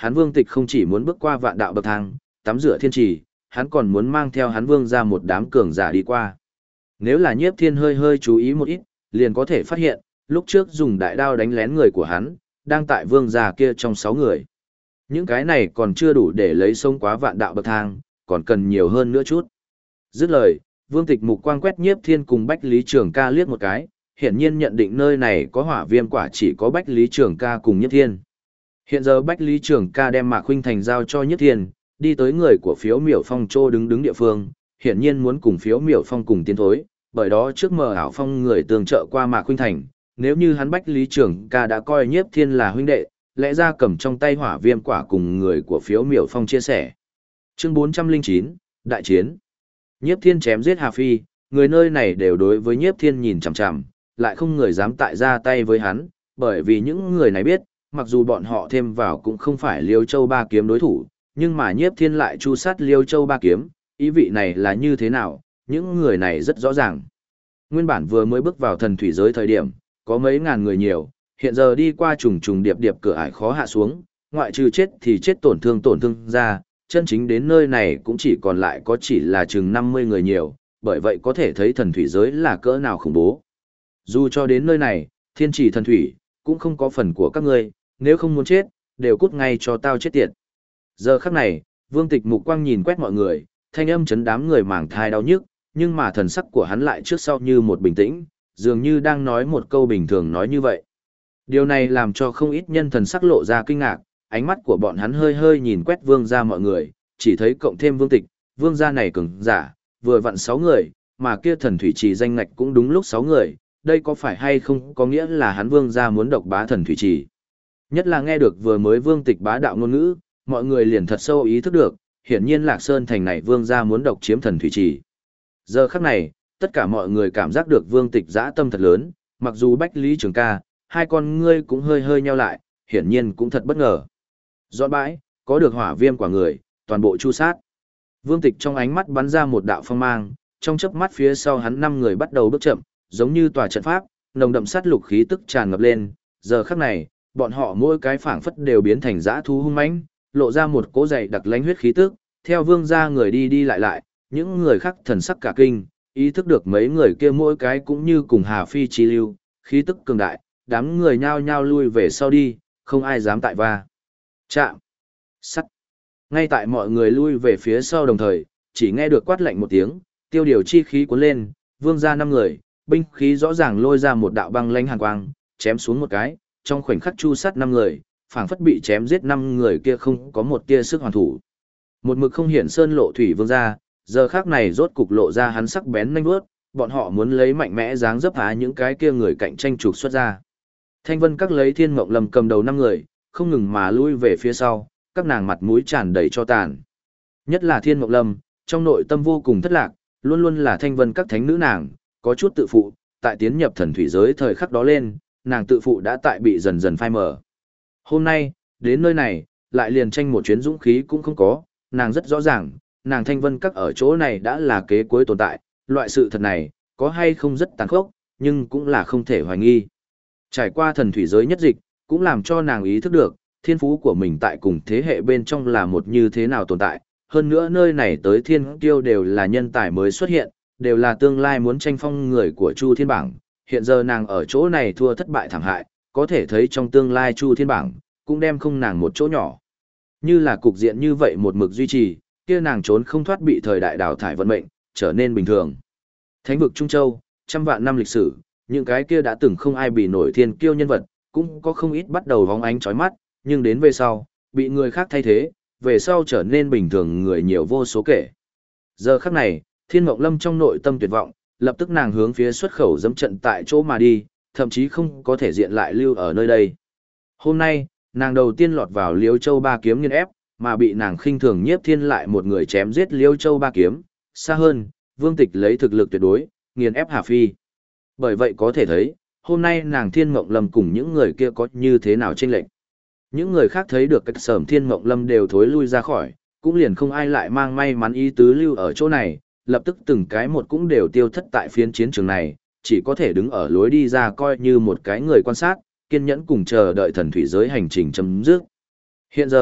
[SPEAKER 1] hắn Vương Tịch không chỉ muốn bước qua vạn đạo bậc thang, tắm rửa thiên trì, hắn còn muốn mang theo hắn Vương ra một đám cường giả đi qua. Nếu là Nhiếp Thiên hơi hơi chú ý một ít, liền có thể phát hiện, lúc trước dùng đại đao đánh lén người của hắn, đang tại Vương gia kia trong 6 người. Những cái này còn chưa đủ để lấy sông quá vạn đạo bậc thang, còn cần nhiều hơn nữa chút. Dứt lời, Vương Tịch mục quang quét Nhiếp Thiên cùng Bách Lý Trường Ca liếc một cái, hiển nhiên nhận định nơi này có hỏa viêm quả chỉ có Bách Lý Trường Ca cùng Nhiếp Thiên. Hiện giờ Bách Lý Trường Ca đem Mạc Khuynh Thành giao cho Nhiếp Thiên, đi tới người của Phiếu Miểu Phong Trô đứng địa phương, hiển nhiên muốn cùng Phiếu Miểu Phong cùng tiến thối, bởi đó trước mờ ảo phong người tương trợ qua Mạc Khuynh Thành, nếu như hắn Bách Lý Trường Ca đã coi Nhiếp Thiên là huynh đệ, lẽ ra cầm trong tay hỏa viêm quả cùng người của Phiếu Miểu Phong chia sẻ. Chương 409, Đại chiến. Nhiếp Thiên chém giết Hà Phi, người nơi này đều đối với Nhiếp Thiên nhìn chằm chằm, lại không người dám tại ra tay với hắn, bởi vì những người này biết, mặc dù bọn họ thêm vào cũng không phải Liêu Châu Ba Kiếm đối thủ, nhưng mà Nhiếp Thiên lại chu sát Liêu Châu Ba Kiếm, ý vị này là như thế nào, những người này rất rõ ràng. Nguyên bản vừa mới bước vào thần thủy giới thời điểm, có mấy ngàn người nhiều, hiện giờ đi qua trùng điệp điệp cửa ải khó hạ xuống, ngoại trừ chết thì chết tổn thương ra, chân chính đến nơi này cũng chỉ còn lại có chỉ là chừng 50 người nhiều, bởi vậy có thể thấy thần thủy giới là cỡ nào khủng bố. Dù cho đến nơi này, thiên trì thần thủy, cũng không có phần của các ngươi, nếu không muốn chết, đều cút ngay cho tao chết tiệt. Giờ khắc này, Vương Tịch mục quang nhìn quét mọi người, thanh âm chấn đám người màng thai đau nhức, nhưng mà thần sắc của hắn lại trước sau như một bình tĩnh, dường như đang nói một câu bình thường nói như vậy. Điều này làm cho không ít nhân thần sắc lộ ra kinh ngạc, ánh mắt của bọn hắn hơi hơi nhìn quét Vương gia mọi người, chỉ thấy cộng thêm Vương Tịch, Vương gia này cường giả, vừa vặn 6 người, mà kia thần thủy trì danh ngạch cũng đúng lúc 6 người, đây có phải hay không có nghĩa là hắn Vương gia muốn độc bá thần thủy trì. Nhất là nghe được vừa mới Vương Tịch bá đạo ngôn ngữ, mọi người liền thật sâu ý thức được, hiển nhiên Lạc Sơn thành này Vương gia muốn độc chiếm thần thủy trì. Giờ khắc này, tất cả mọi người cảm giác được Vương Tịch dã tâm thật lớn, mặc dù Bách Lý Trường Ca, hai con ngươi cũng hơi hơi nheo lại, hiển nhiên cũng thật bất ngờ. Dọn bãi, có được hỏa viêm quả người, toàn bộ chu sát. Vương Tịch trong ánh mắt bắn ra một đạo phong mang, trong chớp mắt phía sau hắn 5 người bắt đầu bước chậm, giống như tòa trận pháp, nồng đậm sát lục khí tức tràn ngập lên, giờ khắc này, bọn họ mỗi cái phảng phất đều biến thành dã thú hung mãnh, lộ ra một cỗ dày đặc lãnh huyết khí tức, theo Vương gia người đi đi lại, những người khác thần sắc cả kinh, ý thức được mấy người kia mỗi cái cũng như cùng Hà Phi chi lưu, khí tức cường đại, đám người nhao nhao lui về sau đi, không ai dám tại va. Chạm. Sắt. Ngay tại mọi người lui về phía sau đồng thời, chỉ nghe được quát lạnh một tiếng, tiêu điều chi khí cuốn lên, Vương gia 5 người, binh khí rõ ràng lôi ra một đạo băng lãnh hàn quang, chém xuống một cái, trong khoảnh khắc chu sát 5 người, phảng phất bị chém giết 5 người kia không có một tia sức hoàn thủ. Một mực không hiển sơn lộ thủy Vương gia, giờ khắc này rốt cục lộ ra hắn sắc bén nhanh vuốt, bọn họ muốn lấy mạnh mẽ dáng dấp phá những cái kia người cạnh tranh trục xuất ra. Thanh Vân các lấy Thiên Mộng Lâm cầm đầu 5 người, không ngừng mà lui về phía sau, các nàng mặt mũi tràn đầy cho tàn. Nhất là Thiên Mộng Lâm, trong nội tâm vô cùng thất lạc, luôn luôn là Thanh Vân các thánh nữ nàng, có chút tự phụ, tại tiến nhập thần thủy giới thời khắc đó lên, nàng tự phụ đã tại bị dần dần phai mờ. Hôm nay, đến nơi này, lại liền tranh một chuyến dũng khí cũng không có, nàng rất rõ ràng, nàng Thanh Vân các ở chỗ này đã là kế cuối tồn tại, loại sự thật này, có hay không rất tàn khốc, nhưng cũng là không thể hoài nghi. Trải qua thần thủy giới nhất dịch, cũng làm cho nàng ý thức được, thiên phú của mình tại cùng thế hệ bên trong là một như thế nào tồn tại, hơn nữa nơi này tới thiên kiêu đều là nhân tài mới xuất hiện, đều là tương lai muốn tranh phong người của Chu Thiên Bảng, hiện giờ nàng ở chỗ này thua thất bại thảm hại, có thể thấy trong tương lai Chu Thiên Bảng, cũng đem không nàng một chỗ nhỏ. Như là cục diện như vậy một mực duy trì, kia nàng trốn không thoát bị thời đại đào thải vận mệnh, trở nên bình thường. Thánh vực Trung Châu, trăm vạn năm lịch sử, những cái kia đã từng không ai bị nổi thiên kiêu nhân vật, cũng có không ít bắt đầu vóng ánh chói mắt, nhưng đến về sau, bị người khác thay thế, về sau trở nên bình thường người nhiều vô số kể. Giờ khắc này, Thiên Mộng Lâm trong nội tâm tuyệt vọng, lập tức nàng hướng phía xuất khẩu dẫm trận tại chỗ mà đi, thậm chí không có thể diện lại lưu ở nơi đây. Hôm nay, nàng đầu tiên lọt vào Liêu Châu Ba Kiếm nghiền ép, mà bị nàng khinh thường Nhiếp Thiên lại một người chém giết Liêu Châu Ba Kiếm, xa hơn, Vương Tịch lấy thực lực tuyệt đối, nghiền ép Hà Phi. Bởi vậy có thể thấy, hôm nay nàng Thiên Mộng Lâm cùng những người kia có như thế nào chênh lệch. Những người khác thấy được cách sởm Thiên Mộng Lâm đều thối lui ra khỏi, cũng liền không ai lại mang may mắn ý tứ lưu ở chỗ này, lập tức từng cái một cũng đều tiêu thất tại phiến chiến trường này, chỉ có thể đứng ở lối đi ra coi như một cái người quan sát, kiên nhẫn cùng chờ đợi thần thủy giới hành trình chấm dứt. Hiện giờ,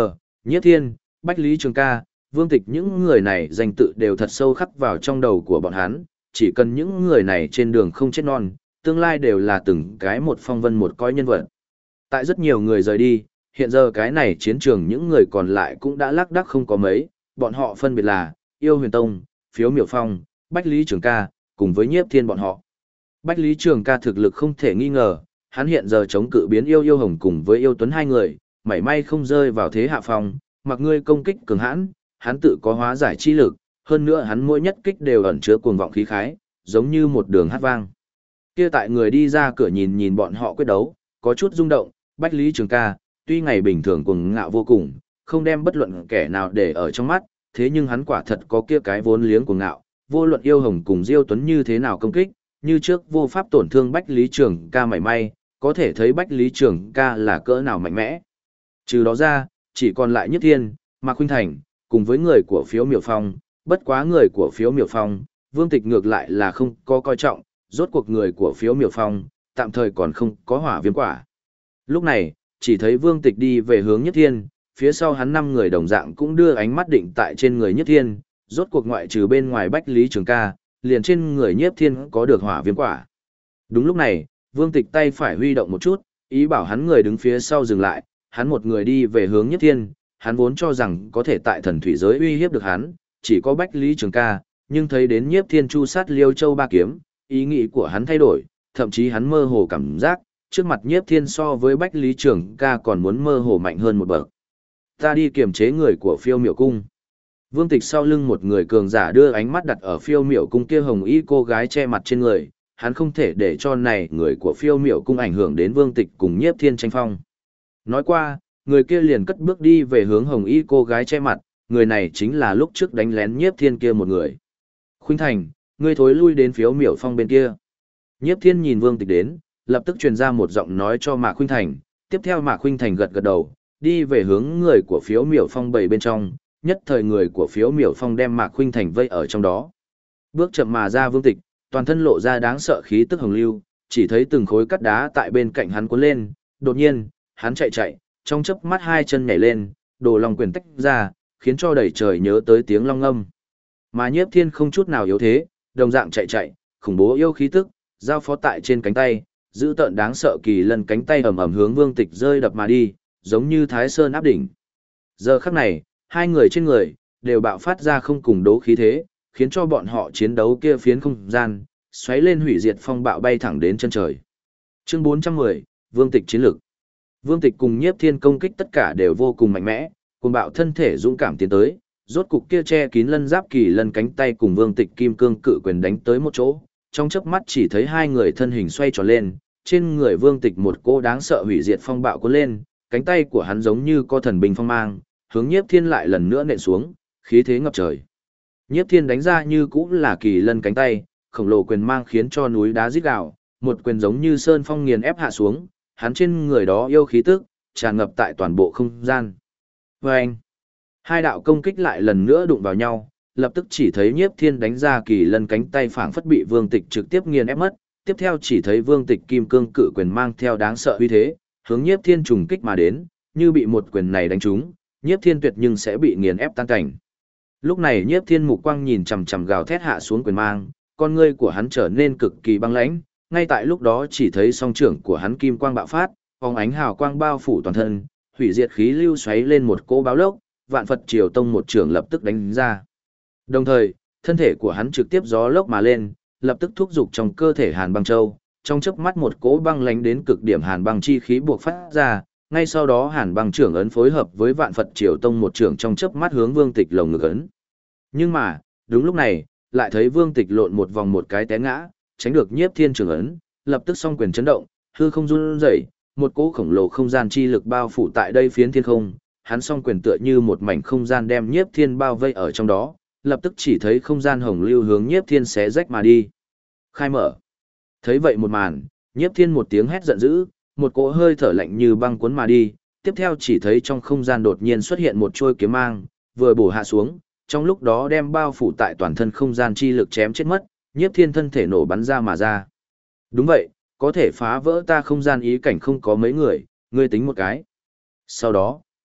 [SPEAKER 1] Nhiếp Thiên, Bách Lý Trường Ca, Vương Tịch những người này danh tự đều thật sâu khắc vào trong đầu của bọn hắn, chỉ cần những người này trên đường không chết non, tương lai đều là từng cái một phong vân một coi nhân vật. Tại rất nhiều người rời đi, hiện giờ cái này chiến trường những người còn lại cũng đã lác đác không có mấy, bọn họ phân biệt là Yêu Huyền Tông, Phiếu Miểu Phong, Bách Lý Trường Ca, cùng với Nhiếp Thiên bọn họ. Bách Lý Trường Ca thực lực không thể nghi ngờ, hắn hiện giờ chống cự biến Yêu Hồng cùng với Yêu Tuấn hai người, mảy may không rơi vào thế hạ phong, mặc ngươi công kích cường hãn, hắn tự có hóa giải chi lực, hơn nữa hắn mỗi nhất kích đều ẩn chứa cuồng vọng khí khái, giống như một đường hát vang. Kia tại người đi ra cửa nhìn nhìn bọn họ quyết đấu, có chút rung động, Bách Lý Trường Ca, tuy ngày bình thường cuồng ngạo vô cùng, không đem bất luận kẻ nào để ở trong mắt, thế nhưng hắn quả thật có kia cái vốn liếng cuồng ngạo, vô luận Yêu Hồng cùng Diêu Tuấn như thế nào công kích, như trước vô pháp tổn thương Bách Lý Trường Ca mảy may, có thể thấy Bách Lý Trường Ca là cỡ nào mạnh mẽ. Trừ đó ra, chỉ còn lại Nhiếp Thiên, Mạc Khuynh Thành, cùng với người của Phiếu Miểu Phong, bất quá người của Phiếu Miểu Phong, Vương Tịch ngược lại là không có coi trọng, rốt cuộc người của Phiếu Miểu Phong, tạm thời còn không có hỏa viêm quả. Lúc này, chỉ thấy Vương Tịch đi về hướng Nhiếp Thiên, phía sau hắn 5 người đồng dạng cũng đưa ánh mắt định tại trên người Nhiếp Thiên, rốt cuộc ngoại trừ bên ngoài Bách Lý Trường Ca, liền trên người Nhiếp Thiên có được hỏa viêm quả. Đúng lúc này, Vương Tịch tay phải huy động một chút, ý bảo hắn người đứng phía sau dừng lại, hắn một người đi về hướng Nhiếp Thiên, hắn vốn cho rằng có thể tại thần thủy giới uy hiếp được hắn, chỉ có Bách Lý Trường Ca, nhưng thấy đến Nhiếp Thiên chu sát Liêu Châu ba kiếm, ý nghĩ của hắn thay đổi, thậm chí hắn mơ hồ cảm giác, trước mặt Nhiếp Thiên so với Bách Lý Trường Ca còn muốn mơ hồ mạnh hơn một bậc. Ta đi kiềm chế người của Phiêu Miểu Cung. Vương Tịch sau lưng một người cường giả đưa ánh mắt đặt ở Phiêu Miểu Cung kia hồng y cô gái che mặt trên người, hắn không thể để cho này người của Phiêu Miểu Cung ảnh hưởng đến Vương Tịch cùng Nhiếp Thiên tranh phong. Nói qua, người kia liền cất bước đi về hướng hồng y cô gái che mặt, người này chính là lúc trước đánh lén Nhiếp Thiên kia một người. Khuynh Thành, ngươi thối lui đến Phiếu Miểu Phong bên kia. Nhiếp Thiên nhìn Vương Tịch đến, lập tức truyền ra một giọng nói cho Mạc Khuynh Thành, tiếp theo Mạc Khuynh Thành gật gật đầu, đi về hướng người của Phiếu Miểu Phong bảy bên trong, nhất thời người của Phiếu Miểu Phong đem Mạc Khuynh Thành vây ở trong đó. Bước chậm mà ra Vương Tịch, toàn thân lộ ra đáng sợ khí tức hồng lưu, chỉ thấy từng khối cắt đá tại bên cạnh hắn cuốn lên, đột nhiên, hắn chạy, trong chớp mắt hai chân nhảy lên, đồ long quyền tách ra, khiến cho đầy trời nhớ tới tiếng long ngâm. Mà Nhiếp Thiên không chút nào yếu thế, đồng dạng chạy, khủng bố yêu khí tức, giao phó tại trên cánh tay, giữ tợn đáng sợ kỳ lân cánh tay ầm ầm hướng Vương Tịch rơi đập mà đi, giống như Thái Sơn áp đỉnh. Giờ khắc này, hai người trên người đều bạo phát ra không cùng đấu khí thế, khiến cho bọn họ chiến đấu kia phiến không gian, xoáy lên hủy diệt phong bạo bay thẳng đến chân trời. Chương 410, Vương Tịch chiến lực. Vương Tịch cùng Nhiếp Thiên công kích tất cả đều vô cùng mạnh mẽ, cùng bạo thân thể dũng cảm tiến tới, rốt cục kia che kín lân giáp kỳ lân cánh tay cùng Vương Tịch kim cương cự quyền đánh tới một chỗ, trong chớp mắt chỉ thấy hai người thân hình xoay tròn lên, trên người Vương Tịch một cỗ đáng sợ hủy diệt phong bạo cuốn lên, cánh tay của hắn giống như có thần binh phong mang, hướng Nhiếp Thiên lại lần nữa nện xuống, khí thế ngập trời. Nhiếp Thiên đánh ra như cũng là kỳ lân cánh tay, khổng lồ quyền mang khiến cho núi đá rít gào, một quyền giống như sơn phong nghiền ép hạ xuống, hắn trên người đó yêu khí tức, tràn ngập tại toàn bộ không gian. Vâng! Hai đạo công kích lại lần nữa đụng vào nhau, lập tức chỉ thấy Nhiếp Thiên đánh ra kỳ lân cánh tay phảng phất bị Vương Tịch trực tiếp nghiền ép mất, tiếp theo chỉ thấy Vương Tịch kim cương cự quyền mang theo đáng sợ uy thế, hướng Nhiếp Thiên trùng kích mà đến, như bị một quyền này đánh trúng, Nhiếp Thiên tuyệt nhưng sẽ bị nghiền ép tan cảnh. Lúc này Nhiếp Thiên mục quang nhìn chằm chằm gào thét hạ xuống quyền mang, con ngươi của hắn trở nên cực kỳ băng lãnh, ngay tại lúc đó chỉ thấy song trưởng của hắn kim quang bạo phát, phóng ánh hào quang bao phủ toàn thân, hủy diệt khí lưu xoáy lên một cỗ báo lốc, Vạn Phật Triều Tông một trưởng lập tức đánh ra. Đồng thời, thân thể của hắn trực tiếp gió lốc mà lên, lập tức thúc giục trong cơ thể Hàn Băng Châu, trong chớp mắt một cỗ băng lãnh đến cực điểm hàn băng chi khí buộc phát ra, ngay sau đó Hàn Băng trưởng ấn phối hợp với Vạn Phật Triều Tông một trưởng trong chớp mắt hướng Vương Tịch lồng ngực ấn. Nhưng mà, đúng lúc này, lại thấy Vương Tịch lộn một vòng một cái té ngã, tránh được Nhiếp Thiên trưởng ấn, lập tức song quyền chấn động, hư không run rẩy, một cỗ khổng lồ không gian chi lực bao phủ tại đây phiến thiên không, hắn song quyền tựa như một mảnh không gian đem Nhiếp Thiên bao vây ở trong đó, lập tức chỉ thấy không gian hồng lưu hướng Nhiếp Thiên xé rách mà đi. Khai mở. Thấy vậy một màn, Nhiếp Thiên một tiếng hét giận dữ, một cỗ hơi thở lạnh như băng cuốn mà đi, tiếp theo chỉ thấy trong không gian đột nhiên xuất hiện một trôi kiếm mang, vừa bổ hạ xuống, trong lúc đó đem bao phủ tại toàn thân không gian chi lực chém chết mất, Nhiếp Thiên thân thể nổ bắn ra mà ra. Đúng vậy, có thể phá vỡ ta không gian ý cảnh không có mấy người, ngươi tính một cái. Sau đó,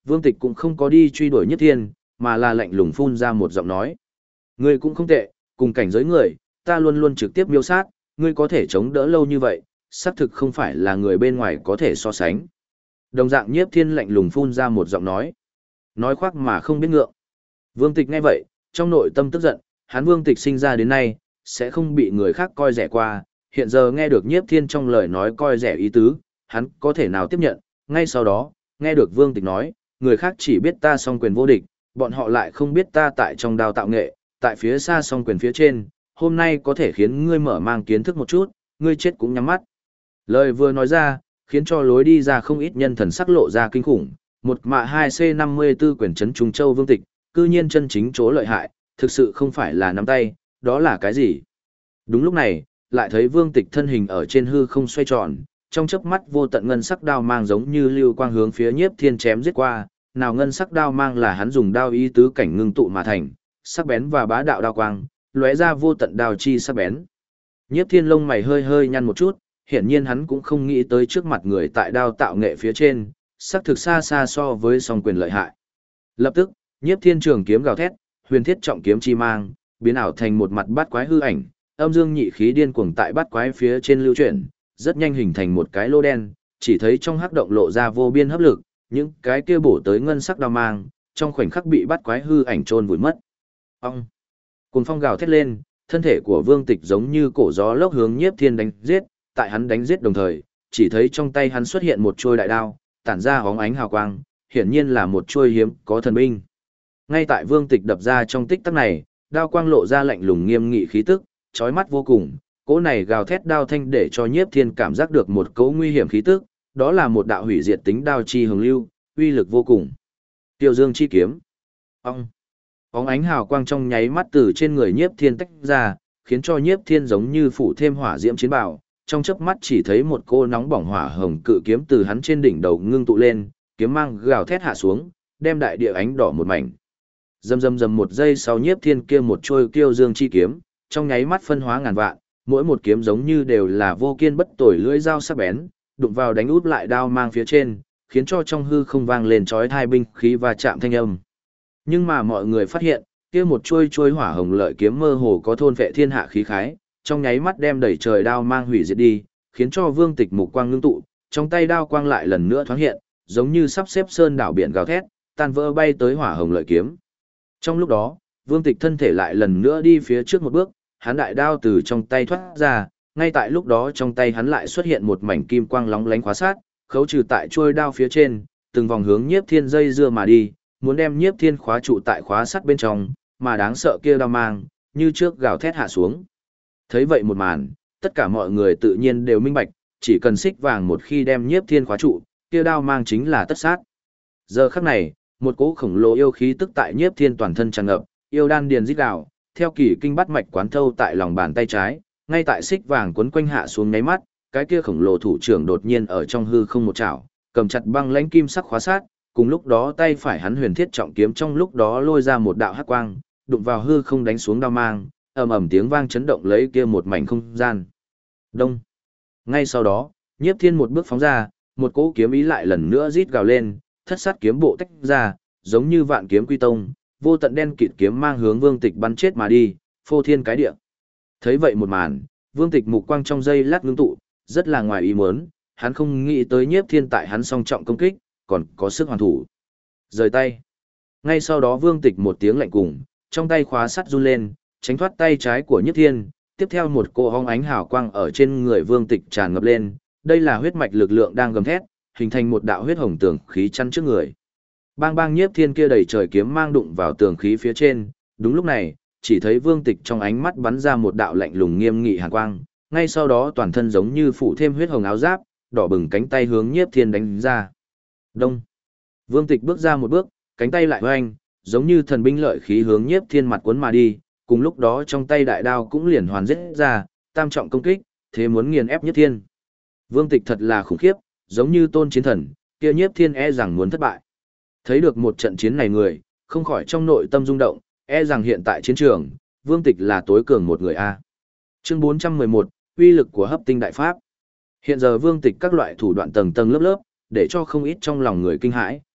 [SPEAKER 1] Vương Tịch cũng không có đi truy đuổi Nhiếp Thiên, mà là lạnh lùng phun ra một giọng nói. Ngươi cũng không tệ, cùng cảnh giới người, ta luôn luôn trực tiếp miêu sát, ngươi có thể chống đỡ lâu như vậy, xác thực không phải là người bên ngoài có thể so sánh. Đồng dạng Nhiếp Thiên lạnh lùng phun ra một giọng nói. Nói khoác mà không biết ngượng. Vương Tịch nghe vậy, trong nội tâm tức giận, hắn Vương Tịch sinh ra đến nay, sẽ không bị người khác coi rẻ qua, hiện giờ nghe được Nhiếp Thiên trong lời nói coi rẻ ý tứ, hắn có thể nào tiếp nhận, ngay sau đó, nghe được Vương Tịch nói, người khác chỉ biết ta song quyền vô địch, bọn họ lại không biết ta tại trong đào tạo nghệ, tại phía xa song quyền phía trên, hôm nay có thể khiến ngươi mở mang kiến thức một chút, ngươi chết cũng nhắm mắt. Lời vừa nói ra, khiến cho lối đi ra không ít nhân thần sắc lộ ra kinh khủng, một mạ 2C54 quyền trấn Trung Châu Vương Tịch, cư nhiên chân chính chỗ lợi hại, thực sự không phải là nắm tay, đó là cái gì? Đúng lúc này, lại thấy Vương Tịch thân hình ở trên hư không xoay tròn, trong chớp mắt vô tận ngân sắc đao mang giống như lưu quang hướng phía Nhiếp Thiên chém giết qua, nào ngân sắc đao mang là hắn dùng đao ý tứ cảnh ngưng tụ mà thành, sắc bén và bá đạo đao quang, lóe ra vô tận đao chi sắc bén. Nhiếp Thiên lông mày hơi hơi nhăn một chút, hiển nhiên hắn cũng không nghĩ tới trước mặt người tại đao tạo nghệ phía trên, sắc thực xa xa so với song quyền lợi hại. Lập tức, Nhiếp Thiên trường kiếm gào thét, huyền thiết trọng kiếm chi mang, biến ảo thành một mặt bát quái hư ảnh, âm dương nhị khí điên cuồng tại bát quái phía trên lưu chuyển, rất nhanh hình thành một cái lô đen, chỉ thấy trong hắc động lộ ra vô biên hấp lực, những cái kia bổ tới ngân sắc đao mang, trong khoảnh khắc bị bát quái hư ảnh chôn vùi mất. Ong! Cuồng phong gào thét lên, thân thể của Vương Tịch giống như cổ gió lốc hướng Nhiếp Thiên đánh giết, tại hắn đánh giết đồng thời, chỉ thấy trong tay hắn xuất hiện một chuôi đại đao, tản ra hóng ánh hào quang, hiển nhiên là một chuôi hiếm có thần binh. Ngay tại Vương Tịch đập ra trong tích tắc này, đao quang lộ ra lạnh lùng nghiêm nghị khí tức, chói mắt vô cùng, cỗ này gào thét đao thanh để cho Nhiếp Thiên cảm giác được một cỗ nguy hiểm khí tức, đó là một đạo hủy diệt tính đao chi hồng lưu, uy lực vô cùng. Tiêu Dương chi kiếm. Ong. Bóng ánh hào quang trong nháy mắt từ trên người Nhiếp Thiên tách ra, khiến cho Nhiếp Thiên giống như phủ thêm hỏa diễm chiến bào, trong chớp mắt chỉ thấy một cô nóng bỏng hỏa hồng cự kiếm từ hắn trên đỉnh đầu ngưng tụ lên, kiếm mang gào thét hạ xuống, đem đại địa ánh đỏ một mảnh. Rầm rầm rầm một giây sau Nhiếp Thiên kia một trôi Kiêu Dương chi kiếm, trong nháy mắt phân hóa ngàn vạn, mỗi một kiếm giống như đều là vô kiên bất tồi lưỡi dao sắc bén, đụng vào đánh út lại đao mang phía trên, khiến cho trong hư không vang lên chói tai binh khí và chạm thanh âm. Nhưng mà mọi người phát hiện, kia một chuôi hỏa hồng lợi kiếm mơ hồ có thôn vệ thiên hạ khí khái, trong nháy mắt đem đẩy trời đao mang hủy diệt đi, khiến cho Vương Tịch mục quang ngưng tụ, trong tay đao quang lại lần nữa thoáng hiện, giống như sắp xếp sơn đảo biển gào thét, tan vỡ bay tới hỏa hồng lợi kiếm. Trong lúc đó, Vương Tịch thân thể lại lần nữa đi phía trước một bước, hắn đại đao từ trong tay thoát ra, ngay tại lúc đó trong tay hắn lại xuất hiện một mảnh kim quang lóng lánh khóa sát, khấu trừ tại chuôi đao phía trên, từng vòng hướng Nhiếp Thiên dây dưa mà đi, muốn đem Nhiếp Thiên khóa trụ tại khóa sắt bên trong, mà đáng sợ kia đao mang, như trước gào thét hạ xuống. Thấy vậy một màn, tất cả mọi người tự nhiên đều minh bạch, chỉ cần xích vàng một khi đem Nhiếp Thiên khóa trụ, kia đao mang chính là tất sát. Giờ khắc này, một cỗ khổng lồ yêu khí tức tại Nhiếp Thiên toàn thân tràn ngập, yêu đan điền rít gào, theo kỳ kinh bắt mạch quán thâu tại lòng bàn tay trái, ngay tại xích vàng quấn quanh hạ xuống nháy mắt, cái kia khổng lồ thủ trưởng đột nhiên ở trong hư không một chảo, cầm chặt băng lãnh kim sắc khóa sát, cùng lúc đó tay phải hắn huyền thiết trọng kiếm trong lúc đó lôi ra một đạo hắc quang, đụng vào hư không đánh xuống đao mang, ầm ầm tiếng vang chấn động lấy kia một mảnh không gian. Đông. Ngay sau đó, Nhiếp Thiên một bước phóng ra, một cỗ kiếm ý lại lần nữa rít gào lên, thất sát kiếm bộ tách ra, giống như vạn kiếm quy tông, vô tận đen kịt kiếm mang hướng Vương Tịch bắn chết mà đi, phô thiên cái địa. Thấy vậy một màn, Vương Tịch mục quang trong giây lát ngưng tụ, rất là ngoài ý muốn, hắn không nghĩ tới Nhiếp Thiên tại hắn song trọng công kích, còn có sức hoàn thủ. Rời tay. Ngay sau đó Vương Tịch một tiếng lạnh cùng, trong tay khóa sắt run lên, tránh thoát tay trái của Nhiếp Thiên, tiếp theo một cỗ hóng ánh hào quang ở trên người Vương Tịch tràn ngập lên, đây là huyết mạch lực lượng đang gầm thét, hình thành một đạo huyết hồng tường khí chắn trước người. Bang bang Nhiếp Thiên kia đầy trời kiếm mang đụng vào tường khí phía trên, đúng lúc này, chỉ thấy Vương Tịch trong ánh mắt bắn ra một đạo lạnh lùng nghiêm nghị hàn quang, ngay sau đó toàn thân giống như phủ thêm huyết hồng áo giáp, đỏ bừng cánh tay hướng Nhiếp Thiên đánh ra. Đông. Vương Tịch bước ra một bước, cánh tay lại hoành, giống như thần binh lợi khí hướng Nhiếp Thiên mặt cuốn mà đi, cùng lúc đó trong tay đại đao cũng liền hoàn giết ra, tam trọng công kích, thế muốn nghiền ép Nhiếp Thiên. Vương Tịch thật là khủng khiếp, giống như tôn chiến thần, kia Nhiếp Thiên e rằng muốn thất bại. Thấy được một trận chiến này người, không khỏi trong nội tâm rung động, e rằng hiện tại chiến trường, Vương Tịch là tối cường một người a. Chương 411, uy lực của hấp tinh đại pháp. Hiện giờ Vương Tịch các loại thủ đoạn tầng tầng lớp lớp, để cho không ít trong lòng người kinh hãi,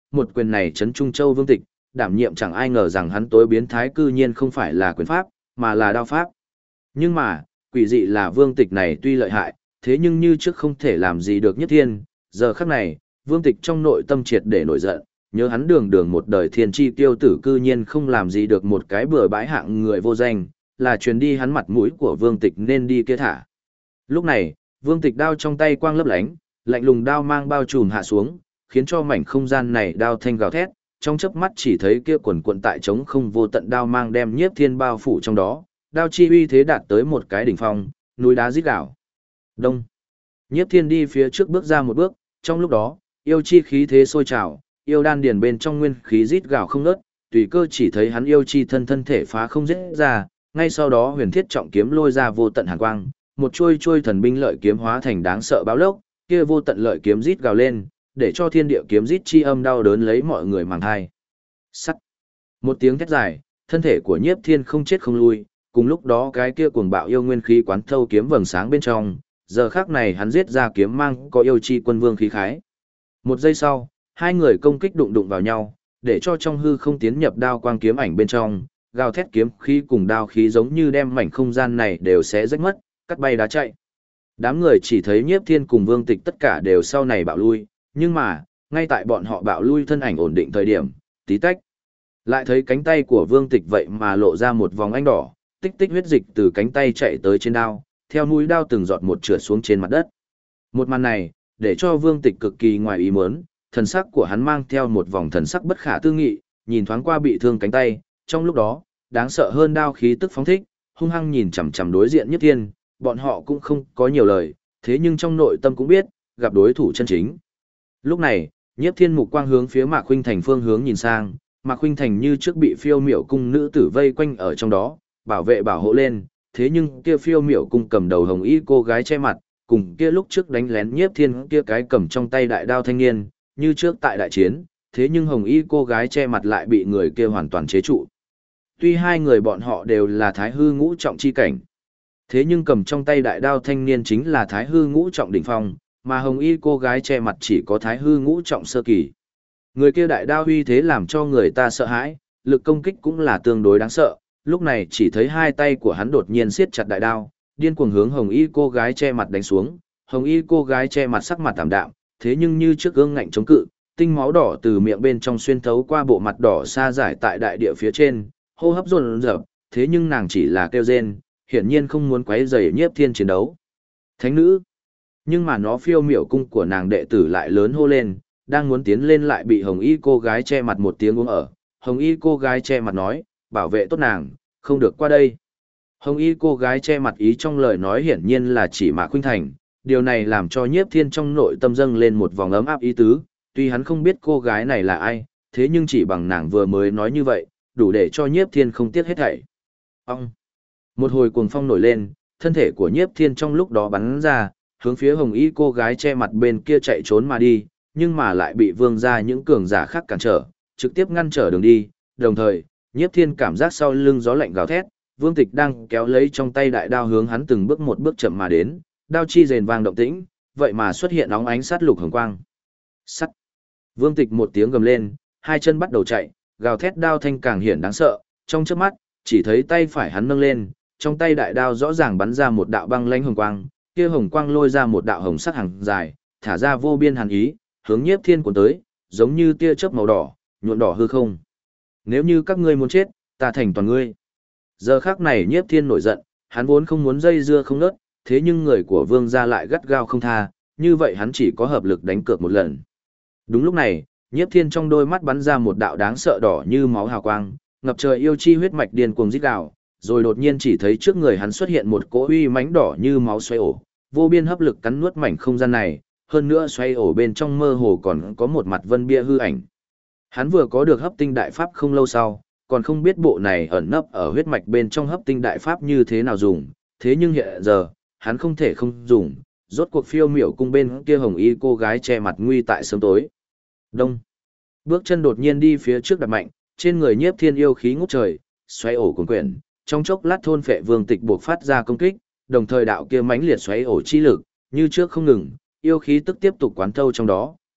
[SPEAKER 1] một quyền này chấn Trung Châu Vương Tịch, đảm nhiệm chẳng ai ngờ rằng hắn tối biến thái cư nhiên không phải là quyền pháp, mà là đao pháp. Nhưng mà, quỷ dị là Vương Tịch này tuy lợi hại, thế nhưng như trước không thể làm gì được Nhiếp Thiên, giờ khắc này, Vương Tịch trong nội tâm triệt để nổi giận, nhớ hắn đường đường một đời thiên chi tiêu tử cư nhiên không làm gì được một cái bừa bãi hạng người vô danh, là truyền đi hắn mặt mũi của Vương Tịch nên đi kia thả. Lúc này, Vương Tịch đao trong tay quang lấp lánh, lạnh lùng đao mang bao trùm hạ xuống, khiến cho mảnh không gian này đao thanh gào thét, trong chớp mắt chỉ thấy kia quần quần tại trống không vô tận đao mang đem Nhiếp Thiên bao phủ trong đó, đao chi uy thế đạt tới một cái đỉnh phong, núi đá rít gào. Đông. Nhiếp Thiên đi phía trước bước ra một bước, trong lúc đó, yêu chi khí thế sôi trào, yêu đan điền bên trong nguyên khí rít gào không ngớt, tùy cơ chỉ thấy hắn yêu chi thân thể phá không giết ra, ngay sau đó huyền thiết trọng kiếm lôi ra vô tận hàn quang, một chuôi chuôi thần binh lợi kiếm hóa thành đáng sợ báo lốc, kia vô tận lợi kiếm rít gào lên, để cho thiên địa kiếm rít chi âm đau đớn lấy mọi người màng thai. Sắt. Một tiếng thét dài, thân thể của Nhiếp Thiên không chết không lui, cùng lúc đó cái kia cuồng bạo yêu nguyên khí quán thâu kiếm vầng sáng bên trong, giờ khắc này hắn giết ra kiếm mang có yêu chi quân vương khí khái. Một giây sau, hai người công kích đụng đụng vào nhau, để cho trong hư không tiến nhập đao quang kiếm ảnh bên trong, gào thét kiếm khí cùng đao khí giống như đem mảnh không gian này đều sẽ rách mất, cắt bay đá chạy. Đám người chỉ thấy Nhiếp Thiên cùng Vương Tịch tất cả đều sau này bạo lui, nhưng mà, ngay tại bọn họ bạo lui thân ảnh ổn định thời điểm, tí tách. Lại thấy cánh tay của Vương Tịch vậy mà lộ ra một vòng ánh đỏ, tích tích huyết dịch từ cánh tay chạy tới trên đao, theo mũi đao từng giọt một trượt xuống trên mặt đất. Một màn này, để cho Vương Tịch cực kỳ ngoài ý muốn, thần sắc của hắn mang theo một vòng thần sắc bất khả tư nghị, nhìn thoáng qua bị thương cánh tay, trong lúc đó, đáng sợ hơn đao khí tức phóng thích, hung hăng nhìn chằm chằm đối diện Nhiếp Thiên, bọn họ cũng không có nhiều lời, thế nhưng trong nội tâm cũng biết, gặp đối thủ chân chính. Lúc này, Nhiếp Thiên mục quang hướng phía Mạc Khuynh Thành phương hướng nhìn sang, Mạc Khuynh Thành như trước bị Phiêu Miểu cung nữ tử vây quanh ở trong đó, bảo vệ bảo hộ lên, thế nhưng kia Phiêu Miểu cung cầm đầu hồng y cô gái che mặt, cùng kia lúc trước đánh lén Nhiếp Thiên kia cái cầm trong tay đại đao thanh niên, như trước tại đại chiến, thế nhưng hồng y cô gái che mặt lại bị người kia hoàn toàn chế trụ. Tuy hai người bọn họ đều là thái hư ngũ trọng chi cảnh, thế nhưng cầm trong tay đại đao thanh niên chính là thái hư ngũ trọng đỉnh phong, mà hồng y cô gái che mặt chỉ có thái hư ngũ trọng sơ kỳ. Người kia đại đao uy thế làm cho người ta sợ hãi, lực công kích cũng là tương đối đáng sợ, lúc này chỉ thấy hai tay của hắn đột nhiên siết chặt đại đao, điên cuồng hướng hồng y cô gái che mặt đánh xuống, hồng y cô gái che mặt sắc mặt tạm đạm, thế nhưng như trước gương ngạnh chống cự, tinh máu đỏ từ miệng bên trong xuyên thấu qua bộ mặt đỏ xa giải tại đại địa phía trên, hô hấp dồn dập, thế nhưng nàng chỉ là kêu rên, hiển nhiên không muốn quấy rầy Nhiếp Thiên chiến đấu. Thánh nữ, nhưng mà nó Phiêu Miểu cung của nàng đệ tử lại lớn hô lên, đang muốn tiến lên lại bị hồng y cô gái che mặt một tiếng uống ở, hồng y cô gái che mặt nói, bảo vệ tốt nàng, không được qua đây. Hồng y cô gái che mặt ý trong lời nói hiển nhiên là chỉ Mạc Khuynh Thành, điều này làm cho Nhiếp Thiên trong nội tâm dâng lên một vòng ấm áp ý tứ, tuy hắn không biết cô gái này là ai, thế nhưng chỉ bằng nàng vừa mới nói như vậy, đủ để cho Nhiếp Thiên không tiếc hết thảy. Ông! Một hồi cuồng phong nổi lên, thân thể của Nhiếp Thiên trong lúc đó bắn ra, hướng phía hồng y cô gái che mặt bên kia chạy trốn mà đi, nhưng mà lại bị vương ra những cường giả khác cản trở, trực tiếp ngăn trở đường đi, đồng thời, Nhiếp Thiên cảm giác sau lưng gió lạnh gào thét, Vương Tịch đang kéo lấy trong tay đại đao hướng hắn từng bước một bước chậm mà đến, đao chi rền vang động tĩnh, vậy mà xuất hiện óng ánh sát lục hồng quang. Sắt. Vương Tịch một tiếng gầm lên, hai chân bắt đầu chạy, gào thét đao thanh càng hiển đáng sợ, trong chớp mắt, chỉ thấy tay phải hắn nâng lên, trong tay đại đao rõ ràng bắn ra một đạo băng lãnh hồng quang, kia hồng quang lôi ra một đạo hồng sắc hàng dài, thả ra vô biên hàn ý, hướng Nhiếp Thiên cuốn tới, giống như tia chớp màu đỏ, nhuộm đỏ hư không. Nếu như các ngươi muốn chết, ta thành toàn ngươi. Giờ khắc này Nhiếp Thiên nổi giận, hắn vốn không muốn dây dưa không nớt, thế nhưng người của Vương gia lại gắt gao không tha, như vậy hắn chỉ có hợp lực đánh cược một lần. Đúng lúc này, Nhiếp Thiên trong đôi mắt bắn ra một đạo đáng sợ đỏ như máu hào quang, ngập trời yêu chi huyết mạch điên cuồng rít gào, rồi đột nhiên chỉ thấy trước người hắn xuất hiện một cỗ uy mãnh đỏ như máu xoay ổ, vô biên hấp lực cắn nuốt mảnh không gian này, hơn nữa xoay ổ bên trong mơ hồ còn có một mặt vân bia hư ảnh. Hắn vừa có được hấp tinh đại pháp không lâu sau, còn không biết bộ này ẩn nấp ở huyết mạch bên trong hấp tinh đại pháp như thế nào dùng, thế nhưng hiện giờ, hắn không thể không dùng, rốt cuộc Phiêu Miểu cung bên kia hồng y cô gái che mặt nguy tại sớm tối. Đông. Bước chân đột nhiên đi phía trước đạp mạnh, trên người Nhiếp Thiên yêu khí ngút trời, xoáy ổ cuồn quyển, trong chốc lát thôn phệ Vương Tịch buộc phát ra công kích, đồng thời đạo kia mãnh liệt xoáy ổ chi lực, như trước không ngừng, yêu khí tức tiếp tục quán thâu trong đó,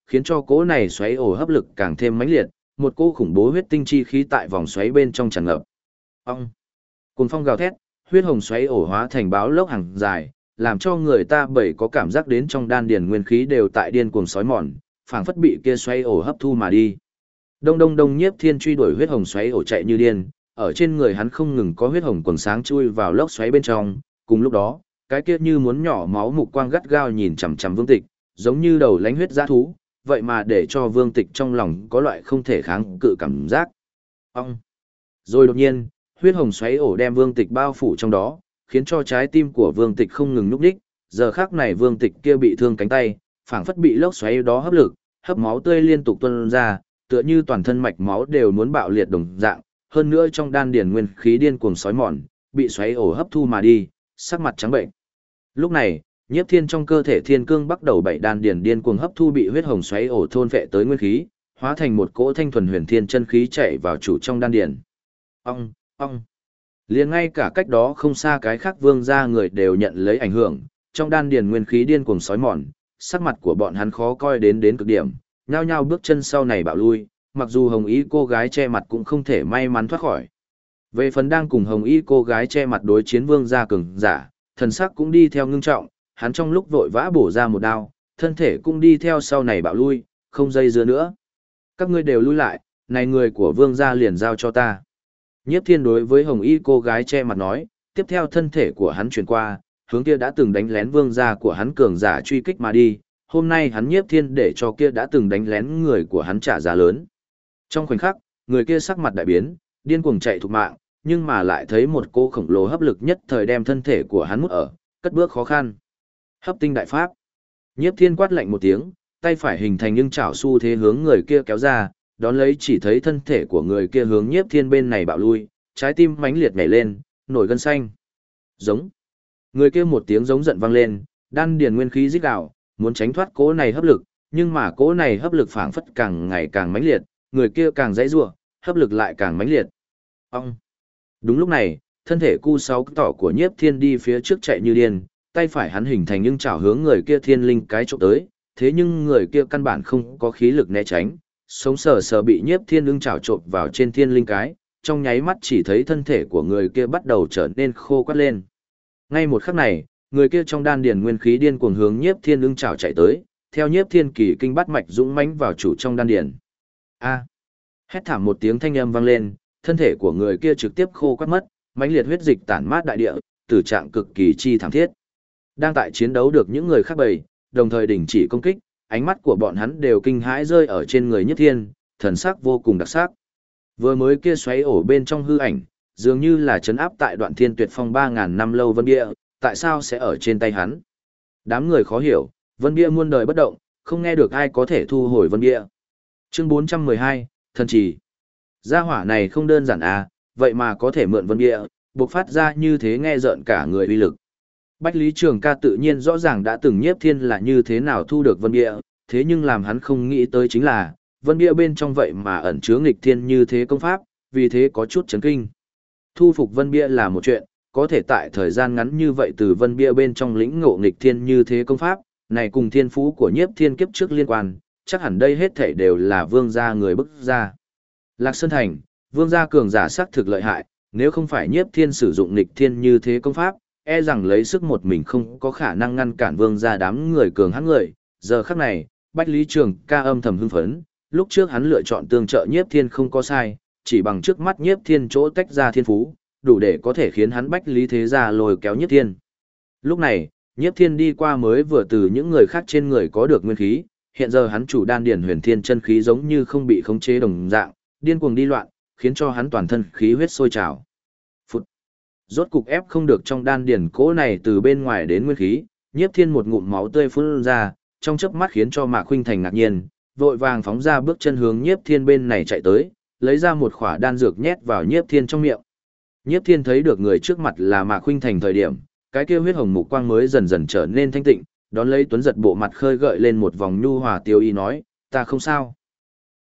[SPEAKER 1] khiến cho cỗ này xoáy ổ hấp lực càng thêm mãnh liệt, một cỗ khủng bố huyết tinh chi khí tại vòng xoáy bên trong tràn ngập. Ong! Cuồng phong gào thét, huyết hồng xoáy ổ hóa thành báo lốc hàng dài, làm cho người ta bởi có cảm giác đến trong đan điền nguyên khí đều tại điên cuồng sói mòn, phảng phất bị kia xoáy ổ hấp thu mà đi. Đông đông đông, Nhiếp Thiên truy đuổi huyết hồng xoáy ổ chạy như điên, ở trên người hắn không ngừng có huyết hồng quầng sáng chui vào lốc xoáy bên trong, cùng lúc đó, cái kia như muốn nhỏ máu mục quang gắt gao nhìn chằm chằm Vương Tịch, giống như đầu lánh huyết dã thú, vậy mà để cho Vương Tịch trong lòng có loại không thể kháng cự cảm giác. Ong! Rồi đột nhiên, huyết hồng xoáy ổ đem Vương Tịch bao phủ trong đó, khiến cho trái tim của Vương Tịch không ngừng nhúc nhích. Giờ khắc này Vương Tịch kia bị thương cánh tay, phảng phất bị lốc xoáy đó hấp lực, hấp máu tươi liên tục tuôn ra, tựa như toàn thân mạch máu đều muốn bạo liệt đồng dạng, hơn nữa trong đan điền nguyên khí điên cuồng sói mòn, bị xoáy ổ hấp thu mà đi, sắc mặt trắng bệnh. Lúc này, Nhiếp Thiên trong cơ thể thiên cương bắt đầu bảy đan điền điên cuồng hấp thu bị huyết hồng xoáy ổ thôn phệ tới nguyên khí, hóa thành một cỗ thanh thuần huyền thiên chân khí chạy vào chủ trong đan điền. Ong, ong. Liền ngay cả cách đó không xa cái khác vương gia người đều nhận lấy ảnh hưởng, trong đan điền nguyên khí điên cuồng sói mòn, sắc mặt của bọn hắn khó coi đến cực điểm, nhao nhao bước chân sau này bạo lui, mặc dù Hồng Y cô gái che mặt cũng không thể may mắn thoát khỏi. Về phần đang cùng Hồng Y cô gái che mặt đối chiến vương gia cường giả, thần sắc cũng đi theo ngưng trọng, hắn trong lúc vội vã bổ ra một đao, thân thể cũng đi theo sau này bạo lui, không dây dưa nữa. Các ngươi đều lui lại, này người của vương gia liền giao cho ta. Nhiếp Thiên đối với Hồng Y cô gái che mặt nói, tiếp theo thân thể của hắn chuyển qua, hướng kia đã từng đánh lén vương gia của hắn cường giả truy kích mà đi, hôm nay hắn Nhiếp Thiên để cho kia đã từng đánh lén người của hắn trả giá lớn. Trong khoảnh khắc, người kia sắc mặt đại biến, điên cuồng chạy thục mạng, nhưng mà lại thấy một cô khổng lồ hấp lực nhất thời đem thân thể của hắn mút ở, cất bước khó khăn. Hấp tinh đại pháp. Nhiếp Thiên quát lạnh một tiếng, tay phải hình thành nhưng chảo xu thế hướng người kia kéo ra, đón lấy chỉ thấy thân thể của người kia hướng Nhiếp Thiên bên này bạo lui, trái tim mãnh liệt nhảy lên, nổi gân xanh. Giống. Người kia một tiếng giống giận vang lên, đan điền nguyên khí rít gào, muốn tránh thoát cỗ này hấp lực, nhưng mà cỗ này hấp lực phảng phất càng ngày càng mãnh liệt, người kia càng dãy rủa, hấp lực lại càng mãnh liệt. Ong. Đúng lúc này, thân thể cu sáu tỏ của Nhiếp Thiên đi phía trước chạy như điên, tay phải hắn hình thành nhưng chảo hướng người kia thiên linh cái chụp tới, thế nhưng người kia căn bản không có khí lực né tránh, sống sờ sờ bị Nhiếp Thiên ưng chảo chộp vào trên thiên linh cái, trong nháy mắt chỉ thấy thân thể của người kia bắt đầu trở nên khô quắt lên. Ngay một khắc này, người kia trong đan điền nguyên khí điên cuồng hướng Nhiếp Thiên ưng chảo chạy tới, theo Nhiếp Thiên kỳ kinh bát mạch dũng mãnh vào chủ trong đan điền. A! Hét thảm một tiếng thanh âm vang lên, thân thể của người kia trực tiếp khô quắt mất, mãnh liệt huyết dịch tản mát đại địa, tử trạng cực kỳ chi thảm thiết. Đang tại chiến đấu được những người khác bầy, đồng thời đình chỉ công kích, ánh mắt của bọn hắn đều kinh hãi rơi ở trên người Nhiếp Thiên, thần sắc vô cùng đặc sắc. Vừa mới kia xoáy ổ bên trong hư ảnh, dường như là trấn áp tại Đoạn Thiên Tuyệt Phong 3000 năm lâu Vân Bia, tại sao sẽ ở trên tay hắn? Đám người khó hiểu, Vân Bia muôn đời bất động, không nghe được ai có thể thu hồi Vân Bia. Chương 412, thần trì. Gia hỏa này không đơn giản à, vậy mà có thể mượn Vân Bia, bộc phát ra như thế nghe rợn cả người uy lực. Bách Lý Trường Ca tự nhiên rõ ràng đã từng Nhiếp Thiên là như thế nào thu được Vân Bia, thế nhưng làm hắn không nghĩ tới chính là, Vân Bia bên trong vậy mà ẩn chứa nghịch thiên như thế công pháp, vì thế có chút chấn kinh. Thu phục Vân Bia là một chuyện, có thể tại thời gian ngắn như vậy từ Vân Bia bên trong lĩnh ngộ nghịch thiên như thế công pháp, này cùng thiên phú của Nhiếp Thiên kiếp trước liên quan, chắc hẳn đây hết thảy đều là vương gia người bức ra. Lạc Sơn Thành, vương gia cường giả sắc thực lợi hại, nếu không phải Nhiếp Thiên sử dụng nghịch thiên như thế công pháp, e rằng lấy sức một mình không có khả năng ngăn cản vương gia đám người cường hãn người. Giờ khắc này, Bách Lý Trường Ca âm thầm hưng phấn, lúc trước hắn lựa chọn tương trợ Nhiếp Thiên không có sai, chỉ bằng trước mắt Nhiếp Thiên chỗ tách ra thiên phú, đủ để có thể khiến hắn Bách Lý thế gia lôi kéo Nhiếp Thiên. Lúc này, Nhiếp Thiên đi qua mới vừa từ những người khác trên người có được nguyên khí, hiện giờ hắn chủ đan điển huyền thiên chân khí giống như không bị khống chế đồng dạng, điên cuồng đi loạn, khiến cho hắn toàn thân khí huyết sôi trào. Phụt. Rốt cục ép không được trong đan điển cỗ này từ bên ngoài đến nguyên khí, Nhiếp Thiên một ngụm máu tươi phun ra, trong chớp mắt khiến cho Mạc Khuynh Thành ngạc nhiên, vội vàng phóng ra bước chân hướng Nhiếp Thiên bên này chạy tới, lấy ra một khỏa đan dược nhét vào Nhiếp Thiên trong miệng. Nhiếp Thiên thấy được người trước mặt là Mạc Khuynh Thành thời điểm, cái kia huyết hồng mục quang mới dần dần trở nên thanh tịnh, đón lấy Tuấn giật bộ mặt khơi gợi lên một vòng nhu hòa tiêu y nói, ta không sao.